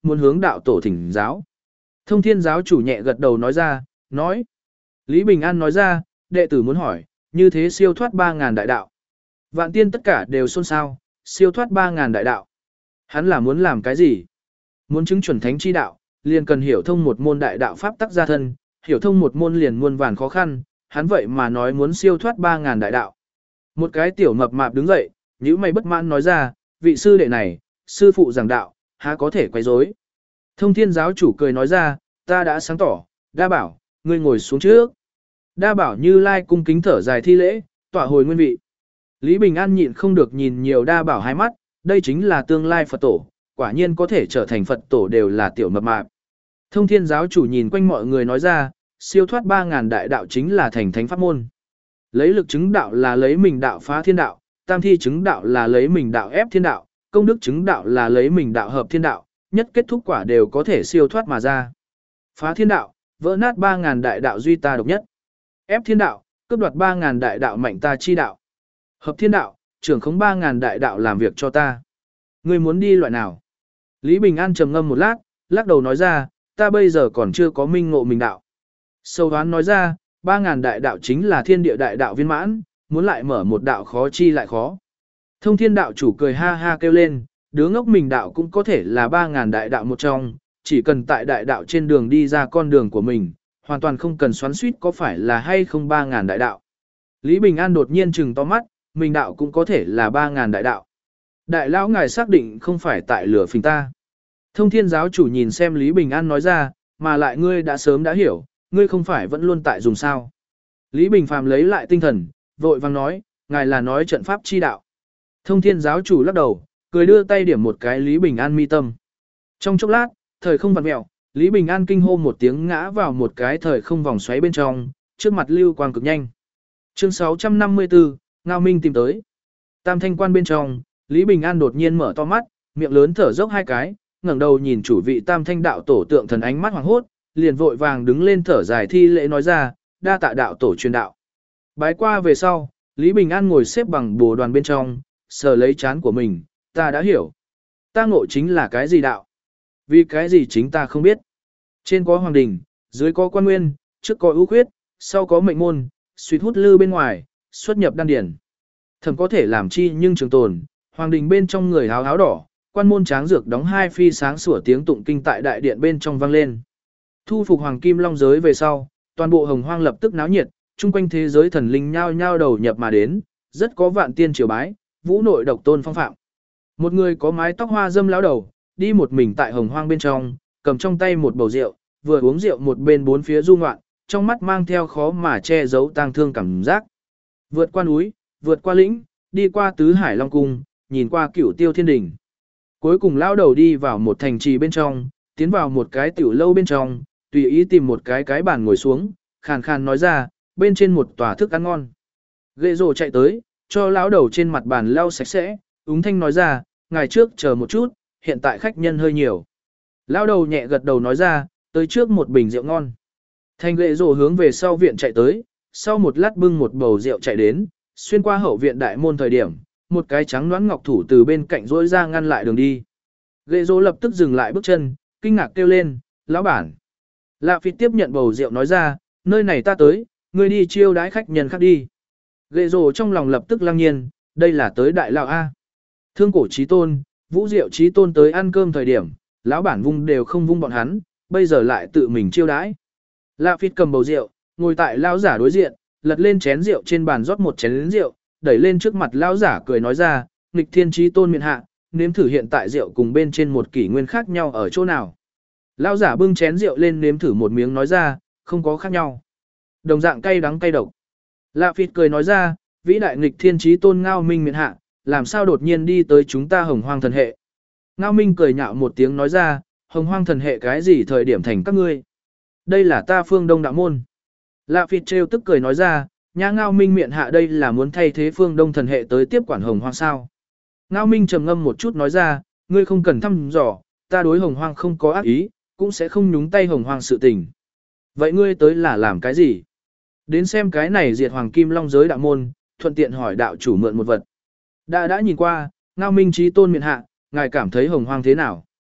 muốn hướng đạo tổ thỉnh giáo. Thông thiên giáo chủ nhẹ gật đầu nói ra, nói. Lý Bình An nói ra, đệ tử muốn hỏi, như thế siêu thoát 3.000 đại đạo. Vạn tiên tất cả đều xôn xao, siêu thoát 3.000 đại đạo. Hắn là muốn làm cái gì? Muốn chứng chuẩn thánh chi đạo, liền cần hiểu thông một môn đại đạo pháp tắc gia thân, hiểu thông một môn liền muôn vàn khó khăn, hắn vậy mà nói muốn siêu thoát 3.000 đại đạo. Một cái tiểu mập mạp đứng dậy, nhíu mày bất mãn nói ra, vị sư đệ này, sư phụ giảng đạo, há có thể quấy rối. Thông thiên giáo chủ cười nói ra, ta đã sáng tỏ, đa bảo, ngươi ngồi xuống trước. Đa bảo Như Lai cung kính thở dài thi lễ, tỏa hồi nguyên vị. Lý Bình An nhịn không được nhìn nhiều đa bảo hai mắt, đây chính là tương lai Phật tổ, quả nhiên có thể trở thành Phật tổ đều là tiểu mập mạp. Thông thiên giáo chủ nhìn quanh mọi người nói ra, siêu thoát 3.000 đại đạo chính là thành thánh pháp môn. Lấy lực chứng đạo là lấy mình đạo phá thiên đạo, tam thi chứng đạo là lấy mình đạo ép thiên đạo, công đức chứng đạo là lấy mình đạo hợp thiên đạo, nhất kết thúc quả đều có thể siêu thoát mà ra. Phá thiên đạo, vỡ nát 3.000 đại đạo duy ta độc nhất. Ép thiên đạo, cướp đoạt 3.000 đại đạo mạnh ta chi đạo. Hợp thiên đạo, trưởng khống 3.000 đại đạo làm việc cho ta. Ngươi muốn đi loại nào? Lý Bình An trầm ngâm một lát, lắc đầu nói ra, ta bây giờ còn chưa có minh ngộ mình đạo. Sâu đoán nói ra, 3.000 đại đạo chính là thiên địa đại đạo viên mãn, muốn lại mở một đạo khó chi lại khó. Thông thiên đạo chủ cười ha ha kêu lên, đứa ngốc mình đạo cũng có thể là 3.000 đại đạo một trong, chỉ cần tại đại đạo trên đường đi ra con đường của mình, hoàn toàn không cần xoắn suýt có phải là hay không 3.000 đại đạo. Lý Bình An đột nhiên trừng to mắt, mình đạo cũng có thể là 3.000 đại đạo. Đại lão ngài xác định không phải tại lửa phình ta. Thông thiên giáo chủ nhìn xem Lý Bình An nói ra, mà lại ngươi đã sớm đã hiểu, ngươi không phải vẫn luôn tại dùng sao. Lý Bình Phàm lấy lại tinh thần, vội vang nói, ngài là nói trận pháp chi đạo. Thông thiên giáo chủ lắc đầu, cười đưa tay điểm một cái Lý Bình An mi tâm. Trong chốc lát, thời không vặn mẹo, Lý Bình An kinh hô một tiếng ngã vào một cái thời không vòng xoáy bên trong, trước mặt lưu quang cực nhanh. Chương 654, Ngao Minh tìm tới. Tam thanh quan bên trong, Lý Bình An đột nhiên mở to mắt, miệng lớn thở dốc hai cái, ngẩng đầu nhìn chủ vị Tam thanh đạo tổ tượng thần ánh mắt hoàng hốt, liền vội vàng đứng lên thở dài thi lễ nói ra, đa tạ đạo tổ truyền đạo. Bái qua về sau, Lý Bình An ngồi xếp bằng bồ đoàn bên trong, sờ lấy chán của mình, ta đã hiểu. Ta ngộ chính là cái gì đạo? Vì cái gì chính ta không biết. Trên có hoàng đình, dưới có quan nguyên, trước có ưu khuyết, sau có mệnh môn, suýt hút lư bên ngoài, xuất nhập đan điển. Thẩm có thể làm chi nhưng trường tồn, hoàng đình bên trong người háo háo đỏ, quan môn tráng dược đóng hai phi sáng sủa tiếng tụng kinh tại đại điện bên trong vang lên. Thu phục hoàng kim long giới về sau, toàn bộ hồng hoang lập tức náo nhiệt, chung quanh thế giới thần linh nhao nhao đầu nhập mà đến, rất có vạn tiên triều bái, vũ nội độc tôn phong phạm. Một người có mái tóc hoa dâm lão đầu, đi một mình tại hồng hoang bên trong, cầm trong tay một bầu rượu, vừa uống rượu một bên bốn phía du ngoạn, trong mắt mang theo khó mà che giấu tang thương cảm giác. Vượt qua núi, vượt qua lĩnh, đi qua tứ hải long cung, nhìn qua cửu tiêu thiên đỉnh. Cuối cùng lão đầu đi vào một thành trì bên trong, tiến vào một cái tiểu lâu bên trong, tùy ý tìm một cái bàn ngồi xuống, khàn khàn nói ra, bên trên một tòa thức ăn ngon. Ghệ rồ chạy tới, cho lão đầu trên mặt bàn lau sạch sẽ, úng thanh nói ra, ngày trước chờ một chút, hiện tại khách nhân hơi nhiều. Lão đầu nhẹ gật đầu nói ra, tới trước một bình rượu ngon. Thành ghệ rồ hướng về sau viện chạy tới, sau một lát bưng một bầu rượu chạy đến, xuyên qua hậu viện đại môn thời điểm, một cái trắng nõn ngọc thủ từ bên cạnh rỗi ra ngăn lại đường đi. Ghệ rồ lập tức dừng lại bước chân, kinh ngạc kêu lên, lão bản. Lạ Phịt tiếp nhận bầu rượu nói ra, nơi này ta tới, ngươi đi chiêu đái khách nhân khác đi. Ghệ rồ trong lòng lập tức lăng nhiên, đây là tới đại lão A. Thương cổ trí tôn, vũ diệu trí tôn tới ăn cơm thời điểm, lão bản vung đều không vung bọn hắn, bây giờ lại tự mình chiêu đái. Lạ Phịt cầm bầu rượu, ngồi tại lão giả đối diện, lật lên chén rượu trên bàn rót một chén rượu, đẩy lên trước mặt lão giả cười nói ra, nghịch thiên trí tôn miện hạ, nếm thử hiện tại rượu cùng bên trên một kỷ nguyên khác nhau ở chỗ nào. Lão giả bưng chén rượu lên nếm thử một miếng nói ra, không có khác nhau. Đồng dạng cay đắng cay độc. Lạ Phịt cười nói ra, vĩ đại nghịch thiên trí tôn Ngao Minh miện hạ, làm sao đột nhiên đi tới chúng ta hồng hoang thần hệ. Ngao Minh cười nhạo một tiếng nói ra, hồng hoang thần hệ cái gì thời điểm thành các ngươi. Đây là ta phương đông đạo môn. Lạ Phịt trêu tức cười nói ra, nha Ngao Minh miện hạ đây là muốn thay thế phương đông thần hệ tới tiếp quản hồng hoang sao. Ngao Minh trầm ngâm một chút nói ra, ngươi không cần thăm dò, ta đối hồng hoang không có ác ý, cũng sẽ không nhúng tay hồng hoang sự tình. Vậy ngươi tới là làm cái gì? Đến xem cái này diệt hoàng kim long giới đạo môn, thuận tiện hỏi đạo chủ mượn một vật. Đã nhìn qua, Ngao Minh trí tôn miện hạ, ngài cảm thấy hồng hoang thế nào?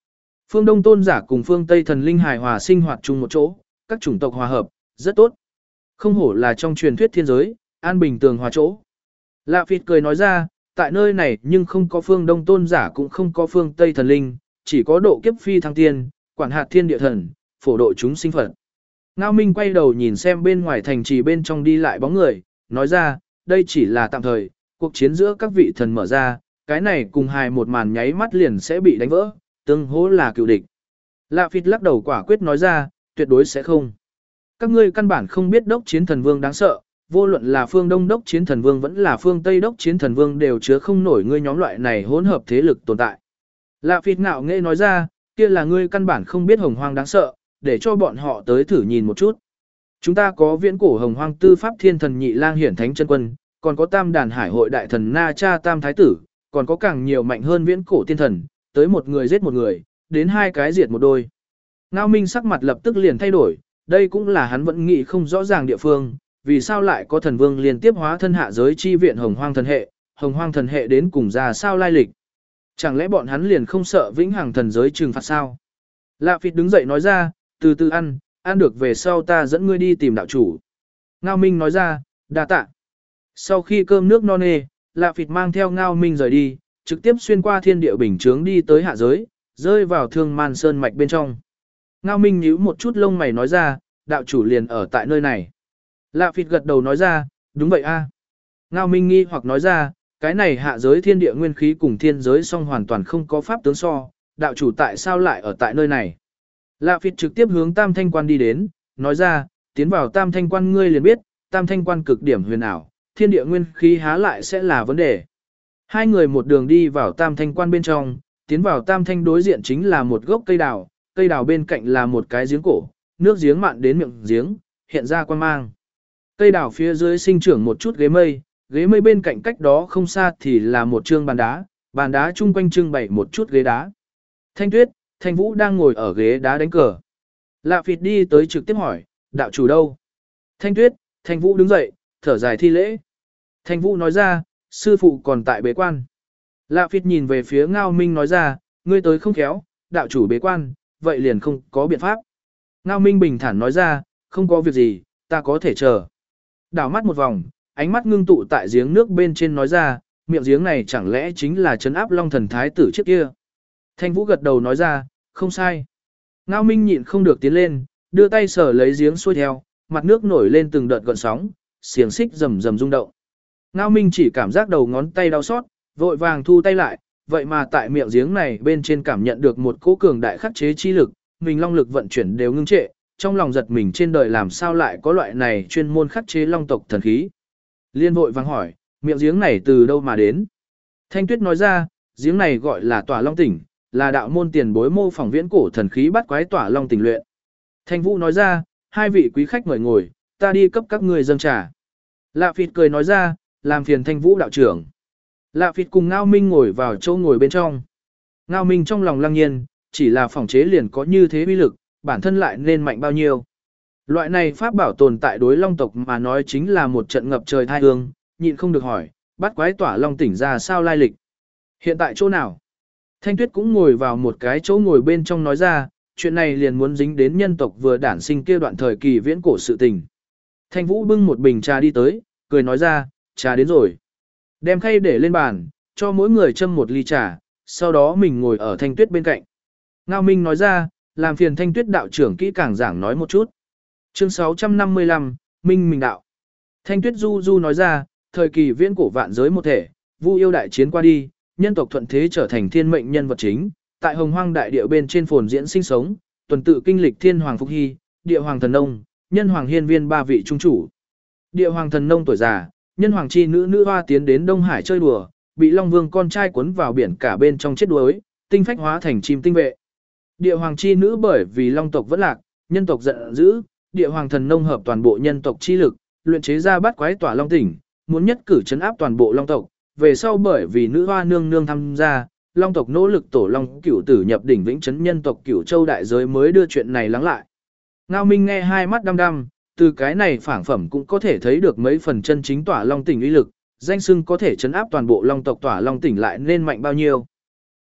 Phương Đông tôn giả cùng phương Tây thần linh hài hòa sinh hoạt chung một chỗ, các chủng tộc hòa hợp, rất tốt. Không hổ là trong truyền thuyết thiên giới, an bình tường hòa chỗ. Lạ Phịt cười nói ra, tại nơi này nhưng không có phương Đông tôn giả cũng không có phương Tây thần linh, chỉ có độ kiếp phi thăng tiên, quản hạt thiên địa thần, phổ độ chúng sinh Phật. Ngao Minh quay đầu nhìn xem bên ngoài thành trì bên trong đi lại bóng người, nói ra, đây chỉ là tạm thời, cuộc chiến giữa các vị thần mở ra, cái này cùng hài một màn nháy mắt liền sẽ bị đánh vỡ, tương hỗ là cựu địch. Lạ Phịt lắc đầu quả quyết nói ra, tuyệt đối sẽ không. Các ngươi căn bản không biết đốc chiến thần vương đáng sợ, vô luận là phương Đông đốc chiến thần vương vẫn là phương Tây đốc chiến thần vương đều chứa không nổi ngươi nhóm loại này hỗn hợp thế lực tồn tại. Lạ Phịt ngạo nghễ nói ra, kia là ngươi căn bản không biết hồng hoang đáng sợ, để cho bọn họ tới thử nhìn một chút. Chúng ta có viễn cổ hồng hoang tư pháp thiên thần nhị lang hiển thánh chân quân, còn có tam đàn hải hội đại thần Na Cha tam thái tử, còn có càng nhiều mạnh hơn viễn cổ tiên thần, tới một người giết một người, đến hai cái diệt một đôi. Ngao Minh sắc mặt lập tức liền thay đổi, đây cũng là hắn vẫn nghĩ không rõ ràng địa phương, vì sao lại có thần vương liên tiếp hóa thân hạ giới chi viện hồng hoang thần hệ đến cùng ra sao lai lịch. Chẳng lẽ bọn hắn liền không sợ vĩnh hằng thần giới trừng phạt sao? Lạ Phịt đứng dậy nói ra, từ từ ăn được về sau ta dẫn ngươi đi tìm đạo chủ. Ngao Minh nói ra, đa tạ. Sau khi cơm nước no nê, Lạ Phịt mang theo Ngao Minh rời đi, trực tiếp xuyên qua thiên địa bình chướng đi tới hạ giới, rơi vào Thương Man Sơn mạch bên trong. Ngao Minh nhíu một chút lông mày nói ra, đạo chủ liền ở tại nơi này. Lạ Phịt gật đầu nói ra, đúng vậy a. Ngao Minh nghi hoặc nói ra, cái này hạ giới thiên địa nguyên khí cùng thiên giới song hoàn toàn không có pháp tướng so, đạo chủ tại sao lại ở tại nơi này. Lạ Phịt trực tiếp hướng Tam Thanh Quan đi đến, nói ra, tiến vào Tam Thanh Quan ngươi liền biết, Tam Thanh Quan cực điểm huyền ảo, thiên địa nguyên khí há lại sẽ là vấn đề. Hai người một đường đi vào Tam Thanh Quan bên trong, tiến vào Tam Thanh đối diện chính là một gốc cây đào bên cạnh là một cái giếng cổ, nước giếng mạn đến miệng giếng, hiện ra quan mang. Cây đào phía dưới sinh trưởng một chút ghế mây bên cạnh cách đó không xa thì là một trương bàn đá chung quanh trưng bày một chút ghế đá. Thanh Tuyết, Thanh Vũ đang ngồi ở ghế đá đánh cờ. Lạ Phịt đi tới trực tiếp hỏi, đạo chủ đâu? Thanh Tuyết, Thanh Vũ đứng dậy, thở dài thi lễ. Thanh Vũ nói ra, sư phụ còn tại bế quan. Lạ Phịt nhìn về phía Ngao Minh nói ra, ngươi tới không khéo, đạo chủ bế quan, vậy liền không có biện pháp. Ngao Minh bình thản nói ra, không có việc gì, ta có thể chờ. Đảo mắt một vòng, ánh mắt ngưng tụ tại giếng nước bên trên nói ra, miệng giếng này chẳng lẽ chính là trấn áp Long Thần Thái tử trước kia. Thanh Vũ gật đầu nói ra, không sai. Ngao Minh nhịn không được tiến lên, đưa tay sờ lấy giếng xuôi theo, mặt nước nổi lên từng đợt gợn sóng, xiềng xích rầm rầm rung động. Ngao Minh chỉ cảm giác đầu ngón tay đau xót, vội vàng thu tay lại, vậy mà tại miệng giếng này bên trên cảm nhận được một cỗ cường đại khắc chế chi lực, mình long lực vận chuyển đều ngưng trệ, trong lòng giật mình trên đời làm sao lại có loại này chuyên môn khắc chế long tộc thần khí. Liên vội vàng hỏi, miệng giếng này từ đâu mà đến? Thanh Tuyết nói ra, giếng này gọi là Tỏa Long Tỉnh, là đạo môn tiền bối mô phỏng viễn cổ thần khí bắt quái Tỏa Long Tỉnh luyện. Thanh Vũ nói ra, hai vị quý khách mời ngồi, ta đi cấp các người dâng trà. Lạ Phịt cười nói ra, làm phiền Thanh Vũ đạo trưởng. Lạ Phịt cùng Ngao Minh ngồi vào chỗ ngồi bên trong. Ngao Minh trong lòng lăng nhiên, chỉ là phỏng chế liền có như thế uy lực, bản thân lại nên mạnh bao nhiêu. Loại này pháp bảo tồn tại đối long tộc mà nói chính là một trận ngập trời thai hương, nhịn không được hỏi, bắt quái Tỏa Long Tỉnh ra sao lai lịch. Hiện tại chỗ nào? Thanh Tuyết cũng ngồi vào một cái chỗ ngồi bên trong nói ra, chuyện này liền muốn dính đến nhân tộc vừa đản sinh kia đoạn thời kỳ viễn cổ sự tình. Thanh Vũ bưng một bình trà đi tới, cười nói ra, trà đến rồi. Đem khay để lên bàn, cho mỗi người châm một ly trà, sau đó mình ngồi ở Thanh Tuyết bên cạnh. Ngao Minh nói ra, làm phiền Thanh Tuyết đạo trưởng kỹ càng giảng nói một chút. Chương 655, Minh Minh đạo. Thanh Tuyết du du nói ra, thời kỳ viễn cổ vạn giới một thể, Vu yêu đại chiến qua đi, nhân tộc thuận thế trở thành thiên mệnh nhân vật chính, tại Hồng Hoang đại địa bên trên phồn diễn sinh sống, tuần tự kinh lịch Thiên Hoàng Phục Hy, Địa Hoàng Thần Nông, Nhân Hoàng Hiên Viên ba vị trung chủ. Địa Hoàng Thần Nông tuổi già, Nhân Hoàng chi nữ hoa tiến đến Đông Hải chơi đùa, bị Long Vương con trai cuốn vào biển cả bên trong chết đuối, tinh phách hóa thành chim tinh vệ. Địa Hoàng chi nữ bởi vì Long tộc vẫn lạc, nhân tộc giận dữ, Địa Hoàng Thần Nông hợp toàn bộ nhân tộc chi lực, luyện chế ra bắt quái Tỏa Long Tỉnh, muốn nhất cử trấn áp toàn bộ Long tộc. Về sau bởi vì nữ hoa nương nương tham gia, Long tộc nỗ lực tổ Long Cửu tử nhập đỉnh vĩnh trấn nhân tộc Cửu Châu đại giới mới đưa chuyện này lắng lại. Ngao Minh nghe hai mắt đăm đăm, từ cái này phảng phẩm cũng có thể thấy được mấy phần chân chính Tỏa Long Tỉnh uy lực, danh xưng có thể trấn áp toàn bộ Long tộc Tỏa Long Tỉnh lại nên mạnh bao nhiêu.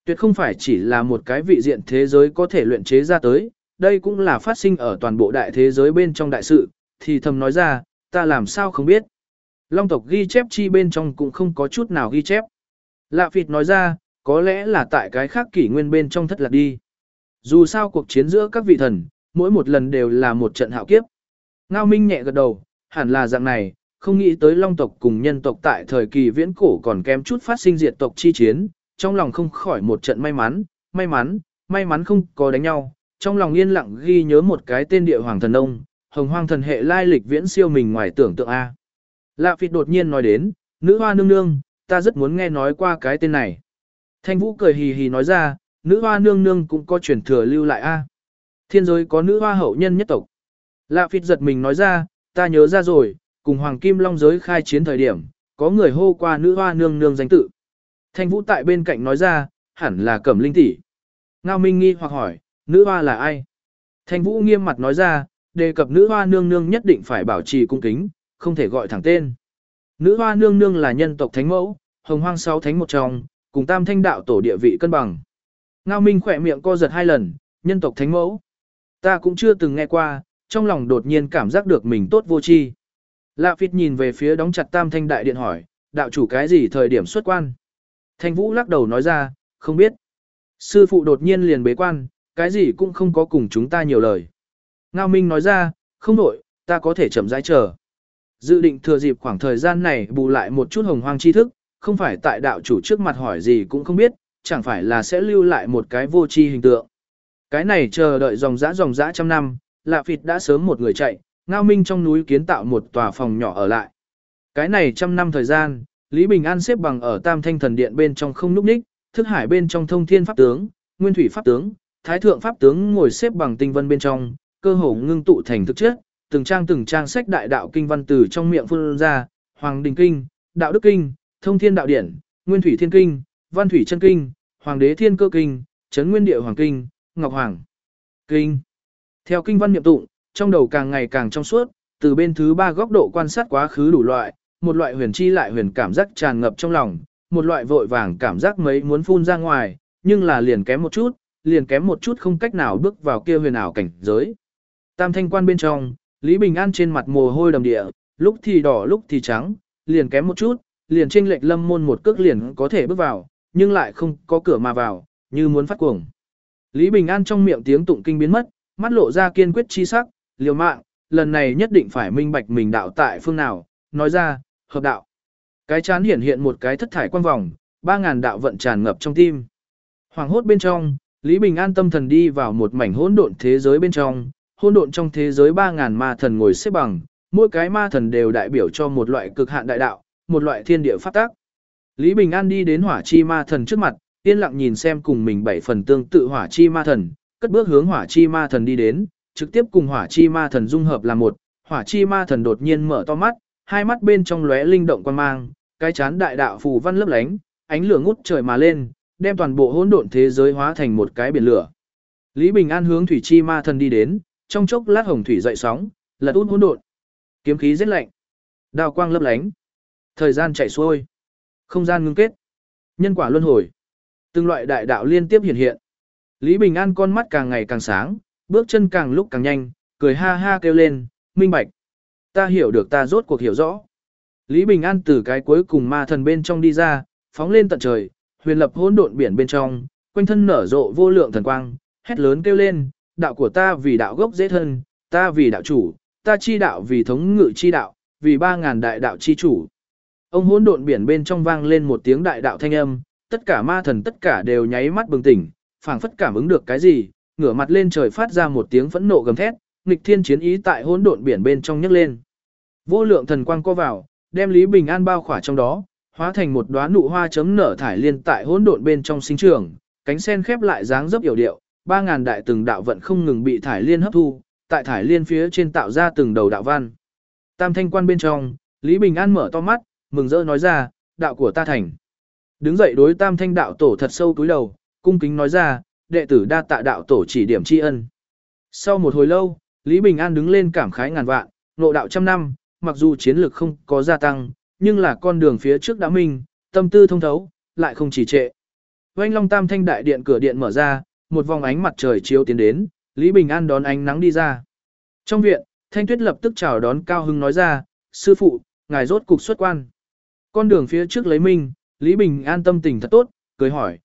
Tuyệt không phải chỉ là một cái vị diện thế giới có thể luyện chế ra tới, đây cũng là phát sinh ở toàn bộ đại thế giới bên trong đại sự, thì thầm nói ra, ta làm sao không biết. Long tộc ghi chép chi bên trong cũng không có chút nào ghi chép. Lạ Phịt nói ra, có lẽ là tại cái khác kỷ nguyên bên trong thất lạc đi. Dù sao cuộc chiến giữa các vị thần, mỗi một lần đều là một trận hạo kiếp. Ngao Minh nhẹ gật đầu, hẳn là dạng này, không nghĩ tới Long tộc cùng nhân tộc tại thời kỳ viễn cổ còn kém chút phát sinh diệt tộc chi chiến, trong lòng không khỏi một trận may mắn không có đánh nhau, trong lòng yên lặng ghi nhớ một cái tên địa hoàng thần ông, hồng hoang thần hệ lai lịch viễn siêu mình ngoài tưởng tượng A. Lạ Phịt đột nhiên nói đến, nữ hoa nương nương, ta rất muốn nghe nói qua cái tên này. Thanh Vũ cười hì hì nói ra, nữ hoa nương nương cũng có truyền thừa lưu lại A. Thiên giới có nữ hoa hậu nhân nhất tộc. Lạ Phịt giật mình nói ra, ta nhớ ra rồi, cùng Hoàng Kim Long giới khai chiến thời điểm, có người hô qua nữ hoa nương nương danh tự. Thanh Vũ tại bên cạnh nói ra, hẳn là Cẩm Linh tỷ. Ngao Minh nghi hoặc hỏi, nữ hoa là ai? Thanh Vũ nghiêm mặt nói ra, đề cập nữ hoa nương nương nhất định phải bảo trì cung kính, không thể gọi thẳng tên. Nữ hoa nương nương là nhân tộc thánh mẫu, hồng hoang sáu thánh một trong, cùng tam thanh đạo tổ địa vị cân bằng. Ngao Minh khỏe miệng co giật 2 lần, nhân tộc thánh mẫu. Ta cũng chưa từng nghe qua, trong lòng đột nhiên cảm giác được mình tốt vô tri. Lạ Phịt nhìn về phía đóng chặt tam thanh đại điện hỏi, đạo chủ cái gì thời điểm xuất quan? Thanh Vũ lắc đầu nói ra, không biết. Sư phụ đột nhiên liền bế quan, cái gì cũng không có cùng chúng ta nhiều lời. Ngao Minh nói ra, không đổi, ta có thể chậm rãi chờ. Dự định thừa dịp khoảng thời gian này bù lại một chút hồng hoang tri thức, không phải tại đạo chủ trước mặt hỏi gì cũng không biết, chẳng phải là sẽ lưu lại một cái vô tri hình tượng. Cái này chờ đợi dòng dã trăm năm, Lạ Phịt đã sớm một người chạy, Ngao Minh trong núi kiến tạo một tòa phòng nhỏ ở lại. Cái này trăm năm thời gian, Lý Bình An xếp bằng ở Tam Thanh Thần Điện bên trong không núp ních, thức hải bên trong thông thiên pháp tướng, nguyên thủy pháp tướng, thái thượng pháp tướng ngồi xếp bằng tinh vân bên trong, cơ hồ ngưng tụ thành thực chất, từng trang sách đại đạo kinh văn từ trong miệng phun ra, Hoàng Đình Kinh, Đạo Đức Kinh, Thông Thiên Đạo Điển, Nguyên Thủy Thiên Kinh, Văn Thủy Chân Kinh, Hoàng Đế Thiên Cơ Kinh, Trấn Nguyên Địa Hoàng Kinh, Ngọc Hoàng Kinh. Theo kinh văn niệm tụng, trong đầu càng ngày càng trong suốt, từ bên thứ 3 góc độ quan sát quá khứ đủ loại, một loại huyền chi lại huyền cảm giác tràn ngập trong lòng, một loại vội vàng cảm giác mấy muốn phun ra ngoài, nhưng là liền kém một chút không cách nào bước vào kia huyền ảo cảnh giới. Tam thanh quan bên trong, Lý Bình An trên mặt mồ hôi đầm địa, lúc thì đỏ lúc thì trắng, liền kém một chút, liền chênh lệch lâm môn một cước liền có thể bước vào, nhưng lại không có cửa mà vào, như muốn phát cuồng. Lý Bình An trong miệng tiếng tụng kinh biến mất, mắt lộ ra kiên quyết chi sắc, liều mạng, lần này nhất định phải minh bạch mình đạo tại phương nào, nói ra, hợp đạo. Cái chán hiện một cái thất thải quang vòng, 3000 đạo vận tràn ngập trong tim. Hoàng hốt bên trong, Lý Bình An tâm thần đi vào một mảnh hỗn độn thế giới bên trong, hỗn độn trong thế giới 3000 ma thần ngồi xếp bằng, mỗi cái ma thần đều đại biểu cho một loại cực hạn đại đạo, một loại thiên địa pháp tắc. Lý Bình An đi đến Hỏa Chi Ma Thần trước mặt, yên lặng nhìn xem cùng mình 7 phần tương tự Hỏa Chi Ma Thần, cất bước hướng Hỏa Chi Ma Thần đi đến, trực tiếp cùng Hỏa Chi Ma Thần dung hợp làm một. Hỏa Chi Ma Thần đột nhiên mở to mắt, hai mắt bên trong lóe linh động quan mang, cái chán đại đạo phù văn lấp lánh, ánh lửa ngút trời mà lên, đem toàn bộ hỗn độn thế giới hóa thành một cái biển lửa. Lý Bình An hướng Thủy Chi Ma Thần đi đến, trong chốc lát hồng thủy dậy sóng, lật út hỗn độn. Kiếm khí rét lạnh, đao quang lấp lánh. Thời gian chảy xuôi, không gian ngưng kết, nhân quả luân hồi. Từng loại đại đạo liên tiếp hiện hiện. Lý Bình An con mắt càng ngày càng sáng, bước chân càng lúc càng nhanh, cười ha ha kêu lên, minh bạch. Ta hiểu được, ta rốt cuộc hiểu rõ. Lý Bình An từ cái cuối cùng ma thần bên trong đi ra, phóng lên tận trời, huyền lập hỗn độn biển bên trong, quanh thân nở rộ vô lượng thần quang, hét lớn kêu lên, đạo của ta vì đạo gốc dễ thân, ta vì đạo chủ, ta chi đạo vì thống ngự chi đạo, vì 3000 đại đạo chi chủ. Ông hỗn độn biển bên trong vang lên một tiếng đại đạo thanh âm, tất cả ma thần tất cả đều nháy mắt bừng tỉnh, phảng phất cảm ứng được cái gì, ngửa mặt lên trời phát ra một tiếng phẫn nộ gầm thét, nghịch thiên chiến ý tại hỗn độn biển bên trong nhấc lên. Vô lượng thần quang co vào, đem Lý Bình An bao khỏa trong đó, hóa thành một đóa nụ hoa chấm nở thải liên tại hỗn độn bên trong sinh trưởng, cánh sen khép lại dáng dấp yểu điệu, 3000 đại từng đạo vận không ngừng bị thải liên hấp thu, tại thải liên phía trên tạo ra từng đầu đạo văn. Tam thanh quan bên trong, Lý Bình An mở to mắt, mừng rỡ nói ra, đạo của ta thành. Đứng dậy đối tam thanh đạo tổ thật sâu cúi đầu, cung kính nói ra, đệ tử đa tạ đạo tổ chỉ điểm tri ân. Sau một hồi lâu, Lý Bình An đứng lên cảm khái ngàn vạn, ngộ đạo trăm năm, mặc dù chiến lực không có gia tăng, nhưng là con đường phía trước đã minh, tâm tư thông thấu, lại không trì trệ. Oanh Long Tam Thanh đại điện cửa điện mở ra, một vòng ánh mặt trời chiếu tiến đến, Lý Bình An đón ánh nắng đi ra. Trong viện, Thanh Tuyết lập tức chào đón cao hứng nói ra, sư phụ, ngài rốt cục xuất quan. Con đường phía trước lấy minh, Lý Bình An tâm tình thật tốt, cười hỏi,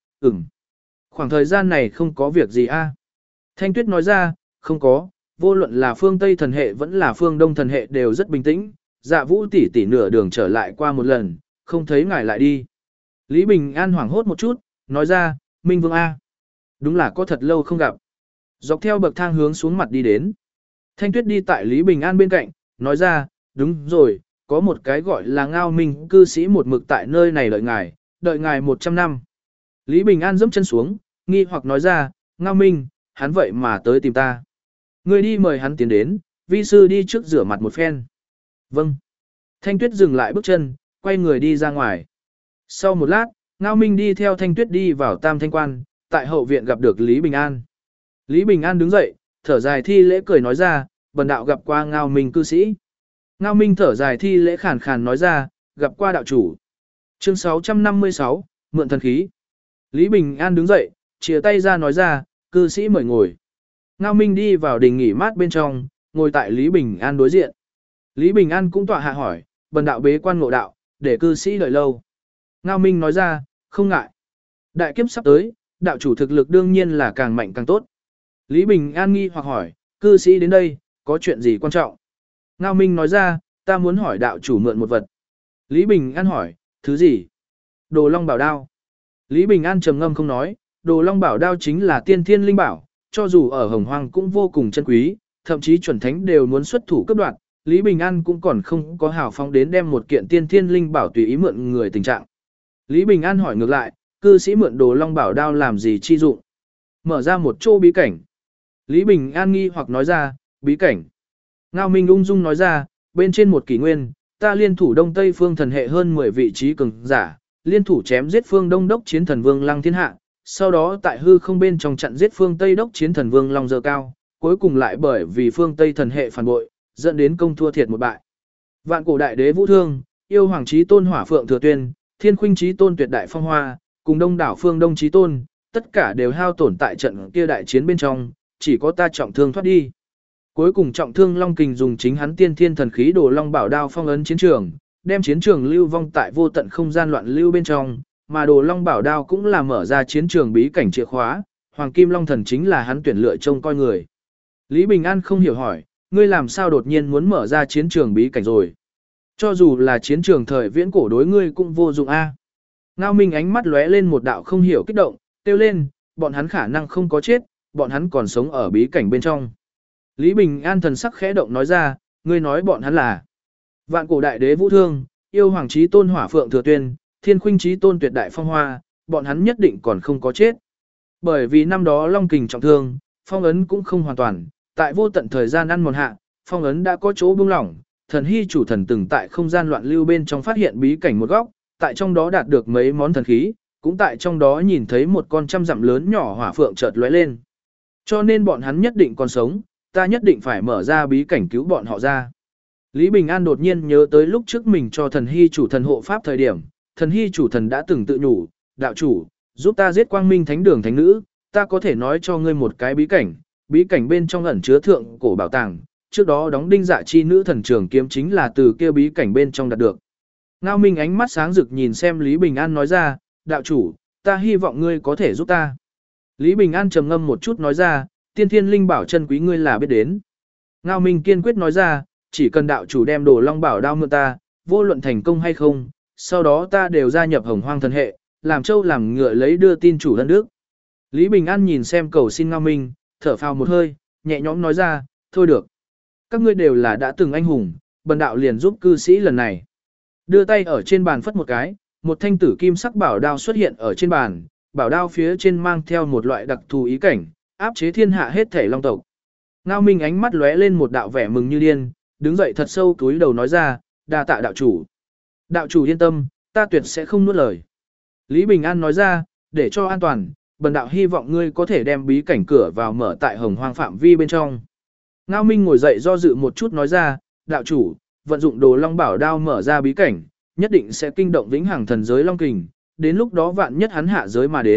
khoảng thời gian này không có việc gì a? Thanh Tuyết nói ra, không có, vô luận là phương Tây thần hệ vẫn là phương Đông thần hệ đều rất bình tĩnh, Dạ Vũ tỷ tỷ nửa đường trở lại qua một lần, không thấy ngài lại đi. Lý Bình An hoảng hốt một chút, nói ra, Minh Vương A. Đúng là có thật lâu không gặp. Dọc theo bậc thang hướng xuống mặt đi đến. Thanh Tuyết đi tại Lý Bình An bên cạnh, nói ra, đúng rồi, có một cái gọi là Ngao Minh cư sĩ một mực tại nơi này đợi ngài 100 năm. Lý Bình An dẫm chân xuống, nghi hoặc nói ra, Ngao Minh, hắn vậy mà tới tìm ta. Người đi mời hắn tiến đến, vi sư đi trước rửa mặt một phen. Vâng. Thanh Tuyết dừng lại bước chân, quay người đi ra ngoài. Sau một lát, Ngao Minh đi theo Thanh Tuyết đi vào Tam Thanh Quan, tại hậu viện gặp được Lý Bình An. Lý Bình An đứng dậy, thở dài thi lễ cười nói ra, bần đạo gặp qua Ngao Minh cư sĩ. Ngao Minh thở dài thi lễ khàn khàn nói ra, gặp qua đạo chủ. Chương 656, mượn thần khí. Lý Bình An đứng dậy, chìa tay ra nói ra, cư sĩ mời ngồi. Ngao Minh đi vào đình nghỉ mát bên trong, ngồi tại Lý Bình An đối diện. Lý Bình An cũng tọa hạ hỏi, bần đạo bế quan ngộ đạo, để cư sĩ đợi lâu. Ngao Minh nói ra, không ngại. Đại kiếp sắp tới, đạo chủ thực lực đương nhiên là càng mạnh càng tốt. Lý Bình An nghi hoặc hỏi, cư sĩ đến đây, có chuyện gì quan trọng? Ngao Minh nói ra, ta muốn hỏi đạo chủ mượn một vật. Lý Bình An hỏi, thứ gì? Đồ Long Bảo Đao. Lý Bình An trầm ngâm không nói, Đồ Long Bảo Đao chính là tiên thiên linh bảo, cho dù ở Hồng Hoang cũng vô cùng chân quý, thậm chí chuẩn thánh đều muốn xuất thủ cấp đoạn. Lý Bình An cũng còn không có hào phóng đến đem một kiện tiên thiên linh bảo tùy ý mượn người tình trạng. Lý Bình An hỏi ngược lại, cư sĩ mượn Đồ Long Bảo Đao làm gì chi dụng? Mở ra một chỗ bí cảnh. Lý Bình An nghi hoặc nói ra, bí cảnh. Ngao Minh ung dung nói ra, bên trên một kỷ nguyên, ta liên thủ Đông Tây phương thần hệ hơn 10 vị trí cường giả, liên thủ chém giết phương Đông đốc chiến thần vương Lăng Thiên Hạ, sau đó tại hư không bên trong chặn giết phương Tây đốc chiến thần vương Long Dơ Cao, cuối cùng lại bởi vì phương Tây thần hệ phản bội, dẫn đến công thua thiệt một bại. Vạn cổ đại đế Vũ Thương, yêu hoàng chí tôn Hỏa Phượng Thừa Tuyên, Thiên Khuynh chí tôn Tuyệt Đại Phong Hoa, cùng đông đảo phương Đông chí tôn, tất cả đều hao tổn tại trận kia đại chiến bên trong, chỉ có ta trọng thương thoát đi. Cuối cùng trọng thương Long Kình dùng chính hắn tiên thiên thần khí Đồ Long Bảo Đao phong ấn chiến trường, đem chiến trường lưu vong tại vô tận không gian loạn lưu bên trong, mà Đồ Long Bảo Đao cũng là mở ra chiến trường bí cảnh chìa khóa, Hoàng Kim Long Thần chính là hắn tuyển lựa trông coi người. Lý Bình An không hiểu hỏi, ngươi làm sao đột nhiên muốn mở ra chiến trường bí cảnh rồi? Cho dù là chiến trường thời viễn cổ đối ngươi cũng vô dụng a. Ngao Minh ánh mắt lóe lên một đạo không hiểu kích động, kêu lên, bọn hắn khả năng không có chết, bọn hắn còn sống ở bí cảnh bên trong. Lý Bình An thần sắc khẽ động nói ra, ngươi nói bọn hắn là Vạn cổ đại đế Vũ Thương, yêu hoàng chí tôn Hỏa Phượng Thừa Tuyên, Thiên Khuynh chí tôn Tuyệt Đại Phong Hoa, bọn hắn nhất định còn không có chết. Bởi vì năm đó Long Kình trọng thương, phong ấn cũng không hoàn toàn, tại vô tận thời gian ăn mòn hạ, phong ấn đã có chỗ buông lỏng, thần hy chủ thần từng tại không gian loạn lưu bên trong phát hiện bí cảnh một góc, tại trong đó đạt được mấy món thần khí, cũng tại trong đó nhìn thấy một con trăm dặm lớn nhỏ hỏa phượng chợt lóe lên. Cho nên bọn hắn nhất định còn sống, ta nhất định phải mở ra bí cảnh cứu bọn họ ra. Lý Bình An đột nhiên nhớ tới lúc trước mình cho thần hy chủ thần hộ pháp thời điểm, thần hy chủ thần đã từng tự nhủ, đạo chủ, giúp ta giết quang minh thánh đường thánh nữ, ta có thể nói cho ngươi một cái bí cảnh bên trong ẩn chứa thượng cổ bảo tàng, trước đó đóng đinh dạ chi nữ thần trường kiếm chính là từ kia bí cảnh bên trong đạt được. Ngao Minh ánh mắt sáng rực nhìn xem Lý Bình An nói ra, đạo chủ, ta hy vọng ngươi có thể giúp ta. Lý Bình An trầm ngâm một chút nói ra, tiên thiên linh bảo chân quý ngươi là biết đến. Ngao Minh kiên quyết nói ra, chỉ cần đạo chủ đem Đồ Long Bảo Đao mượn ta, vô luận thành công hay không, sau đó ta đều gia nhập Hồng Hoang thần hệ, làm trâu làm ngựa lấy đưa tin chủ đất nước. Lý Bình An nhìn xem cầu xin Ngao Minh, thở phào một hơi, nhẹ nhõm nói ra, thôi được. Các ngươi đều là đã từng anh hùng, bần đạo liền giúp cư sĩ lần này. Đưa tay ở trên bàn phất một cái, một thanh tử kim sắc bảo đao xuất hiện ở trên bàn, bảo đao phía trên mang theo một loại đặc thù ý cảnh, áp chế thiên hạ hết thể long tộc. Ngao Minh ánh mắt lóe lên một đạo vẻ mừng như điên, đứng dậy thật sâu túi đầu nói ra, đa tạ đạo chủ. Đạo chủ yên tâm, ta tuyệt sẽ không nuốt lời. Lý Bình An nói ra, để cho an toàn, bần đạo hy vọng ngươi có thể đem bí cảnh cửa vào mở tại Hồng Hoang phạm vi bên trong. Ngao Minh ngồi dậy do dự một chút nói ra, đạo chủ, vận dụng Đồ Long Bảo Đao mở ra bí cảnh, nhất định sẽ kinh động vĩnh hằng thần giới Long Kình, đến lúc đó vạn nhất hắn hạ giới mà đến,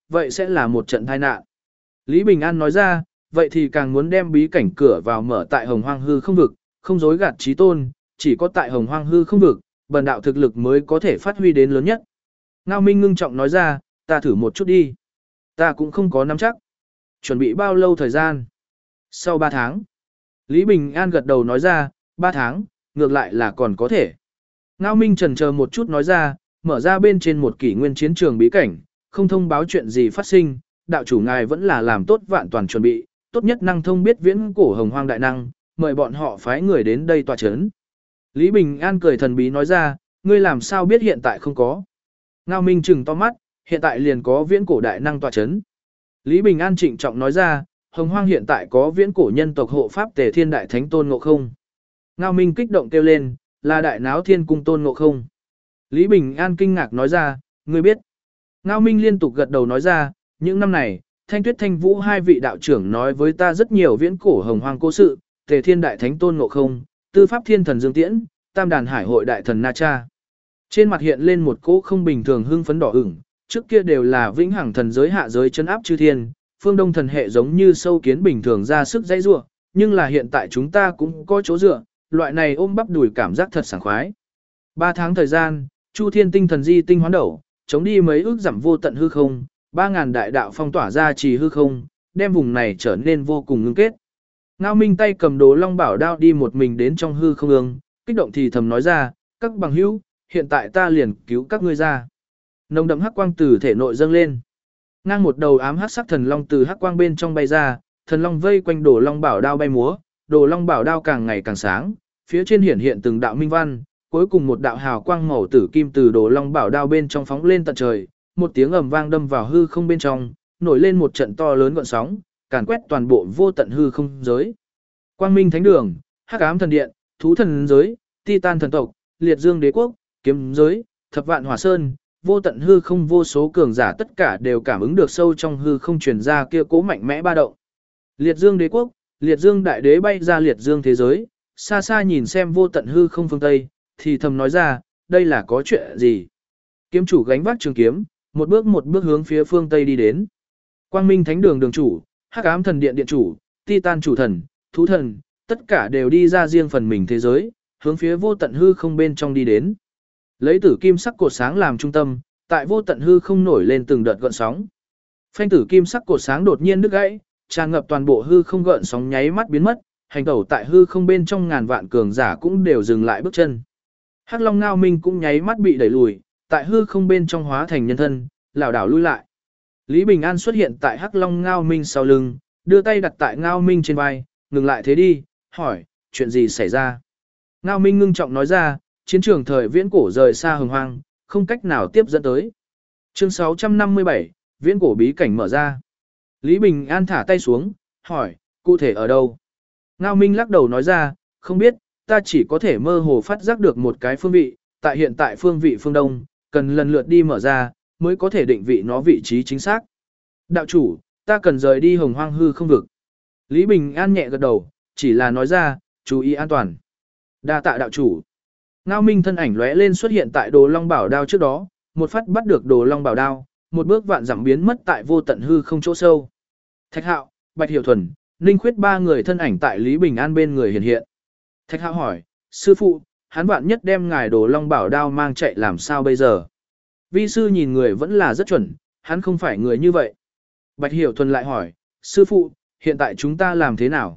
vậy sẽ là một trận tai nạn. Lý Bình An nói ra, vậy thì càng muốn đem bí cảnh cửa vào mở tại Hồng Hoang hư không vực, không dối gạt chí tôn, chỉ có tại Hồng Hoang hư không vực, bần đạo thực lực mới có thể phát huy đến lớn nhất. Ngao Minh ngưng trọng nói ra, ta thử một chút đi. Ta cũng không có nắm chắc. Chuẩn bị bao lâu thời gian? Sau 3 tháng. Lý Bình An gật đầu nói ra, 3 tháng, ngược lại là còn có thể. Ngao Minh chần chờ một chút nói ra, mở ra bên trên một kỷ nguyên chiến trường bí cảnh, không thông báo chuyện gì phát sinh, đạo chủ ngài vẫn là làm tốt vạn toàn chuẩn bị, tốt nhất năng thông biết viễn cổ Hồng Hoang đại năng, mời bọn họ phái người đến đây tọa chấn. Lý Bình An cười thần bí nói ra, ngươi làm sao biết hiện tại không có. Ngao Minh trừng to mắt, hiện tại liền có viễn cổ đại năng tọa chấn. Lý Bình An trịnh trọng nói ra, Hồng Hoang hiện tại có viễn cổ nhân tộc hộ pháp Tề Thiên Đại Thánh Tôn Ngộ Không. Ngao Minh kích động kêu lên, là đại náo thiên cung Tôn Ngộ Không. Lý Bình An kinh ngạc nói ra, ngươi biết. Ngao Minh liên tục gật đầu nói ra, những năm này, Thanh Tuyết Thanh Vũ hai vị đạo trưởng nói với ta rất nhiều viễn cổ Hồng Hoang cố sự, Tề Thiên Đại Thánh Tôn Ngộ Không, Tư Pháp Thiên Thần Dương Tiễn, Tam Đàn Hải Hội Đại Thần Na Cha. Trên mặt hiện lên một cỗ không bình thường hưng phấn đỏ ửng, trước kia đều là vĩnh hằng thần giới hạ giới chân áp chư thiên, phương đông thần hệ giống như sâu kiến bình thường ra sức dây rua, nhưng là hiện tại chúng ta cũng có chỗ dựa, loại này ôm bắp đùi cảm giác thật sảng khoái. 3 tháng thời gian, Chu Thiên Tinh Thần Di tinh hoán đẩu, chống đi mấy ước giảm vô tận hư không, 3000 đại đạo phong tỏa ra trì hư không, đem vùng này trở nên vô cùng ngưng kết. Ngao Minh tay cầm Đồ Long Bảo đao đi một mình đến trong hư không ương, kích động thì thầm nói ra, các bằng hữu, hiện tại ta liền cứu các ngươi ra. Nồng đậm hắc quang từ thể nội dâng lên. Ngang một đầu ám hắc sắc thần long từ hắc quang bên trong bay ra, thần long vây quanh Đồ Long Bảo đao bay múa, Đồ Long Bảo đao càng ngày càng sáng, phía trên hiển hiện từng đạo minh văn, cuối cùng một đạo hào quang màu tử kim từ Đồ Long Bảo đao bên trong phóng lên tận trời, một tiếng ầm vang đâm vào hư không bên trong, nổi lên một trận to lớn gợn sóng, càn quét toàn bộ vô tận hư không giới. Quang Minh Thánh Đường, Hắc Ám Thần Điện, Thú Thần giới, Titan thần tộc, Liệt Dương Đế quốc, Kiếm giới, Thập Vạn Hỏa Sơn, vô tận hư không vô số cường giả tất cả đều cảm ứng được sâu trong hư không truyền ra kia cố mạnh mẽ ba động. Liệt Dương Đế quốc, Liệt Dương Đại Đế bay ra Liệt Dương thế giới, xa xa nhìn xem vô tận hư không phương Tây, thì thầm nói ra, đây là có chuyện gì? Kiếm chủ gánh vác trường kiếm, một bước hướng phía phương Tây đi đến. Quang Minh Thánh Đường đường chủ, Hắc Ám Thần Điện điện chủ, Titan chủ thần, Thú thần, tất cả đều đi ra riêng phần mình thế giới, hướng phía vô tận hư không bên trong đi đến. Lấy tử kim sắc cột sáng làm trung tâm, tại vô tận hư không nổi lên từng đợt gợn sóng. Phanh tử kim sắc cột sáng đột nhiên đứt gãy, tràn ngập toàn bộ hư không gợn sóng nháy mắt biến mất, hành tẩu tại hư không bên trong ngàn vạn cường giả cũng đều dừng lại bước chân. Hắc Long Ngao Minh cũng nháy mắt bị đẩy lùi, tại hư không bên trong hóa thành nhân thân, lảo đảo lui lại. Lý Bình An xuất hiện tại Hắc Long Ngao Minh sau lưng, đưa tay đặt tại Ngao Minh trên vai, ngừng lại thế đi, hỏi, chuyện gì xảy ra? Ngao Minh ngưng trọng nói ra, chiến trường thời viễn cổ rời xa Hồng Hoang, không cách nào tiếp dẫn tới. Chương 657, viễn cổ bí cảnh mở ra. Lý Bình An thả tay xuống, hỏi, cụ thể ở đâu? Ngao Minh lắc đầu nói ra, không biết, ta chỉ có thể mơ hồ phát giác được một cái phương vị, tại hiện tại phương vị phương Đông, cần lần lượt đi mở ra, mới có thể định vị nó vị trí chính xác. Đạo chủ, ta cần rời đi Hồng Hoang hư không vực. Lý Bình An nhẹ gật đầu, chỉ là nói ra, chú ý an toàn. Đa tạ đạo chủ. Ngao Minh thân ảnh lóe lên xuất hiện tại Đồ Long Bảo đao trước đó, một phát bắt được Đồ Long Bảo đao, một bước vạn dặm biến mất tại vô tận hư không chỗ sâu. Thạch Hạo, Bạch Hiểu Thuần, Ninh Khuyết ba người thân ảnh tại Lý Bình An bên người hiện hiện. Thạch Hạo hỏi, sư phụ, hắn vạn nhất đem ngài Đồ Long Bảo đao mang chạy làm sao bây giờ? Vi sư nhìn người vẫn là rất chuẩn, hắn không phải người như vậy. Bạch Hiểu Thuần lại hỏi, sư phụ, hiện tại chúng ta làm thế nào?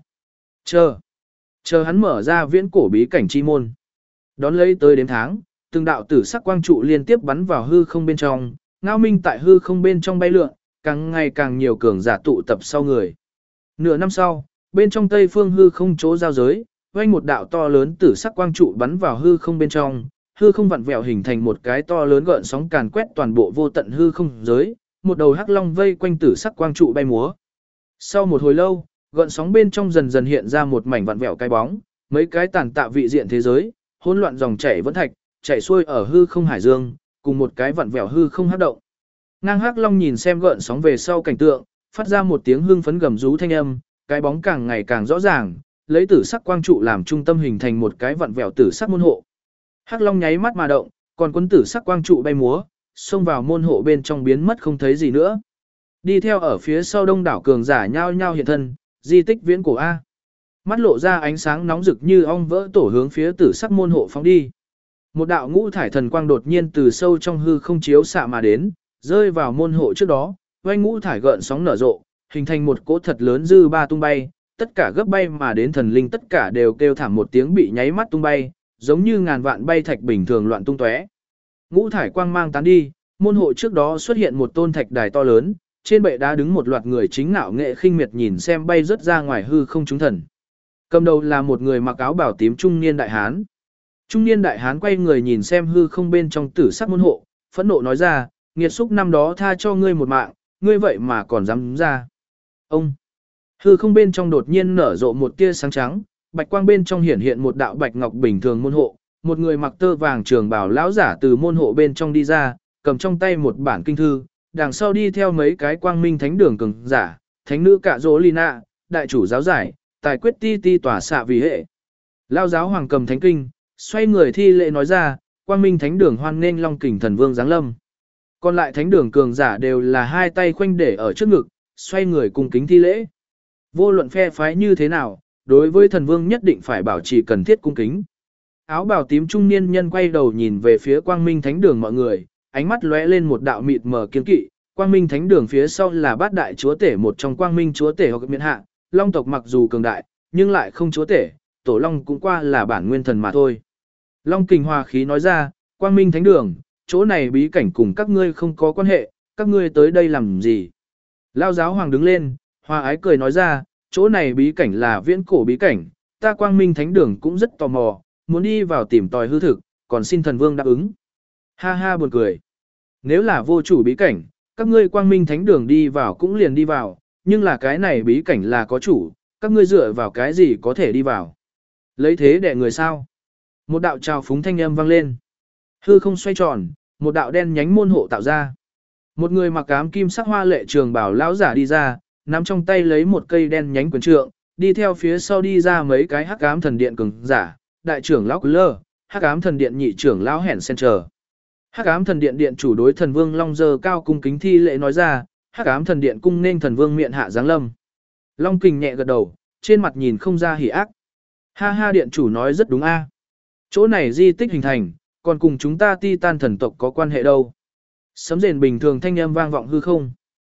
Chờ hắn mở ra viễn cổ bí cảnh chi môn. Đón lấy tới đến tháng, từng đạo tử sắc quang trụ liên tiếp bắn vào hư không bên trong, Ngao Minh tại hư không bên trong bay lượn, càng ngày càng nhiều cường giả tụ tập sau người. Nửa năm sau, bên trong tây phương hư không chỗ giao giới, vang một đạo to lớn tử sắc quang trụ bắn vào hư không bên trong, hư không vặn vẹo hình thành một cái to lớn gợn sóng càn quét toàn bộ vô tận hư không giới, một đầu hắc long vây quanh tử sắc quang trụ bay múa. Sau một hồi lâu, gợn sóng bên trong dần dần hiện ra một mảnh vặn vẹo cái bóng, mấy cái tàn tạ vị diện thế giới, hỗn loạn dòng chảy vẫn thạch, chảy xuôi ở hư không hải dương, cùng một cái vặn vẹo hư không hắc động. Ngang hắc long nhìn xem gợn sóng về sau cảnh tượng, phát ra một tiếng hưng phấn gầm rú thanh âm, cái bóng càng ngày càng rõ ràng, lấy tử sắc quang trụ làm trung tâm hình thành một cái vặn vẹo tử sắc môn hộ. Hắc long nháy mắt mà động, còn quân tử sắc quang trụ bay múa, xông vào môn hộ bên trong biến mất không thấy gì nữa. Đi theo ở phía sau đông đảo cường giả nhao nhao hiện thân, di tích viễn cổ A. Mắt lộ ra ánh sáng nóng rực như ong vỡ tổ hướng phía tử sắc môn hộ phóng đi. Một đạo ngũ thải thần quang đột nhiên từ sâu trong hư không chiếu xạ mà đến, rơi vào môn hộ trước đó, oanh ngũ thải gợn sóng nở rộ, hình thành một cỗ thật lớn dư ba tung bay, tất cả gấp bay mà đến thần linh tất cả đều kêu thảm một tiếng bị nháy mắt tung bay, giống như ngàn vạn bay thạch bình thường loạn tung tóe. Ngũ thải quang mang tán đi, môn hộ trước đó xuất hiện một tôn thạch đài to lớn, trên bệ đá đứng một loạt người chính ngạo nghệ khinh miệt nhìn xem bay rất ra ngoài hư không chúng thần. Cầm đầu là một người mặc áo bào tím trung niên đại hán. Trung niên đại hán quay người nhìn xem hư không bên trong tử sắc môn hộ, phẫn nộ nói ra, nghiệt xúc năm đó tha cho ngươi một mạng, ngươi vậy mà còn dám ra. Ông! Hư không bên trong đột nhiên nở rộ một tia sáng trắng, bạch quang bên trong hiển hiện một đạo bạch ngọc bình thường môn hộ, một người mặc tơ vàng trường bào lão giả từ môn hộ bên trong đi ra, cầm trong tay một bản kinh thư, đằng sau đi theo mấy cái quang minh thánh đường cường giả, thánh nữ Cạ Dỗ Lina, đại chủ giáo giải, tài quyết ti ti tỏa xạ vì hệ. Lão giáo hoàng cầm thánh kinh, xoay người thi lễ nói ra, quang minh thánh đường hoan nghênh Long Kình thần vương giáng lâm. Còn lại thánh đường cường giả đều là hai tay khoanh để ở trước ngực, xoay người cùng kính thi lễ. Vô luận phe phái như thế nào, đối với thần vương nhất định phải bảo trì cần thiết cung kính. Áo bào tím trung niên nhân quay đầu nhìn về phía quang minh thánh đường mọi người, ánh mắt lóe lên một đạo mịt mờ kiên kỵ. Quang minh thánh đường phía sau là bát đại chúa tể một trong quang minh chúa tể hoặc miện hạ, long tộc mặc dù cường đại, nhưng lại không chúa tể, tổ long cũng qua là bản nguyên thần mà thôi. Long Kình hòa khí nói ra, quang minh thánh đường, chỗ này bí cảnh cùng các ngươi không có quan hệ, các ngươi tới đây làm gì? Lao giáo hoàng đứng lên, hòa ái cười nói ra, chỗ này bí cảnh là viễn cổ bí cảnh, ta quang minh thánh đường cũng rất tò mò, muốn đi vào tìm tòi hư thực, còn xin thần vương đáp ứng. Ha ha buồn cười. Nếu là vô chủ bí cảnh, các ngươi quang minh thánh đường đi vào cũng liền đi vào, nhưng là cái này bí cảnh là có chủ, các ngươi dựa vào cái gì có thể đi vào. Lấy thế để người sao? Một đạo trào phúng thanh âm vang lên. Hư không xoay tròn, một đạo đen nhánh môn hộ tạo ra. Một người mặc ám kim sắc hoa lệ trường bảo lão giả đi ra, nắm trong tay lấy một cây đen nhánh quyền trượng, đi theo phía sau đi ra mấy cái hắc ám thần điện cường giả, đại trưởng lão Lơ, hắc ám thần điện nhị trưởng lão Hẻn Sen chờ. Hắc ám thần điện điện chủ đối thần vương Long Giơ cao cung kính thi lễ nói ra, hắc ám thần điện cung nên thần vương miện hạ giáng lâm. Long Kình nhẹ gật đầu, trên mặt nhìn không ra hỉ ác. Ha ha điện chủ nói rất đúng a. Chỗ này di tích hình thành, còn cùng chúng ta Titan thần tộc có quan hệ đâu. Sấm rền bình thường thanh âm vang vọng hư không.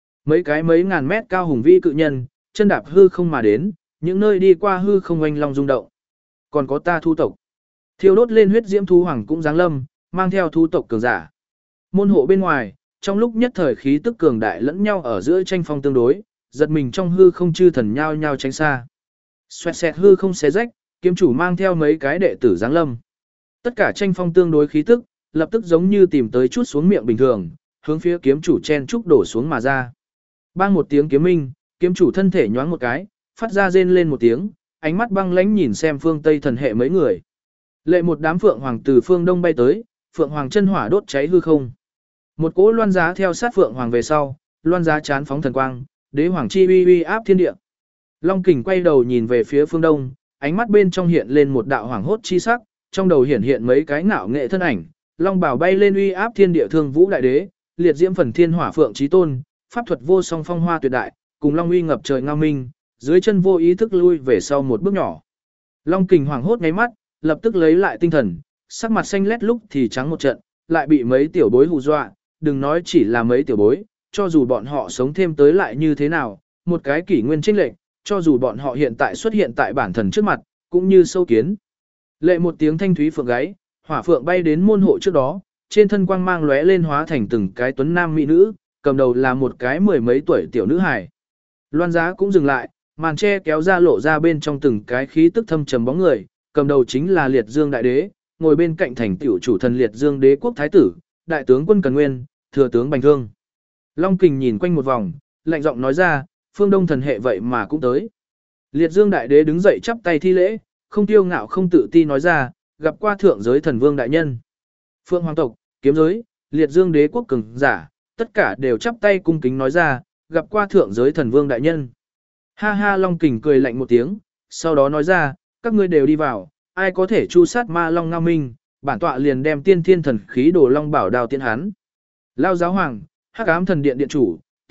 Mấy ngàn mét cao hùng vĩ cự nhân, chân đạp hư không mà đến, những nơi đi qua hư không oanh long rung động. Còn có ta thu tộc. Thiêu đốt lên huyết diễm thú hoàng cũng giáng lâm, mang theo thu tộc cường giả. Môn hộ bên ngoài, trong lúc nhất thời khí tức cường đại lẫn nhau ở giữa tranh phong tương đối, giật mình trong hư không chư thần nhao nhao tránh xa. Xoẹt xẹt hư không xé rách, kiếm chủ mang theo mấy cái đệ tử giáng lâm. Tất cả tranh phong tương đối khí tức, lập tức giống như tìm tới chút xuống miệng bình thường, hướng phía kiếm chủ chen trúc đổ xuống mà ra. Bang một tiếng kiếm minh, kiếm chủ thân thể nhoáng một cái, phát ra rên lên một tiếng, ánh mắt băng lãnh nhìn xem phương Tây thần hệ mấy người. Lệ một đám phượng hoàng từ phương đông bay tới, phượng hoàng chân hỏa đốt cháy hư không. Một cỗ loan giá theo sát phượng hoàng về sau, loan giá chán phóng thần quang, đế hoàng chi uy uy áp thiên địa. Long Kình quay đầu nhìn về phía phương đông, ánh mắt bên trong hiện lên một đạo hoàng hốt chi sắc, trong đầu hiện mấy cái ngạo nghệ thân ảnh, long bào bay lên uy áp thiên địa thương vũ đại đế, liệt diễm phần thiên hỏa phượng chí tôn, pháp thuật vô song phong hoa tuyệt đại, cùng long uy ngập trời ngao minh, dưới chân vô ý thức lui về sau một bước nhỏ. Long Kình hoàng hốt ngáy mắt, lập tức lấy lại tinh thần, sắc mặt xanh lét lúc thì trắng một trận, lại bị mấy tiểu bối hù dọa, đừng nói chỉ là mấy tiểu bối, cho dù bọn họ sống thêm tới lại như thế nào, một cái kỷ nguyên chênh lệch, cho dù bọn họ hiện tại xuất hiện tại bản thần trước mặt, cũng như sâu kiến. Lệ một tiếng thanh thúy phượng gáy, hỏa phượng bay đến môn hộ trước đó, trên thân quang mang lóe lên hóa thành từng cái tuấn nam mỹ nữ, cầm đầu là một cái mười mấy tuổi tiểu nữ hài. Loan giá cũng dừng lại, màn che kéo ra lộ ra bên trong từng cái khí tức thâm trầm bóng người, cầm đầu chính là Liệt Dương đại đế, ngồi bên cạnh thành tiểu chủ thần Liệt Dương đế quốc thái tử, đại tướng quân Cần Nguyên, thừa tướng Bành Thương. Long Kình nhìn quanh một vòng, lạnh giọng nói ra, phương Đông thần hệ vậy mà cũng tới. Liệt Dương đại đế đứng dậy chắp tay thi lễ, không tiêu ngạo không tự ti nói ra, gặp qua thượng giới thần vương đại nhân. Phượng hoàng tộc, kiếm giới, Liệt Dương đế quốc cường giả, tất cả đều chắp tay cung kính nói ra, gặp qua thượng giới thần vương đại nhân. Ha ha Long Kình cười lạnh một tiếng, sau đó nói ra, các ngươi đều đi vào, ai có thể chu sát ma long ngao minh, bản tọa liền đem tiên thiên thần khí đồ long bảo đào tiên hắn. Lao giáo hoàng, hắc ám thần điện điện chủ,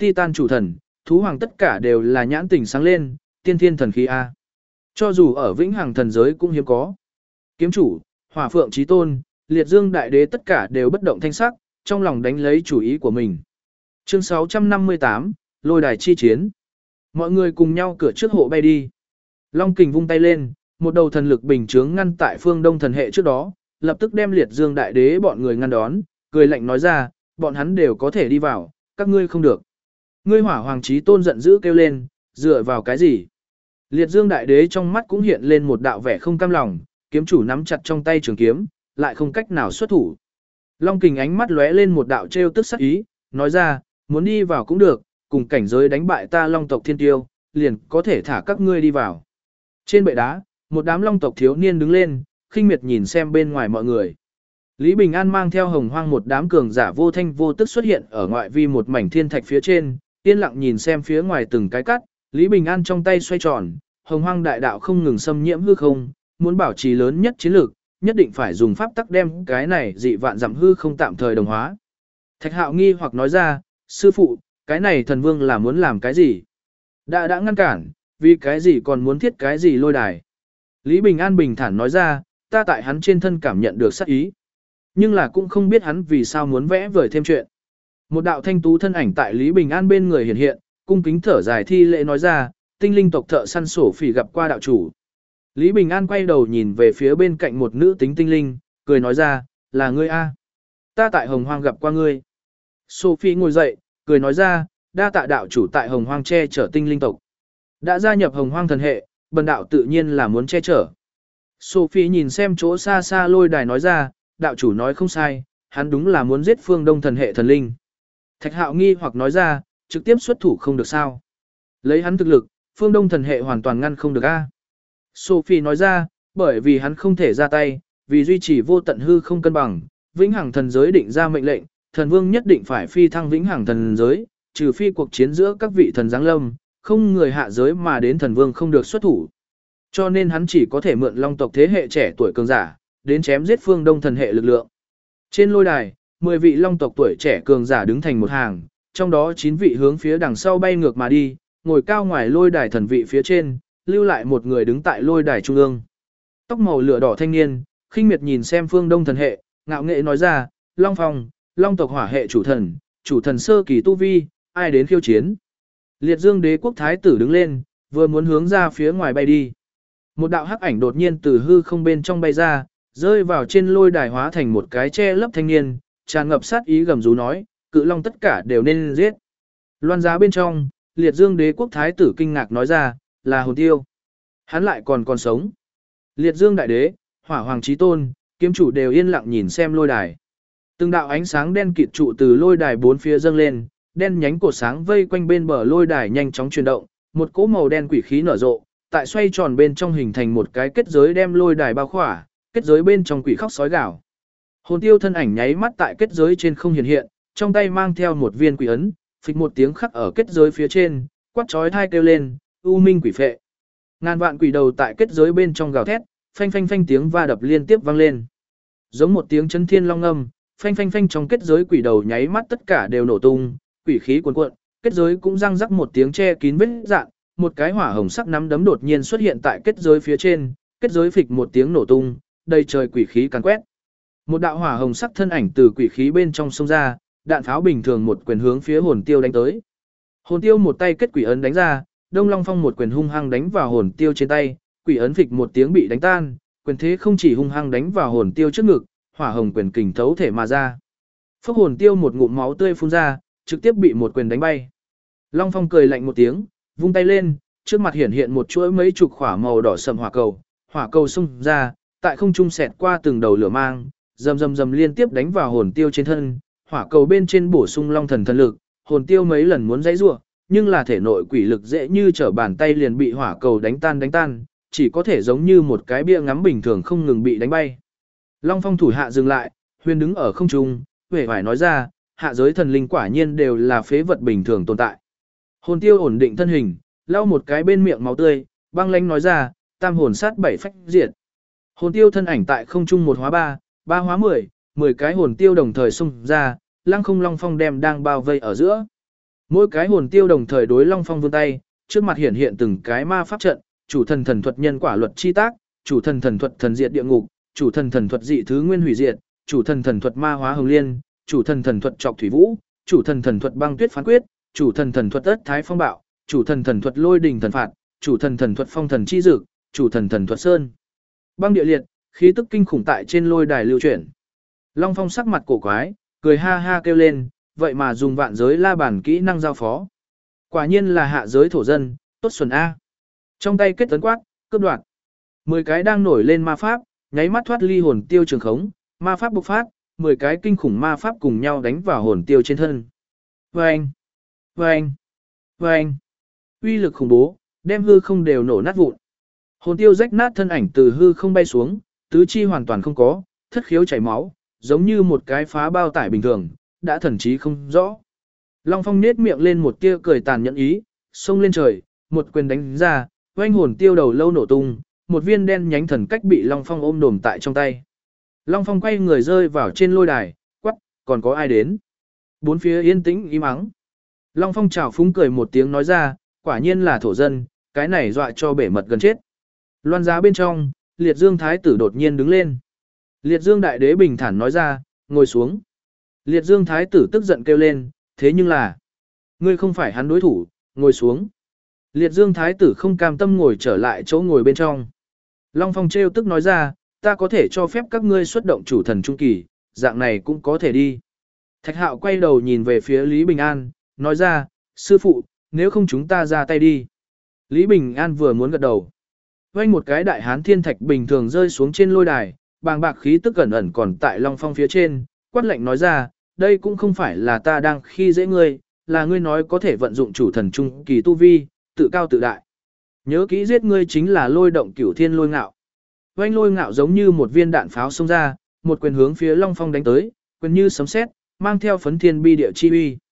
Titan chủ thần, thú hoàng tất cả đều là nhãn tỉnh sáng lên, tiên thiên thần khí A. Cho dù ở vĩnh hằng thần giới cũng hiếm có. Kiếm chủ, hỏa phượng chí tôn, liệt dương đại đế tất cả đều bất động thanh sắc, trong lòng đánh lấy chủ ý của mình. Chương 658, lôi đài chi chiến. Mọi người cùng nhau cửa trước hộ bay đi. Long kình vung tay lên, một đầu thần lực bình chướng ngăn tại phương đông thần hệ trước đó, lập tức đem liệt dương đại đế bọn người ngăn đón, cười lạnh nói ra, bọn hắn đều có thể đi vào, các ngươi không được. Ngươi hỏa hoàng chí tôn giận dữ kêu lên, dựa vào cái gì? Liệt dương đại đế trong mắt cũng hiện lên một đạo vẻ không cam lòng, kiếm chủ nắm chặt trong tay trường kiếm, lại không cách nào xuất thủ. Long kình ánh mắt lóe lên một đạo trêu tức sắc ý, nói ra, muốn đi vào cũng được, cùng cảnh giới đánh bại ta long tộc thiên tiêu, liền có thể thả các ngươi đi vào. Trên bệ đá, một đám long tộc thiếu niên đứng lên, khinh miệt nhìn xem bên ngoài mọi người. Lý Bình An mang theo hồng hoang một đám cường giả vô thanh vô tức xuất hiện ở ngoại vi một mảnh thiên thạch phía trên, yên lặng nhìn xem phía ngoài từng cái cắt, Lý Bình An trong tay xoay tròn, hồng hoang đại đạo không ngừng xâm nhiễm hư không, muốn bảo trì lớn nhất chiến lược, nhất định phải dùng pháp tắc đem cái này dị vạn giảm hư không tạm thời đồng hóa. Thạch Hạo nghi hoặc nói ra, sư phụ, cái này thần vương là muốn làm cái gì? Đã ngăn cản, vì cái gì còn muốn thiết cái gì lôi đài? Lý Bình An bình thản nói ra, ta tại hắn trên thân cảm nhận được sát ý. Nhưng là cũng không biết hắn vì sao muốn vẽ vời thêm chuyện. Một đạo thanh tú thân ảnh tại Lý Bình An bên người hiện hiện, cung kính thở dài thi lễ nói ra, tinh linh tộc thợ săn sổ phỉ gặp qua đạo chủ. Lý Bình An quay đầu nhìn về phía bên cạnh một nữ tính tinh linh, cười nói ra, là ngươi a? Ta tại Hồng Hoang gặp qua ngươi. Sophie ngồi dậy, cười nói ra, đa tạ đạo chủ tại Hồng Hoang che chở tinh linh tộc. Đã gia nhập Hồng Hoang thần hệ, bần đạo tự nhiên là muốn che chở. Sophie nhìn xem chỗ xa xa lôi đài nói ra, đạo chủ nói không sai, hắn đúng là muốn giết phương đông thần hệ thần linh. Thạch Hạo nghi hoặc nói ra, trực tiếp xuất thủ không được sao. Lấy hắn thực lực, phương đông thần hệ hoàn toàn ngăn không được a. Sophie nói ra, bởi vì hắn không thể ra tay, vì duy trì vô tận hư không cân bằng, vĩnh hằng thần giới định ra mệnh lệnh, thần vương nhất định phải phi thăng vĩnh hằng thần giới, trừ phi cuộc chiến giữa các vị thần giáng lâm, không người hạ giới mà đến thần vương không được xuất thủ. Cho nên hắn chỉ có thể mượn long tộc thế hệ trẻ tuổi cường giả, đến chém giết phương đông thần hệ lực lượng. Trên lôi đài, 10 vị long tộc tuổi trẻ cường giả đứng thành một hàng, trong đó 9 vị hướng phía đằng sau bay ngược mà đi, ngồi cao ngoài lôi đài thần vị phía trên, lưu lại một người đứng tại lôi đài trung ương. Tóc màu lửa đỏ thanh niên, khinh miệt nhìn xem phương đông thần hệ, ngạo nghệ nói ra, Long Phong, long tộc hỏa hệ chủ thần sơ kỳ tu vi, ai đến khiêu chiến. Liệt dương đế quốc thái tử đứng lên, vừa muốn hướng ra phía ngoài bay đi. Một đạo hắc ảnh đột nhiên từ hư không bên trong bay ra, rơi vào trên lôi đài hóa thành một cái che lấp thanh niên, tràn ngập sát ý gầm rú nói, cự long tất cả đều nên giết. Loan giá bên trong, liệt dương đế quốc thái tử kinh ngạc nói ra, là hồn tiêu. Hắn lại còn sống. Liệt dương đại đế, hỏa hoàng chí tôn, kiếm chủ đều yên lặng nhìn xem lôi đài. Từng đạo ánh sáng đen kịt trụ từ lôi đài bốn phía dâng lên, đen nhánh cột sáng vây quanh bên bờ lôi đài nhanh chóng chuyển động, một cỗ màu đen quỷ khí nở rộ, tại xoay tròn bên trong hình thành một cái kết giới đem lôi đài bao khỏa, kết giới bên trong quỷ khóc sói gào. Hồn tiêu thân ảnh nháy mắt tại kết giới trên không hiện, trong tay mang theo một viên quỷ ấn, phịch một tiếng khắc ở kết giới phía trên, quát chói tai kêu lên, u minh quỷ phệ. Ngàn vạn quỷ đầu tại kết giới bên trong gào thét, phanh phanh phanh tiếng va đập liên tiếp vang lên. Giống một tiếng chấn thiên long ngâm, phanh phanh phanh trong kết giới quỷ đầu nháy mắt tất cả đều nổ tung, quỷ khí cuồn cuộn, kết giới cũng răng rắc một tiếng che kín vết rạn, một cái hỏa hồng sắc nắm đấm đột nhiên xuất hiện tại kết giới phía trên, kết giới phịch một tiếng nổ tung, đầy trời quỷ khí càn quét. Một đạo hỏa hồng sắc thân ảnh từ quỷ khí bên trong xông ra, đạn pháo bình thường một quyền hướng phía hồn tiêu đánh tới. Hồn tiêu một tay kết quỷ ấn đánh ra, Đông Long Phong một quyền hung hăng đánh vào hồn tiêu trên tay, quỷ ấn phịch một tiếng bị đánh tan, quyền thế không chỉ hung hăng đánh vào hồn tiêu trước ngực, hỏa hồng quyền kình thấu thể mà ra. Phốc hồn tiêu một ngụm máu tươi phun ra, trực tiếp bị một quyền đánh bay. Long Phong cười lạnh một tiếng, vung tay lên, trước mặt hiển hiện một chuỗi mấy chục khỏa màu đỏ sầm hỏa cầu xung ra, tại không trung xẹt qua từng đầu lửa mang, rầm rầm rầm liên tiếp đánh vào hồn tiêu trên thân, hỏa cầu bên trên bổ sung long thần lực, hồn tiêu mấy lần muốn giãy giụa, nhưng là thể nội quỷ lực dễ như trở bàn tay liền bị hỏa cầu đánh tan, chỉ có thể giống như một cái bia ngắm bình thường không ngừng bị đánh bay. Long Phong thủ hạ dừng lại, huyền đứng ở không trung, huệ vải nói ra, hạ giới thần linh quả nhiên đều là phế vật bình thường tồn tại. Hồn tiêu ổn định thân hình, lau một cái bên miệng máu tươi, băng lãnh nói ra, tam hồn sát bảy phách diệt. Hồn tiêu thân ảnh tại không trung một hóa ba, ba hóa 10, 10 cái hồn tiêu đồng thời xung ra, lăng không Long Phong đem đang bao vây ở giữa. Mỗi cái hồn tiêu đồng thời đối Long Phong vươn tay, trước mặt hiện hiện từng cái ma pháp trận, chủ thần thần thuật nhân quả luật chi tác, chủ thần thần thuật thần diệt địa ngục, chủ thần thần thuật dị thứ nguyên hủy diệt, chủ thần thần thuật ma hóa hồng liên, chủ thần thần thuật trọc thủy vũ, chủ thần thần thuật băng tuyết phán quyết, chủ thần thần thuật ất thái phong bạo, chủ thần thần thuật lôi đình thần phạt, chủ thần thần thuật phong thần chi dực, chủ thần thần thuật sơn băng địa liệt, khí tức kinh khủng tại trên lôi đài lưu chuyển. Long Phong sắc mặt cổ quái, cười ha ha kêu lên, vậy mà dùng vạn giới la bàn kỹ năng giao phó. Quả nhiên là hạ giới thổ dân, tốt xuân A. Trong tay kết tấn quát, cướp đoạt. 10 cái đang nổi lên ma pháp, nháy mắt thoát ly hồn tiêu trường khống, ma pháp bộc phát, 10 cái kinh khủng ma pháp cùng nhau đánh vào hồn tiêu trên thân. Vâng! Vâng! Vâng! Uy lực khủng bố, đem hư không đều nổ nát vụn. Hồn tiêu rách nát thân ảnh từ hư không bay xuống, tứ chi hoàn toàn không có, thất khiếu chảy máu, giống như một cái phá bao tải bình thường, đã thần trí không rõ. Long Phong nết miệng lên một tia cười tàn nhẫn ý, xông lên trời, một quyền đánh ra, oanh hồn tiêu đầu lâu nổ tung, một viên đen nhánh thần cách bị Long Phong ôm đồm tại trong tay. Long Phong quay người rơi vào trên lôi đài, quắc, còn có ai đến? Bốn phía yên tĩnh im ắng. Long Phong chào phúng cười một tiếng nói ra, quả nhiên là thổ dân, cái này dọa cho bể mật gần chết. Loan giá bên trong, Liệt Dương Thái tử đột nhiên đứng lên. Liệt Dương Đại Đế bình thản nói ra, ngồi xuống. Liệt Dương Thái tử tức giận kêu lên, thế nhưng là, ngươi không phải hắn đối thủ, ngồi xuống. Liệt Dương Thái tử không cam tâm ngồi trở lại chỗ ngồi bên trong. Long Phong trêu tức nói ra, ta có thể cho phép các ngươi xuất động chủ thần trung kỳ, dạng này cũng có thể đi. Thạch Hạo quay đầu nhìn về phía Lý Bình An, nói ra, sư phụ, nếu không chúng ta ra tay đi. Lý Bình An vừa muốn gật đầu. Vanh một cái đại hán thiên thạch bình thường rơi xuống trên lôi đài, bàng bạc khí tức ẩn ẩn còn tại Long Phong phía trên, quát lệnh nói ra, đây cũng không phải là ta đang khi dễ ngươi, là ngươi nói có thể vận dụng chủ thần trung kỳ tu vi, tự cao tự đại. Nhớ kỹ giết ngươi chính là lôi động cửu thiên lôi ngạo. Vanh lôi ngạo giống như một viên đạn pháo xông ra, một quyền hướng phía Long Phong đánh tới, quyền như sấm sét, mang theo phấn thiên bi địa chi uy.